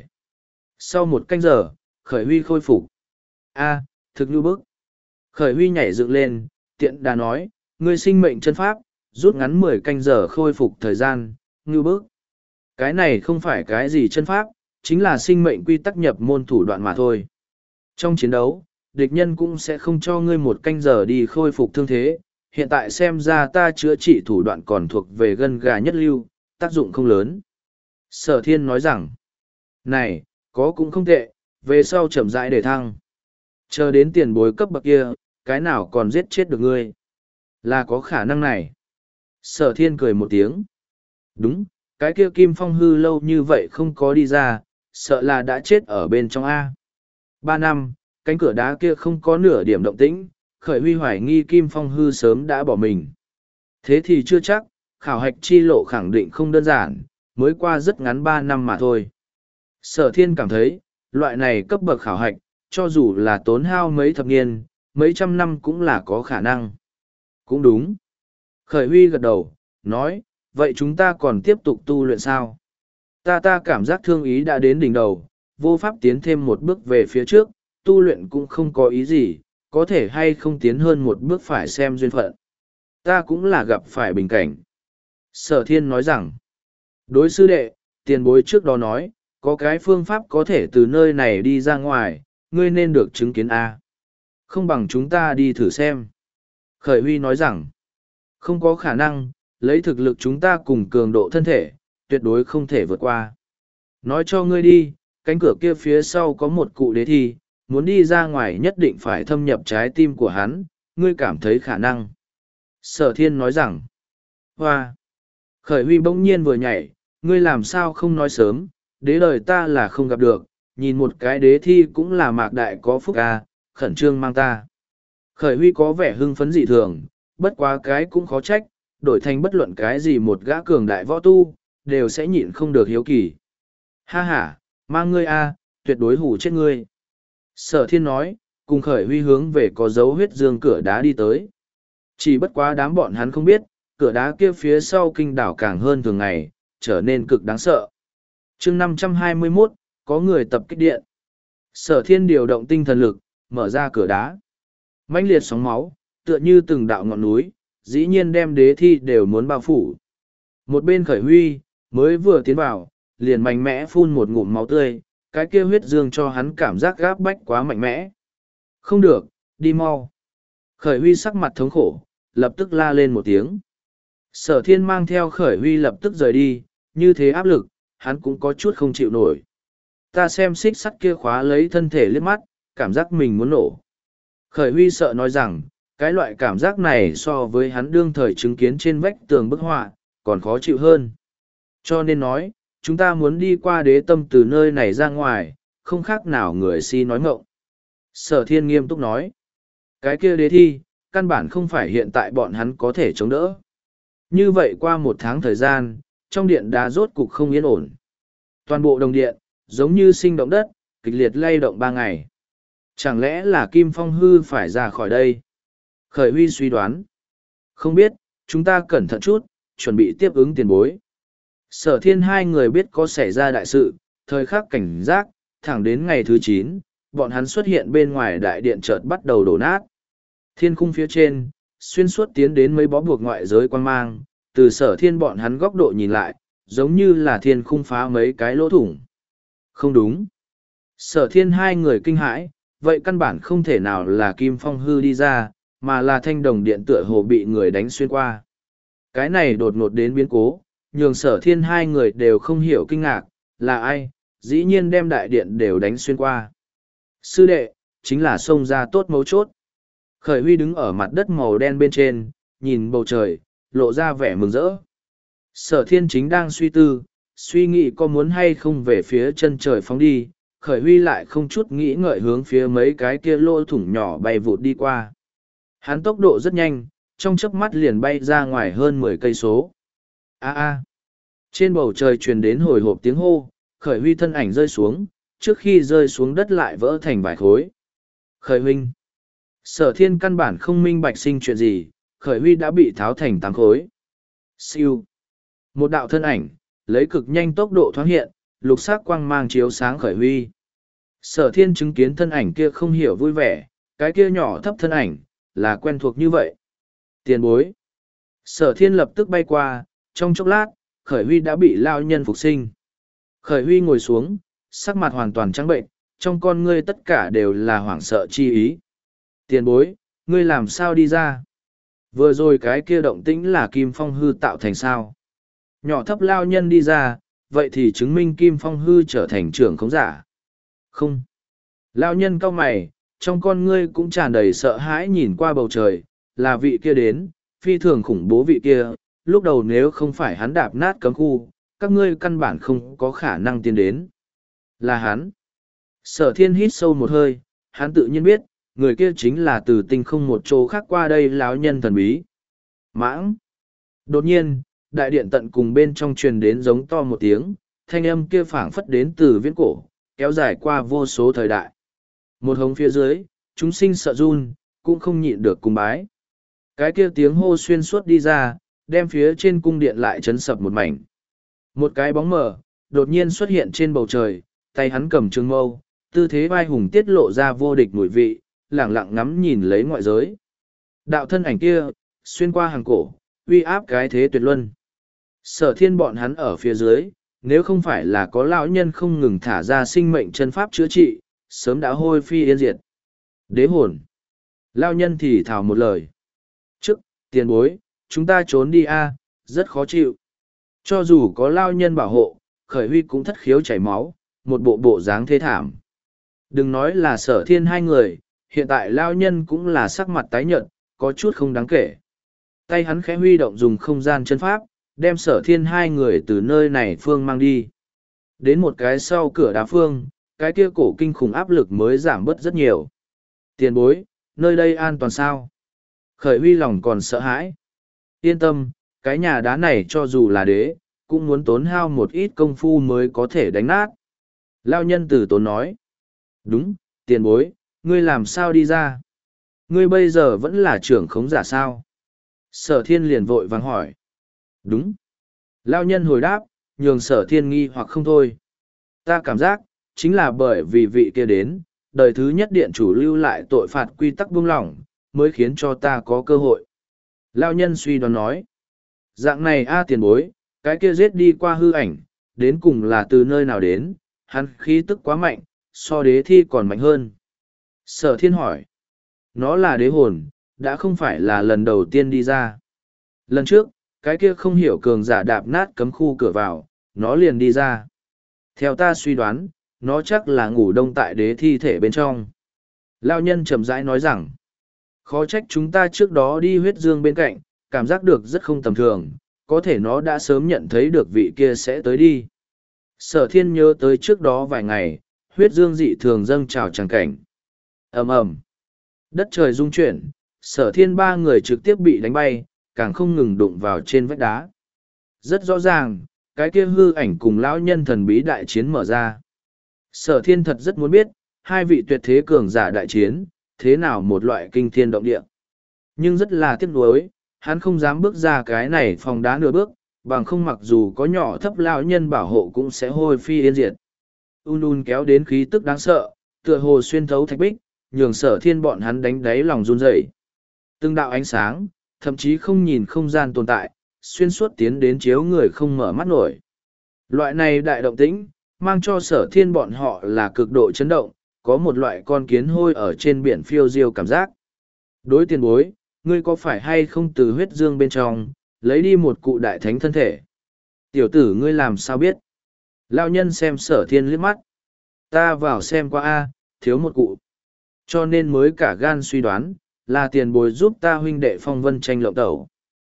Sau một canh giờ, khởi huy khôi phục. A, thực như bức. Khởi huy nhảy dựng lên, tiện đà nói, ngươi sinh mệnh chân pháp, rút ngắn mười canh giờ khôi phục thời gian, như bức. Cái này không phải cái gì chân pháp, chính là sinh mệnh quy tắc nhập môn thủ đoạn mà thôi. Trong chiến đấu, địch nhân cũng sẽ không cho ngươi một canh giờ đi khôi phục thương thế, hiện tại xem ra ta chữa trị thủ đoạn còn thuộc về gân gà nhất lưu, tác dụng không lớn. Sở thiên nói rằng, này, có cũng không tệ, về sau chậm rãi để thăng. Chờ đến tiền bối cấp bậc kia, cái nào còn giết chết được ngươi. Là có khả năng này. Sở thiên cười một tiếng. Đúng, cái kia kim phong hư lâu như vậy không có đi ra, sợ là đã chết ở bên trong A. Ba năm, cánh cửa đá kia không có nửa điểm động tĩnh, khởi huy hoài nghi kim phong hư sớm đã bỏ mình. Thế thì chưa chắc, khảo hạch chi lộ khẳng định không đơn giản, mới qua rất ngắn ba năm mà thôi. Sở thiên cảm thấy, loại này cấp bậc khảo hạch, cho dù là tốn hao mấy thập niên, mấy trăm năm cũng là có khả năng. Cũng đúng. Khởi huy gật đầu, nói, vậy chúng ta còn tiếp tục tu luyện sao? Ta ta cảm giác thương ý đã đến đỉnh đầu, vô pháp tiến thêm một bước về phía trước, tu luyện cũng không có ý gì, có thể hay không tiến hơn một bước phải xem duyên phận. Ta cũng là gặp phải bình cảnh. Sở thiên nói rằng, đối sư đệ, tiền bối trước đó nói, có cái phương pháp có thể từ nơi này đi ra ngoài, ngươi nên được chứng kiến a. Không bằng chúng ta đi thử xem. Khởi Huy nói rằng, không có khả năng, lấy thực lực chúng ta cùng cường độ thân thể, tuyệt đối không thể vượt qua. Nói cho ngươi đi, cánh cửa kia phía sau có một cụ đế thi, muốn đi ra ngoài nhất định phải thâm nhập trái tim của hắn, ngươi cảm thấy khả năng. Sở thiên nói rằng, hoa. Khởi Huy bỗng nhiên vừa nhảy, ngươi làm sao không nói sớm, đế đời ta là không gặp được, nhìn một cái đế thi cũng là mạc đại có phúc à, khẩn trương mang ta. Khởi Huy có vẻ hưng phấn dị thường, bất quá cái cũng khó trách, đổi thành bất luận cái gì một gã cường đại võ tu, đều sẽ nhịn không được hiếu kỳ. Ha ha, mang ngươi a, tuyệt đối hủ chết ngươi. Sở thiên nói, cùng Khởi Huy hướng về có dấu huyết dương cửa đá đi tới. Chỉ bất quá đám bọn hắn không biết, cửa đá kia phía sau kinh đảo càng hơn thường ngày, trở nên cực đáng sợ. chương năm trăm hai mươi mốt, có người tập kích điện. Sở thiên điều động tinh thần lực, mở ra cửa đá. Mãnh liệt sóng máu, tựa như từng đạo ngọn núi, dĩ nhiên đem đế thi đều muốn bao phủ. Một bên Khởi Huy, mới vừa tiến vào, liền mạnh mẽ phun một ngụm máu tươi, cái kia huyết dương cho hắn cảm giác gáp bách quá mạnh mẽ. Không được, đi mau. Khởi Huy sắc mặt thống khổ, lập tức la lên một tiếng. Sở thiên mang theo Khởi Huy lập tức rời đi, như thế áp lực, hắn cũng có chút không chịu nổi. Ta xem xích sắt kia khóa lấy thân thể liếc mắt, cảm giác mình muốn nổ. Khởi Huy sợ nói rằng, cái loại cảm giác này so với hắn đương thời chứng kiến trên vách tường bức họa, còn khó chịu hơn. Cho nên nói, chúng ta muốn đi qua đế tâm từ nơi này ra ngoài, không khác nào người si nói ngọng. Sở thiên nghiêm túc nói, cái kia đế thi, căn bản không phải hiện tại bọn hắn có thể chống đỡ. Như vậy qua một tháng thời gian, trong điện đã rốt cục không yên ổn. Toàn bộ đồng điện, giống như sinh động đất, kịch liệt lay động ba ngày. Chẳng lẽ là Kim Phong hư phải ra khỏi đây? Khởi Huy suy đoán. Không biết, chúng ta cẩn thận chút, chuẩn bị tiếp ứng tiền bối. Sở thiên hai người biết có xảy ra đại sự, thời khắc cảnh giác, thẳng đến ngày thứ chín, bọn hắn xuất hiện bên ngoài đại điện chợt bắt đầu đổ nát. Thiên khung phía trên, xuyên suốt tiến đến mấy bó buộc ngoại giới quan mang, từ sở thiên bọn hắn góc độ nhìn lại, giống như là thiên khung phá mấy cái lỗ thủng. Không đúng. Sở thiên hai người kinh hãi, vậy căn bản không thể nào là Kim Phong hư đi ra, mà là thanh đồng điện tựa hồ bị người đánh xuyên qua. Cái này đột ngột đến biến cố, nhường sở thiên hai người đều không hiểu kinh ngạc, là ai, dĩ nhiên đem đại điện đều đánh xuyên qua. Sư đệ, chính là xông ra tốt mấu chốt. Khởi Huy đứng ở mặt đất màu đen bên trên, nhìn bầu trời, lộ ra vẻ mừng rỡ. Sở thiên chính đang suy tư, suy nghĩ có muốn hay không về phía chân trời phóng đi, Khởi Huy lại không chút nghĩ ngợi hướng phía mấy cái kia lỗ thủng nhỏ bay vụt đi qua. Hắn tốc độ rất nhanh, trong chớp mắt liền bay ra ngoài hơn mười cây số. A a. Trên bầu trời truyền đến hồi hộp tiếng hô, Khởi Huy thân ảnh rơi xuống, trước khi rơi xuống đất lại vỡ thành vài khối. Khởi Huynh. Sở thiên căn bản không minh bạch sinh chuyện gì, Khởi Huy đã bị tháo thành tám khối. Siêu. Một đạo thân ảnh, lấy cực nhanh tốc độ thoáng hiện, lục sắc quang mang chiếu sáng Khởi Huy. Sở thiên chứng kiến thân ảnh kia không hiểu vui vẻ, cái kia nhỏ thấp thân ảnh, là quen thuộc như vậy. Tiền bối. Sở thiên lập tức bay qua, trong chốc lát, Khởi Huy đã bị lao nhân phục sinh. Khởi Huy ngồi xuống, sắc mặt hoàn toàn trắng bệnh, trong con ngươi tất cả đều là hoảng sợ chi ý. Tiền bối, ngươi làm sao đi ra? Vừa rồi cái kia động tĩnh là Kim Phong hư tạo thành sao? Nhỏ thấp lao nhân đi ra, vậy thì chứng minh Kim Phong hư trở thành trưởng khống giả. Không. Lao nhân cau mày, trong con ngươi cũng tràn đầy sợ hãi nhìn qua bầu trời, là vị kia đến, phi thường khủng bố vị kia, lúc đầu nếu không phải hắn đạp nát cấm khu, các ngươi căn bản không có khả năng tiến đến. Là hắn. Sở thiên hít sâu một hơi, hắn tự nhiên biết, người kia chính là từ tinh không một chỗ khác qua đây lão nhân thần bí. Mãng. Đột nhiên, đại điện tận cùng bên trong truyền đến giống to một tiếng, thanh âm kia phảng phất đến từ viễn cổ, kéo dài qua vô số thời đại. Một hống phía dưới, chúng sinh sợ run, cũng không nhịn được cùng bái. Cái kia tiếng hô xuyên suốt đi ra, đem phía trên cung điện lại chấn sập một mảnh. Một cái bóng mờ, đột nhiên xuất hiện trên bầu trời, tay hắn cầm trường mâu, tư thế vai hùng tiết lộ ra vô địch mùi vị, lẳng lặng ngắm nhìn lấy ngoại giới. Đạo thân ảnh kia, xuyên qua hàng cổ, uy áp cái thế tuyệt luân. Sở thiên bọn hắn ở phía dưới, nếu không phải là có lão nhân không ngừng thả ra sinh mệnh chân pháp chữa trị, sớm đã hôi phi yên diệt. Đế hồn. Lao nhân thì thào một lời. Trước, tiền bối, chúng ta trốn đi a, rất khó chịu. Cho dù có lao nhân bảo hộ, Khởi Huy cũng thất khiếu chảy máu, một bộ bộ dáng thê thảm. Đừng nói là Sở Thiên hai người, hiện tại lao nhân cũng là sắc mặt tái nhợt, có chút không đáng kể. Tay hắn khẽ huy động dùng không gian chân pháp, đem Sở Thiên hai người từ nơi này phương mang đi. Đến một cái sau cửa đá phương, cái kia cổ kinh khủng áp lực mới giảm bớt rất nhiều. Tiền bối, nơi đây an toàn sao? Khởi Huy lòng còn sợ hãi. Yên tâm, cái nhà đá này cho dù là đế, cũng muốn tốn hao một ít công phu mới có thể đánh nát. Lao nhân tử tốn nói. Đúng, tiền bối, ngươi làm sao đi ra? Ngươi bây giờ vẫn là trưởng khống giả sao? Sở Thiên liền vội vàng hỏi. Đúng. Lao nhân hồi đáp, nhường Sở Thiên nghi hoặc không thôi. Ta cảm giác, chính là bởi vì vị kia đến, đời thứ nhất điện chủ lưu lại tội phạt quy tắc buông lỏng, mới khiến cho ta có cơ hội. Lao nhân suy đoán nói. Dạng này a tiền bối, cái kia giết đi qua hư ảnh, đến cùng là từ nơi nào đến, hắn khí tức quá mạnh, so đế thi còn mạnh hơn. Sở Thiên hỏi. Nó là đế hồn, đã không phải là lần đầu tiên đi ra. Lần trước, cái kia không hiểu cường giả đạp nát cấm khu cửa vào, nó liền đi ra. Theo ta suy đoán, nó chắc là ngủ đông tại đế thi thể bên trong. Lao nhân chậm rãi nói rằng, khó trách chúng ta trước đó đi huyết dương bên cạnh, cảm giác được rất không tầm thường, có thể nó đã sớm nhận thấy được vị kia sẽ tới đi. Sở Thiên nhớ tới trước đó vài ngày, huyết dương dị thường dâng trào tràng cảnh. Ầm ầm, đất trời rung chuyển, Sở Thiên ba người trực tiếp bị đánh bay, càng không ngừng đụng vào trên vách đá. Rất rõ ràng, cái kia hư ảnh cùng lão nhân thần bí đại chiến mở ra. Sở Thiên thật rất muốn biết, hai vị tuyệt thế cường giả đại chiến, thế nào một loại kinh thiên động địa. Nhưng rất là tiếc nuối, hắn không dám bước ra cái này phòng đá nửa bước, bằng không mặc dù có nhỏ thấp lão nhân bảo hộ cũng sẽ hôi phi yên diệt. Un un kéo đến khí tức đáng sợ, tựa hồ xuyên thấu thạch bích, nhường Sở Thiên bọn hắn đánh đáy lòng run rẩy. Từng đạo ánh sáng, thậm chí không nhìn không gian tồn tại, xuyên suốt tiến đến chiếu người không mở mắt nổi. Loại này đại động tĩnh, mang cho Sở Thiên bọn họ là cực độ chấn động, có một loại con kiến hôi ở trên biển phiêu diêu cảm giác. Đối tiền bối, ngươi có phải hay không từ huyết dương bên trong, lấy đi một cụ đại thánh thân thể? Tiểu tử ngươi làm sao biết? Lão nhân xem Sở Thiên liếc mắt. Ta vào xem qua a, thiếu một cụ. Cho nên mới cả gan suy đoán, là tiền bối giúp ta huynh đệ phong vân tranh lộng tẩu.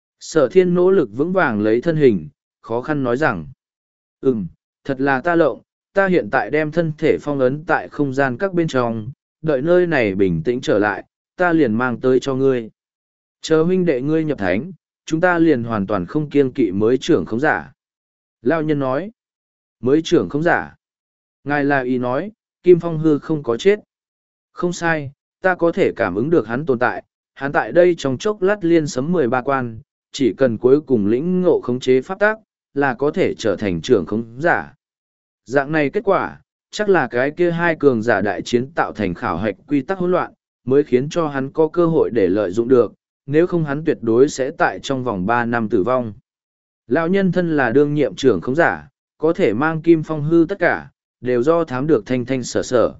Sở Thiên nỗ lực vững vàng lấy thân hình, khó khăn nói rằng. Ừm, thật là ta lộng, ta hiện tại đem thân thể phong ấn tại không gian các bên trong, đợi nơi này bình tĩnh trở lại, ta liền mang tới cho ngươi. Chờ huynh đệ ngươi nhập thánh, chúng ta liền hoàn toàn không kiêng kỵ mới trưởng khống giả. Lao nhân nói, mới trưởng khống giả. Ngài là ý nói, Kim Phong Hư không có chết. Không sai, ta có thể cảm ứng được hắn tồn tại, hắn tại đây trong chốc lát liên sấm mười ba quan, chỉ cần cuối cùng lĩnh ngộ khống chế pháp tác, là có thể trở thành trưởng khống giả. Dạng này kết quả, chắc là cái kia hai cường giả đại chiến tạo thành khảo hạch quy tắc hỗn loạn, mới khiến cho hắn có cơ hội để lợi dụng được, nếu không hắn tuyệt đối sẽ tại trong vòng ba năm tử vong. Lão nhân thân là đương nhiệm trưởng khống giả, có thể mang Kim Phong Hư tất cả, đều do thám được thanh thanh sở sở.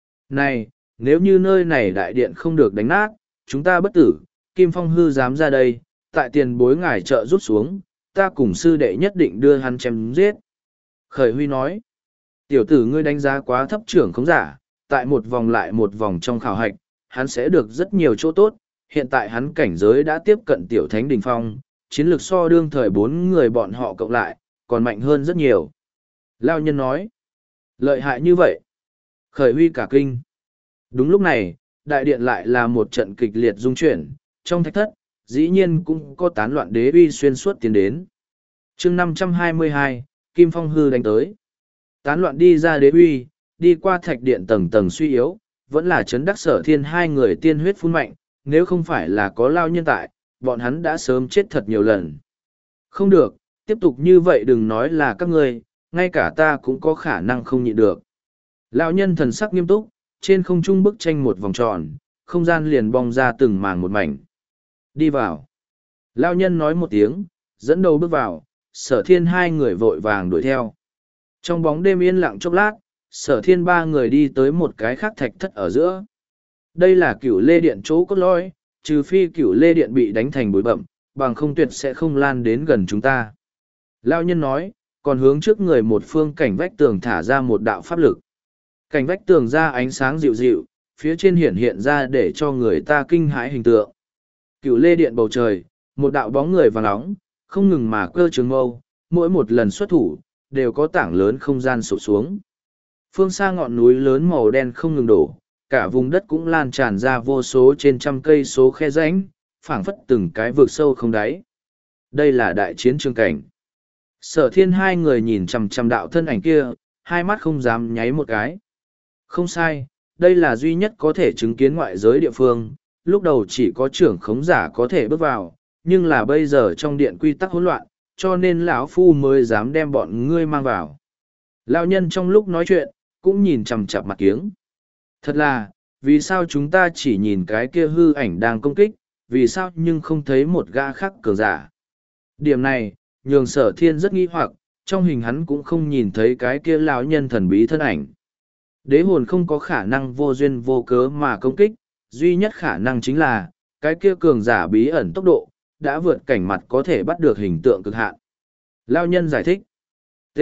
Này, nếu như nơi này đại điện không được đánh nát, chúng ta bất tử, Kim Phong Hư dám ra đây, tại tiền bối ngài trợ rút xuống, ta cùng sư đệ nhất định đưa hắn chém giết. Khởi Huy nói, tiểu tử ngươi đánh giá quá thấp trưởng khống giả, tại một vòng lại một vòng trong khảo hạch, hắn sẽ được rất nhiều chỗ tốt, hiện tại hắn cảnh giới đã tiếp cận tiểu thánh đỉnh phong, chiến lược so đương thời bốn người bọn họ cộng lại, còn mạnh hơn rất nhiều. Lao nhân nói, lợi hại như vậy. Khởi Huy cả kinh. Đúng lúc này, đại điện lại là một trận kịch liệt dung chuyển, trong thạch thất, dĩ nhiên cũng có tán loạn đế uy xuyên suốt tiến đến. chương năm trăm hai mươi hai, Kim Phong Hư đánh tới. Tán loạn đi ra đế uy, đi qua thạch điện tầng tầng suy yếu, vẫn là chấn đắc Sở Thiên hai người tiên huyết phun mạnh, nếu không phải là có lao nhân tại, bọn hắn đã sớm chết thật nhiều lần. Không được, tiếp tục như vậy đừng nói là các ngươi, ngay cả ta cũng có khả năng không nhịn được. Lão nhân thần sắc nghiêm túc, trên không trung bức tranh một vòng tròn, không gian liền bong ra từng màng một mảnh. Đi vào. Lão nhân nói một tiếng, dẫn đầu bước vào, Sở Thiên hai người vội vàng đuổi theo. Trong bóng đêm yên lặng chốc lát, Sở thiên ba người đi tới một cái khác thạch thất ở giữa. Đây là cửu lê điện chỗ cốt lõi, trừ phi cửu lê điện bị đánh thành bụi bậm, bằng không tuyệt sẽ không lan đến gần chúng ta. Lao nhân nói, còn hướng trước người một phương cảnh vách tường thả ra một đạo pháp lực. Cảnh vách tường ra ánh sáng dịu dịu, phía trên hiện hiện ra để cho người ta kinh hãi hình tượng. Cửu lê điện bầu trời, một đạo bóng người vàng nóng, không ngừng mà cơ trường mâu, mỗi một lần xuất thủ, đều có tảng lớn không gian sụp xuống. Phương xa ngọn núi lớn màu đen không ngừng đổ, cả vùng đất cũng lan tràn ra vô số trên trăm cây số khe rãnh, phảng phất từng cái vực sâu không đáy. Đây là đại chiến trường cảnh. Sở thiên hai người nhìn chằm chằm đạo thân ảnh kia, hai mắt không dám nháy một cái. Không sai, đây là duy nhất có thể chứng kiến ngoại giới địa phương, lúc đầu chỉ có trưởng khống giả có thể bước vào, nhưng là bây giờ trong điện quy tắc hỗn loạn, cho nên lão phu mới dám đem bọn ngươi mang vào. Lão nhân trong lúc nói chuyện, cũng nhìn chằm chằm mặt kiếng. Thật là, vì sao chúng ta chỉ nhìn cái kia hư ảnh đang công kích, vì sao nhưng không thấy một gã khác cường giả. Điểm này, nhường sở thiên rất nghi hoặc, trong hình hắn cũng không nhìn thấy cái kia lão nhân thần bí thân ảnh. Đế hồn không có khả năng vô duyên vô cớ mà công kích, duy nhất khả năng chính là, cái kia cường giả bí ẩn tốc độ, đã vượt cảnh mặt có thể bắt được hình tượng cực hạn. Lão nhân giải thích. T.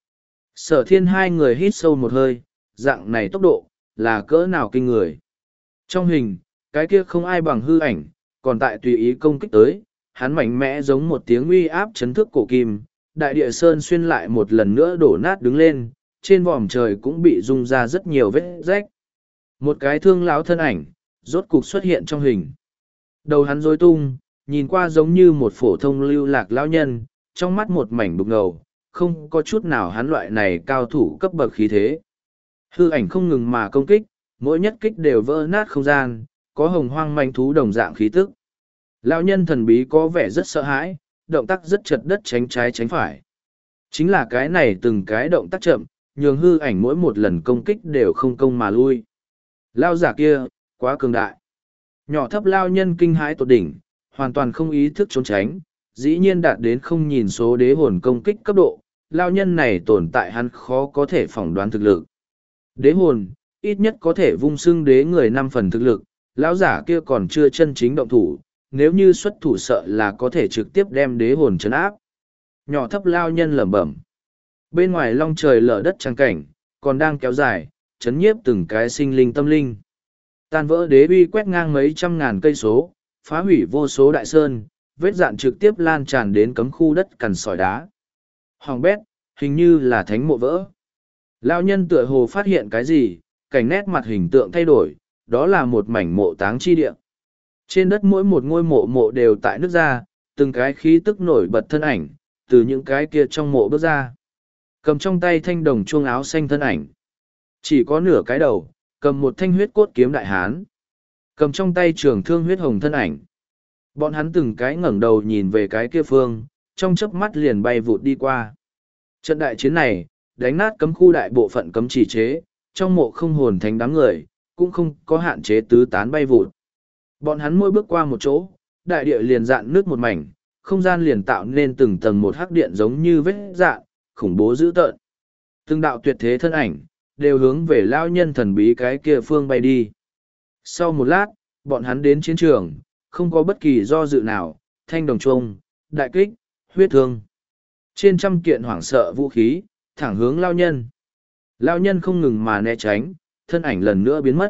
Sở thiên hai người hít sâu một hơi, dạng này tốc độ, là cỡ nào kinh người. Trong hình, cái kia không ai bằng hư ảnh, còn tại tùy ý công kích tới, hắn mạnh mẽ giống một tiếng uy áp chấn thức cổ kim, đại địa sơn xuyên lại một lần nữa đổ nát đứng lên, trên vòm trời cũng bị rung ra rất nhiều vết rách. Một cái thương lão thân ảnh, rốt cục xuất hiện trong hình. Đầu hắn rối tung, nhìn qua giống như một phổ thông lưu lạc lão nhân, trong mắt một mảnh đục ngầu, không có chút nào hắn loại này cao thủ cấp bậc khí thế. Hư ảnh không ngừng mà công kích, mỗi nhất kích đều vỡ nát không gian, có hồng hoang manh thú đồng dạng khí tức. Lão nhân thần bí có vẻ rất sợ hãi, động tác rất chật đất tránh trái tránh phải. Chính là cái này từng cái động tác chậm, nhường hư ảnh mỗi một lần công kích đều không công mà lui. Lao giả kia, quá cường đại. Nhỏ thấp lao nhân kinh hãi tột đỉnh, hoàn toàn không ý thức trốn tránh, dĩ nhiên đạt đến không nhìn số đế hồn công kích cấp độ, lao nhân này tồn tại hắn khó có thể phỏng đoán thực lực. Đế hồn, ít nhất có thể vung xưng đế người năm phần thực lực, lão giả kia còn chưa chân chính động thủ, nếu như xuất thủ sợ là có thể trực tiếp đem đế hồn chấn áp. Nhỏ thấp lao nhân lẩm bẩm. Bên ngoài long trời lở đất trăng cảnh, còn đang kéo dài, chấn nhiếp từng cái sinh linh tâm linh. Tan vỡ đế uy quét ngang mấy trăm ngàn cây số, phá hủy vô số đại sơn, vết dạn trực tiếp lan tràn đến cấm khu đất cằn sỏi đá. Hoàng bét, hình như là thánh mộ vỡ. Lao nhân tựa hồ phát hiện cái gì, cảnh nét mặt hình tượng thay đổi, đó là một mảnh mộ táng chi địa. Trên đất mỗi một ngôi mộ mộ đều tại nước ra, từng cái khí tức nổi bật thân ảnh, từ những cái kia trong mộ bước ra. Cầm trong tay thanh đồng chuông áo xanh thân ảnh. Chỉ có nửa cái đầu, cầm một thanh huyết cốt kiếm đại hán. Cầm trong tay trường thương huyết hồng thân ảnh. Bọn hắn từng cái ngẩng đầu nhìn về cái kia phương, trong chớp mắt liền bay vụt đi qua. Trận đại chiến này, đánh nát cấm khu đại bộ phận cấm chỉ chế, trong mộ không hồn thánh đám người, cũng không có hạn chế tứ tán bay vụt. Bọn hắn mỗi bước qua một chỗ, đại địa liền dạn nước một mảnh, không gian liền tạo nên từng tầng một hắc điện giống như vết dạn, khủng bố dữ tợn. Từng đạo tuyệt thế thân ảnh, đều hướng về lao nhân thần bí cái kia phương bay đi. Sau một lát, bọn hắn đến chiến trường, không có bất kỳ do dự nào, thanh đồng chuông, đại kích, huyết thương. Trên trăm kiện hoảng sợ vũ khí, thẳng hướng lao nhân. Lao nhân không ngừng mà né tránh, thân ảnh lần nữa biến mất.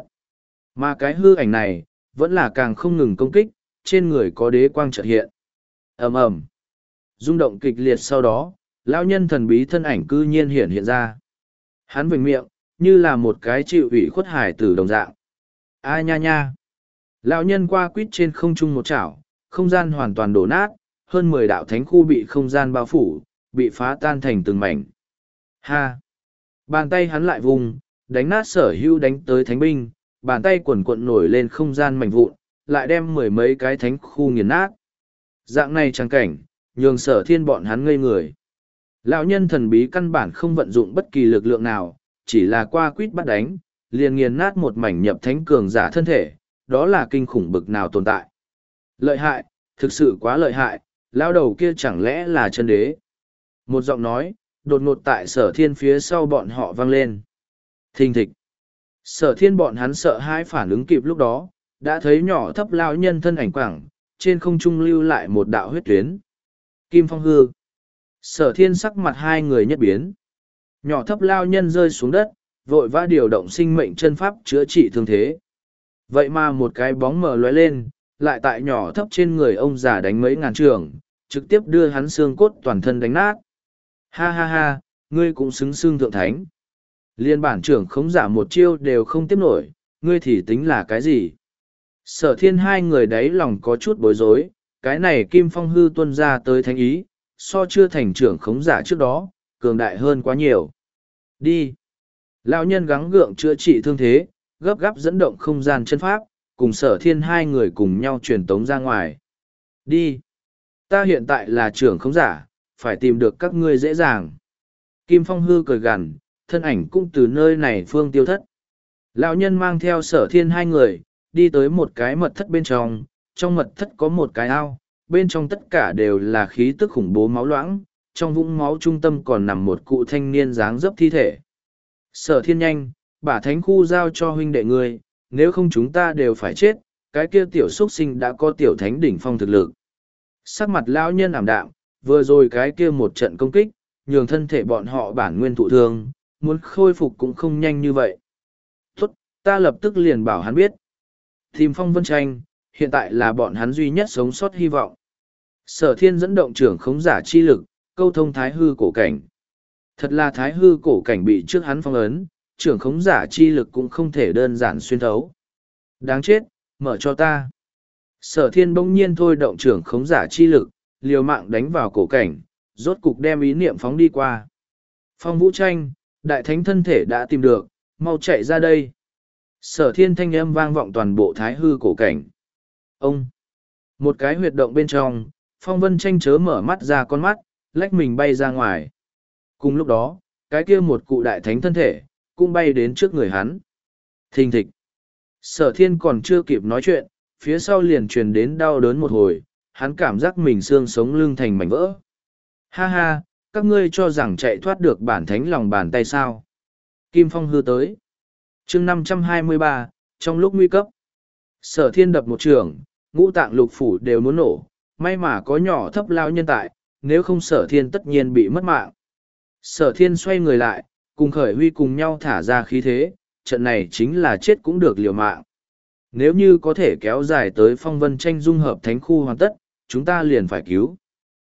Mà cái hư ảnh này, vẫn là càng không ngừng công kích, trên người có đế quang chợt hiện. Ầm ầm. Rung động kịch liệt sau đó, lão nhân thần bí thân ảnh cư nhiên hiện hiện ra. Hắn vểnh miệng, như là một cái chịu ủy khuất hải tử đồng dạng. A nha nha. Lão nhân qua quýt trên không trung một chảo, không gian hoàn toàn đổ nát, hơn mười đạo thánh khu bị không gian bao phủ, bị phá tan thành từng mảnh. Ha. Bàn tay hắn lại vùng, đánh nát sở hữu đánh tới thánh binh, bàn tay quần cuộn nổi lên không gian mảnh vụn, lại đem mười mấy cái thánh khu nghiền nát. Dạng này trang cảnh, nhường sở thiên bọn hắn ngây người. Lão nhân thần bí căn bản không vận dụng bất kỳ lực lượng nào, chỉ là qua quýt bắt đánh, liền nghiền nát một mảnh nhập thánh cường giả thân thể, đó là kinh khủng bực nào tồn tại. Lợi hại, thực sự quá lợi hại, lão đầu kia chẳng lẽ là chân đế. Một giọng nói, đột ngột tại sở thiên phía sau bọn họ vang lên. Thình thịch. Sở thiên bọn hắn sợ hãi phản ứng kịp lúc đó, đã thấy nhỏ thấp lao nhân thân ảnh quảng, trên không trung lưu lại một đạo huyết tuyến. Kim Phong hư. Sở thiên sắc mặt hai người nhất biến. Nhỏ thấp lao nhân rơi xuống đất, vội vã điều động sinh mệnh chân pháp chữa trị thương thế. Vậy mà một cái bóng mờ lóe lên, lại tại nhỏ thấp trên người ông già đánh mấy ngàn trường, trực tiếp đưa hắn xương cốt toàn thân đánh nát. Ha ha ha, ngươi cũng xứng xương thượng thánh. Liên bản trưởng khống giả một chiêu đều không tiếp nổi, ngươi thì tính là cái gì? Sở thiên hai người đấy lòng có chút bối rối, cái này Kim Phong hư tuân ra tới thánh ý, so chưa thành trưởng khống giả trước đó, cường đại hơn quá nhiều. Đi! Lão nhân gắng gượng chữa trị thương thế, gấp gáp dẫn động không gian chân pháp, cùng sở thiên hai người cùng nhau truyền tống ra ngoài. Đi! Ta hiện tại là trưởng khống giả, phải tìm được các ngươi dễ dàng. Kim Phong hư cười gằn, thân ảnh cũng từ nơi này phương tiêu thất. Lão nhân mang theo sở thiên hai người, đi tới một cái mật thất bên trong, trong mật thất có một cái ao, bên trong tất cả đều là khí tức khủng bố máu loãng, trong vũng máu trung tâm còn nằm một cụ thanh niên dáng dấp thi thể. Sở thiên nhanh, bả thánh khu giao cho huynh đệ ngươi, nếu không chúng ta đều phải chết, cái kia tiểu xuất sinh đã có tiểu thánh đỉnh phong thực lực. Sắc mặt lão nhân ảm đạm, vừa rồi cái kia một trận công kích, nhường thân thể bọn họ bản nguyên thụ thương, muốn khôi phục cũng không nhanh như vậy. Tốt, ta lập tức liền bảo hắn biết. Tìm Phong Vân Tranh, hiện tại là bọn hắn duy nhất sống sót hy vọng. Sở thiên dẫn động trưởng khống giả chi lực, câu thông thái hư cổ cảnh. Thật là thái hư cổ cảnh bị trước hắn phong ấn, trưởng khống giả chi lực cũng không thể đơn giản xuyên thấu. Đáng chết, mở cho ta. Sở thiên bỗng nhiên thôi động trưởng khống giả chi lực, liều mạng đánh vào cổ cảnh, rốt cục đem ý niệm phóng đi qua. Phong Vũ Tranh, đại thánh thân thể đã tìm được, mau chạy ra đây. Sở thiên thanh âm vang vọng toàn bộ thái hư cổ cảnh. Ông! Một cái huyệt động bên trong, Phong Vân Tranh chớ mở mắt ra con mắt, lách mình bay ra ngoài. Cùng lúc đó, cái kia một cụ đại thánh thân thể, cũng bay đến trước người hắn. Thình thịch! Sở thiên còn chưa kịp nói chuyện, phía sau liền truyền đến đau đớn một hồi, hắn cảm giác mình xương sống lưng thành mảnh vỡ. Ha ha, các ngươi cho rằng chạy thoát được bản thánh lòng bàn tay sao? Kim Phong hư tới. Chương năm trăm hai mươi ba, trong lúc nguy cấp. Sở thiên đập một trường, ngũ tạng lục phủ đều muốn nổ, may mà có nhỏ thấp lao nhân tại, nếu không sở thiên tất nhiên bị mất mạng. Sở thiên xoay người lại, cùng khởi huy cùng nhau thả ra khí thế, trận này chính là chết cũng được liều mạng. Nếu như có thể kéo dài tới Phong Vân Tranh dung hợp thánh khu hoàn tất, chúng ta liền phải cứu.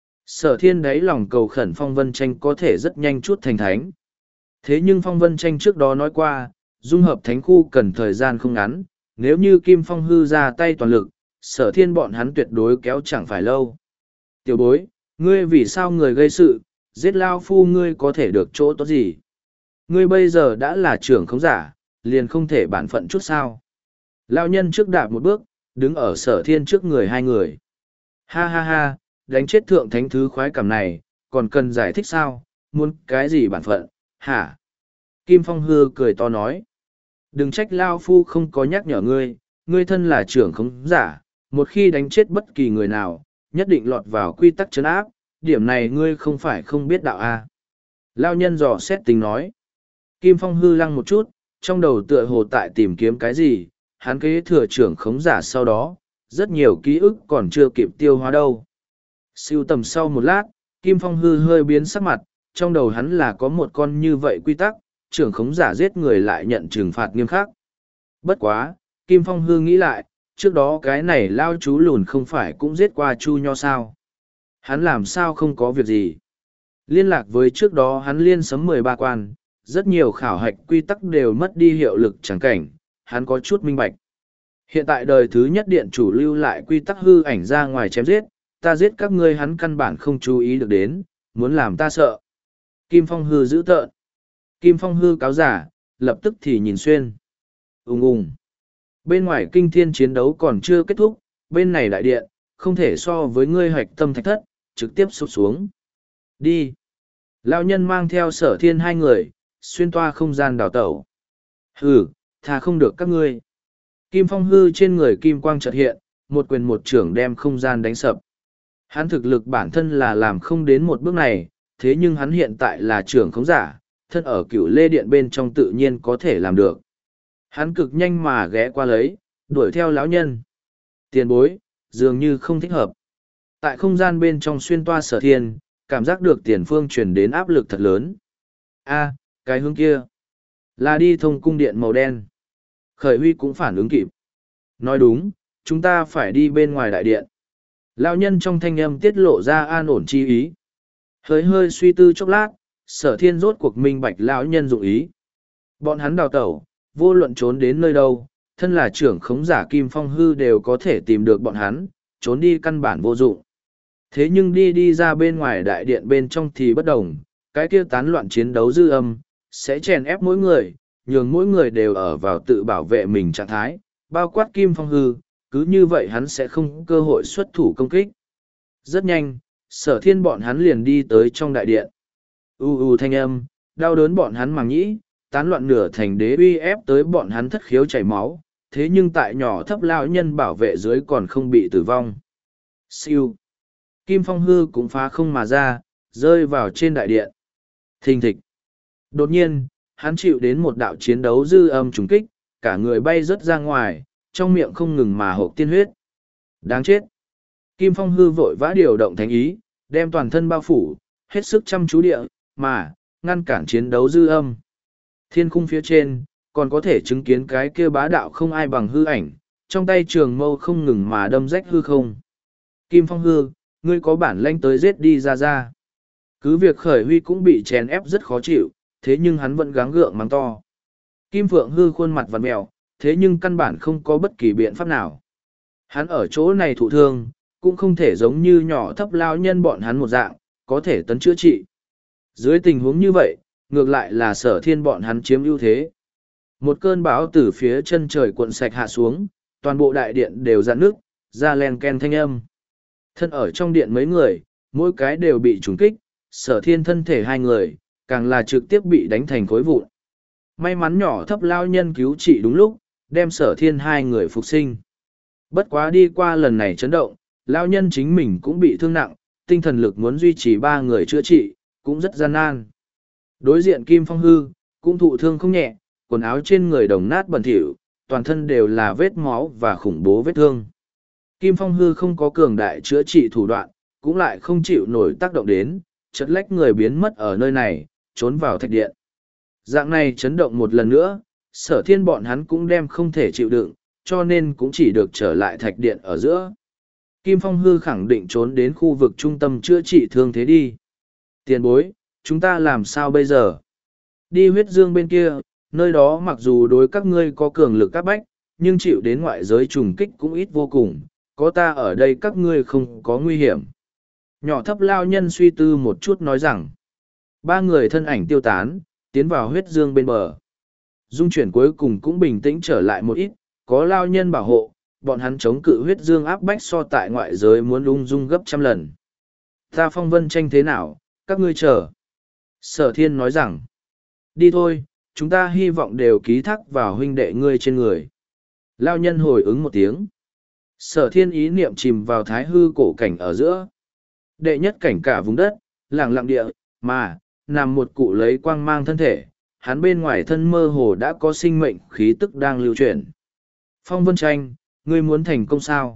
Sở thiên đáy lòng cầu khẩn Phong Vân Tranh có thể rất nhanh chút thành thánh. Thế nhưng Phong Vân Tranh trước đó nói qua, dung hợp thánh khu cần thời gian không ngắn, nếu như Kim Phong hư ra tay toàn lực, sở thiên bọn hắn tuyệt đối kéo chẳng phải lâu. Tiểu bối, ngươi vì sao người gây sự, giết lao phu ngươi có thể được chỗ tốt gì? Ngươi bây giờ đã là trưởng khống giả, liền không thể bản phận chút sao? Lao nhân trước đạp một bước, đứng ở sở thiên trước người hai người. Ha ha ha, đánh chết thượng thánh thứ khoái cảm này, còn cần giải thích sao, muốn cái gì bản phận, hả? Kim Phong hư cười to nói. Đừng trách Lao Phu không có nhắc nhở ngươi, ngươi thân là trưởng khống giả, một khi đánh chết bất kỳ người nào, nhất định lọt vào quy tắc trấn áp, điểm này ngươi không phải không biết đạo a. À. Lao nhân dò xét tình nói. Kim Phong hư lăng một chút, trong đầu tựa hồ tại tìm kiếm cái gì, hắn kế thừa trưởng khống giả sau đó, rất nhiều ký ức còn chưa kịp tiêu hóa đâu. Siêu tầm sau một lát, Kim Phong hư hơi biến sắc mặt, trong đầu hắn là có một con như vậy quy tắc, trưởng khống giả giết người lại nhận trừng phạt nghiêm khắc. Bất quá, Kim Phong hư nghĩ lại, trước đó cái này lao chú lùn không phải cũng giết qua Chu Nho sao. Hắn làm sao không có việc gì. Liên lạc với trước đó hắn liên sấm mười ba quan, rất nhiều khảo hạch quy tắc đều mất đi hiệu lực chẳng cảnh, hắn có chút minh bạch. Hiện tại đời thứ nhất điện chủ lưu lại quy tắc hư ảnh ra ngoài chém giết, ta giết các ngươi hắn căn bản không chú ý được đến, muốn làm ta sợ. Kim Phong hư giữ tợn. Kim Phong hư cáo giả, lập tức thì nhìn xuyên. Ùng ùng. Bên ngoài kinh thiên chiến đấu còn chưa kết thúc, bên này đại điện, không thể so với ngươi hoạch tâm thạch thất, trực tiếp sụp xuống. Đi. Lão nhân mang theo sở thiên hai người, xuyên toa không gian đào tẩu. Hừ, thà không được các ngươi. Kim Phong hư trên người kim quang chợt hiện, một quyền một trưởng đem không gian đánh sập. Hắn thực lực bản thân là làm không đến một bước này, thế nhưng hắn hiện tại là trưởng khống giả, thân ở cửu lê điện bên trong tự nhiên có thể làm được. Hắn cực nhanh mà ghé qua lấy, đuổi theo lão nhân. Tiền bối, dường như không thích hợp. Tại không gian bên trong xuyên toa Sở Thiên, cảm giác được tiền phương truyền đến áp lực thật lớn. A, cái hướng kia, là đi thông cung điện màu đen. Khởi Huy cũng phản ứng kịp. Nói đúng, chúng ta phải đi bên ngoài đại điện. Lão nhân trong thanh âm tiết lộ ra an ổn chi ý. Hơi hơi suy tư chốc lát, Sở Thiên rốt cuộc minh bạch lão nhân dụng ý. Bọn hắn đào tẩu, vô luận trốn đến nơi đâu, thân là trưởng khống giả Kim Phong Hư đều có thể tìm được bọn hắn, trốn đi căn bản vô dụng. Thế nhưng đi đi ra bên ngoài đại điện bên trong thì bất đồng, cái kia tán loạn chiến đấu dư âm, sẽ chèn ép mỗi người, nhường mỗi người đều ở vào tự bảo vệ mình trạng thái, bao quát Kim Phong Hư, cứ như vậy hắn sẽ không cơ hội xuất thủ công kích. Rất nhanh, Sở Thiên bọn hắn liền đi tới trong đại điện. U u thanh âm, đau đớn bọn hắn màng nhĩ, tán loạn nửa thành đế uy ép tới bọn hắn thất khiếu chảy máu, thế nhưng tại nhỏ thấp lão nhân bảo vệ dưới còn không bị tử vong. Siêu. Kim Phong Hư cũng phá không mà ra, rơi vào trên đại điện. Thình thịch. Đột nhiên, hắn chịu đến một đạo chiến đấu dư âm trùng kích, cả người bay rớt ra ngoài, trong miệng không ngừng mà hộp tiên huyết. Đáng chết. Kim Phong Hư vội vã điều động thánh ý, đem toàn thân bao phủ, hết sức chăm chú địa, mà, ngăn cản chiến đấu dư âm. Thiên khung phía trên, còn có thể chứng kiến cái kia bá đạo không ai bằng hư ảnh, trong tay trường mâu không ngừng mà đâm rách hư không. Kim Phong Hư, ngươi có bản lĩnh tới giết đi ra ra. Cứ việc Khởi Huy cũng bị chèn ép rất khó chịu, thế nhưng hắn vẫn gắng gượng mắng to. Kim Phượng Hư khuôn mặt vằn mèo, thế nhưng căn bản không có bất kỳ biện pháp nào. Hắn ở chỗ này thụ thương, cũng không thể giống như nhỏ thấp lao nhân bọn hắn một dạng, có thể tấn chữa trị. Dưới tình huống như vậy, ngược lại là Sở Thiên bọn hắn chiếm ưu thế. Một cơn bão từ phía chân trời cuộn sạch hạ xuống, toàn bộ đại điện đều dạn nước, ra len ken thanh âm. Thân ở trong điện mấy người, mỗi cái đều bị trúng kích, Sở Thiên thân thể hai người, càng là trực tiếp bị đánh thành khối vụn. May mắn nhỏ thấp lao nhân cứu trị đúng lúc, đem Sở Thiên hai người phục sinh. Bất quá đi qua lần này chấn động, lao nhân chính mình cũng bị thương nặng, tinh thần lực muốn duy trì ba người chữa trị, cũng rất gian nan. Đối diện Kim Phong Hư, cũng thụ thương không nhẹ, quần áo trên người đồng nát bẩn thỉu, toàn thân đều là vết máu và khủng bố vết thương. Kim Phong Hư không có cường đại chữa trị thủ đoạn, cũng lại không chịu nổi tác động đến, chật lách người biến mất ở nơi này, trốn vào thạch điện. Dạng này chấn động một lần nữa, Sở Thiên bọn hắn cũng đem không thể chịu đựng, cho nên cũng chỉ được trở lại thạch điện ở giữa. Kim Phong Hư khẳng định trốn đến khu vực trung tâm chữa trị thương thế đi. Tiền bối, chúng ta làm sao bây giờ? Đi huyết dương bên kia, nơi đó mặc dù đối các ngươi có cường lực các bách, nhưng chịu đến ngoại giới trùng kích cũng ít vô cùng, có ta ở đây các ngươi không có nguy hiểm. Nhỏ thấp lao nhân suy tư một chút nói rằng, ba người thân ảnh tiêu tán, tiến vào huyết dương bên bờ. Dung chuyển cuối cùng cũng bình tĩnh trở lại một ít, có lao nhân bảo hộ, bọn hắn chống cự huyết dương áp bách so tại ngoại giới muốn ung dung gấp trăm lần. Ta phong vân tranh thế nào, các ngươi chờ. Sở Thiên nói rằng, đi thôi, chúng ta hy vọng đều ký thác vào huynh đệ ngươi trên người. Lao nhân hồi ứng một tiếng. Sở Thiên ý niệm chìm vào thái hư cổ cảnh ở giữa. Đệ nhất cảnh cả vùng đất, lặng lặng địa, mà, nằm một cụ lấy quang mang thân thể, hắn bên ngoài thân mơ hồ đã có sinh mệnh khí tức đang lưu chuyển. Phong vân tranh, ngươi muốn thành công sao?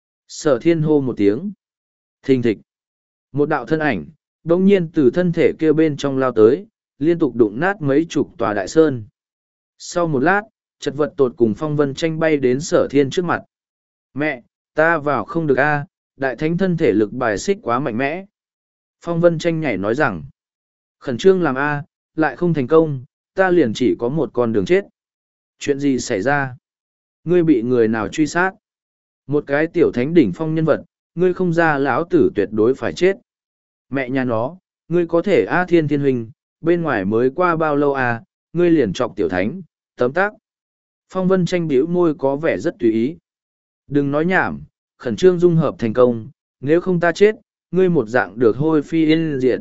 Sở Thiên hô một tiếng. Thình thịch. Một đạo thân ảnh, đông nhiên từ thân thể kia bên trong lao tới, liên tục đụng nát mấy chục tòa đại sơn. Sau một lát, chật vật tột cùng phong vân tranh bay đến Sở Thiên trước mặt. Mẹ, ta vào không được a, đại thánh thân thể lực bài xích quá mạnh mẽ. Phong vân tranh nhảy nói rằng, khẩn trương làm a, lại không thành công, ta liền chỉ có một con đường chết. Chuyện gì xảy ra? Ngươi bị người nào truy sát? Một cái tiểu thánh đỉnh phong nhân vật, ngươi không ra lão tử tuyệt đối phải chết. Mẹ nhà nó, ngươi có thể a thiên thiên huynh, bên ngoài mới qua bao lâu à, ngươi liền chọc tiểu thánh, tấm tác. Phong vân tranh biểu môi có vẻ rất tùy ý. Đừng nói nhảm, khẩn trương dung hợp thành công, nếu không ta chết, ngươi một dạng được hôi phi yên diệt.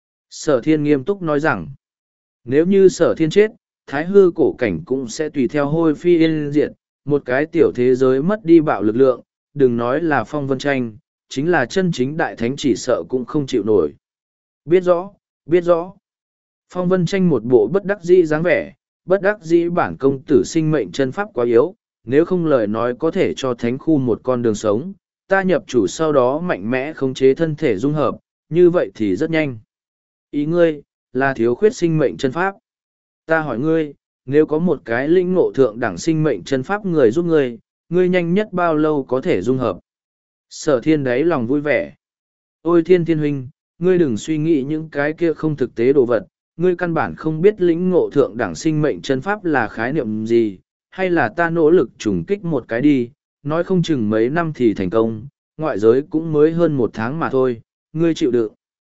Sở Thiên nghiêm túc nói rằng, nếu như Sở Thiên chết, thái hư cổ cảnh cũng sẽ tùy theo hôi phi yên diệt, một cái tiểu thế giới mất đi bạo lực lượng, đừng nói là phong vân tranh, chính là chân chính đại thánh chỉ sợ cũng không chịu nổi. Biết rõ, biết rõ. Phong Vân Tranh một bộ bất đắc dĩ dáng vẻ, bất đắc dĩ bản công tử sinh mệnh chân pháp quá yếu, nếu không lời nói có thể cho thánh khu một con đường sống, ta nhập chủ sau đó mạnh mẽ khống chế thân thể dung hợp, như vậy thì rất nhanh. Ý ngươi, là thiếu khuyết sinh mệnh chân pháp. Ta hỏi ngươi, nếu có một cái lĩnh ngộ thượng đẳng sinh mệnh chân pháp người giúp ngươi, ngươi nhanh nhất bao lâu có thể dung hợp? Sở thiên đáy lòng vui vẻ. Ôi thiên thiên huynh, ngươi đừng suy nghĩ những cái kia không thực tế đồ vật, ngươi căn bản không biết lĩnh ngộ thượng đẳng sinh mệnh chân pháp là khái niệm gì, hay là ta nỗ lực trùng kích một cái đi, nói không chừng mấy năm thì thành công, ngoại giới cũng mới hơn một tháng mà thôi, ngươi chịu đựng.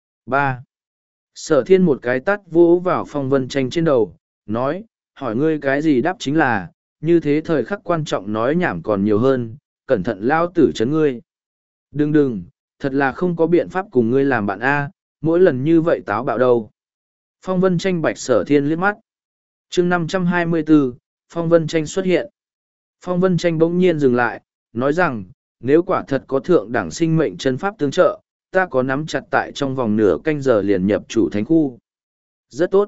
ba. Sở thiên một cái tắt vỗ vào Phong Vân Tranh trên đầu, nói, hỏi ngươi cái gì đáp chính là, như thế thời khắc quan trọng nói nhảm còn nhiều hơn, cẩn thận lao tử chấn ngươi. Đừng đừng, thật là không có biện pháp cùng ngươi làm bạn A, mỗi lần như vậy táo bạo đâu. Phong Vân Tranh bạch Sở thiên liếc mắt. chương năm trăm hai mươi bốn, Phong Vân Tranh xuất hiện. Phong Vân Tranh bỗng nhiên dừng lại, nói rằng, nếu quả thật có thượng đẳng sinh mệnh chân pháp tương trợ, ta có nắm chặt tại trong vòng nửa canh giờ liền nhập chủ thánh khu. Rất tốt.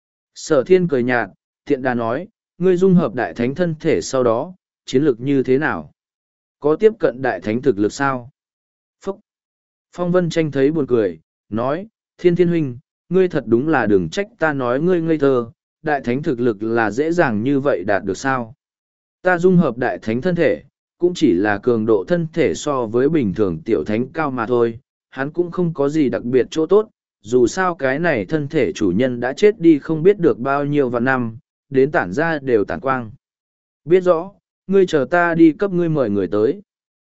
Sở thiên cười nhạt, thiện đà nói, ngươi dung hợp đại thánh thân thể sau đó, chiến lược như thế nào? Có tiếp cận đại thánh thực lực sao? Phúc! Phong Vân Tranh thấy buồn cười, nói, thiên thiên huynh, ngươi thật đúng là đừng trách ta nói ngươi ngây thơ, đại thánh thực lực là dễ dàng như vậy đạt được sao? Ta dung hợp đại thánh thân thể, cũng chỉ là cường độ thân thể so với bình thường tiểu thánh cao mà thôi, hắn cũng không có gì đặc biệt chỗ tốt, dù sao cái này thân thể chủ nhân đã chết đi không biết được bao nhiêu vạn năm, đến tản ra đều tản quang. Biết rõ, ngươi chờ ta đi cấp ngươi mời người tới.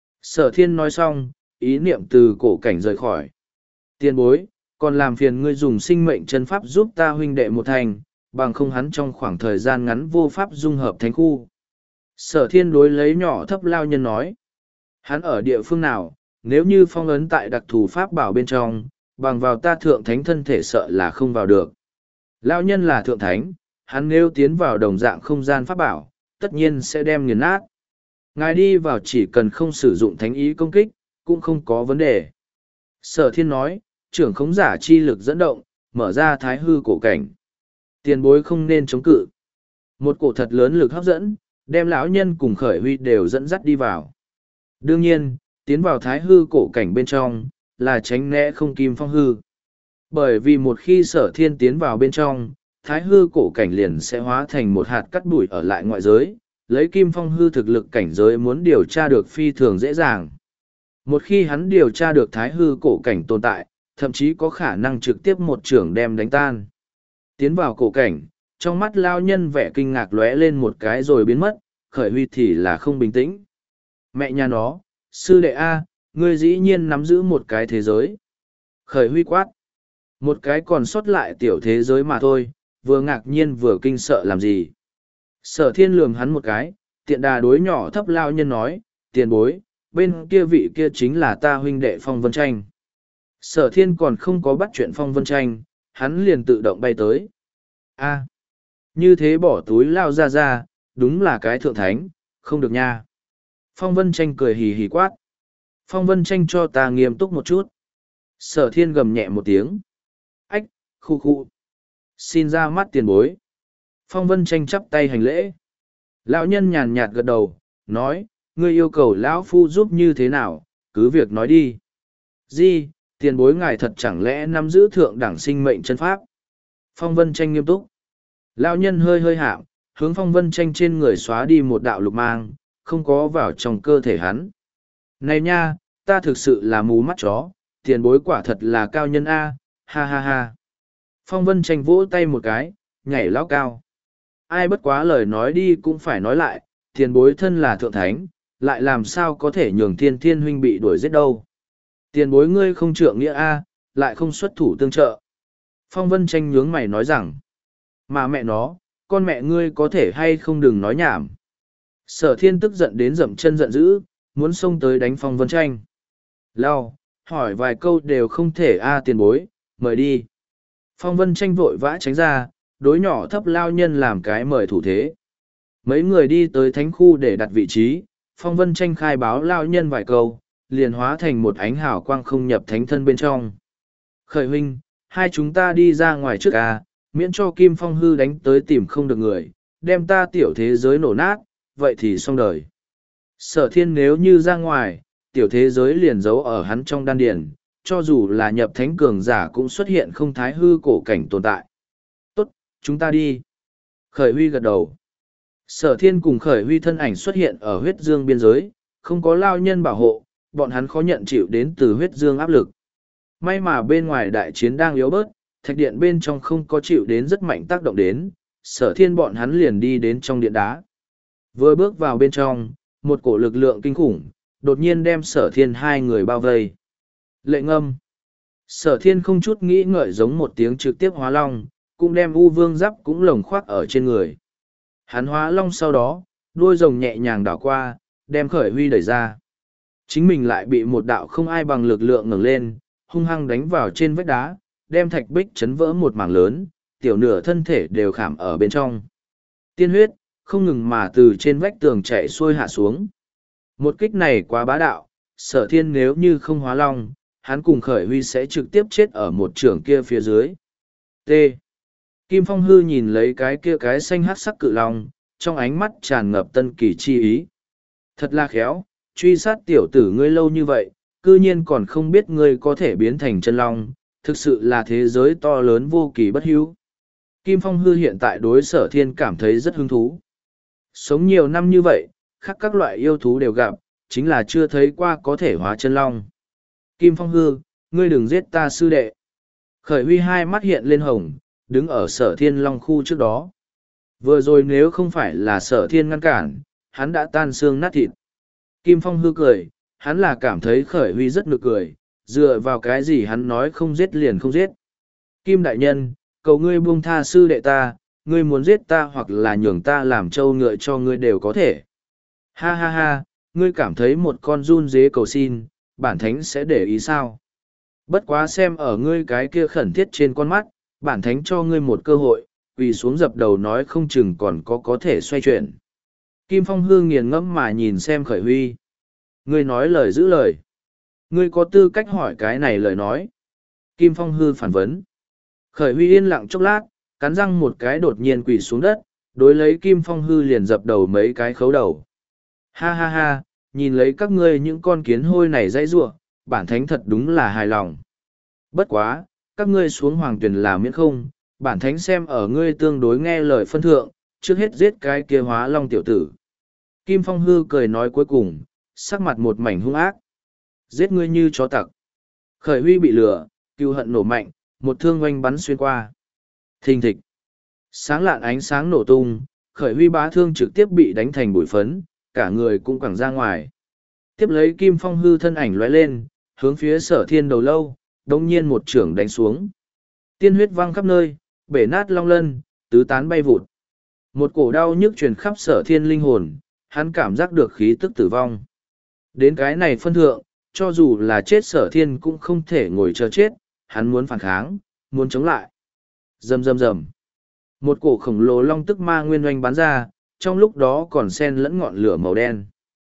Sở thiên nói xong, ý niệm từ cổ cảnh rời khỏi. Tiên bối, còn làm phiền ngươi dùng sinh mệnh chân pháp giúp ta huynh đệ một thành, bằng không hắn trong khoảng thời gian ngắn vô pháp dung hợp thánh khu. Sở thiên đối lấy nhỏ thấp lao nhân nói. Hắn ở địa phương nào, nếu như phong ấn tại đặc thù pháp bảo bên trong, bằng vào ta thượng thánh thân thể sợ là không vào được. Lao nhân là thượng thánh, hắn nếu tiến vào đồng dạng không gian pháp bảo, tất nhiên sẽ đem nghiền nát. Ngài đi vào chỉ cần không sử dụng thánh ý công kích, cũng không có vấn đề. Sở thiên nói, trưởng khống giả chi lực dẫn động, mở ra thái hư cổ cảnh. Tiền bối không nên chống cự. Một cổ thật lớn lực hấp dẫn, đem lão nhân cùng khởi huy đều dẫn dắt đi vào. Đương nhiên, tiến vào thái hư cổ cảnh bên trong, là tránh né không kim phong hư. Bởi vì một khi sở thiên tiến vào bên trong, thái hư cổ cảnh liền sẽ hóa thành một hạt cắt bụi ở lại ngoại giới, lấy kim phong hư thực lực cảnh giới muốn điều tra được phi thường dễ dàng. Một khi hắn điều tra được thái hư cổ cảnh tồn tại, thậm chí có khả năng trực tiếp một trưởng đem đánh tan. Tiến vào cổ cảnh, trong mắt lao nhân vẻ kinh ngạc lóe lên một cái rồi biến mất, khởi huy thì là không bình tĩnh. Mẹ nhà nó, sư đệ A, ngươi dĩ nhiên nắm giữ một cái thế giới. Khởi huy quát. Một cái còn sót lại tiểu thế giới mà thôi, vừa ngạc nhiên vừa kinh sợ làm gì. Sở thiên lườm hắn một cái, tiện đà đối nhỏ thấp lao nhân nói, tiền bối, bên kia vị kia chính là ta huynh đệ Phong Vân Tranh. Sở thiên còn không có bắt chuyện Phong Vân Tranh, hắn liền tự động bay tới. A, như thế bỏ túi lao ra ra, đúng là cái thượng thánh, không được nha. Phong Vân Tranh cười hì hì quát. Phong Vân Tranh cho ta nghiêm túc một chút. Sở thiên gầm nhẹ một tiếng. Ách, khu khu. Xin ra mắt tiền bối. Phong Vân Tranh chắp tay hành lễ. Lão nhân nhàn nhạt gật đầu, nói, ngươi yêu cầu lão phu giúp như thế nào, cứ việc nói đi. Di, tiền bối ngài thật chẳng lẽ nắm giữ thượng đẳng sinh mệnh chân pháp. Phong Vân Tranh nghiêm túc. Lão nhân hơi hơi hạm, hướng Phong Vân Tranh trên người xóa đi một đạo lục mang, không có vào trong cơ thể hắn. Này nha, ta thực sự là mù mắt chó, tiền bối quả thật là cao nhân A, ha ha ha. Phong Vân Tranh vỗ tay một cái, nhảy lão cao. Ai bất quá lời nói đi cũng phải nói lại, tiền bối thân là thượng thánh, lại làm sao có thể nhường thiên thiên huynh bị đuổi giết đâu. Tiền bối ngươi không trượng nghĩa A, lại không xuất thủ tương trợ. Phong Vân Tranh nhướng mày nói rằng, mà mẹ nó, con mẹ ngươi có thể hay không đừng nói nhảm. Sở thiên tức giận đến dậm chân giận dữ, muốn xông tới đánh Phong Vân Tranh. Lao, hỏi vài câu đều không thể A tiền bối, mời đi. Phong Vân Tranh vội vã tránh ra, đối nhỏ thấp lao nhân làm cái mời thủ thế. Mấy người đi tới thánh khu để đặt vị trí, Phong Vân Tranh khai báo lao nhân vài câu, liền hóa thành một ánh hào quang không nhập thánh thân bên trong. Khởi huynh, hai chúng ta đi ra ngoài trước à, miễn cho Kim Phong hư đánh tới tìm không được người, đem ta tiểu thế giới nổ nát, vậy thì xong đời. Sở thiên nếu như ra ngoài, tiểu thế giới liền giấu ở hắn trong đan điền, cho dù là nhập thánh cường giả cũng xuất hiện không thái hư cổ cảnh tồn tại. Tốt, chúng ta đi. Khởi Huy gật đầu. Sở thiên cùng Khởi Huy thân ảnh xuất hiện ở huyết dương biên giới, không có lao nhân bảo hộ, bọn hắn khó nhận chịu đến từ huyết dương áp lực. May mà bên ngoài đại chiến đang yếu bớt, thạch điện bên trong không có chịu đến rất mạnh tác động đến, sở thiên bọn hắn liền đi đến trong điện đá. Vừa bước vào bên trong, một cổ lực lượng kinh khủng, đột nhiên đem sở thiên hai người bao vây. Lệ ngâm. Sở thiên không chút nghĩ ngợi giống một tiếng trực tiếp hóa long, cũng đem u vương giáp cũng lồng khoác ở trên người. Hắn hóa long sau đó, đuôi rồng nhẹ nhàng đảo qua, đem Khởi Huy đẩy ra. Chính mình lại bị một đạo không ai bằng lực lượng ngẩng lên, hung hăng đánh vào trên vách đá, đem thạch bích chấn vỡ một mảng lớn, tiểu nửa thân thể đều khảm ở bên trong. Tiên huyết, không ngừng mà từ trên vách tường chạy xuôi hạ xuống. Một kích này quá bá đạo, sở thiên nếu như không hóa long, hắn cùng Khởi Huy sẽ trực tiếp chết ở một trường kia phía dưới. T. Kim Phong hư nhìn lấy cái kia cái xanh hát sắc cự long, trong ánh mắt tràn ngập tân kỳ chi ý. Thật là khéo, truy sát tiểu tử ngươi lâu như vậy, cư nhiên còn không biết ngươi có thể biến thành chân long, thực sự là thế giới to lớn vô kỳ bất hữu. Kim Phong hư hiện tại đối sở thiên cảm thấy rất hứng thú. Sống nhiều năm như vậy, khác các loại yêu thú đều gặp, chính là chưa thấy qua có thể hóa chân long. Kim Phong hư, ngươi đừng giết ta sư đệ. Khởi Huy hai mắt hiện lên hồng, đứng ở sở thiên long khu trước đó. Vừa rồi nếu không phải là sở thiên ngăn cản, hắn đã tan xương nát thịt. Kim Phong hư cười, hắn là cảm thấy Khởi Huy rất nực cười, dựa vào cái gì hắn nói không giết liền không giết. Kim đại nhân, cầu ngươi buông tha sư đệ ta, ngươi muốn giết ta hoặc là nhường ta làm trâu ngựa cho ngươi đều có thể. Ha ha ha, ngươi cảm thấy một con run dế cầu xin, bản thánh sẽ để ý sao? Bất quá xem ở ngươi cái kia khẩn thiết trên con mắt, bản thánh cho ngươi một cơ hội, quỳ xuống dập đầu nói không chừng còn có có thể xoay chuyển. Kim Phong hư nghiền ngẫm mà nhìn xem Khởi Huy. Ngươi nói lời giữ lời. Ngươi có tư cách hỏi cái này lời nói. Kim Phong hư phản vấn. Khởi Huy yên lặng chốc lát, cắn răng một cái đột nhiên quỳ xuống đất, đối lấy Kim Phong hư liền dập đầu mấy cái khấu đầu. Ha ha ha, nhìn lấy các ngươi những con kiến hôi này dãy giụa, bản thánh thật đúng là hài lòng. Bất quá, các ngươi xuống hoàng tuyển là miễn không, bản thánh xem ở ngươi tương đối nghe lời phân thượng, trước hết giết cái kia hóa long tiểu tử. Kim Phong hư cười nói cuối cùng, sắc mặt một mảnh hung ác. Giết ngươi như chó tặc. Khởi Huy bị lửa, cừu hận nổ mạnh, một thương oanh bắn xuyên qua. Thình thịch. Sáng lạn ánh sáng nổ tung, Khởi Huy bá thương trực tiếp bị đánh thành bụi phấn, cả người cũng quẳng ra ngoài. Tiếp lấy Kim Phong hư thân ảnh lóe lên, hướng phía sở thiên đầu lâu, đồng nhiên một trưởng đánh xuống. Tiên huyết văng khắp nơi, bể nát long lân, tứ tán bay vụt. Một cổ đau nhức truyền khắp sở thiên linh hồn, hắn cảm giác được khí tức tử vong. Đến cái này phân thượng, cho dù là chết sở thiên cũng không thể ngồi chờ chết, hắn muốn phản kháng, muốn chống lại. Rầm rầm rầm. Một cổ khổng lồ long tức ma nguyên oanh bắn ra, trong lúc đó còn xen lẫn ngọn lửa màu đen.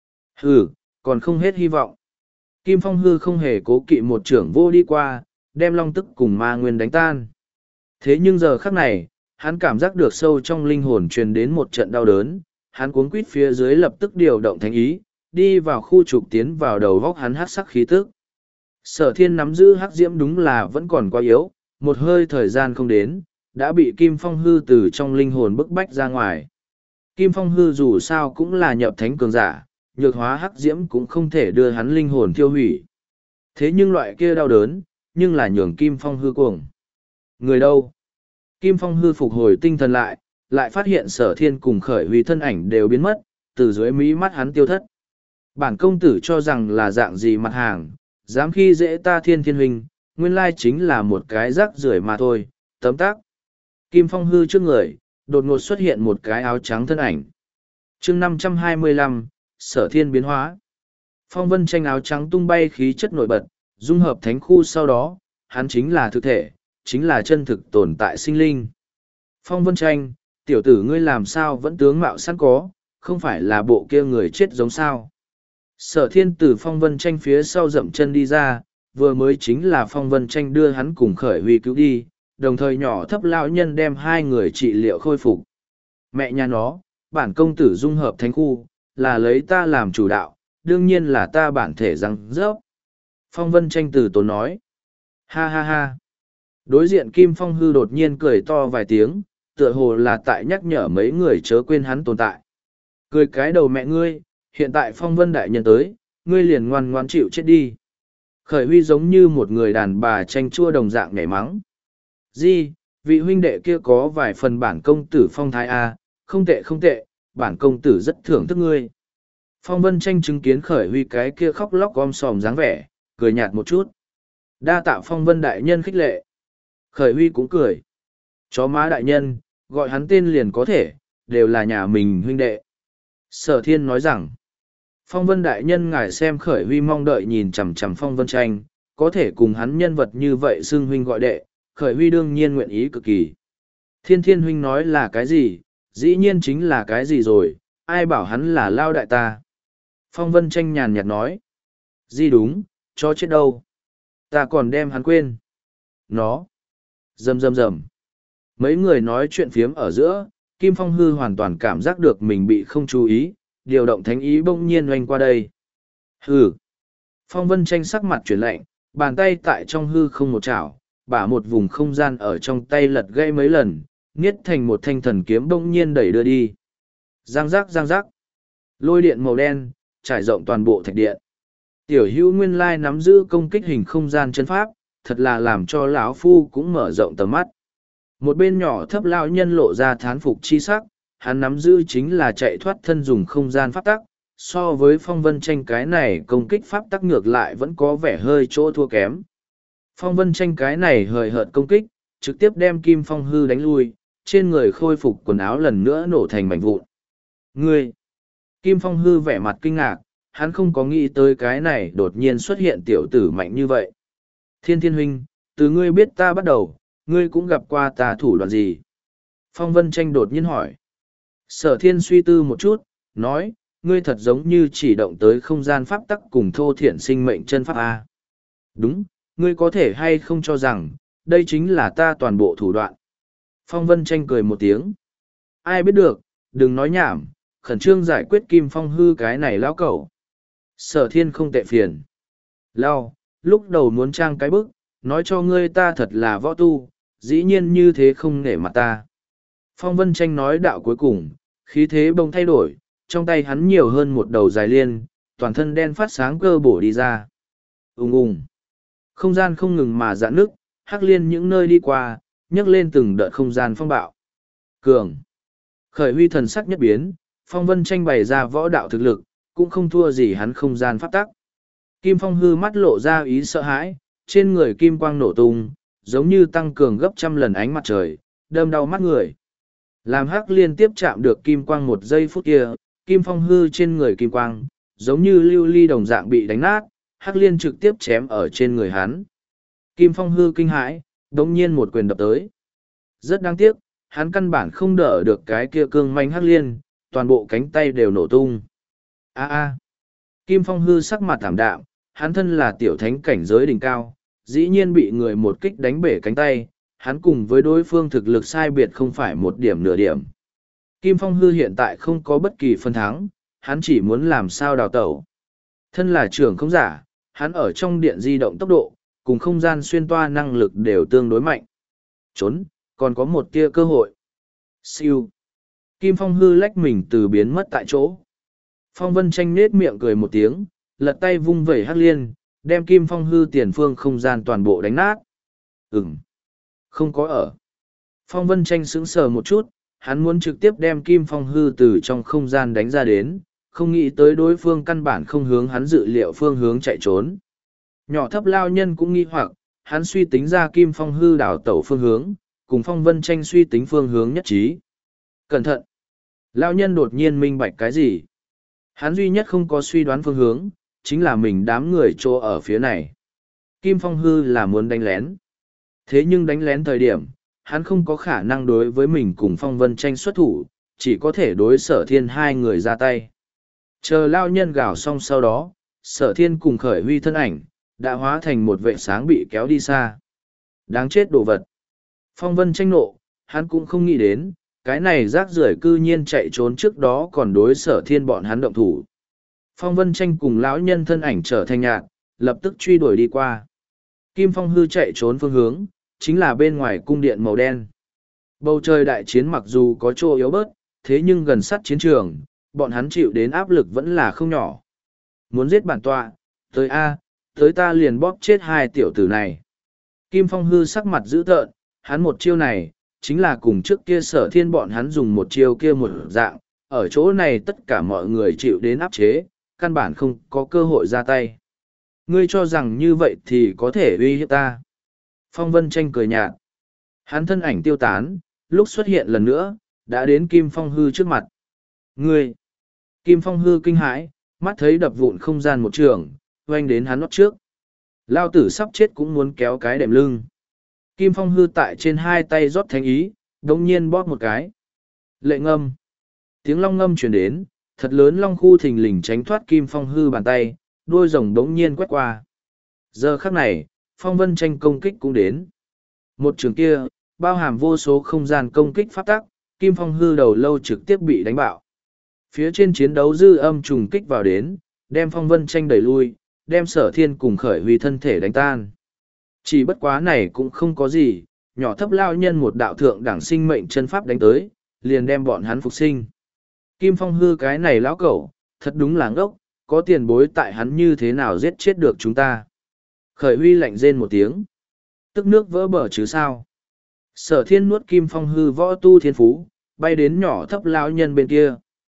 Hừ, còn không hết hy vọng. Kim Phong hư không hề cố kỵ một trưởng vô đi qua, đem long tức cùng ma nguyên đánh tan. Thế nhưng giờ khắc này, hắn cảm giác được sâu trong linh hồn truyền đến một trận đau đớn, hắn cuống quýt phía dưới lập tức điều động thánh ý, đi vào khu trục tiến vào đầu góc hắn hắc sắc khí tức. Sở thiên nắm giữ hắc diễm đúng là vẫn còn quá yếu, một hơi thời gian không đến, đã bị Kim Phong hư từ trong linh hồn bức bách ra ngoài. Kim Phong hư dù sao cũng là nhập thánh cường giả, nhược hóa hắc diễm cũng không thể đưa hắn linh hồn tiêu hủy. Thế nhưng loại kia đau đớn, nhưng là nhường Kim Phong hư cuồng. Người đâu? Kim Phong hư phục hồi tinh thần lại, lại phát hiện sở thiên cùng Khởi Huy thân ảnh đều biến mất, từ dưới mí mắt hắn tiêu thất. Bản công tử cho rằng là dạng gì mặt hàng, dám khi dễ ta thiên thiên huynh, nguyên lai chính là một cái rác rưởi mà thôi, tấm tắc. Kim Phong hư trước người, đột ngột xuất hiện một cái áo trắng thân ảnh. chương năm trăm hai mươi lăm, sở thiên biến hóa. Phong vân tranh áo trắng tung bay khí chất nổi bật, dung hợp thánh khu sau đó, hắn chính là thực thể, chính là chân thực tồn tại sinh linh. Phong vân tranh, tiểu tử ngươi làm sao vẫn tướng mạo sẵn có, không phải là bộ kia người chết giống sao. Sở thiên từ phong vân tranh phía sau dậm chân đi ra, vừa mới chính là phong vân tranh đưa hắn cùng Khởi Huy cứu đi, đồng thời nhỏ thấp lão nhân đem hai người trị liệu khôi phục. Mẹ nhà nó, bản công tử dung hợp thánh khu, là lấy ta làm chủ đạo, đương nhiên là ta bản thể răng rớp. Phong Vân Tranh từ tốn nói. Ha ha ha. Đối diện Kim Phong Hư đột nhiên cười to vài tiếng, tựa hồ là tại nhắc nhở mấy người chớ quên hắn tồn tại. Cười cái đầu mẹ ngươi, hiện tại Phong Vân đại nhân tới, ngươi liền ngoan ngoan chịu chết đi. Khởi Huy giống như một người đàn bà tranh chua đồng dạng nhảy mắng. Di, vị huynh đệ kia có vài phần bản công tử phong thái a, không tệ không tệ, bản công tử rất thưởng thức ngươi. Phong Vân Tranh chứng kiến Khởi Huy cái kia khóc lóc gom sòm dáng vẻ, cười nhạt một chút. Đa tạ Phong Vân đại nhân khích lệ. Khởi Huy cũng cười. Chó má đại nhân, gọi hắn tên liền có thể, đều là nhà mình huynh đệ. Sở Thiên nói rằng, Phong Vân đại nhân ngài xem Khởi Huy mong đợi nhìn chằm chằm Phong Vân Tranh, có thể cùng hắn nhân vật như vậy xưng huynh gọi đệ, Khởi Huy đương nhiên nguyện ý cực kỳ. Thiên Thiên huynh nói là cái gì, dĩ nhiên chính là cái gì rồi, ai bảo hắn là lao đại ta. Phong Vân Tranh nhàn nhạt nói, gì đúng, cho chết đâu. Ta còn đem hắn quên. Nó. Rầm rầm rầm. Mấy người nói chuyện phiếm ở giữa, Kim Phong Hư hoàn toàn cảm giác được mình bị không chú ý, điều động thánh ý bỗng nhiên oanh qua đây. Hừ. Phong Vân Tranh sắc mặt chuyển lạnh, bàn tay tại trong hư không một chảo, bả một vùng không gian ở trong tay lật gãy mấy lần, nghiết thành một thanh thần kiếm bỗng nhiên đẩy đưa đi. Giang giác giang giác. Lôi điện màu đen, trải rộng toàn bộ thạch điện. Tiểu hữu nguyên lai nắm giữ công kích hình không gian chân pháp, thật là làm cho lão phu cũng mở rộng tầm mắt. Một bên nhỏ thấp lão nhân lộ ra thán phục chi sắc, hắn nắm giữ chính là chạy thoát thân dùng không gian pháp tắc, so với Phong Vân Tranh cái này công kích pháp tắc ngược lại vẫn có vẻ hơi chỗ thua kém. Phong Vân Tranh cái này hời hợt công kích, trực tiếp đem Kim Phong Hư đánh lui, trên người khôi phục quần áo lần nữa nổ thành mảnh vụn. Ngươi! Kim Phong Hư vẻ mặt kinh ngạc, hắn không có nghĩ tới cái này đột nhiên xuất hiện tiểu tử mạnh như vậy. Thiên Thiên huynh, từ ngươi biết ta bắt đầu, ngươi cũng gặp qua ta thủ đoạn gì? Phong Vân Tranh đột nhiên hỏi. Sở Thiên suy tư một chút, nói, ngươi thật giống như chỉ động tới không gian pháp tắc cùng thô thiện sinh mệnh chân pháp A. Đúng, ngươi có thể hay không cho rằng, đây chính là ta toàn bộ thủ đoạn. Phong Vân Tranh cười một tiếng. Ai biết được, đừng nói nhảm, khẩn trương giải quyết Kim Phong Hư cái này lão cẩu. Sở Thiên không tệ phiền. Lao, lúc đầu muốn trang cái bức, nói cho ngươi ta thật là võ tu, dĩ nhiên như thế không nể mặt ta. Phong Vân Tranh nói đạo cuối cùng, khí thế bông thay đổi, trong tay hắn nhiều hơn một đầu dài liên, toàn thân đen phát sáng cơ bổ đi ra. Ùng ùng. Không gian không ngừng mà dạn nước, hắc liên những nơi đi qua, nhấc lên từng đợt không gian phong bạo. Cường. Khởi Huy thần sắc nhất biến, Phong Vân Tranh bày ra võ đạo thực lực, cũng không thua gì hắn không gian pháp tắc. Kim Phong Hư mắt lộ ra ý sợ hãi, trên người kim quang nổ tung, giống như tăng cường gấp trăm lần ánh mặt trời, đâm đau mắt người. Làm hắc liên tiếp chạm được kim quang một giây phút kia, Kim Phong Hư trên người kim quang, giống như lưu ly đồng dạng bị đánh nát, hắc liên trực tiếp chém ở trên người hắn. Kim Phong Hư kinh hãi, đống nhiên một quyền đập tới. Rất đáng tiếc, hắn căn bản không đỡ được cái kia cương manh hắc liên, toàn bộ cánh tay đều nổ tung. A a. Kim Phong Hư sắc mặt thảm đạm, hắn thân là tiểu thánh cảnh giới đỉnh cao, dĩ nhiên bị người một kích đánh bể cánh tay, hắn cùng với đối phương thực lực sai biệt không phải một điểm nửa điểm. Kim Phong Hư hiện tại không có bất kỳ phân thắng, hắn chỉ muốn làm sao đào tẩu. Thân là trưởng không giả, hắn ở trong điện di động tốc độ, cùng không gian xuyên toa năng lực đều tương đối mạnh. Trốn, còn có một tia cơ hội. Siêu. Kim Phong Hư lách mình từ biến mất tại chỗ. Phong Vân Tranh nết miệng cười một tiếng, lật tay vung vẩy hắc liên, đem Kim Phong Hư tiền phương không gian toàn bộ đánh nát. Ừm. Không có ở. Phong Vân Tranh sững sờ một chút, hắn muốn trực tiếp đem Kim Phong Hư từ trong không gian đánh ra đến, không nghĩ tới đối phương căn bản không hướng hắn dự liệu phương hướng chạy trốn. Nhỏ thấp lao nhân cũng nghi hoặc, hắn suy tính ra Kim Phong Hư đảo tẩu phương hướng, cùng Phong Vân Tranh suy tính phương hướng nhất trí. Cẩn thận! Lao nhân đột nhiên minh bạch cái gì? Hắn duy nhất không có suy đoán phương hướng, chính là mình đám người chỗ ở phía này. Kim Phong Hư là muốn đánh lén. Thế nhưng đánh lén thời điểm, hắn không có khả năng đối với mình cùng Phong Vân Tranh xuất thủ, chỉ có thể đối Sở Thiên hai người ra tay. Chờ lao nhân gào xong sau đó, Sở Thiên cùng Khởi Huy thân ảnh, đã hóa thành một vệ sáng bị kéo đi xa. Đáng chết đồ vật. Phong Vân tranh nộ, hắn cũng không nghĩ đến, cái này rác rưởi cư nhiên chạy trốn trước đó còn đối sở thiên bọn hắn động thủ. Phong Vân tranh cùng lão nhân thân ảnh trở thành nhạt, lập tức truy đuổi đi qua. Kim Phong hư chạy trốn phương hướng, chính là bên ngoài cung điện màu đen. Bầu trời đại chiến mặc dù có chỗ yếu bớt, thế nhưng gần sát chiến trường, bọn hắn chịu đến áp lực vẫn là không nhỏ. Muốn giết bản tọa, tới A, tới ta liền bóp chết hai tiểu tử này. Kim Phong hư sắc mặt dữ tợn, hắn một chiêu này, chính là cùng trước kia sở thiên bọn hắn dùng một chiêu kia một dạng, ở chỗ này tất cả mọi người chịu đến áp chế, căn bản không có cơ hội ra tay. Ngươi cho rằng như vậy thì có thể uy hiếp ta. Phong Vân tranh cười nhạt. Hắn thân ảnh tiêu tán, lúc xuất hiện lần nữa, đã đến Kim Phong hư trước mặt. Ngươi! Kim Phong hư kinh hãi, mắt thấy đập vụn không gian một trường, oanh đến hắn nót trước. Lao tử sắp chết cũng muốn kéo cái đệm lưng. Kim Phong hư tại trên hai tay rót thánh ý, đồng nhiên bóp một cái. Lệ ngâm. Tiếng long ngâm truyền đến, thật lớn long khu thình lình tránh thoát Kim Phong hư bàn tay, đuôi rồng đống nhiên quét qua. Giờ khắc này, Phong Vân tranh công kích cũng đến. Một trường kia, bao hàm vô số không gian công kích pháp tắc, Kim Phong hư đầu lâu trực tiếp bị đánh bạo. Phía trên chiến đấu dư âm trùng kích vào đến, đem Phong Vân tranh đẩy lui, đem sở thiên cùng khởi huy thân thể đánh tan. Chỉ bất quá này cũng không có gì, nhỏ thấp lao nhân một đạo thượng đẳng sinh mệnh chân pháp đánh tới, liền đem bọn hắn phục sinh. Kim Phong hư cái này lão cẩu, thật đúng là ngốc, có tiền bối tại hắn như thế nào giết chết được chúng ta. Khởi huy lạnh rên một tiếng. Tức nước vỡ bờ chứ sao. Sở thiên nuốt Kim Phong hư võ tu thiên phú, bay đến nhỏ thấp lão nhân bên kia.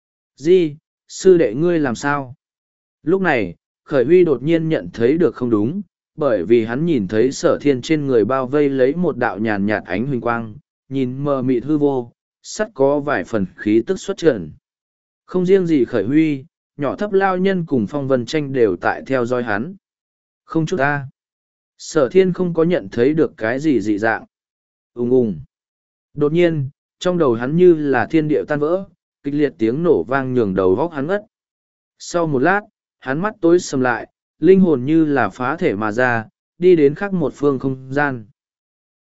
Di, sư đệ ngươi làm sao? Lúc này, Khởi huy đột nhiên nhận thấy được không đúng, bởi vì hắn nhìn thấy sở thiên trên người bao vây lấy một đạo nhàn nhạt ánh huỳnh quang, nhìn mờ mịt hư vô, sắt có vài phần khí tức xuất trần. Không riêng gì Khởi huy, nhỏ thấp lao nhân cùng Phong Vân tranh đều tại theo dõi hắn. Không chút ta. Sở thiên không có nhận thấy được cái gì dị dạng. Ùng ùng. Đột nhiên, trong đầu hắn như là thiên địa tan vỡ, kịch liệt tiếng nổ vang nhường đầu vóc hắn ngất. Sau một lát, hắn mắt tối sầm lại, linh hồn như là phá thể mà ra, đi đến khắc một phương không gian.